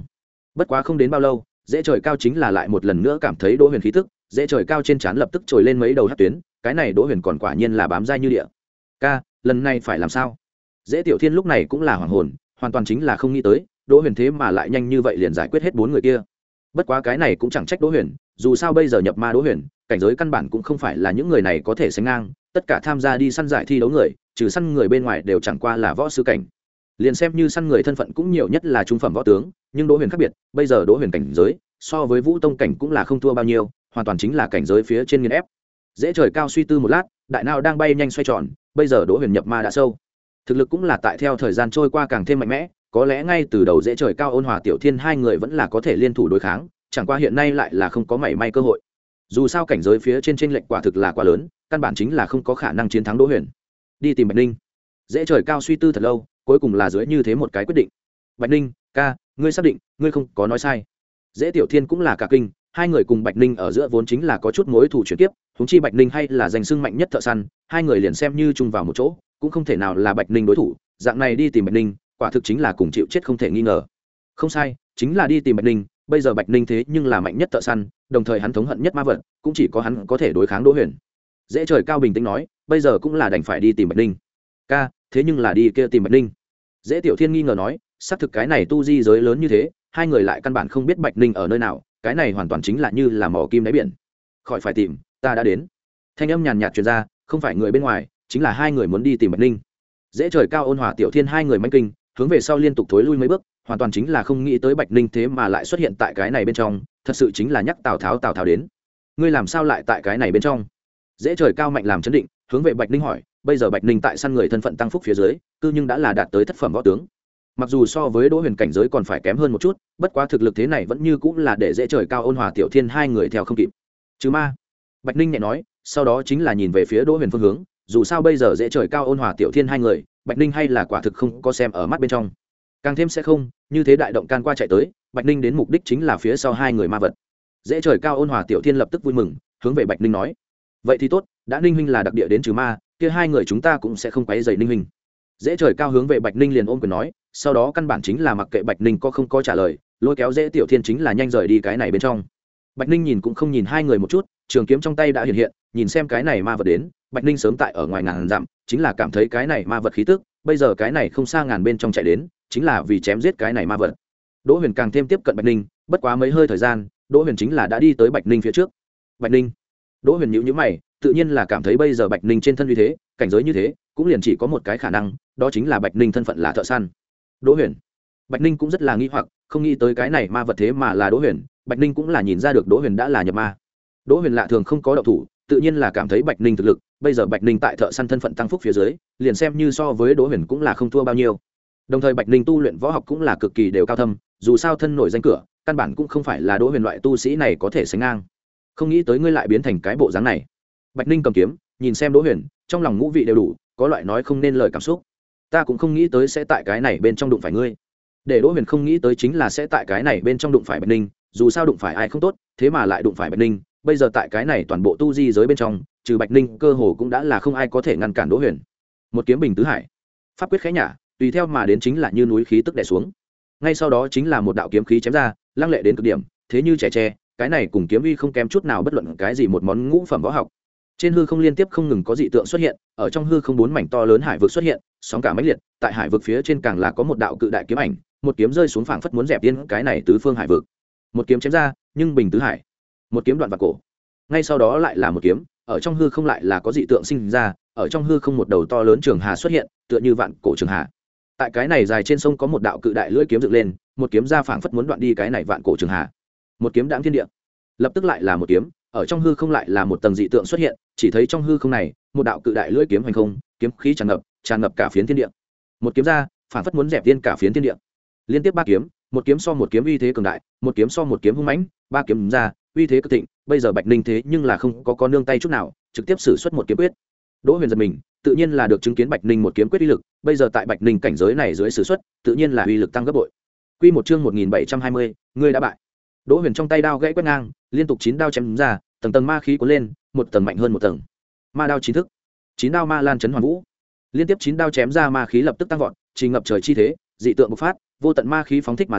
bất quá không đến bao lâu dễ trời cao chính là lại một lần nữa cảm thấy đỗ huyền khí tức, dễ trời cao trên trán lập tức trồi lên mấy đầu hát tuyến, cái này đỗ huyền còn quả nhiên là bám dai như địa. Ca, lần này phải làm sao? Dễ tiểu thiên lúc này cũng là hoàng hồn, hoàn toàn chính là không nghĩ tới đỗ huyền thế mà lại nhanh như vậy liền giải quyết hết bốn người kia. Bất quá cái này cũng chẳng trách đỗ huyền, dù sao bây giờ nhập ma đỗ huyền cảnh giới căn bản cũng không phải là những người này có thể sánh ngang, tất cả tham gia đi săn giải thi đấu người trừ săn người bên ngoài đều chẳng qua là võ sư cảnh, liền xem như săn người thân phận cũng nhiều nhất là trung phẩm võ tướng, nhưng đỗ huyền khác biệt, bây giờ đỗ huyền cảnh giới so với vũ tông cảnh cũng là không thua bao nhiêu, hoàn toàn chính là cảnh giới phía trên nghiền ép. Dễ trời cao suy tư một lát, đại não đang bay nhanh xoay tròn, bây giờ đỗ huyền nhập ma đã sâu, thực lực cũng là tại theo thời gian trôi qua càng thêm mạnh mẽ, có lẽ ngay từ đầu dễ trời cao ôn hòa tiểu thiên hai người vẫn là có thể liên thủ đối kháng, chẳng qua hiện nay lại là không có mảy may cơ hội, dù sao cảnh giới phía trên trên lệnh quả thực là quá lớn, căn bản chính là không có khả năng chiến thắng đỗ huyền. Đi tìm Bạch Ninh. Dễ trời cao suy tư thật lâu, cuối cùng là dưới như thế một cái quyết định. Bạch Ninh ca, ngươi xác định ngươi không có nói sai? Dễ tiểu thiên cũng là cả kinh, hai người cùng Bạch Ninh ở giữa vốn chính là có chút mối thù chuyển tiếp, huống chi Bạch Ninh hay là danh xưng mạnh nhất thợ săn, hai người liền xem như chung vào một chỗ cũng không thể nào là Bạch Ninh đối thủ, dạng này đi tìm Bạch Ninh quả thực chính là cùng chịu chết không thể nghi ngờ. Không sai, chính là đi tìm Bạch Ninh, bây giờ Bạch Ninh thế nhưng là mạnh nhất thợ săn, đồng thời hắn thống hận nhất ma vật, cũng chỉ có hắn có thể đối kháng đỗ huyền. Dễ trời cao bình tĩnh nói, bây giờ cũng là đành phải đi tìm Bạch Ninh. Ca, thế nhưng là đi kia tìm Bạch Ninh? Dễ tiểu thiên nghi ngờ nói, xác thực cái này tu di giới lớn như thế, hai người lại căn bản không biết Bạch Ninh ở nơi nào, cái này hoàn toàn chính là như là mỏ kim đáy biển. Khỏi phải tìm, ta đã đến. Thanh âm nhàn nhạt truyền ra, không phải người bên ngoài, chính là hai người muốn đi tìm Bạch Ninh. Dễ trời cao ôn hòa tiểu thiên hai người manh kinh, hướng về sau liên tục thối lui mấy bước, hoàn toàn chính là không nghĩ tới Bạch Ninh thế mà lại xuất hiện tại cái này bên trong, thật sự chính là nhắc Tào Tháo Tào Tháo đến. Ngươi làm sao lại tại cái này bên trong? Dễ trời cao mạnh làm chấn định, hướng về Bạch Ninh hỏi, bây giờ Bạch Ninh tại săn người thân phận tăng phúc phía dưới, cư nhưng đã là đạt tới thất phẩm võ tướng. Mặc dù so với Đỗ Huyền cảnh giới còn phải kém hơn một chút, bất quá thực lực thế này vẫn như cũng là để dễ trời cao ôn hòa tiểu thiên hai người theo không kịp. Chứ ma. Bạch Ninh nhẹ nói, sau đó chính là nhìn về phía Đỗ Huyền phương hướng, dù sao bây giờ dễ trời cao ôn hòa tiểu thiên hai người, Bạch Ninh hay là quả thực không có xem ở mắt bên trong. Càng thêm sẽ không, như thế đại động can qua chạy tới, Bạch Ninh đến mục đích chính là phía sau hai người ma vật. Dễ trời cao ôn hòa tiểu thiên lập tức vui mừng, hướng về Bạch Ninh nói, vậy thì tốt, đã Ninh huynh là đặc địa đến trừ ma, kia hai người chúng ta cũng sẽ không quấy rầy Ninh huynh. Dễ trời cao hướng về Bạch Ninh liền ôm quyền nói, sau đó căn bản chính là mặc kệ Bạch Ninh có không có trả lời, lôi kéo dễ tiểu thiên chính là nhanh rời đi cái này bên trong. Bạch Ninh nhìn cũng không nhìn hai người một chút, trường kiếm trong tay đã hiện hiện, nhìn xem cái này ma vật đến, Bạch Ninh sớm tại ở ngoài ngàn dặm, chính là cảm thấy cái này ma vật khí tức, bây giờ cái này không xa ngàn bên trong chạy đến, chính là vì chém giết cái này ma vật. Đỗ Huyền càng thêm tiếp cận Bạch Ninh, bất quá mấy hơi thời gian, Đỗ Huyền chính là đã đi tới Bạch Ninh phía trước. Bạch Ninh. Đỗ Huyền nhíu nhíu mày, tự nhiên là cảm thấy bây giờ Bạch Ninh trên thân uy thế, cảnh giới như thế, cũng liền chỉ có một cái khả năng, đó chính là Bạch Ninh thân phận là thợ săn. Đỗ Huyền. Bạch Ninh cũng rất là nghi hoặc, không nghĩ tới cái này ma vật thế mà là Đỗ Huyền, Bạch Ninh cũng là nhìn ra được Đỗ Huyền đã là nhập ma. Đỗ Huyền lạ thường không có động thủ, tự nhiên là cảm thấy Bạch Ninh thực lực, bây giờ Bạch Ninh tại thợ săn thân phận tăng phúc phía dưới, liền xem như so với Đỗ Huyền cũng là không thua bao nhiêu. Đồng thời Bạch Ninh tu luyện võ học cũng là cực kỳ đều cao thâm, dù sao thân nổi danh cửa, căn bản cũng không phải là Đỗ Huyền loại tu sĩ này có thể sánh ngang. Không nghĩ tới ngươi lại biến thành cái bộ dáng này. Bạch Ninh cầm kiếm, nhìn xem Đỗ Huyền, trong lòng ngũ vị đều đủ, có loại nói không nên lời cảm xúc. Ta cũng không nghĩ tới sẽ tại cái này bên trong đụng phải ngươi. Để Đỗ Huyền không nghĩ tới chính là sẽ tại cái này bên trong đụng phải Bạch Ninh, dù sao đụng phải ai không tốt, thế mà lại đụng phải Bạch Ninh, bây giờ tại cái này toàn bộ tu di giới bên trong, trừ Bạch Ninh, cơ hồ cũng đã là không ai có thể ngăn cản Đỗ Huyền. Một kiếm bình tứ hải, pháp quyết khẽ nhả, tùy theo mà đến chính là như núi khí tức đè xuống. Ngay sau đó chính là một đạo kiếm khí chém ra, lăng lệ đến cực điểm, thế như trẻ tre, cái này cùng kiếm uy không kém chút nào bất luận cái gì một món ngũ phẩm võ học. Trên hư không liên tiếp không ngừng có dị tượng xuất hiện, ở trong hư không bốn mảnh to lớn hải vực xuất hiện, sóng cả mãnh liệt, tại hải vực phía trên càng là có một đạo cự đại kiếm ảnh, một kiếm rơi xuống phảng phất muốn dẹp yên cái này tứ phương hải vực. Một kiếm chém ra, nhưng bình tứ hải. Một kiếm đoạn vào cổ. Ngay sau đó lại là một kiếm, ở trong hư không lại là có dị tượng sinh ra, ở trong hư không một đầu to lớn trường hà xuất hiện, tựa như vạn cổ trường hà. Tại cái này dài trên sông có một đạo cự đại lưỡi kiếm dựng lên, một kiếm ra phảng phất muốn đoạn đi cái này vạn cổ trường hà. Một kiếm đãng thiên địa. Lập tức lại là một kiếm, ở trong hư không lại là một tầng dị tượng xuất hiện, chỉ thấy trong hư không này, một đạo cự đại lưỡi kiếm hành không, kiếm khí tràn ngập, tràn ngập cả phiến thiên địa. Một kiếm ra, phảng phất muốn dẹp tiên cả phiến thiên địa. Liên tiếp ba kiếm, một kiếm so một kiếm uy thế cường đại, một kiếm so một kiếm hung mãnh, ba kiếm ra, uy thế cực thịnh, bây giờ Bạch Ninh thế nhưng là không có có nương tay chút nào, trực tiếp sử xuất một kiếm quyết. Đỗ Huyền giật mình, tự nhiên là được chứng kiến Bạch Ninh một kiếm quyết uy lực, bây giờ tại Bạch Ninh cảnh giới này dưới sử xuất, tự nhiên là uy lực tăng gấp bội. Quy một chương một nghìn bảy trăm hai mươi, ngươi đã bại. Đỗ Huyền trong tay đao gãy quét ngang, liên tục chín đao chém ra, tầng tầng ma khí cuốn lên, một tầng mạnh hơn một tầng. Ma đao chín thức, chín đao ma lan chấn hoàn vũ. Liên tiếp chín đao chém ra ma khí lập tức tăng vọt, trì ngập trời chi thế, dị tượng bộc phát, vô tận ma khí phóng thích mà ra,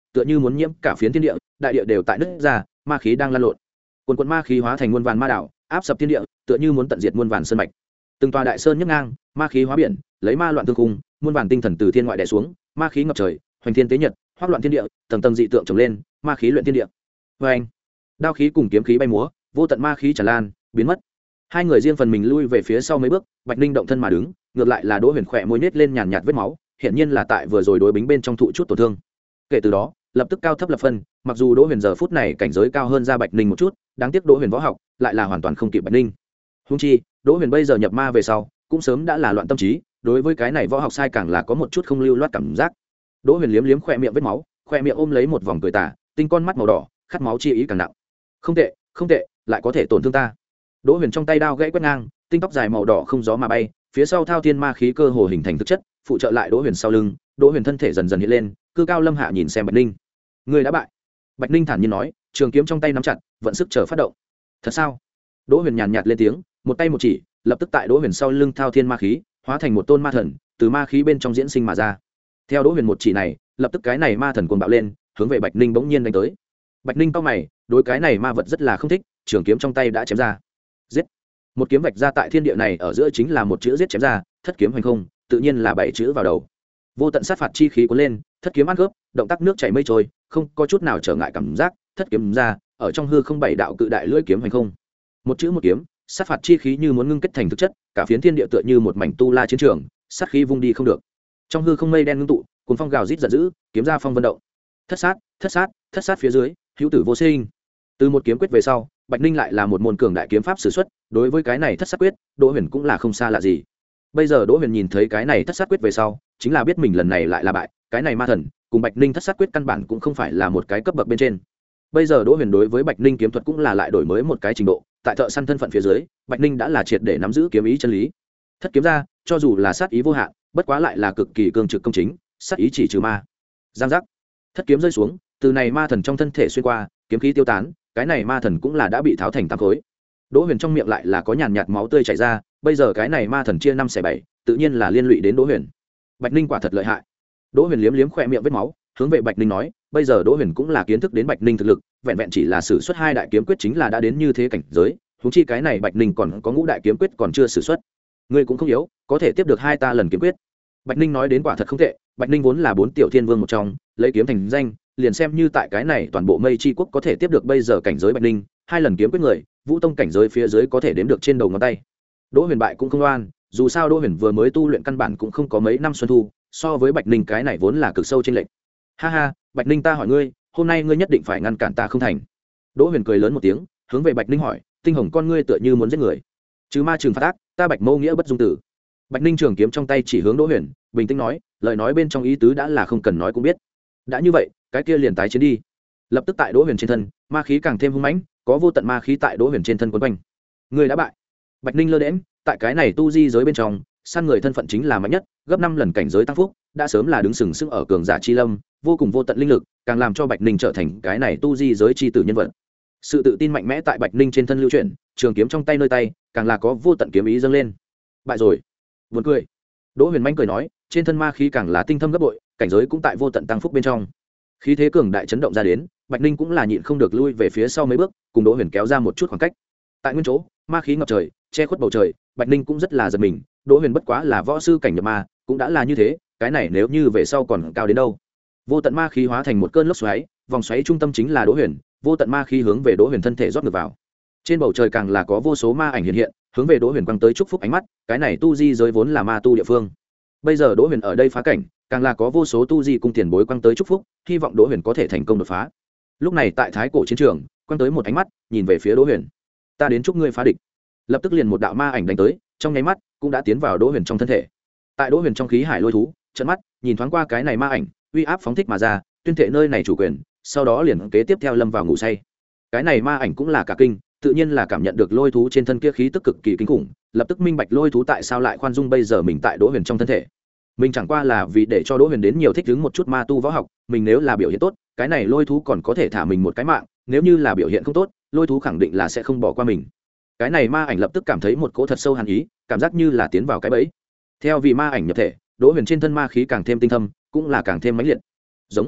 tựa như muốn nhiễm cả phiến thiên địa, đại địa đều tại nứt ra, ma khí đang lan lộn. Quần quần ma khí hóa thành muôn vàn ma đảo, áp sập thiên địa, tựa như muốn tận diệt muôn vàn sơn mạch. Từng tòa đại sơn nhấc ngang, ma khí hóa biển, lấy ma loạn tương cung, muôn vàn tinh thần từ thiên ngoại đè xuống, ma khí ngập trời, hoành thiên tế nhật, hoắc loạn thiên địa, tầng tầng dị tượng trồng lên, ma khí luyện thiên địa. Và anh, đao khí cùng kiếm khí bay múa, vô tận ma khí tràn lan, biến mất. Hai người riêng phần mình lui về phía sau mấy bước, Bạch Ninh động thân mà đứng, ngược lại là Đỗ Huyền khỏe môi nhếch lên nhàn nhạt vết máu, hiện nhiên là tại vừa rồi đối bính bên trong thụ chút tổn thương. Kể từ đó, lập tức cao thấp lập phân, mặc dù Đỗ Huyền giờ phút này cảnh giới cao hơn ra Bạch Ninh một chút, đáng tiếc Đỗ Huyền võ học lại là hoàn toàn không kịp Bạch Ninh. Huống chi, Đỗ Huyền bây giờ nhập ma về sau, cũng sớm đã là loạn tâm trí, đối với cái này võ học sai càng là có một chút không lưu loát cảm giác. Đỗ Huyền liếm liếm khỏe miệng vết máu, khỏe miệng ôm lấy một vòng cười tà, tinh con mắt màu đỏ, khát máu chi ý càng nặng. Không tệ, không tệ, lại có thể tổn thương ta. Đỗ Huyền trong tay đao gãy quét ngang, tinh tóc dài màu đỏ không gió mà bay, phía sau thao thiên ma khí cơ hồ hình thành thực chất, phụ trợ lại Đỗ Huyền sau lưng. Đỗ Huyền thân thể dần dần hiện lên, cư cao lâm hạ nhìn xem Bạch Ninh. Ngươi đã bại. Bạch Ninh thản nhiên nói, trường kiếm trong tay nắm chặt, vận sức chờ phát động. Thật sao? Đỗ Huyền nhàn nhạt lên tiếng, một tay một chỉ, lập tức tại Đỗ Huyền sau lưng thao thiên ma khí, hóa thành một tôn ma thần, từ ma khí bên trong diễn sinh mà ra. Theo Đỗ Huyền một chỉ này, lập tức cái này ma thần cuồng bạo lên, hướng về Bạch Ninh bỗng nhiên đánh tới. Bạch Ninh cau mày, đối cái này ma vật rất là không thích, trường kiếm trong tay đã chém ra. Giết! Một kiếm vạch ra tại thiên địa này ở giữa chính là một chữ giết chém ra, thất kiếm hành không, tự nhiên là bảy chữ vào đầu. Vô tận sát phạt chi khí cuốn lên, thất kiếm ăn cướp, động tác nước chảy mây trôi, không có chút nào trở ngại cảm giác, thất kiếm ra, ở trong hư không bảy đạo cự đại lưỡi kiếm hành không. Một chữ một kiếm, sát phạt chi khí như muốn ngưng kết thành thực chất, cả phiến thiên địa tựa như một mảnh tu la chiến trường, sát khí vung đi không được. Trong hư không mây đen ngưng tụ, cuốn phong gào rít giận dữ, kiếm ra phong vân động. Thất sát, thất sát, thất sát phía dưới, hữu tử vô sinh. Từ một kiếm quyết về sau, Bạch Ninh lại là một môn cường đại kiếm pháp sử xuất, đối với cái này thất sát quyết, Đỗ Huyền cũng là không xa lạ gì. Bây giờ Đỗ Huyền nhìn thấy cái này thất sát quyết về sau, chính là biết mình lần này lại là bại, cái này ma thần cùng Bạch Ninh thất sát quyết căn bản cũng không phải là một cái cấp bậc bên trên. Bây giờ Đỗ Huyền đối với Bạch Ninh kiếm thuật cũng là lại đổi mới một cái trình độ, tại thợ săn thân phận phía dưới, Bạch Ninh đã là triệt để nắm giữ kiếm ý chân lý. Thất kiếm ra, cho dù là sát ý vô hạn, bất quá lại là cực kỳ cương trực công chính, sát ý chỉ trừ ma. Giang giác, thất kiếm rơi xuống, từ này ma thần trong thân thể xuyên qua, kiếm khí tiêu tán, cái này ma thần cũng là đã bị tháo thành tám khối. Đỗ Huyền trong miệng lại là có nhàn nhạt máu tươi chảy ra, bây giờ cái này ma thần chia năm xẻ bảy, tự nhiên là liên lụy đến Đỗ Huyền. Bạch Ninh quả thật lợi hại. Đỗ Huyền liếm liếm khỏe miệng vết máu, hướng về Bạch Ninh nói, bây giờ Đỗ Huyền cũng là kiến thức đến Bạch Ninh thực lực, vẹn vẹn chỉ là sử xuất hai đại kiếm quyết chính là đã đến như thế cảnh giới, huống chi cái này Bạch Ninh còn có ngũ đại kiếm quyết còn chưa sử xuất. Ngươi cũng không yếu, có thể tiếp được hai ta lần kiếm quyết. Bạch Ninh nói đến quả thật không tệ, Bạch Ninh vốn là bốn tiểu thiên vương một trong, lấy kiếm thành danh, liền xem như tại cái này toàn bộ Mây Chi quốc có thể tiếp được bây giờ cảnh giới Bạch Ninh, hai lần kiếm quyết người, Vũ Tông cảnh giới phía dưới có thể đếm được trên đầu ngón tay. Đỗ Huyền bại cũng không oan, dù sao Đỗ Huyền vừa mới tu luyện căn bản cũng không có mấy năm xuân thu, so với Bạch Ninh cái này vốn là cực sâu trên lệnh. Ha ha, Bạch Ninh ta hỏi ngươi, hôm nay ngươi nhất định phải ngăn cản ta không thành. Đỗ Huyền cười lớn một tiếng, hướng về Bạch Ninh hỏi, tinh hồng con ngươi tựa như muốn giết người. Chứ ma trừng phạt ác, ta Bạch Mâu nghĩa bất dung tử. Bạch Ninh trường kiếm trong tay chỉ hướng Đỗ Huyền, bình tĩnh nói, lời nói bên trong ý tứ đã là không cần nói cũng biết. Đã như vậy, cái kia liền tái chiến đi. Lập tức tại Đỗ Huyền trên thân, ma khí càng thêm hung mãnh, có vô tận ma khí tại Đỗ Huyền trên thân quấn quanh. Người đã bại. Bạch Ninh lơ đễnh, tại cái này tu di giới bên trong, săn người thân phận chính là mạnh nhất, gấp năm lần cảnh giới tăng phúc, đã sớm là đứng sừng sững ở cường giả chi lâm, vô cùng vô tận linh lực, càng làm cho Bạch Ninh trở thành cái này tu di giới chi tử nhân vật. Sự tự tin mạnh mẽ tại Bạch Ninh trên thân lưu chuyển, trường kiếm trong tay nơi tay, càng là có vô tận kiếm ý dâng lên. Bại rồi. Buồn cười. Đỗ Huyền manh cười nói, trên thân ma khí càng là tinh thâm gấp bội, cảnh giới cũng tại vô tận tăng phúc bên trong. Khí thế cường đại chấn động ra đến, Bạch Ninh cũng là nhịn không được lui về phía sau mấy bước, cùng Đỗ Huyền kéo ra một chút khoảng cách. Tại nguyên chỗ, ma khí ngập trời, che khuất bầu trời, Bạch Ninh cũng rất là giật mình, Đỗ Huyền bất quá là võ sư cảnh nhập ma, cũng đã là như thế, cái này nếu như về sau còn cao đến đâu. Vô tận ma khí hóa thành một cơn lốc xoáy, vòng xoáy trung tâm chính là Đỗ Huyền, vô tận ma khí hướng về Đỗ Huyền thân thể rót ngược vào. Trên bầu trời càng là có vô số ma ảnh hiện hiện, hướng về Đỗ Huyền quăng tới chúc phúc ánh mắt, cái này tu di giới vốn là ma tu địa phương. Bây giờ Đỗ Huyền ở đây phá cảnh, càng là có vô số tu di cung tiền bối quăng tới chúc phúc, hy vọng Đỗ Huyền có thể thành công đột phá. Lúc này tại thái cổ chiến trường, quăng tới một ánh mắt, nhìn về phía Đỗ Huyền. Ta đến chúc ngươi phá địch. Lập tức liền một đạo ma ảnh đánh tới, trong nháy mắt cũng đã tiến vào Đỗ Huyền trong thân thể. Tại Đỗ Huyền trong khí hải lôi thú, trợn mắt, nhìn thoáng qua cái này ma ảnh, uy áp phóng thích mà ra, tuyên thệ nơi này chủ quyền, sau đó liền kế tiếp theo lâm vào ngủ say. Cái này ma ảnh cũng là cả kinh, tự nhiên là cảm nhận được lôi thú trên thân kia khí tức cực kỳ kinh khủng, lập tức minh bạch lôi thú tại sao lại khoan dung bây giờ mình tại Đỗ Huyền trong thân thể. Mình chẳng qua là vì để cho Đỗ Huyền đến nhiều thích ứng một chút ma tu võ học, mình nếu là biểu hiện tốt, cái này lôi thú còn có thể thả mình một cái mạng, nếu như là biểu hiện không tốt, lôi thú khẳng định là sẽ không bỏ qua mình. Cái này ma ảnh lập tức cảm thấy một cỗ thật sâu hàn ý, cảm giác như là tiến vào cái bẫy. Theo vì ma ảnh nhập thể, Đỗ Huyền trên thân ma khí càng thêm tinh thâm, cũng là càng thêm mãnh liệt. Giống.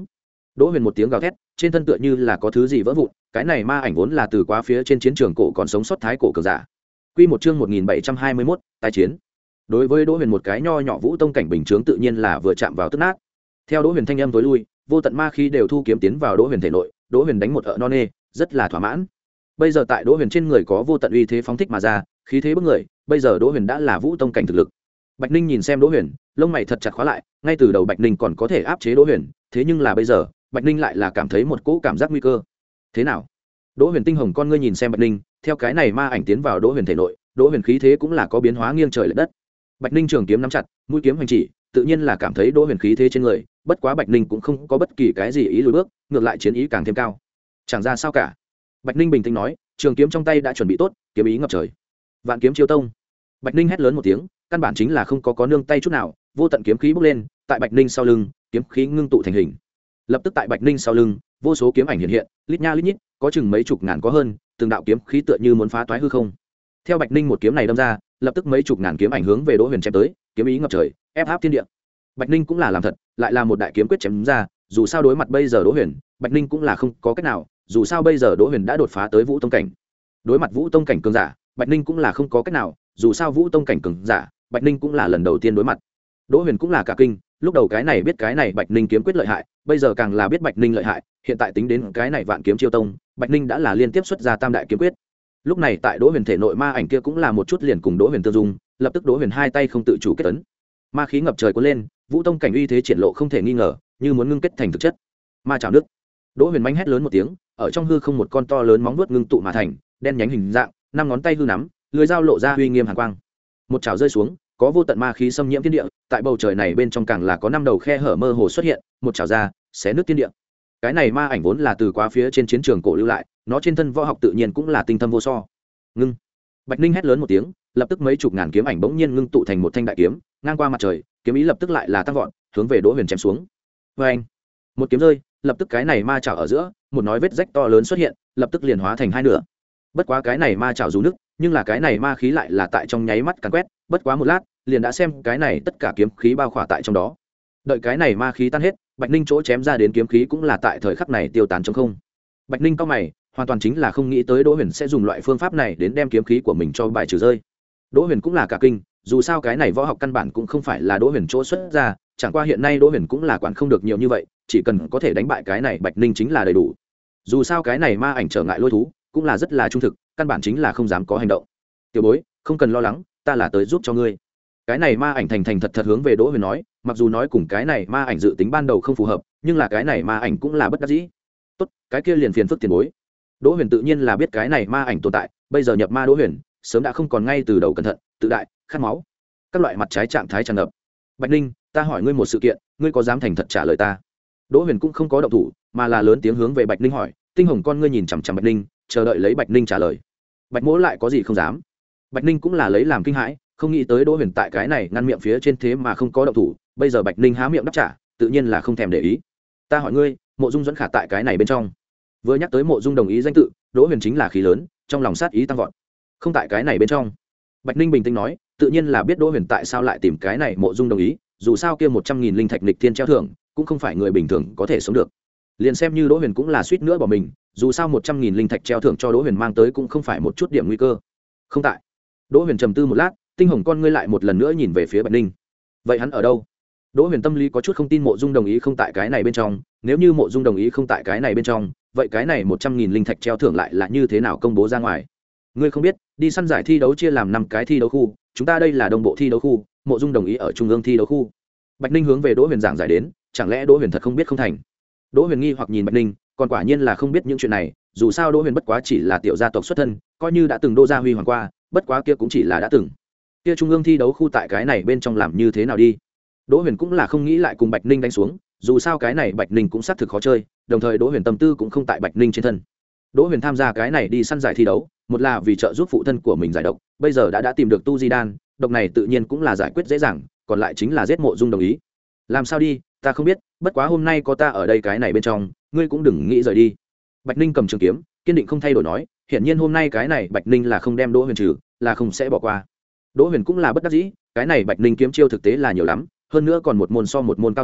Đỗ Huyền một tiếng gào thét, trên thân tựa như là có thứ gì vỡ vụn, cái này ma ảnh vốn là từ quá phía trên chiến trường cổ còn sống sót thái cổ cường giả. Quy một chương một nghìn bảy trăm hai mươi mốt, tái chiến. Đối với Đỗ Huyền một cái nho nhỏ vũ tông cảnh bình chướng tự nhiên là vừa chạm vào tức nát. Theo Đỗ Huyền thanh âm tối lui, vô tận ma khí đều thu kiếm tiến vào Đỗ Huyền thể nội, Đỗ Huyền đánh một ợ non nê, rất là thỏa mãn. Bây giờ tại Đỗ Huyền trên người có vô tận uy thế phóng thích mà ra, khí thế bức người, bây giờ Đỗ Huyền đã là vũ tông cảnh thực lực. Bạch Ninh nhìn xem Đỗ Huyền, lông mày thật chặt khóa lại, ngay từ đầu Bạch Ninh còn có thể áp chế Đỗ Huyền, thế nhưng là bây giờ, Bạch Ninh lại là cảm thấy một cỗ cảm giác nguy cơ. Thế nào? Đỗ Huyền tinh hồng con ngươi nhìn xem Bạch Ninh, theo cái này ma ảnh tiến vào Đỗ Huyền thể nội, Đỗ Huyền khí thế cũng là có biến hóa nghiêng trời lệch đất. Bạch Ninh trường kiếm nắm chặt, mũi kiếm hành chỉ, tự nhiên là cảm thấy Đỗ Huyền khí thế trên người, bất quá Bạch Ninh cũng không có bất kỳ cái gì ý lùi bước, ngược lại chiến ý càng thêm cao. Chẳng ra sao cả. Bạch Ninh bình tĩnh nói, trường kiếm trong tay đã chuẩn bị tốt, kiếm ý ngập trời. Vạn kiếm chiêu tông. Bạch Ninh hét lớn một tiếng, căn bản chính là không có có nương tay chút nào, vô tận kiếm khí bốc lên, tại Bạch Ninh sau lưng, kiếm khí ngưng tụ thành hình. Lập tức tại Bạch Ninh sau lưng, vô số kiếm ảnh hiện hiện, lít nha lít nhít, có chừng mấy chục ngàn có hơn, từng đạo kiếm khí tựa như muốn phá toái hư không. Theo Bạch Ninh một kiếm này đâm ra, lập tức mấy chục ngàn kiếm ảnh hướng về Đỗ Huyền chém tới, kiếm ý ngập trời, ép áp thiên địa. Bạch Ninh cũng là làm thật, lại là một đại kiếm quyết chém ra, dù sao đối mặt bây giờ Đỗ Huyền, Bạch Ninh cũng là không có cách nào, dù sao bây giờ Đỗ Huyền đã đột phá tới vũ tông cảnh. Đối mặt vũ tông cảnh cường giả, Bạch Ninh cũng là không có cách nào, dù sao vũ tông cảnh cường giả, Bạch Ninh cũng là lần đầu tiên đối mặt. Đỗ Huyền cũng là cả kinh, lúc đầu cái này biết cái này Bạch Ninh kiếm quyết lợi hại, bây giờ càng là biết Bạch Ninh lợi hại, hiện tại tính đến cái này vạn kiếm chiêu tông, Bạch Ninh đã là liên tiếp xuất ra tam đại kiếm quyết. Lúc này tại Đỗ Huyền thể nội ma ảnh kia cũng là một chút liền cùng Đỗ Huyền tương dung, lập tức Đỗ Huyền hai tay không tự chủ kết ấn. Ma khí ngập trời cuốn lên, vũ tông cảnh uy thế triển lộ không thể nghi ngờ, như muốn ngưng kết thành thực chất. Ma chảo nước. Đỗ Huyền manh hét lớn một tiếng, ở trong hư không một con to lớn móng vuốt ngưng tụ mà thành, đen nhánh hình dạng, năm ngón tay hư nắm, lưỡi dao lộ ra uy nghiêm hàn quang. Một chảo rơi xuống, có vô tận ma khí xâm nhiễm thiên địa, tại bầu trời này bên trong càng là có năm đầu khe hở mơ hồ xuất hiện, một chảo ra, xé nứt thiên địa. Cái này ma ảnh vốn là từ quá phía trên chiến trường cổ lưu lại, nó trên thân võ học tự nhiên cũng là tinh thâm vô so. Ngưng. Bạch Ninh hét lớn một tiếng, lập tức mấy chục ngàn kiếm ảnh bỗng nhiên ngưng tụ thành một thanh đại kiếm, ngang qua mặt trời, kiếm ý lập tức lại là tăng vọt, hướng về Đỗ Huyền chém xuống. Oeng! Một kiếm rơi, lập tức cái này ma chảo ở giữa, một nói vết rách to lớn xuất hiện, lập tức liền hóa thành hai nửa. Bất quá cái này ma chảo dù nứt, nhưng là cái này ma khí lại là tại trong nháy mắt càn quét, bất quá một lát, liền đã xem cái này tất cả kiếm khí bao khỏa tại trong đó. Đợi cái này ma khí tan hết, Bạch Ninh chỗ chém ra đến kiếm khí cũng là tại thời khắc này tiêu tán trong không. Bạch Ninh cau mày, hoàn toàn chính là không nghĩ tới Đỗ Huyền sẽ dùng loại phương pháp này đến đem kiếm khí của mình cho bài trừ rơi. Đỗ Huyền cũng là cả kinh, dù sao cái này võ học căn bản cũng không phải là Đỗ Huyền chỗ xuất ra, chẳng qua hiện nay Đỗ Huyền cũng là quản không được nhiều như vậy, chỉ cần có thể đánh bại cái này Bạch Ninh chính là đầy đủ. Dù sao cái này ma ảnh trở ngại lôi thú, cũng là rất là trung thực, căn bản chính là không dám có hành động. Tiểu bối, không cần lo lắng, ta là tới giúp cho ngươi. Cái này ma ảnh thành thành thật thật hướng về Đỗ Huyền nói, mặc dù nói cùng cái này ma ảnh dự tính ban đầu không phù hợp, nhưng là cái này ma ảnh cũng là bất đắc dĩ. Tốt, cái kia liền phiền phức tiền bối. Đỗ Huyền tự nhiên là biết cái này ma ảnh tồn tại, bây giờ nhập ma Đỗ Huyền, sớm đã không còn ngay từ đầu cẩn thận, tự đại, khát máu, các loại mặt trái trạng thái tràn ngập. Bạch Ninh, ta hỏi ngươi một sự kiện, ngươi có dám thành thật trả lời ta? Đỗ Huyền cũng không có động thủ, mà là lớn tiếng hướng về Bạch Ninh hỏi, tinh hồng con ngươi nhìn chằm chằm Bạch Ninh, chờ đợi lấy Bạch Ninh trả lời. Bạch Mỗ lại có gì không dám? Bạch Ninh cũng là lấy làm kinh hãi, không nghĩ tới Đỗ Huyền tại cái này ngăn miệng phía trên thế mà không có động thủ, bây giờ Bạch Ninh há miệng đáp trả, tự nhiên là không thèm để ý. Ta hỏi ngươi, Mộ Dung dẫn khả tại cái này bên trong? Vừa nhắc tới Mộ Dung đồng ý danh tự, Đỗ Huyền chính là khí lớn, trong lòng sát ý tăng vọt. Không tại cái này bên trong. Bạch Ninh bình tĩnh nói, tự nhiên là biết Đỗ Huyền tại sao lại tìm cái này Mộ Dung đồng ý, dù sao kia một trăm nghìn linh thạch nghịch thiên treo thưởng, cũng không phải người bình thường có thể sống được. Liền xem như Đỗ Huyền cũng là suýt nữa bỏ mình, dù sao một trăm nghìn linh thạch treo thưởng cho Đỗ Huyền mang tới cũng không phải một chút điểm nguy cơ. Không tại. Đỗ Huyền trầm tư một lát, tinh hồng con ngươi lại một lần nữa nhìn về phía Bạch Ninh. Vậy hắn ở đâu? Đỗ Huyền tâm lý có chút không tin Mộ Dung đồng ý không tại cái này bên trong, nếu như Mộ Dung đồng ý không tại cái này bên trong, vậy cái này một trăm nghìn linh thạch treo thưởng lại là như thế nào công bố ra ngoài? Ngươi không biết, đi săn giải thi đấu chia làm năm cái thi đấu khu, chúng ta đây là Đông Bộ thi đấu khu, Mộ Dung đồng ý ở Trung ương thi đấu khu. Bạch Ninh hướng về Đỗ Huyền giảng giải đến, chẳng lẽ Đỗ Huyền thật không biết không thành? Đỗ Huyền nghi hoặc nhìn Bạch Ninh, còn quả nhiên là không biết những chuyện này, dù sao Đỗ Huyền bất quá chỉ là tiểu gia tộc xuất thân, coi như đã từng đô gia huy hoàng qua, bất quá kia cũng chỉ là đã từng. Kia Trung ương thi đấu khu tại cái này bên trong làm như thế nào đi? Đỗ Huyền cũng là không nghĩ lại cùng Bạch Ninh đánh xuống, dù sao cái này Bạch Ninh cũng xác thực khó chơi, đồng thời Đỗ Huyền tâm tư cũng không tại Bạch Ninh trên thân. Đỗ Huyền tham gia cái này đi săn giải thi đấu, một là vì trợ giúp phụ thân của mình giải độc, bây giờ đã đã tìm được tu di đan, độc này tự nhiên cũng là giải quyết dễ dàng, còn lại chính là giết Mộ Dung đồng ý. Làm sao đi, ta không biết, bất quá hôm nay có ta ở đây cái này bên trong, ngươi cũng đừng nghĩ rời đi. Bạch Ninh cầm trường kiếm, kiên định không thay đổi nói, hiển nhiên hôm nay cái này Bạch Ninh là không đem Đỗ Huyền trừ, là không sẽ bỏ qua. Đỗ Huyền cũng là bất đắc dĩ, cái này Bạch Ninh kiếm chiêu thực tế là nhiều lắm, hơn nữa còn một môn so một môn cao thâm,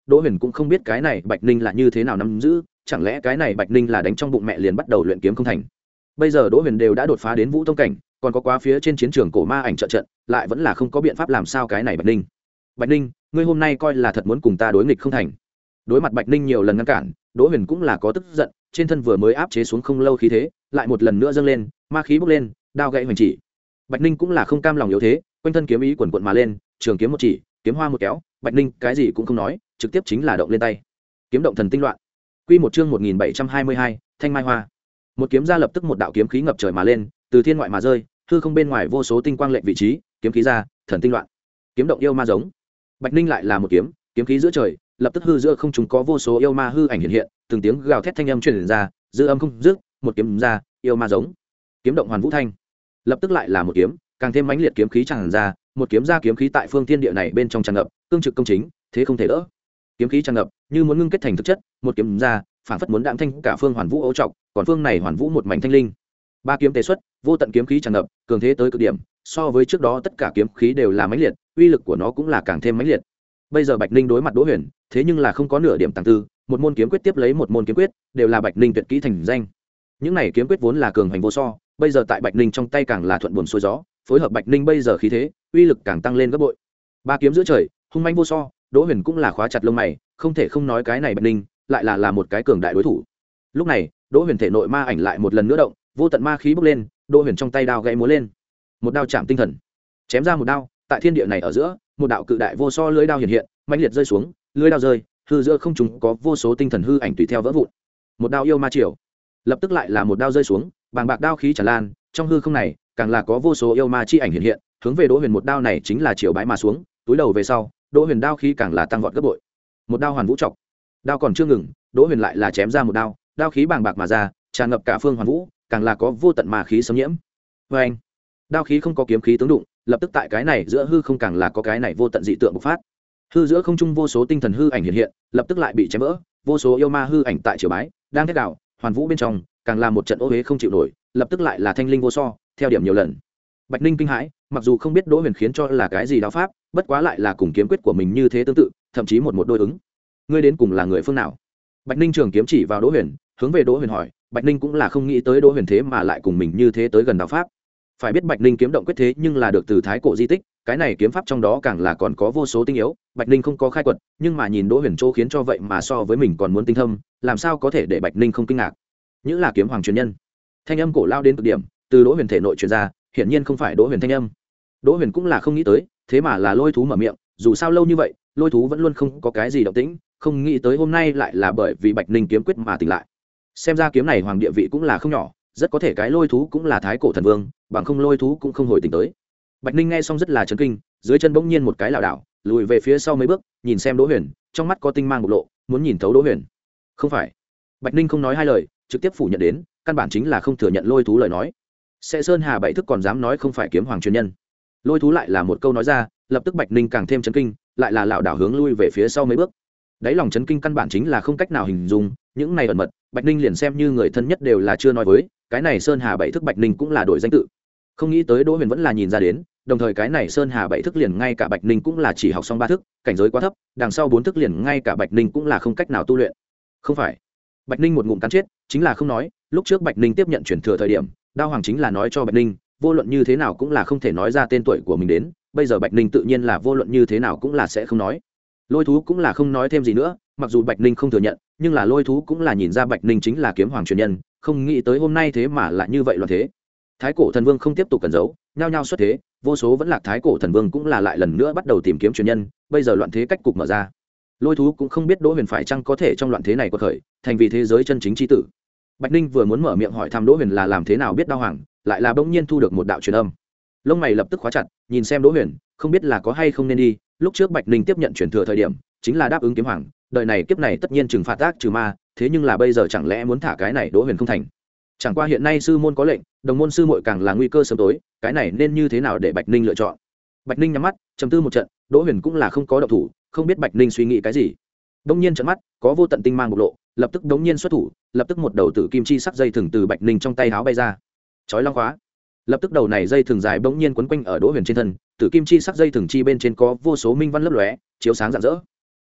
Đỗ Huyền cũng không biết cái này Bạch Ninh là như thế nào nắm giữ, chẳng lẽ cái này Bạch Ninh là đánh trong bụng mẹ liền bắt đầu luyện kiếm không thành. Bây giờ Đỗ Huyền đều đã đột phá đến vũ tông cảnh, còn có quá phía trên chiến trường cổ ma ảnh trợ trận, lại vẫn là không có biện pháp làm sao cái này Bạch Ninh. Bạch Ninh, ngươi hôm nay coi là thật muốn cùng ta đối nghịch không thành. Đối mặt Bạch Ninh nhiều lần ngăn cản, Đỗ Huyền cũng là có tức giận, trên thân vừa mới áp chế xuống không lâu khí thế, lại một lần nữa dâng lên, ma khí bốc lên, đao gãy hoành chỉ. Bạch Ninh cũng là không cam lòng yếu thế, quanh thân kiếm ý quần quần mà lên, trường kiếm một chỉ, kiếm hoa một kéo, Bạch Ninh cái gì cũng không nói, trực tiếp chính là động lên tay. Kiếm động thần tinh loạn. Quy một chương một nghìn bảy trăm hai mươi hai, Thanh Mai Hoa. Một kiếm ra lập tức một đạo kiếm khí ngập trời mà lên, từ thiên ngoại mà rơi, hư không bên ngoài vô số tinh quang lệnh vị trí, kiếm khí ra, thần tinh loạn. Kiếm động yêu ma giống. Bạch Ninh lại là một kiếm, kiếm khí giữa trời, lập tức hư giữa không trung có vô số yêu ma hư ảnh hiện hiện, từng tiếng gào thét thanh âm truyền ra, dư âm không dứt, một kiếm ra, yêu ma giống. Kiếm động hoàn vũ thanh. Lập tức lại là một kiếm, càng thêm mãnh liệt kiếm khí tràn ra, một kiếm ra kiếm khí tại phương thiên địa này bên trong tràn ngập, cương trực công chính, thế không thể đỡ. Kiếm khí tràn ngập, như muốn ngưng kết thành thực chất, một kiếm ra, phản phất muốn đạm thanh cả phương hoàn vũ ô trọng, còn phương này hoàn vũ một mảnh thanh linh. Ba kiếm tế xuất, vô tận kiếm khí tràn ngập, cường thế tới cực điểm, so với trước đó tất cả kiếm khí đều là mãnh liệt, uy lực của nó cũng là càng thêm mãnh liệt. Bây giờ Bạch Ninh đối mặt Đỗ Huyền, thế nhưng là không có nửa điểm tàng tư, một môn kiếm quyết tiếp lấy một môn kiếm quyết, đều là Bạch Ninh tuyệt kỹ thành danh. Những này kiếm quyết vốn là cường hành vô so, bây giờ tại Bạch Ninh trong tay càng là thuận buồm xuôi gió, phối hợp Bạch Ninh bây giờ khí thế, uy lực càng tăng lên gấp bội. Ba kiếm giữa trời, hung manh vô so, Đỗ Huyền cũng là khóa chặt lông mày, không thể không nói cái này Bạch Ninh lại là là một cái cường đại đối thủ. Lúc này, Đỗ Huyền thể nội ma ảnh lại một lần nữa động, vô tận ma khí bốc lên, Đỗ Huyền trong tay đao gãy múa lên. Một đao chạm tinh thần, chém ra một đao, tại thiên địa này ở giữa, một đạo cự đại vô so lưỡi đao hiện hiện, mãnh liệt rơi xuống, lưỡi đao rơi, hư giữa không trung có vô số tinh thần hư ảnh tùy theo vỡ vụn. Một đao yêu ma triều, lập tức lại là một đao rơi xuống, bàng bạc đao khí tràn lan, trong hư không này, càng là có vô số yêu ma chi ảnh hiện hiện, hướng về Đỗ Huyền một đao này chính là triều bãi mà xuống, túi đầu về sau, Đỗ Huyền đao khí càng là tăng vọt gấp bội. Một đao hoàn vũ trọc, đao còn chưa ngừng, Đỗ Huyền lại là chém ra một đao, đao khí bàng bạc mà ra, tràn ngập cả phương hoàn vũ, càng là có vô tận ma khí xâm nhiễm. Và anh, đao khí không có kiếm khí tướng đụng, lập tức tại cái này giữa hư không càng là có cái này vô tận dị tượng bộc phát. Hư giữa không trung vô số tinh thần hư ảnh hiện hiện, lập tức lại bị chém vỡ, vô số yêu ma hư ảnh tại triều bái, đang thét đảo, hoàn vũ bên trong, càng là một trận ô uế không chịu nổi, lập tức lại là thanh linh vô so, theo điểm nhiều lần. Bạch Ninh kinh hãi, mặc dù không biết Đỗ Huyền khiến cho là cái gì đao pháp, bất quá lại là cùng kiếm quyết của mình như thế tương tự, thậm chí một một đôi ứng. Ngươi đến cùng là người phương nào? Bạch Ninh trường kiếm chỉ vào Đỗ Huyền, hướng về Đỗ Huyền hỏi, Bạch Ninh cũng là không nghĩ tới Đỗ Huyền thế mà lại cùng mình như thế tới gần đao pháp. Phải biết Bạch Ninh kiếm động quyết thế nhưng là được từ thái cổ di tích, cái này kiếm pháp trong đó càng là còn có vô số tinh yếu, Bạch Ninh không có khai quật, nhưng mà nhìn Đỗ Huyền Châu khiến cho vậy mà so với mình còn muốn tinh thâm, làm sao có thể để Bạch Ninh không kinh ngạc. Như là kiếm hoàng truyền nhân. Thanh âm cổ lao đến cực điểm, từ Đỗ Huyền thể nội truyền ra, hiển nhiên không phải Đỗ Huyền thanh âm. Đỗ Huyền cũng là không nghĩ tới, thế mà là Lôi Thú mở miệng, dù sao lâu như vậy, Lôi Thú vẫn luôn không có cái gì động tĩnh, không nghĩ tới hôm nay lại là bởi vì Bạch Ninh kiếm quyết mà tỉnh lại. Xem ra kiếm này hoàng địa vị cũng là không nhỏ, rất có thể cái Lôi Thú cũng là thái cổ thần vương, bằng không Lôi Thú cũng không hồi tỉnh tới. Bạch Ninh nghe xong rất là chấn kinh, dưới chân bỗng nhiên một cái lảo đảo, lùi về phía sau mấy bước, nhìn xem Đỗ Huyền, trong mắt có tinh mang bộc lộ, muốn nhìn thấu Đỗ Huyền. Không phải. Bạch Ninh không nói hai lời, trực tiếp phủ nhận đến, căn bản chính là không thừa nhận Lôi Thú lời nói. Sẽ Sơn Hà bảy thức còn dám nói không phải kiếm hoàng truyền nhân. Lôi Thú lại là một câu nói ra, lập tức Bạch Ninh càng thêm chấn kinh, lại là lảo đảo hướng lui về phía sau mấy bước. Đáy lòng chấn kinh căn bản chính là không cách nào hình dung, những này ẩn mật, Bạch Ninh liền xem như người thân nhất đều là chưa nói với, cái này Sơn Hà bảy thức Bạch Ninh cũng là đổi danh tự. Không nghĩ tới Đỗ Huyền vẫn là nhìn ra đến, đồng thời cái này Sơn Hà bảy thức liền ngay cả Bạch Ninh cũng là chỉ học xong ba thức, cảnh giới quá thấp, đằng sau bốn thức liền ngay cả Bạch Ninh cũng là không cách nào tu luyện. Không phải. Bạch Ninh một ngụm cắn chết, chính là không nói, lúc trước Bạch Ninh tiếp nhận truyền thừa thời điểm, Đao Hoàng chính là nói cho Bạch Ninh, vô luận như thế nào cũng là không thể nói ra tên tuổi của mình đến, bây giờ Bạch Ninh tự nhiên là vô luận như thế nào cũng là sẽ không nói. Lôi Thú cũng là không nói thêm gì nữa, mặc dù Bạch Ninh không thừa nhận, nhưng là Lôi Thú cũng là nhìn ra Bạch Ninh chính là kiếm hoàng truyền nhân, không nghĩ tới hôm nay thế mà lại như vậy loạn thế. Thái cổ thần vương không tiếp tục cẩn giấu, nhao nhao xuất thế, vô số vẫn lạc thái cổ thần vương cũng là lại lần nữa bắt đầu tìm kiếm truyền nhân, bây giờ loạn thế cách cục mở ra. Lôi Thú cũng không biết Đỗ Huyền phải chăng có thể trong loạn thế này quật khởi, thành vì thế giới chân chính chi tử. Bạch Ninh vừa muốn mở miệng hỏi thăm Đỗ Huyền là làm thế nào biết Đao Hoàng, lại là bỗng nhiên thu được một đạo truyền âm. Lông mày lập tức khóa chặt, nhìn xem Đỗ Huyền, không biết là có hay không nên đi, lúc trước Bạch Ninh tiếp nhận truyền thừa thời điểm, chính là đáp ứng kiếm hoàng, đời này kiếp này tất nhiên trừng phạt ác trừ ma, thế nhưng là bây giờ chẳng lẽ muốn thả cái này Đỗ Huyền không thành. Chẳng qua hiện nay sư môn có lệnh, đồng môn sư muội càng là nguy cơ sớm tối, cái này nên như thế nào để Bạch Ninh lựa chọn. Bạch Ninh nhắm mắt, trầm tư một trận, Đỗ Huyền cũng là không có động thủ, không biết Bạch Ninh suy nghĩ cái gì. Đông nhiên trợn mắt, có vô tận tinh mang bộc lộ, lập tức đống nhiên xuất thủ, lập tức một đầu tử kim chi sắc dây thừng từ Bạch Ninh trong tay háo bay ra. Chói long khóa. Lập tức đầu này dây thừng dài bỗng nhiên quấn quanh ở Đỗ Huyền trên thân, tử kim chi sắc dây thừng chi bên trên có vô số minh văn lấp lóe, chiếu sáng rạng rỡ.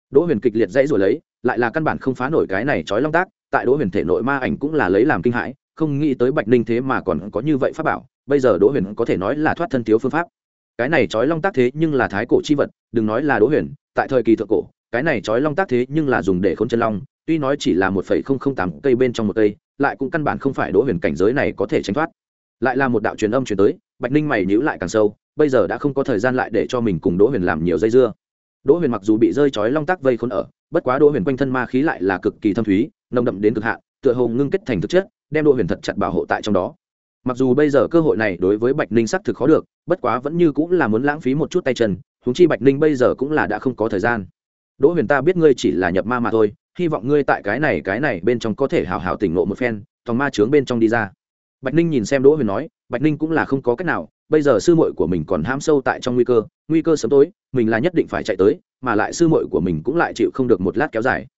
Đỗ Huyền kịch liệt dãy rồi lấy, lại là căn bản không phá nổi cái này chói long tác, tại Đỗ Huyền thể nội ma ảnh cũng là lấy làm kinh hãi, không nghĩ tới Bạch Ninh thế mà còn có như vậy pháp bảo, bây giờ Đỗ Huyền có thể nói là thoát thân thiếu phương pháp. Cái này chói long tác thế nhưng là thái cổ chi vật, đừng nói là Đỗ Huyền, tại thời kỳ thượng cổ, cái này chói long tác thế nhưng là dùng để khốn chân long, tuy nói chỉ là một phẩy không không tám cây bên trong một cây, lại cũng căn bản không phải Đỗ Huyền cảnh giới này có thể tránh thoát. Lại là một đạo truyền âm truyền tới, Bạch Ninh mày nhíu lại càng sâu, bây giờ đã không có thời gian lại để cho mình cùng Đỗ Huyền làm nhiều dây dưa. Đỗ Huyền mặc dù bị rơi chói long tác vây khốn ở, bất quá Đỗ Huyền quanh thân ma khí lại là cực kỳ thâm thúy, nồng đậm đến cực hạn, tựa hồ ngưng kết thành thực chất, đem Đỗ Huyền thật chặt bảo hộ tại trong đó. Mặc dù bây giờ cơ hội này đối với Bạch Ninh xác thực khó được, bất quá vẫn như cũng là muốn lãng phí một chút tay chân, huống chi Bạch Ninh bây giờ cũng là đã không có thời gian. Đỗ Huyền, ta biết ngươi chỉ là nhập ma mà thôi, hy vọng ngươi tại cái này cái này bên trong có thể hào hào tỉnh ngộ một phen, tòng ma chướng bên trong đi ra. Bạch Ninh nhìn xem Đỗ Huyền nói, Bạch Ninh cũng là không có cách nào, bây giờ sư muội của mình còn hãm sâu tại trong nguy cơ, nguy cơ sớm tối, mình là nhất định phải chạy tới, mà lại sư muội của mình cũng lại chịu không được một lát kéo dài.